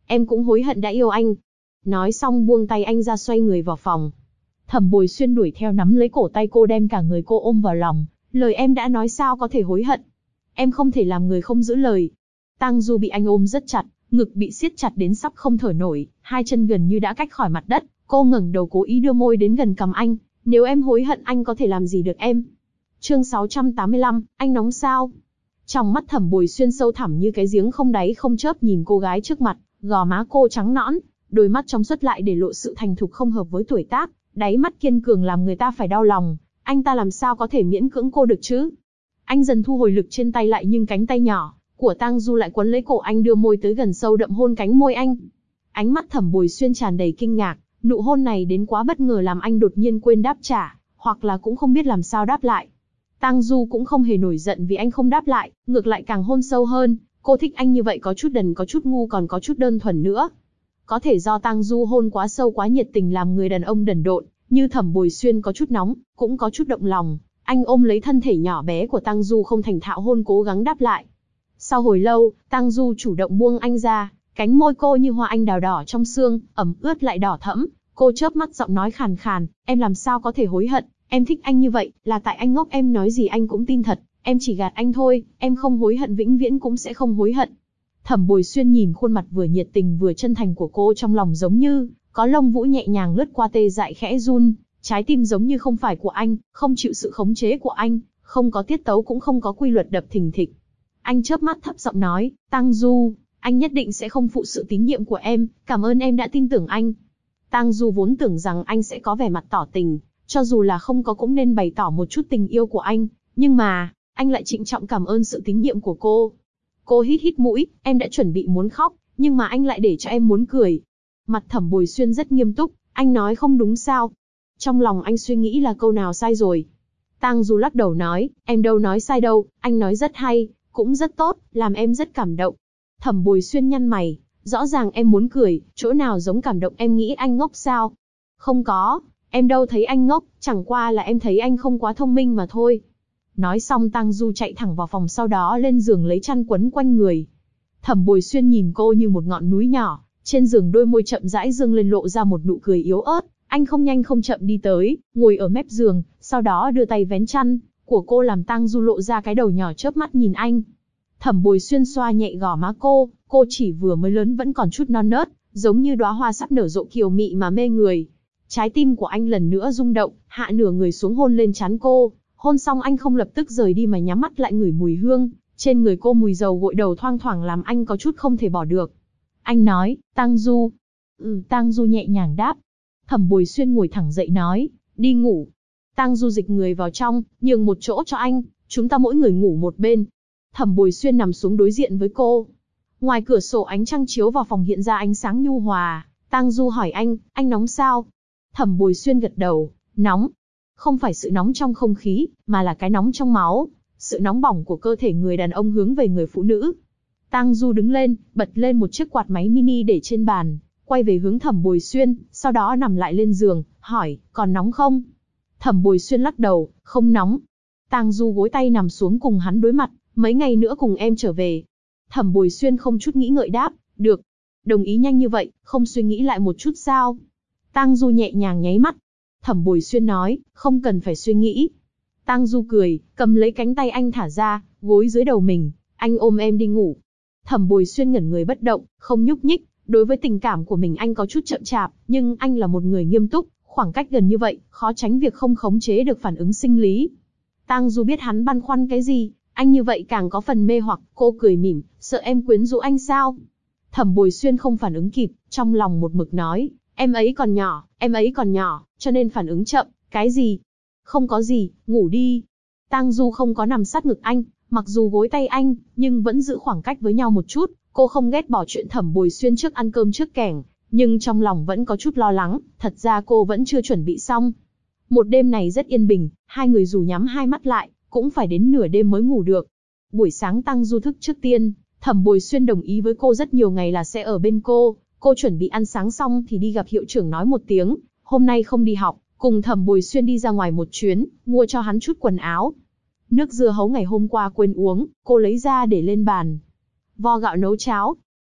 Em cũng hối hận đã yêu anh. Nói xong buông tay anh ra xoay người vào phòng. Thẩm Bồi Xuyên đuổi theo nắm lấy cổ tay cô đem cả người cô ôm vào lòng. Lời em đã nói sao có thể hối hận. Em không thể làm người không giữ lời. Tang Du bị anh ôm rất chặt, ngực bị siết chặt đến sắp không thở nổi, hai chân gần như đã cách khỏi mặt đất. Cô ngẩng đầu cố ý đưa môi đến gần cằm anh. Nếu em hối hận anh có thể làm gì được em? Chương 685, anh nóng sao? Trong mắt Thẩm Bồi Xuyên sâu thẳm như cái giếng không đáy không chớp nhìn cô gái trước mặt, gò má cô trắng nõn, đôi mắt trong suốt lại để lộ sự thành thục không hợp với tuổi tác, đáy mắt kiên cường làm người ta phải đau lòng. Anh ta làm sao có thể miễn cưỡng cô được chứ? Anh dần thu hồi lực trên tay lại nhưng cánh tay nhỏ của Tang Du lại quấn lấy cổ anh đưa môi tới gần sâu đậm hôn cánh môi anh. Ánh mắt Thẩm Bồi Xuyên tràn đầy kinh ngạc, nụ hôn này đến quá bất ngờ làm anh đột nhiên quên đáp trả, hoặc là cũng không biết làm sao đáp lại. Tang Du cũng không hề nổi giận vì anh không đáp lại, ngược lại càng hôn sâu hơn. Cô thích anh như vậy, có chút đần, có chút ngu, còn có chút đơn thuần nữa. Có thể do Tang Du hôn quá sâu quá nhiệt tình làm người đàn ông đần độn như Thẩm Bồi Xuyên có chút nóng, cũng có chút động lòng. Anh ôm lấy thân thể nhỏ bé của Tang Du không thành thạo hôn, cố gắng đáp lại. Sau hồi lâu, Tang Du chủ động buông anh ra, cánh môi cô như hoa anh đào đỏ trong sương, ẩm ướt lại đỏ thẫm. Cô chớp mắt giọng nói khàn khàn, em làm sao có thể hối hận, em thích anh như vậy, là tại anh ngốc, em nói gì anh cũng tin thật, em chỉ gạt anh thôi, em không hối hận, vĩnh viễn cũng sẽ không hối hận. Thẩm Bồi Xuyên nhìn khuôn mặt vừa nhiệt tình vừa chân thành của cô, trong lòng giống như có lông vũ nhẹ nhàng lướt qua, tê dại khẽ run, trái tim giống như không phải của anh, không chịu sự khống chế của anh, không có tiết tấu cũng không có quy luật đập thình thịch. Anh chớp mắt thấp giọng nói, Tang Du, anh nhất định sẽ không phụ sự tín nhiệm của em, cảm ơn em đã tin tưởng anh. Tang Du vốn tưởng rằng anh sẽ có vẻ mặt tỏ tình, cho dù là không có cũng nên bày tỏ một chút tình yêu của anh, nhưng mà, anh lại trịnh trọng cảm ơn sự tín nhiệm của cô. Cô hít hít mũi, em đã chuẩn bị muốn khóc, nhưng mà anh lại để cho em muốn cười. Mặt Thẩm Bồi Xuyên rất nghiêm túc, anh nói không đúng sao? Trong lòng anh suy nghĩ là câu nào sai rồi. Tang Du lắc đầu nói, em đâu nói sai đâu, anh nói rất hay, cũng rất tốt, làm em rất cảm động. Thẩm Bồi Xuyên nhăn mày, rõ ràng em muốn cười, chỗ nào giống cảm động, em nghĩ anh ngốc sao? Không có, em đâu thấy anh ngốc, chẳng qua là em thấy anh không quá thông minh mà thôi. Nói xong Tang Du chạy thẳng vào phòng, sau đó lên giường lấy chăn quấn quanh người. Thẩm Bồi Xuyên nhìn cô như một ngọn núi nhỏ, trên giường đôi môi chậm rãi dương lên lộ ra một nụ cười yếu ớt. Anh không nhanh không chậm đi tới, ngồi ở mép giường, sau đó đưa tay vén chăn của cô làm Tang Du lộ ra cái đầu nhỏ chớp mắt nhìn anh. Thẩm Bồi Xuyên xoa nhẹ gò má cô chỉ vừa mới lớn vẫn còn chút non nớt, giống như đóa hoa sắp nở rộ kiều mị mà mê người. Trái tim của anh lần nữa rung động, hạ nửa người xuống hôn lên trán cô. Hôn xong anh không lập tức rời đi mà nhắm mắt lại ngửi mùi hương trên người cô, mùi dầu gội đầu thoang thoảng làm anh có chút không thể bỏ được. Anh nói, Tang Du. Tang Du nhẹ nhàng đáp. Thẩm Bồi Xuyên ngồi thẳng dậy nói, đi ngủ. Tang Du dịch người vào trong, nhường một chỗ cho anh, chúng ta mỗi người ngủ một bên. Thẩm Bồi Xuyên nằm xuống đối diện với cô. Ngoài cửa sổ ánh trăng chiếu vào phòng hiện ra ánh sáng nhu hòa. Tang Du hỏi anh nóng sao? Thẩm Bồi Xuyên gật đầu, nóng. Không phải sự nóng trong không khí, mà là cái nóng trong máu. Sự nóng bỏng của cơ thể người đàn ông hướng về người phụ nữ. Tang Du đứng lên, bật lên một chiếc quạt máy mini để trên bàn, quay về hướng Thẩm Bồi Xuyên, sau đó nằm lại lên giường, hỏi, còn nóng không? Thẩm Bồi Xuyên lắc đầu, không nóng. Tang Du gối tay nằm xuống cùng hắn đối mặt, mấy ngày nữa cùng em trở về. Thẩm Bồi Xuyên không chút nghĩ ngợi đáp, được. Đồng ý nhanh như vậy, không suy nghĩ lại một chút sao? Tang Du nhẹ nhàng nháy mắt. Thẩm Bồi Xuyên nói, không cần phải suy nghĩ. Tang Du cười, cầm lấy cánh tay anh thả ra, gối dưới đầu mình, anh ôm em đi ngủ. Thẩm Bồi Xuyên ngẩn người bất động, không nhúc nhích. Đối với tình cảm của mình anh có chút chậm chạp, nhưng anh là một người nghiêm túc, khoảng cách gần như vậy, khó tránh việc không khống chế được phản ứng sinh lý. Tang Du biết hắn băn khoăn cái gì, anh như vậy càng có phần mê hoặc, cô cười mỉm, sợ em quyến rũ anh sao? Thẩm Bồi Xuyên không phản ứng kịp, trong lòng một mực nói, em ấy còn nhỏ, cho nên phản ứng chậm, cái gì? Không có gì, ngủ đi. Tang Du không có nằm sát ngực anh, mặc dù gối tay anh, nhưng vẫn giữ khoảng cách với nhau một chút. Cô không ghét bỏ chuyện Thẩm Bồi Xuyên trước ăn cơm trước kẻng, nhưng trong lòng vẫn có chút lo lắng, thật ra cô vẫn chưa chuẩn bị xong. Một đêm này rất yên bình, hai người dù nhắm hai mắt lại, cũng phải đến nửa đêm mới ngủ được. Buổi sáng Tang Du thức trước tiên, Thẩm Bồi Xuyên đồng ý với cô rất nhiều ngày là sẽ ở bên cô chuẩn bị ăn sáng xong thì đi gặp hiệu trưởng nói một tiếng, hôm nay không đi học, cùng Thẩm Bồi Xuyên đi ra ngoài một chuyến, mua cho hắn chút quần áo. Nước dưa hấu ngày hôm qua quên uống, cô lấy ra để lên bàn. Vo gạo nấu cháo.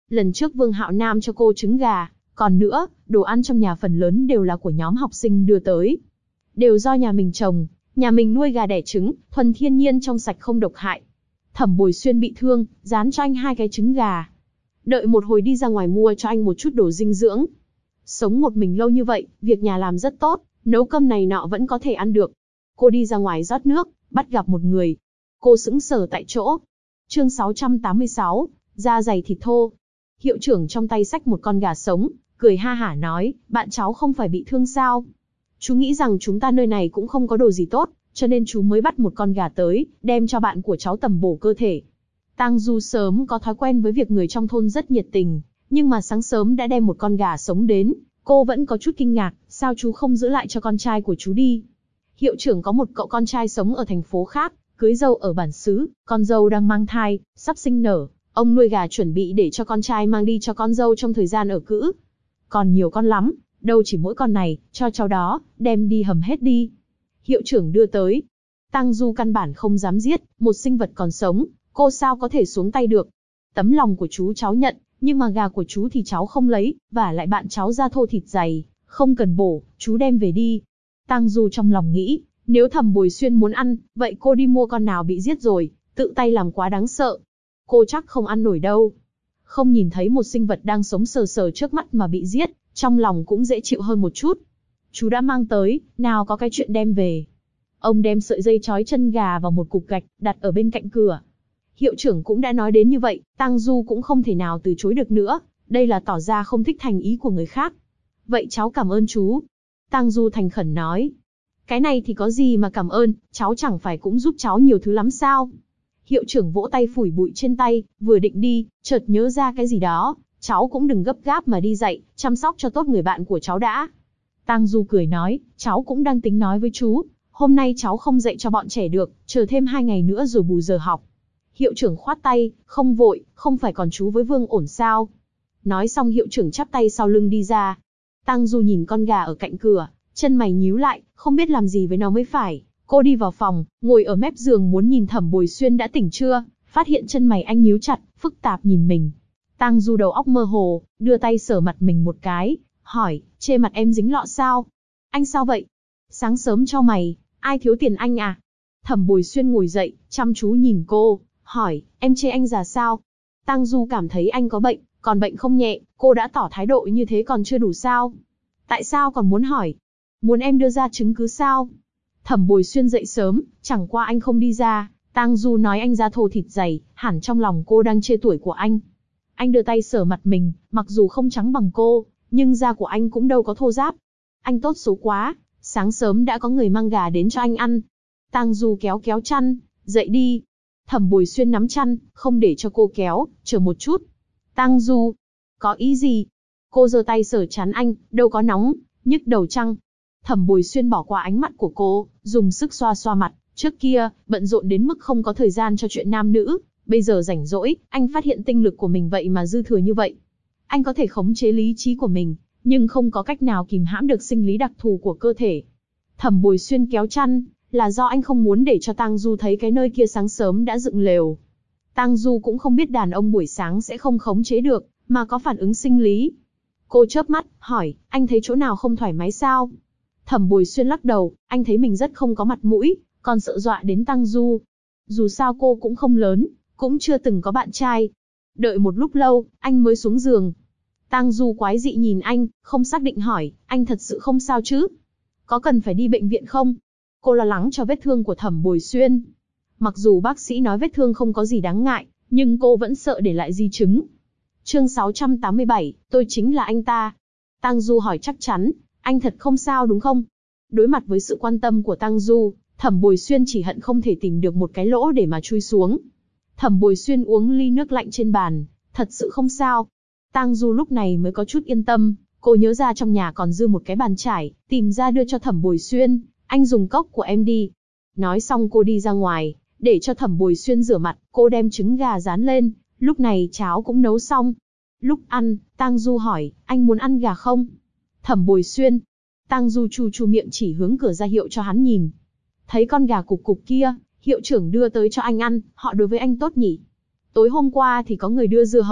Lần trước Vương Hạo Nam cho cô trứng gà, còn nữa, đồ ăn trong nhà phần lớn đều là của nhóm học sinh đưa tới. Đều do nhà mình trồng, nhà mình nuôi gà đẻ trứng, thuần thiên nhiên trong sạch không độc hại. Thẩm Bồi Xuyên bị thương, dán cho anh 2 cái trứng gà. Đợi một hồi đi ra ngoài mua cho anh một chút đồ dinh dưỡng. Sống một mình lâu như vậy, việc nhà làm rất tốt, nấu cơm này nọ vẫn có thể ăn được. Cô đi ra ngoài rót nước, bắt gặp một người. Cô sững sờ tại chỗ. Chương 686, da dày thịt thô. Hiệu trưởng trong tay xách một con gà sống, cười ha hả nói, bạn cháu không phải bị thương sao? Chú nghĩ rằng chúng ta nơi này cũng không có đồ gì tốt, cho nên chú mới bắt một con gà tới, đem cho bạn của cháu tầm bổ cơ thể. Tang Du sớm có thói quen với việc người trong thôn rất nhiệt tình, nhưng mà sáng sớm đã đem một con gà sống đến, cô vẫn có chút kinh ngạc, sao chú không giữ lại cho con trai của chú đi? Hiệu trưởng có một cậu con trai sống ở thành phố khác, cưới dâu ở bản xứ, con dâu đang mang thai, sắp sinh nở, ông nuôi gà chuẩn bị để cho con trai mang đi cho con dâu trong thời gian ở cữ. Còn nhiều con lắm, đâu chỉ mỗi con này, cho cháu đó, đem đi hầm hết đi. Hiệu trưởng đưa tới. Tang Du căn bản không dám giết, một sinh vật còn sống, cô sao có thể xuống tay được. Tấm lòng của chú cháu nhận, nhưng mà gà của chú thì cháu không lấy, và lại bạn cháu da thô thịt dày, không cần bổ, chú đem về đi. Tang Du trong lòng nghĩ, nếu Thẩm Bồi Xuyên muốn ăn, vậy cô đi mua con nào bị giết rồi, tự tay làm quá đáng sợ. Cô chắc không ăn nổi đâu. Không nhìn thấy một sinh vật đang sống sờ sờ trước mắt mà bị giết, trong lòng cũng dễ chịu hơn một chút. Chú đã mang tới, nào có cái chuyện đem về. Ông đem sợi dây trói chân gà vào một cục gạch, đặt ở bên cạnh cửa. Hiệu trưởng cũng đã nói đến như vậy, Tang Du cũng không thể nào từ chối được nữa, đây là tỏ ra không thích thành ý của người khác. Vậy cháu cảm ơn chú. Tang Du thành khẩn nói. Cái này thì có gì mà cảm ơn, cháu chẳng phải cũng giúp cháu nhiều thứ lắm sao? Hiệu trưởng vỗ tay phủi bụi trên tay, vừa định đi, chợt nhớ ra cái gì đó, cháu cũng đừng gấp gáp mà đi dạy, chăm sóc cho tốt người bạn của cháu đã. Tang Du cười nói, cháu cũng đang tính nói với chú, hôm nay cháu không dạy cho bọn trẻ được, chờ thêm 2 ngày nữa rồi bù giờ học. Hiệu trưởng khoát tay, không vội, không phải còn chú với Vương ổn sao? Nói xong hiệu trưởng chắp tay sau lưng đi ra. Tang Du nhìn con gà ở cạnh cửa, chân mày nhíu lại, không biết làm gì với nó mới phải. Cô đi vào phòng, ngồi ở mép giường muốn nhìn Thẩm Bồi Xuyên đã tỉnh chưa, phát hiện chân mày anh nhíu chặt, phức tạp nhìn mình. Tang Du đầu óc mơ hồ, đưa tay sờ mặt mình một cái, hỏi, trên mặt em dính lọ sao? Anh sao vậy? Sáng sớm cho mày, ai thiếu tiền anh à? Thẩm Bồi Xuyên ngồi dậy, chăm chú nhìn cô, hỏi, em chê anh già sao? Tang Du cảm thấy anh có bệnh, còn bệnh không nhẹ, cô đã tỏ thái độ như thế còn chưa đủ sao? Tại sao còn muốn hỏi? Muốn em đưa ra chứng cứ sao? Thẩm Bồi Xuyên dậy sớm, chẳng qua anh không đi ra, Tang Du nói anh da thô thịt dày, hẳn trong lòng cô đang chê tuổi của anh. Anh đưa tay sờ mặt mình, mặc dù không trắng bằng cô, nhưng da của anh cũng đâu có thô ráp. Anh tốt số quá, sáng sớm đã có người mang gà đến cho anh ăn. Tang Du kéo kéo chăn, dậy đi. Thẩm Bồi Xuyên nắm chăn, không để cho cô kéo, chờ một chút. Tang Du, có ý gì? Cô giơ tay sờ chán anh, đâu có nóng, nhức đầu chăng? Thẩm Bồi Xuyên bỏ qua ánh mắt của cô, dùng sức xoa xoa mặt, trước kia, bận rộn đến mức không có thời gian cho chuyện nam nữ, bây giờ rảnh rỗi, anh phát hiện tinh lực của mình vậy mà dư thừa như vậy. Anh có thể khống chế lý trí của mình, nhưng không có cách nào kìm hãm được sinh lý đặc thù của cơ thể. Thẩm Bồi Xuyên kéo chăn, là do anh không muốn để cho Tang Du thấy cái nơi kia sáng sớm đã dựng lều. Tang Du cũng không biết đàn ông buổi sáng sẽ không khống chế được, mà có phản ứng sinh lý. Cô chớp mắt, hỏi, anh thấy chỗ nào không thoải mái sao? Thẩm Bồi Xuyên lắc đầu, anh thấy mình rất không có mặt mũi, còn sợ dọa đến Tang Du. Dù sao cô cũng không lớn, cũng chưa từng có bạn trai. Đợi một lúc lâu, anh mới xuống giường. Tang Du quái dị nhìn anh, không xác định hỏi, anh thật sự không sao chứ? Có cần phải đi bệnh viện không? Cô lo lắng cho vết thương của Thẩm Bồi Xuyên. Mặc dù bác sĩ nói vết thương không có gì đáng ngại, nhưng cô vẫn sợ để lại di chứng. Chương 687, tôi chính là anh ta. Tang Du hỏi chắc chắn, anh thật không sao đúng không? Đối mặt với sự quan tâm của Tang Du, Thẩm Bồi Xuyên chỉ hận không thể tìm được một cái lỗ để mà chui xuống. Thẩm Bồi Xuyên uống ly nước lạnh trên bàn, thật sự không sao. Tang Du lúc này mới có chút yên tâm, cô nhớ ra trong nhà còn dư một cái bàn chải, tìm ra đưa cho Thẩm Bồi Xuyên, anh dùng cốc của em đi. Nói xong cô đi ra ngoài, để cho Thẩm Bồi Xuyên rửa mặt, cô đem trứng gà rán lên, lúc này cháo cũng nấu xong. Lúc ăn, Tang Du hỏi, anh muốn ăn gà không? Thẩm Bồi Xuyên. Tang Du chu chu miệng chỉ hướng cửa ra hiệu cho hắn nhìn. Thấy con gà cục cục kia, hiệu trưởng đưa tới cho anh ăn, họ đối với anh tốt nhỉ? Tối hôm qua thì có người đưa dưa hấu,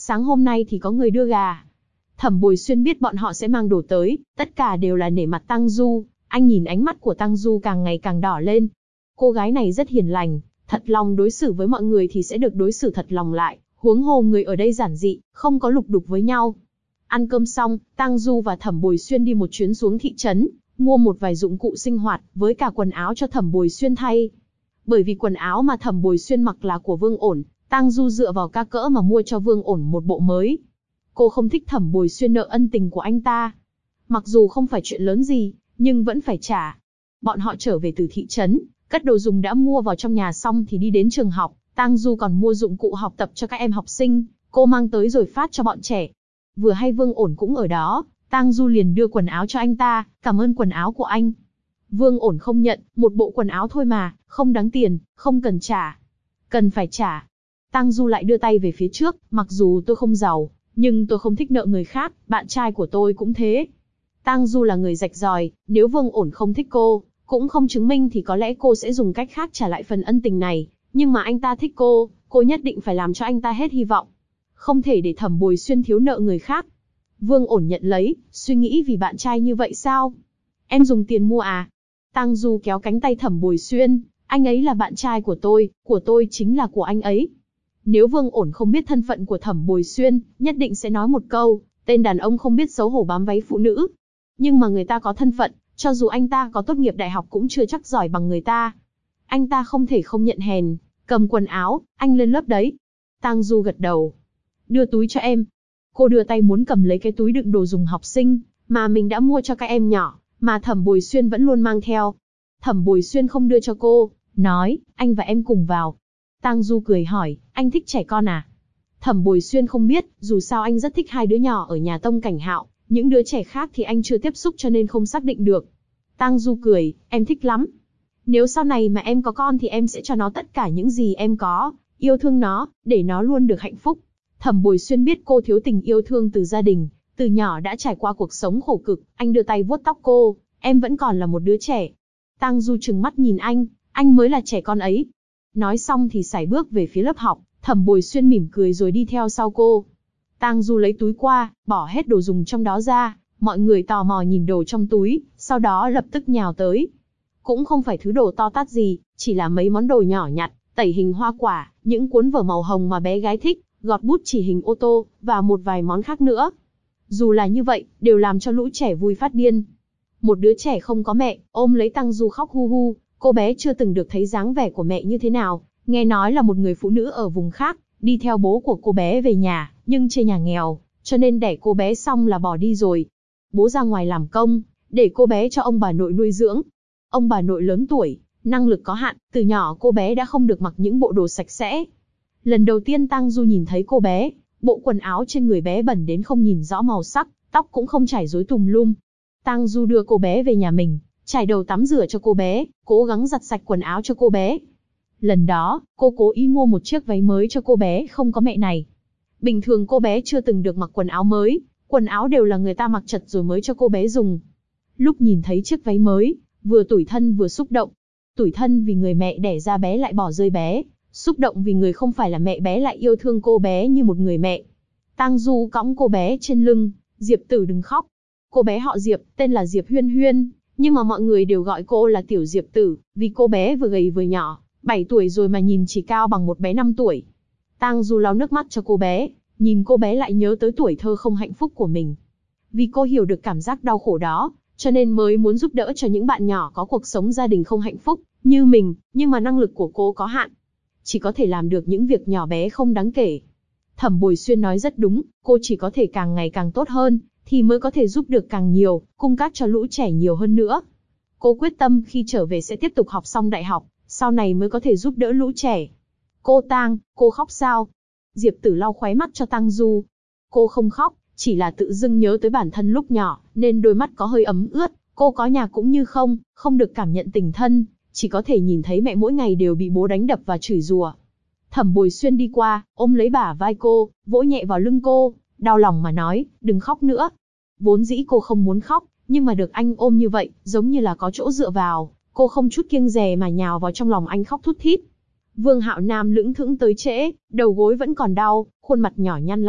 sáng hôm nay thì có người đưa gà. Thẩm Bồi Xuyên biết bọn họ sẽ mang đồ tới, tất cả đều là nể mặt Tang Du, anh nhìn ánh mắt của Tang Du càng ngày càng đỏ lên. Cô gái này rất hiền lành, thật lòng đối xử với mọi người thì sẽ được đối xử thật lòng lại, huống hồ người ở đây giản dị, không có lục đục với nhau. Ăn cơm xong, Tang Du và Thẩm Bồi Xuyên đi một chuyến xuống thị trấn, mua một vài dụng cụ sinh hoạt, với cả quần áo cho Thẩm Bồi Xuyên thay. Bởi vì quần áo mà Thẩm Bồi Xuyên mặc là của Vương Ổn, Tang Du dựa vào ca cỡ mà mua cho Vương Ổn một bộ mới. Cô không thích Thẩm Bồi Xuyên nợ ân tình của anh ta. Mặc dù không phải chuyện lớn gì, nhưng vẫn phải trả. Bọn họ trở về từ thị trấn, cất đồ dùng đã mua vào trong nhà xong thì đi đến trường học. Tang Du còn mua dụng cụ học tập cho các em học sinh, cô mang tới rồi phát cho bọn trẻ. Vừa hay Vương Ổn cũng ở đó, Tang Du liền đưa quần áo cho anh ta, cảm ơn quần áo của anh. Vương Ổn không nhận, một bộ quần áo thôi mà, không đáng tiền, không cần trả. Cần phải trả. Tang Du lại đưa tay về phía trước, mặc dù tôi không giàu, nhưng tôi không thích nợ người khác, bạn trai của tôi cũng thế. Tang Du là người rạch ròi, nếu Vương Ổn không thích cô, cũng không chứng minh thì có lẽ cô sẽ dùng cách khác trả lại phần ân tình này. Nhưng mà anh ta thích cô nhất định phải làm cho anh ta hết hy vọng. Không thể để Thẩm Bồi Xuyên thiếu nợ người khác. Vương Ổn nhận lấy, suy nghĩ vì bạn trai như vậy sao? Em dùng tiền mua à? Tang Du kéo cánh tay Thẩm Bồi Xuyên, anh ấy là bạn trai của tôi chính là của anh ấy. Nếu Vương Ổn không biết thân phận của Thẩm Bồi Xuyên, nhất định sẽ nói một câu, tên đàn ông không biết xấu hổ bám váy phụ nữ. Nhưng mà người ta có thân phận, cho dù anh ta có tốt nghiệp đại học cũng chưa chắc giỏi bằng người ta. Anh ta không thể không nhận hèn, cầm quần áo, anh lên lớp đấy. Tang Du gật đầu. Đưa túi cho em. Cô đưa tay muốn cầm lấy cái túi đựng đồ dùng học sinh, mà mình đã mua cho các em nhỏ, mà Thẩm Bồi Xuyên vẫn luôn mang theo. Thẩm Bồi Xuyên không đưa cho cô, nói, anh và em cùng vào. Tang Du cười hỏi, anh thích trẻ con à? Thẩm Bồi Xuyên không biết, dù sao anh rất thích hai đứa nhỏ ở nhà Tông Cảnh Hạo, những đứa trẻ khác thì anh chưa tiếp xúc cho nên không xác định được. Tang Du cười, em thích lắm. Nếu sau này mà em có con thì em sẽ cho nó tất cả những gì em có, yêu thương nó, để nó luôn được hạnh phúc. Thẩm Bồi Xuyên biết cô thiếu tình yêu thương từ gia đình, từ nhỏ đã trải qua cuộc sống khổ cực, anh đưa tay vuốt tóc cô, em vẫn còn là một đứa trẻ. Tang Du trừng mắt nhìn anh mới là trẻ con ấy. Nói xong thì sải bước về phía lớp học, Thẩm Bồi Xuyên mỉm cười rồi đi theo sau cô. Tang Du lấy túi qua, bỏ hết đồ dùng trong đó ra, mọi người tò mò nhìn đồ trong túi, sau đó lập tức nhào tới. Cũng không phải thứ đồ to tát gì, chỉ là mấy món đồ nhỏ nhặt, tẩy hình hoa quả, những cuốn vở màu hồng mà bé gái thích, gọt bút chỉ hình ô tô, và một vài món khác nữa. Dù là như vậy, đều làm cho lũ trẻ vui phát điên. Một đứa trẻ không có mẹ, ôm lấy Tang Du khóc hu hu, cô bé chưa từng được thấy dáng vẻ của mẹ như thế nào, nghe nói là một người phụ nữ ở vùng khác, đi theo bố của cô bé về nhà, nhưng chê nhà nghèo, cho nên đẻ cô bé xong là bỏ đi rồi. Bố ra ngoài làm công, để cô bé cho ông bà nội nuôi dưỡng. Ông bà nội lớn tuổi, năng lực có hạn, từ nhỏ cô bé đã không được mặc những bộ đồ sạch sẽ. Lần đầu tiên Tang Du nhìn thấy cô bé, bộ quần áo trên người bé bẩn đến không nhìn rõ màu sắc, tóc cũng không chải rối tùm lum. Tang Du đưa cô bé về nhà mình, chải đầu tắm rửa cho cô bé, cố gắng giặt sạch quần áo cho cô bé. Lần đó, cô cố ý mua một chiếc váy mới cho cô bé không có mẹ này. Bình thường cô bé chưa từng được mặc quần áo mới, quần áo đều là người ta mặc chật rồi mới cho cô bé dùng. Lúc nhìn thấy chiếc váy mới, vừa tủi thân vừa xúc động. Tủi thân vì người mẹ đẻ ra bé lại bỏ rơi bé, xúc động vì người không phải là mẹ bé lại yêu thương cô bé như một người mẹ. Tang Du cõng cô bé trên lưng, Diệp Tử đừng khóc. Cô bé họ Diệp, tên là Diệp Huyên Huyên, nhưng mà mọi người đều gọi cô là Tiểu Diệp Tử, vì cô bé vừa gầy vừa nhỏ, 7 tuổi rồi mà nhìn chỉ cao bằng một bé 5 tuổi. Tang Du lau nước mắt cho cô bé, nhìn cô bé lại nhớ tới tuổi thơ không hạnh phúc của mình. Vì cô hiểu được cảm giác đau khổ đó, cho nên mới muốn giúp đỡ cho những bạn nhỏ có cuộc sống gia đình không hạnh phúc, như mình, nhưng mà năng lực của cô có hạn. Chỉ có thể làm được những việc nhỏ bé không đáng kể. Thẩm Bồi Xuyên nói rất đúng, cô chỉ có thể càng ngày càng tốt hơn, thì mới có thể giúp được càng nhiều, cung cấp cho lũ trẻ nhiều hơn nữa. Cô quyết tâm khi trở về sẽ tiếp tục học xong đại học, sau này mới có thể giúp đỡ lũ trẻ. Cô Tang, cô khóc sao? Diệp Tử lau khóe mắt cho Tang Du. Cô không khóc, chỉ là tự dưng nhớ tới bản thân lúc nhỏ, nên đôi mắt có hơi ấm ướt. Cô có nhà cũng như không được cảm nhận tình thân, chỉ có thể nhìn thấy mẹ mỗi ngày đều bị bố đánh đập và chửi rủa. Thẩm Bồi Xuyên đi qua, ôm lấy bả vai cô, vỗ nhẹ vào lưng cô, đau lòng mà nói, đừng khóc nữa. Vốn dĩ cô không muốn khóc, nhưng mà được anh ôm như vậy, giống như là có chỗ dựa vào, cô không chút kiêng dè mà nhào vào trong lòng anh khóc thút thít. Vương Hạo Nam lững thững tới trễ, đầu gối vẫn còn đau, khuôn mặt nhỏ nhăn lại,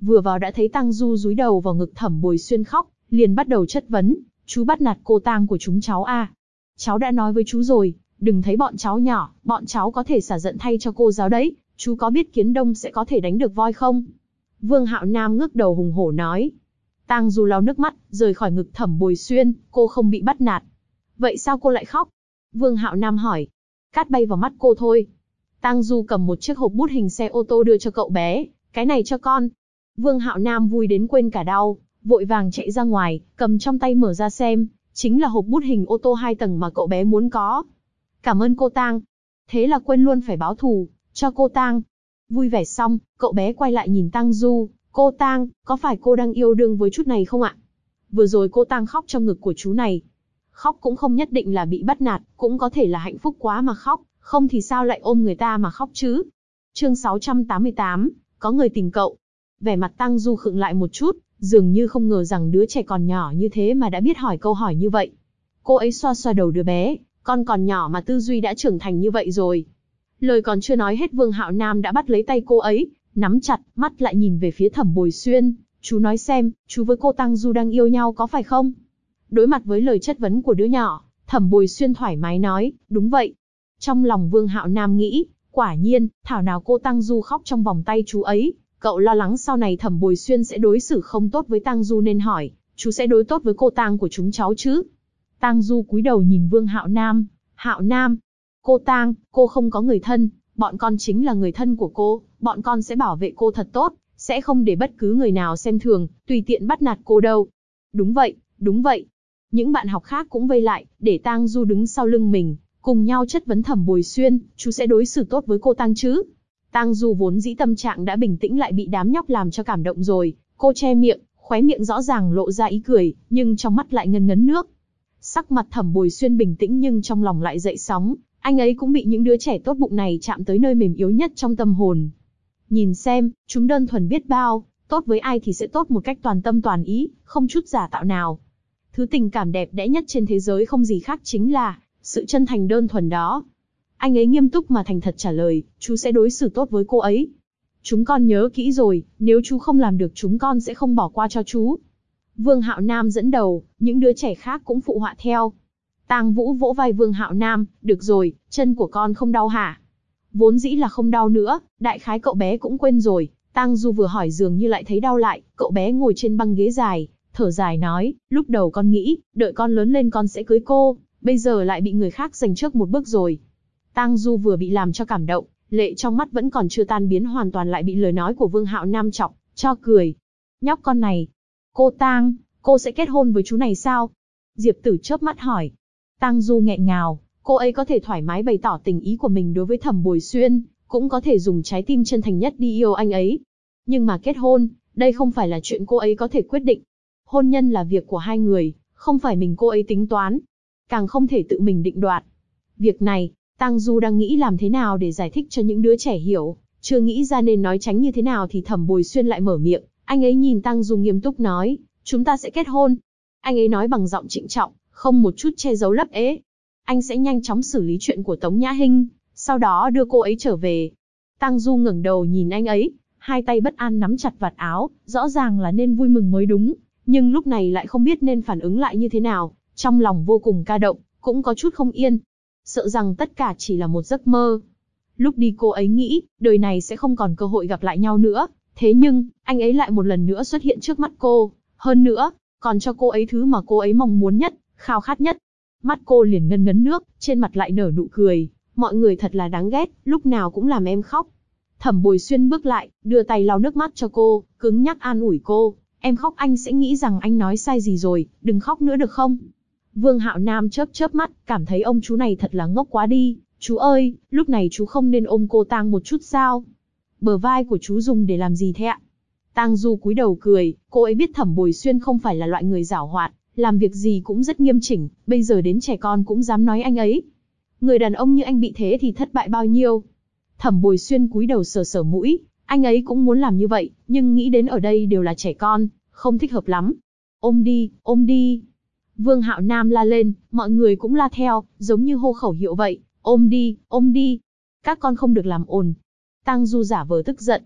vừa vào đã thấy Tang Du dúi đầu vào ngực Thẩm Bồi Xuyên khóc, liền bắt đầu chất vấn, chú bắt nạt cô tang của chúng cháu à? Cháu đã nói với chú rồi, đừng thấy bọn cháu nhỏ, bọn cháu có thể xả giận thay cho cô giáo đấy, chú có biết Kiến Đông sẽ có thể đánh được voi không? Vương Hạo Nam ngước đầu hùng hổ nói. Tang Du lau nước mắt, rời khỏi ngực Thẩm Bồi Xuyên, cô không bị bắt nạt. Vậy sao cô lại khóc? Vương Hạo Nam hỏi. Cát bay vào mắt cô thôi. Tang Du cầm một chiếc hộp bút hình xe ô tô đưa cho cậu bé, cái này cho con. Vương Hạo Nam vui đến quên cả đau, vội vàng chạy ra ngoài, cầm trong tay mở ra xem, chính là hộp bút hình ô tô 2 tầng mà cậu bé muốn có. Cảm ơn cô Tang. Thế là quên luôn phải báo thù cho cô Tang. Vui vẻ xong, cậu bé quay lại nhìn Tang Du, cô Tang, có phải cô đang yêu đương với chút này không ạ? Vừa rồi cô Tang khóc trong ngực của chú này. Khóc cũng không nhất định là bị bắt nạt, cũng có thể là hạnh phúc quá mà khóc, không thì sao lại ôm người ta mà khóc chứ? Chương 688, có người tìm cậu. Vẻ mặt Tang Du khựng lại một chút, dường như không ngờ rằng đứa trẻ còn nhỏ như thế mà đã biết hỏi câu hỏi như vậy. Cô ấy xoa xoa đầu đứa bé, con còn nhỏ mà tư duy đã trưởng thành như vậy rồi. Lời còn chưa nói hết Vương Hạo Nam đã bắt lấy tay cô ấy, nắm chặt, mắt lại nhìn về phía Thẩm Bồi Xuyên. Chú nói xem, chú với cô Tang Du đang yêu nhau có phải không? Đối mặt với lời chất vấn của đứa nhỏ, Thẩm Bồi Xuyên thoải mái nói, đúng vậy. Trong lòng Vương Hạo Nam nghĩ, quả nhiên, thảo nào cô Tang Du khóc trong vòng tay chú ấy. Cậu lo lắng sau này Thẩm Bồi Xuyên sẽ đối xử không tốt với Tang Du nên hỏi, chú sẽ đối tốt với cô Tang của chúng cháu chứ? Tang Du cúi đầu nhìn Vương Hạo Nam. Hạo Nam, cô Tang, cô không có người thân, bọn con chính là người thân của cô, bọn con sẽ bảo vệ cô thật tốt, sẽ không để bất cứ người nào xem thường, tùy tiện bắt nạt cô đâu. Đúng vậy, đúng vậy. Những bạn học khác cũng vây lại, để Tang Du đứng sau lưng mình, cùng nhau chất vấn Thẩm Bồi Xuyên, chú sẽ đối xử tốt với cô Tang chứ? Tang Du vốn dĩ tâm trạng đã bình tĩnh lại bị đám nhóc làm cho cảm động rồi, cô che miệng, khóe miệng rõ ràng lộ ra ý cười, nhưng trong mắt lại ngấn ngấn nước. Sắc mặt Thẩm Bồi Xuyên bình tĩnh nhưng trong lòng lại dậy sóng, anh ấy cũng bị những đứa trẻ tốt bụng này chạm tới nơi mềm yếu nhất trong tâm hồn. Nhìn xem, chúng đơn thuần biết bao, tốt với ai thì sẽ tốt một cách toàn tâm toàn ý, không chút giả tạo nào. Thứ tình cảm đẹp đẽ nhất trên thế giới không gì khác chính là sự chân thành đơn thuần đó. Anh ấy nghiêm túc mà thành thật trả lời, chú sẽ đối xử tốt với cô ấy. Chúng con nhớ kỹ rồi, nếu chú không làm được chúng con sẽ không bỏ qua cho chú. Vương Hạo Nam dẫn đầu, những đứa trẻ khác cũng phụ họa theo. Tang Vũ vỗ vai Vương Hạo Nam, được rồi, chân của con không đau hả? Vốn dĩ là không đau nữa, đại khái cậu bé cũng quên rồi. Tang Du vừa hỏi dường như lại thấy đau lại, cậu bé ngồi trên băng ghế dài, thở dài nói, lúc đầu con nghĩ, đợi con lớn lên con sẽ cưới cô, bây giờ lại bị người khác giành trước một bước rồi. Tang Du vừa bị làm cho cảm động, lệ trong mắt vẫn còn chưa tan biến hoàn toàn lại bị lời nói của Vương Hạo Nam chọc, cho cười. Nhóc con này, cô Tang, cô sẽ kết hôn với chú này sao? Diệp Tử chớp mắt hỏi. Tang Du nghẹn ngào, cô ấy có thể thoải mái bày tỏ tình ý của mình đối với Thẩm Bồi Xuyên, cũng có thể dùng trái tim chân thành nhất đi yêu anh ấy. Nhưng mà kết hôn, đây không phải là chuyện cô ấy có thể quyết định. Hôn nhân là việc của hai người, không phải mình cô ấy tính toán, càng không thể tự mình định đoạt. Việc này, Tang Du đang nghĩ làm thế nào để giải thích cho những đứa trẻ hiểu, chưa nghĩ ra nên nói tránh như thế nào thì Thẩm Bồi Xuyên lại mở miệng, anh ấy nhìn Tang Du nghiêm túc nói, chúng ta sẽ kết hôn. Anh ấy nói bằng giọng trịnh trọng, không một chút che giấu lấp ế. Anh sẽ nhanh chóng xử lý chuyện của Tống Nhã Hinh, sau đó đưa cô ấy trở về. Tang Du ngẩng đầu nhìn anh ấy, hai tay bất an nắm chặt vạt áo, rõ ràng là nên vui mừng mới đúng, nhưng lúc này lại không biết nên phản ứng lại như thế nào, trong lòng vô cùng ca động, cũng có chút không yên, sợ rằng tất cả chỉ là một giấc mơ. Lúc đi cô ấy nghĩ, đời này sẽ không còn cơ hội gặp lại nhau nữa, thế nhưng, anh ấy lại một lần nữa xuất hiện trước mắt cô, hơn nữa, còn cho cô ấy thứ mà cô ấy mong muốn nhất, khao khát nhất. Mắt cô liền ngấn ngấn nước, trên mặt lại nở nụ cười, mọi người thật là đáng ghét, lúc nào cũng làm em khóc. Thẩm Bồi Xuyên bước lại, đưa tay lau nước mắt cho cô, cứng nhắc an ủi cô, em khóc anh sẽ nghĩ rằng anh nói sai gì rồi, đừng khóc nữa được không? Vương Hạo Nam chớp chớp mắt, cảm thấy ông chú này thật là ngốc quá đi, chú ơi, lúc này chú không nên ôm cô Tang một chút sao? Bờ vai của chú dùng để làm gì thế ạ? Tang Du cúi đầu cười, cô ấy biết Thẩm Bồi Xuyên không phải là loại người giảo hoạt, làm việc gì cũng rất nghiêm chỉnh, bây giờ đến trẻ con cũng dám nói anh ấy. Người đàn ông như anh bị thế thì thất bại bao nhiêu? Thẩm Bồi Xuyên cúi đầu sờ sờ mũi, anh ấy cũng muốn làm như vậy, nhưng nghĩ đến ở đây đều là trẻ con, không thích hợp lắm. Ôm đi, ôm đi. Vương Hạo Nam la lên, mọi người cũng la theo, giống như hô khẩu hiệu vậy, ôm đi, ôm đi. Các con không được làm ồn. Tang Du giả vờ tức giận.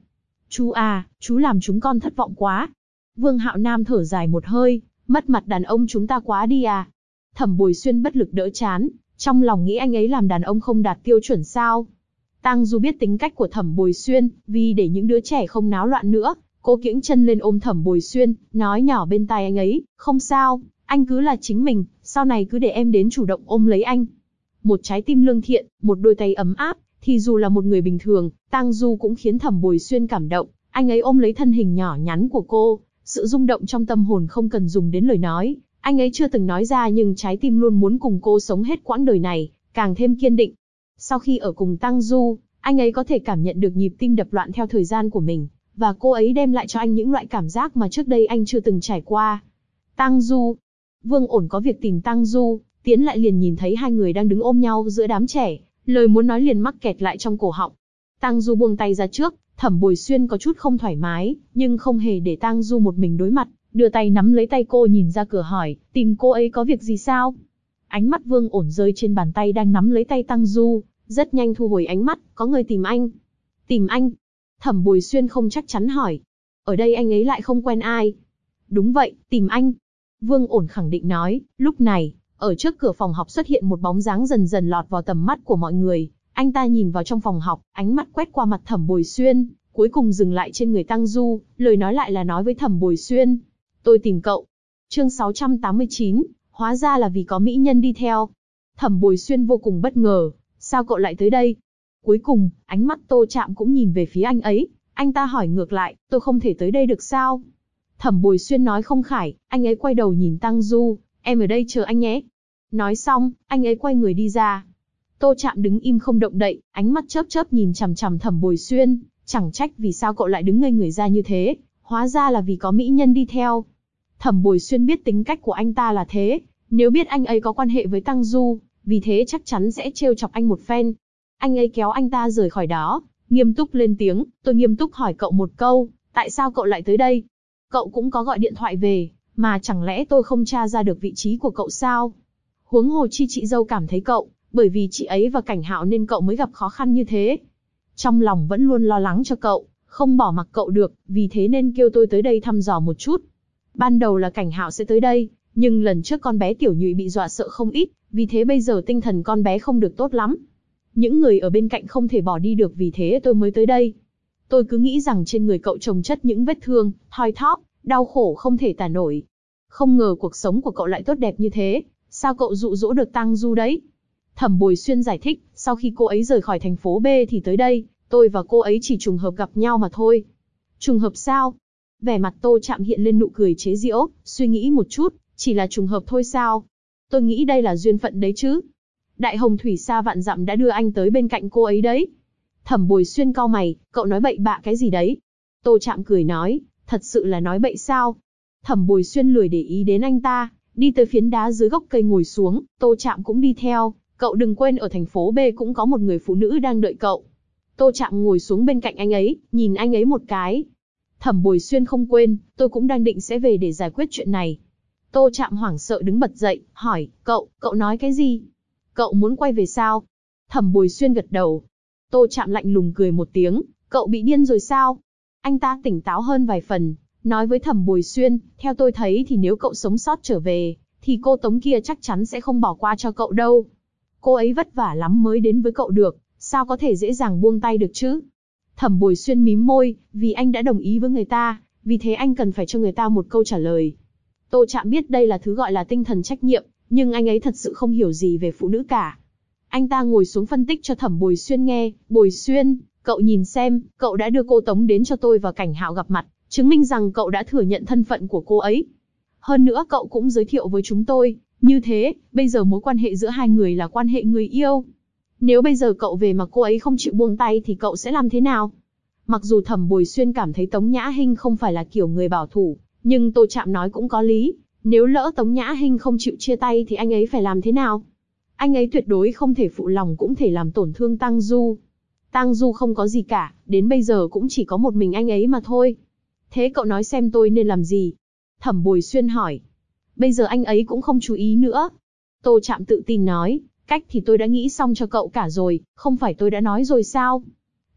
Chú à, chú làm chúng con thất vọng quá. Vương Hạo Nam thở dài một hơi, mất mặt đàn ông chúng ta quá đi à. Thẩm Bồi Xuyên bất lực đỡ chán, trong lòng nghĩ anh ấy làm đàn ông không đạt tiêu chuẩn sao. Tang Du biết tính cách của Thẩm Bồi Xuyên, vì để những đứa trẻ không náo loạn nữa, cô kiễng chân lên ôm Thẩm Bồi Xuyên, nói nhỏ bên tai anh ấy, không sao, anh cứ là chính mình, sau này cứ để em đến chủ động ôm lấy anh. Một trái tim lương thiện, một đôi tay ấm áp, thì dù là một người bình thường, Tang Du cũng khiến Thẩm Bồi Xuyên cảm động, anh ấy ôm lấy thân hình nhỏ nhắn của cô, sự rung động trong tâm hồn không cần dùng đến lời nói, anh ấy chưa từng nói ra nhưng trái tim luôn muốn cùng cô sống hết quãng đời này, càng thêm kiên định. Sau khi ở cùng Tang Du, anh ấy có thể cảm nhận được nhịp tim đập loạn theo thời gian của mình, và cô ấy đem lại cho anh những loại cảm giác mà trước đây anh chưa từng trải qua. Tang Du. Vương Ổn có việc tìm Tang Du, tiến lại liền nhìn thấy hai người đang đứng ôm nhau giữa đám trẻ, lời muốn nói liền mắc kẹt lại trong cổ họng. Tang Du buông tay ra trước, Thẩm Bồi Xuyên có chút không thoải mái, nhưng không hề để Tang Du một mình đối mặt, đưa tay nắm lấy tay cô nhìn ra cửa hỏi, tìm cô ấy có việc gì sao? Ánh mắt Vương Ổn rơi trên bàn tay đang nắm lấy tay Tang Du, rất nhanh thu hồi ánh mắt, có người tìm anh. Tìm anh? Thẩm Bồi Xuyên không chắc chắn hỏi. Ở đây anh ấy lại không quen ai. Đúng vậy, tìm anh. Vương Ổn khẳng định nói, lúc này, ở trước cửa phòng học xuất hiện một bóng dáng dần dần lọt vào tầm mắt của mọi người. Anh ta nhìn vào trong phòng học, ánh mắt quét qua mặt Thẩm Bồi Xuyên, cuối cùng dừng lại trên người Tang Du, lời nói lại là nói với Thẩm Bồi Xuyên. Tôi tìm cậu. Chương 689, hóa ra là vì có mỹ nhân đi theo. Thẩm Bồi Xuyên vô cùng bất ngờ, sao cậu lại tới đây? Cuối cùng, ánh mắt Tô Trạm cũng nhìn về phía anh ấy, anh ta hỏi ngược lại, tôi không thể tới đây được sao? Thẩm Bồi Xuyên nói không khải, anh ấy quay đầu nhìn Tang Du, em ở đây chờ anh nhé. Nói xong, anh ấy quay người đi ra. Tô Trạm đứng im không động đậy, ánh mắt chớp chớp nhìn chằm chằm Thẩm Bồi Xuyên, chẳng trách vì sao cậu lại đứng ngây người ra như thế, hóa ra là vì có mỹ nhân đi theo. Thẩm Bồi Xuyên biết tính cách của anh ta là thế, nếu biết anh ấy có quan hệ với Tang Du, vì thế chắc chắn sẽ trêu chọc anh một phen. Anh ấy kéo anh ta rời khỏi đó, nghiêm túc lên tiếng, tôi nghiêm túc hỏi cậu một câu, tại sao cậu lại tới đây? Cậu cũng có gọi điện thoại về, mà chẳng lẽ tôi không tra ra được vị trí của cậu sao? Huống hồ chi chị dâu cảm thấy cậu, bởi vì chị ấy và Cảnh Hạo nên cậu mới gặp khó khăn như thế. Trong lòng vẫn luôn lo lắng cho cậu, không bỏ mặc cậu được, vì thế nên kêu tôi tới đây thăm dò một chút. Ban đầu là Cảnh Hạo sẽ tới đây, nhưng lần trước con bé Tiểu Nhụy bị dọa sợ không ít, vì thế bây giờ tinh thần con bé không được tốt lắm. Những người ở bên cạnh không thể bỏ đi được vì thế tôi mới tới đây. Tôi cứ nghĩ rằng trên người cậu chồng chất những vết thương, thoi thóp, đau khổ không thể tả nổi. Không ngờ cuộc sống của cậu lại tốt đẹp như thế, sao cậu dụ dỗ được Tang Du đấy? Thẩm Bồi Xuyên giải thích, sau khi cô ấy rời khỏi thành phố B thì tới đây, tôi và cô ấy chỉ trùng hợp gặp nhau mà thôi. Trùng hợp sao? Vẻ mặt Tô Trạm hiện lên nụ cười chế giễu, suy nghĩ một chút, chỉ là trùng hợp thôi sao? Tôi nghĩ đây là duyên phận đấy chứ. Đại hồng thủy xa vạn dặm đã đưa anh tới bên cạnh cô ấy đấy. Thẩm Bồi Xuyên cau mày, cậu nói bậy bạ cái gì đấy? Tô Trạm cười nói, thật sự là nói bậy sao? Thẩm Bồi Xuyên lười để ý đến anh ta, đi tới phiến đá dưới gốc cây ngồi xuống, Tô Trạm cũng đi theo, cậu đừng quên ở thành phố B cũng có một người phụ nữ đang đợi cậu. Tô Trạm ngồi xuống bên cạnh anh ấy, nhìn anh ấy một cái. Thẩm Bồi Xuyên không quên, tôi cũng đang định sẽ về để giải quyết chuyện này. Tô Trạm hoảng sợ đứng bật dậy, hỏi, cậu nói cái gì? Cậu muốn quay về sao? Thẩm Bồi Xuyên gật đầu. Tô Trạm lạnh lùng cười một tiếng, cậu bị điên rồi sao? Anh ta tỉnh táo hơn vài phần, nói với Thẩm Bồi Xuyên, theo tôi thấy thì nếu cậu sống sót trở về, thì cô Tống kia chắc chắn sẽ không bỏ qua cho cậu đâu. Cô ấy vất vả lắm mới đến với cậu được, sao có thể dễ dàng buông tay được chứ? Thẩm Bồi Xuyên mím môi, vì anh đã đồng ý với người ta, vì thế anh cần phải cho người ta một câu trả lời. Tô Trạm biết đây là thứ gọi là tinh thần trách nhiệm, nhưng anh ấy thật sự không hiểu gì về phụ nữ cả. Anh ta ngồi xuống phân tích cho Thẩm Bồi Xuyên nghe, Bồi Xuyên, cậu nhìn xem, cậu đã đưa cô Tống đến cho tôi và Cảnh Hạo gặp mặt, chứng minh rằng cậu đã thừa nhận thân phận của cô ấy. Hơn nữa cậu cũng giới thiệu với chúng tôi, như thế, bây giờ mối quan hệ giữa hai người là quan hệ người yêu. Nếu bây giờ cậu về mà cô ấy không chịu buông tay thì cậu sẽ làm thế nào? Mặc dù Thẩm Bồi Xuyên cảm thấy Tống Nhã Hinh không phải là kiểu người bảo thủ, nhưng Tô Trạm nói cũng có lý. Nếu lỡ Tống Nhã Hinh không chịu chia tay thì anh ấy phải làm thế nào? Anh ấy tuyệt đối không thể phụ lòng cũng thể làm tổn thương Tang Du. Tang Du không có gì cả, đến bây giờ cũng chỉ có một mình anh ấy mà thôi. Thế cậu nói xem tôi nên làm gì? Thẩm Bồi Xuyên hỏi. Bây giờ anh ấy cũng không chú ý nữa. Tô Trạm tự tin nói, cách thì tôi đã nghĩ xong cho cậu cả rồi, không phải tôi đã nói rồi sao?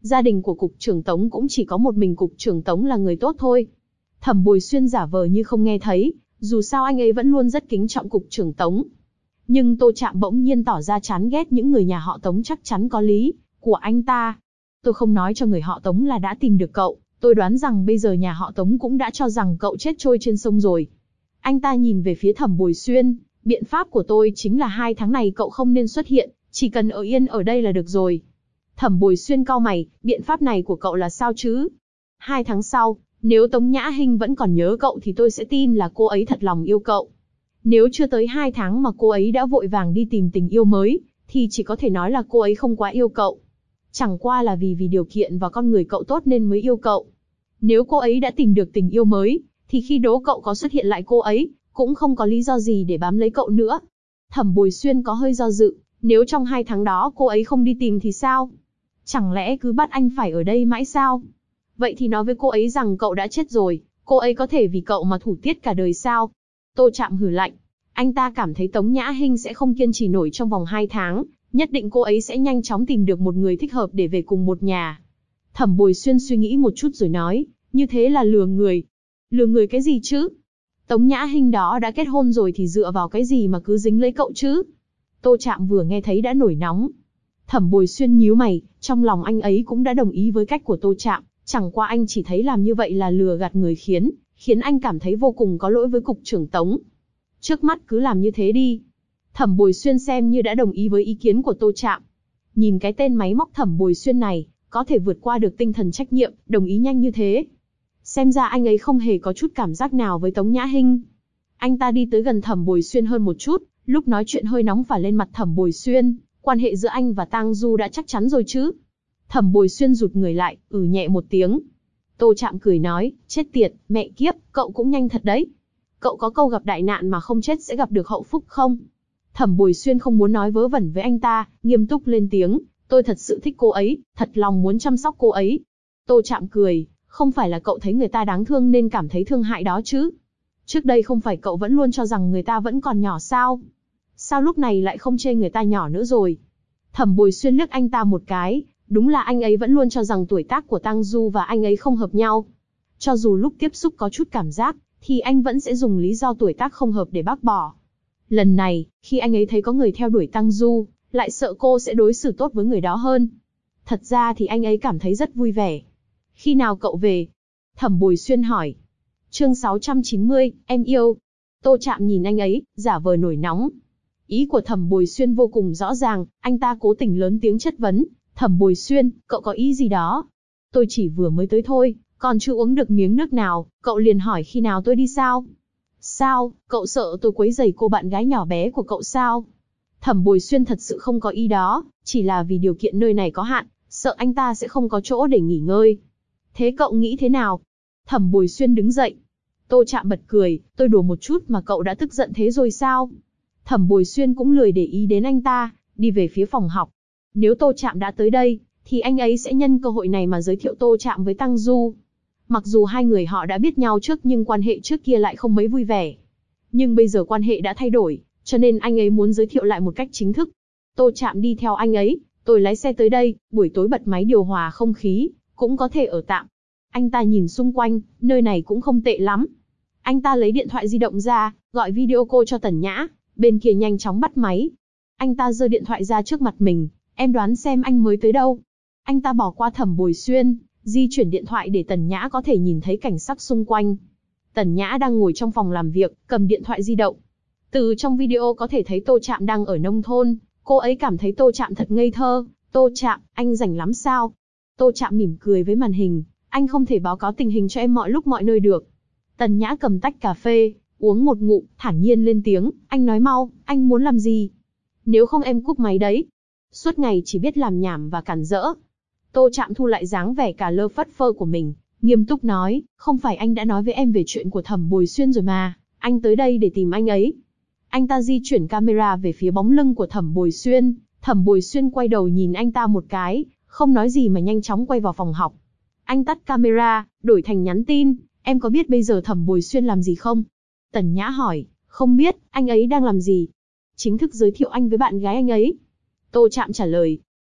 Gia đình của cục trưởng Tống cũng chỉ có một mình cục trưởng Tống là người tốt thôi. Thẩm Bồi Xuyên giả vờ như không nghe thấy, dù sao anh ấy vẫn luôn rất kính trọng cục trưởng Tống. Nhưng Tô Trạm bỗng nhiên tỏ ra chán ghét những người nhà họ Tống, chắc chắn có lý của anh ta. Tôi không nói cho người họ Tống là đã tìm được cậu, tôi đoán rằng bây giờ nhà họ Tống cũng đã cho rằng cậu chết trôi trên sông rồi. Anh ta nhìn về phía Thẩm Bồi Xuyên, biện pháp của tôi chính là 2 tháng này cậu không nên xuất hiện, chỉ cần ở yên ở đây là được rồi. Thẩm Bồi Xuyên cau mày, biện pháp này của cậu là sao chứ? 2 tháng sau, nếu Tống Nhã Hinh vẫn còn nhớ cậu thì tôi sẽ tin là cô ấy thật lòng yêu cậu. Nếu chưa tới 2 tháng mà cô ấy đã vội vàng đi tìm tình yêu mới, thì chỉ có thể nói là cô ấy không quá yêu cậu. Chẳng qua là vì điều kiện và con người cậu tốt nên mới yêu cậu. Nếu cô ấy đã tìm được tình yêu mới, thì khi đố cậu có xuất hiện lại cô ấy, cũng không có lý do gì để bám lấy cậu nữa. Thẩm Bồi Xuyên có hơi do dự, nếu trong 2 tháng đó cô ấy không đi tìm thì sao? Chẳng lẽ cứ bắt anh phải ở đây mãi sao? Vậy thì nói với cô ấy rằng cậu đã chết rồi, cô ấy có thể vì cậu mà thủ tiết cả đời sao? Tô Trạm hừ lạnh. Anh ta cảm thấy Tống Nhã Hinh sẽ không kiên trì nổi trong vòng 2 tháng, nhất định cô ấy sẽ nhanh chóng tìm được một người thích hợp để về cùng một nhà. Thẩm Bồi Xuyên suy nghĩ một chút rồi nói, như thế là lừa người. Lừa người cái gì chứ? Tống Nhã Hinh đó đã kết hôn rồi thì dựa vào cái gì mà cứ dính lấy cậu chứ? Tô Trạm vừa nghe thấy đã nổi nóng. Thẩm Bồi Xuyên nhíu mày, trong lòng anh ấy cũng đã đồng ý với cách của Tô Trạm, chẳng qua anh chỉ thấy làm như vậy là lừa gạt người khiến anh cảm thấy vô cùng có lỗi với cục trưởng Tống. Trước mắt cứ làm như thế đi. Thẩm Bồi Xuyên xem như đã đồng ý với ý kiến của Tô Trạm. Nhìn cái tên máy móc Thẩm Bồi Xuyên này, có thể vượt qua được tinh thần trách nhiệm, đồng ý nhanh như thế. Xem ra anh ấy không hề có chút cảm giác nào với Tống Nhã Hinh. Anh ta đi tới gần Thẩm Bồi Xuyên hơn một chút, lúc nói chuyện hơi nóng phả lên mặt Thẩm Bồi Xuyên, quan hệ giữa anh và Tang Du đã chắc chắn rồi chứ? Thẩm Bồi Xuyên rụt người lại, nhẹ một tiếng. Tô Trạm cười nói, chết tiệt, mẹ kiếp, cậu cũng nhanh thật đấy. Cậu có câu gặp đại nạn mà không chết sẽ gặp được hậu phúc không? Thẩm Bồi Xuyên không muốn nói vớ vẩn với anh ta, nghiêm túc lên tiếng, tôi thật sự thích cô ấy, thật lòng muốn chăm sóc cô ấy. Tô Trạm cười, không phải là cậu thấy người ta đáng thương nên cảm thấy thương hại đó chứ? Trước đây không phải cậu vẫn luôn cho rằng người ta vẫn còn nhỏ sao? Sao lúc này lại không chê người ta nhỏ nữa rồi? Thẩm Bồi Xuyên liếc anh ta một cái, đúng là anh ấy vẫn luôn cho rằng tuổi tác của Tang Du và anh ấy không hợp nhau. Cho dù lúc tiếp xúc có chút cảm giác, thì anh vẫn sẽ dùng lý do tuổi tác không hợp để bác bỏ. Lần này, khi anh ấy thấy có người theo đuổi Tang Du, lại sợ cô sẽ đối xử tốt với người đó hơn. Thật ra thì anh ấy cảm thấy rất vui vẻ. Khi nào cậu về? Thẩm Bồi Xuyên hỏi. Chương 690, em yêu. Tô Trạm nhìn anh ấy, giả vờ nổi nóng. Ý của Thẩm Bồi Xuyên vô cùng rõ ràng, anh ta cố tình lớn tiếng chất vấn. Thẩm Bồi Xuyên, cậu có ý gì đó? Tôi chỉ vừa mới tới thôi, còn chưa uống được miếng nước nào, cậu liền hỏi khi nào tôi đi sao? Sao, cậu sợ tôi quấy rầy cô bạn gái nhỏ bé của cậu sao? Thẩm Bồi Xuyên thật sự không có ý đó, chỉ là vì điều kiện nơi này có hạn, sợ anh ta sẽ không có chỗ để nghỉ ngơi. Thế cậu nghĩ thế nào? Thẩm Bồi Xuyên đứng dậy. Tô Trạm bật cười, tôi đùa một chút mà cậu đã tức giận thế rồi sao? Thẩm Bồi Xuyên cũng lười để ý đến anh ta, đi về phía phòng học. Nếu Tô Trạm đã tới đây, thì anh ấy sẽ nhân cơ hội này mà giới thiệu Tô Trạm với Tang Du. Mặc dù hai người họ đã biết nhau trước nhưng quan hệ trước kia lại không mấy vui vẻ. Nhưng bây giờ quan hệ đã thay đổi, cho nên anh ấy muốn giới thiệu lại một cách chính thức. Tô Trạm đi theo anh ấy, tôi lái xe tới đây, buổi tối bật máy điều hòa không khí, cũng có thể ở tạm. Anh ta nhìn xung quanh, nơi này cũng không tệ lắm. Anh ta lấy điện thoại di động ra, gọi video call cho Tần Nhã, bên kia nhanh chóng bắt máy. Anh ta giơ điện thoại ra trước mặt mình, em đoán xem anh mới tới đâu. Anh ta bỏ qua Thẩm Bồi Xuyên, di chuyển điện thoại để Tần Nhã có thể nhìn thấy cảnh sắc xung quanh. Tần Nhã đang ngồi trong phòng làm việc, cầm điện thoại di động. Từ trong video có thể thấy Tô Trạm đang ở nông thôn, cô ấy cảm thấy Tô Trạm thật ngây thơ. Tô Trạm, anh rảnh lắm sao? Tô Trạm mỉm cười với màn hình, anh không thể báo cáo tình hình cho em mọi lúc mọi nơi được. Tần Nhã cầm tách cà phê, uống một ngụm, thản nhiên lên tiếng, anh nói mau, anh muốn làm gì? Nếu không em cúp máy đấy. Suốt ngày chỉ biết làm nhảm và cản rỡ. Tô Trạm thu lại dáng vẻ cả lơ phất phơ của mình, nghiêm túc nói, không phải anh đã nói với em về chuyện của Thẩm Bồi Xuyên rồi mà, anh tới đây để tìm anh ấy. Anh ta di chuyển camera về phía bóng lưng của Thẩm Bồi Xuyên, Thẩm Bồi Xuyên quay đầu nhìn anh ta một cái, không nói gì mà nhanh chóng quay vào phòng học. Anh tắt camera, đổi thành nhắn tin, em có biết bây giờ Thẩm Bồi Xuyên làm gì không? Tần Nhã hỏi, không biết, anh ấy đang làm gì? Chính thức giới thiệu anh với bạn gái anh ấy. Tô Trạm trả lời.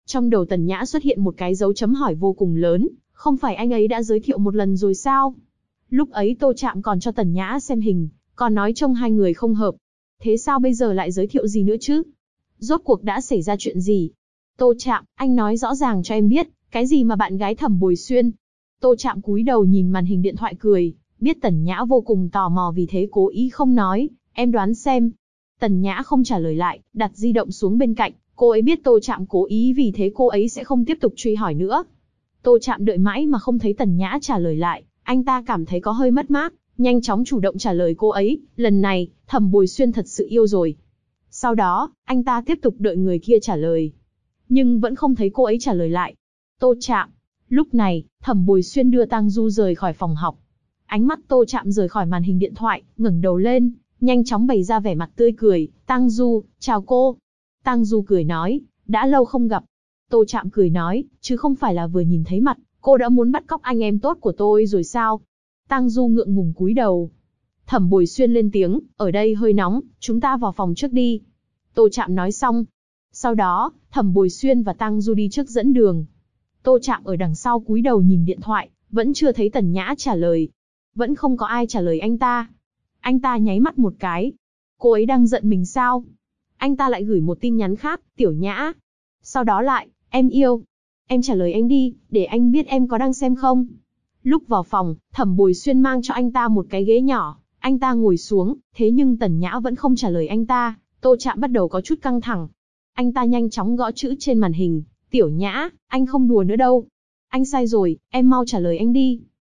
Trong đầu Tần Nhã xuất hiện một cái dấu chấm hỏi vô cùng lớn, không phải anh ấy đã giới thiệu một lần rồi sao? Lúc ấy Tô Trạm còn cho Tần Nhã xem hình, còn nói trông hai người không hợp. Thế sao bây giờ lại giới thiệu gì nữa chứ? Rốt cuộc đã xảy ra chuyện gì? Tô Trạm, anh nói rõ ràng cho em biết, cái gì mà bạn gái Thẩm Bồi Xuyên? Tô Trạm cúi đầu nhìn màn hình điện thoại cười, biết Tần Nhã vô cùng tò mò vì thế cố ý không nói, em đoán xem. Tần Nhã không trả lời lại, đặt di động xuống bên cạnh, cô ấy biết Tô Trạm cố ý vì thế cô ấy sẽ không tiếp tục truy hỏi nữa. Tô Trạm đợi mãi mà không thấy Tần Nhã trả lời lại, anh ta cảm thấy có hơi mất mát, nhanh chóng chủ động trả lời cô ấy, lần này, Thẩm Bồi Xuyên thật sự yêu rồi. Sau đó, anh ta tiếp tục đợi người kia trả lời. Nhưng vẫn không thấy cô ấy trả lời lại. Tô Trạm. Lúc này, Thẩm Bồi Xuyên đưa Tang Du rời khỏi phòng học. Ánh mắt Tô Trạm rời khỏi màn hình điện thoại, ngẩng đầu lên, nhanh chóng bày ra vẻ mặt tươi cười. Tang Du, chào cô. Tang Du cười nói, đã lâu không gặp. Tô Trạm cười nói, chứ không phải là vừa nhìn thấy mặt, cô đã muốn bắt cóc anh em tốt của tôi rồi sao? Tang Du ngượng ngùng cúi đầu. Thẩm Bồi Xuyên lên tiếng, ở đây hơi nóng, chúng ta vào phòng trước đi. Tô Trạm nói xong. Sau đó, Thẩm Bồi Xuyên và Tang Du đi trước dẫn đường. Tô Trạm ở đằng sau cúi đầu nhìn điện thoại, vẫn chưa thấy Tần Nhã trả lời. Vẫn không có ai trả lời anh ta. Anh ta nháy mắt một cái. Cô ấy đang giận mình sao? Anh ta lại gửi một tin nhắn khác, Tiểu Nhã. Sau đó lại, em yêu. Em trả lời anh đi, để anh biết em có đang xem không. Lúc vào phòng, Thẩm Bồi Xuyên mang cho anh ta một cái ghế nhỏ. Anh ta ngồi xuống, thế nhưng Tần Nhã vẫn không trả lời anh ta. Tô Trạm bắt đầu có chút căng thẳng. Anh ta nhanh chóng gõ chữ trên màn hình. Tiểu Nhã, anh không đùa nữa đâu. Anh sai rồi, em mau trả lời anh đi.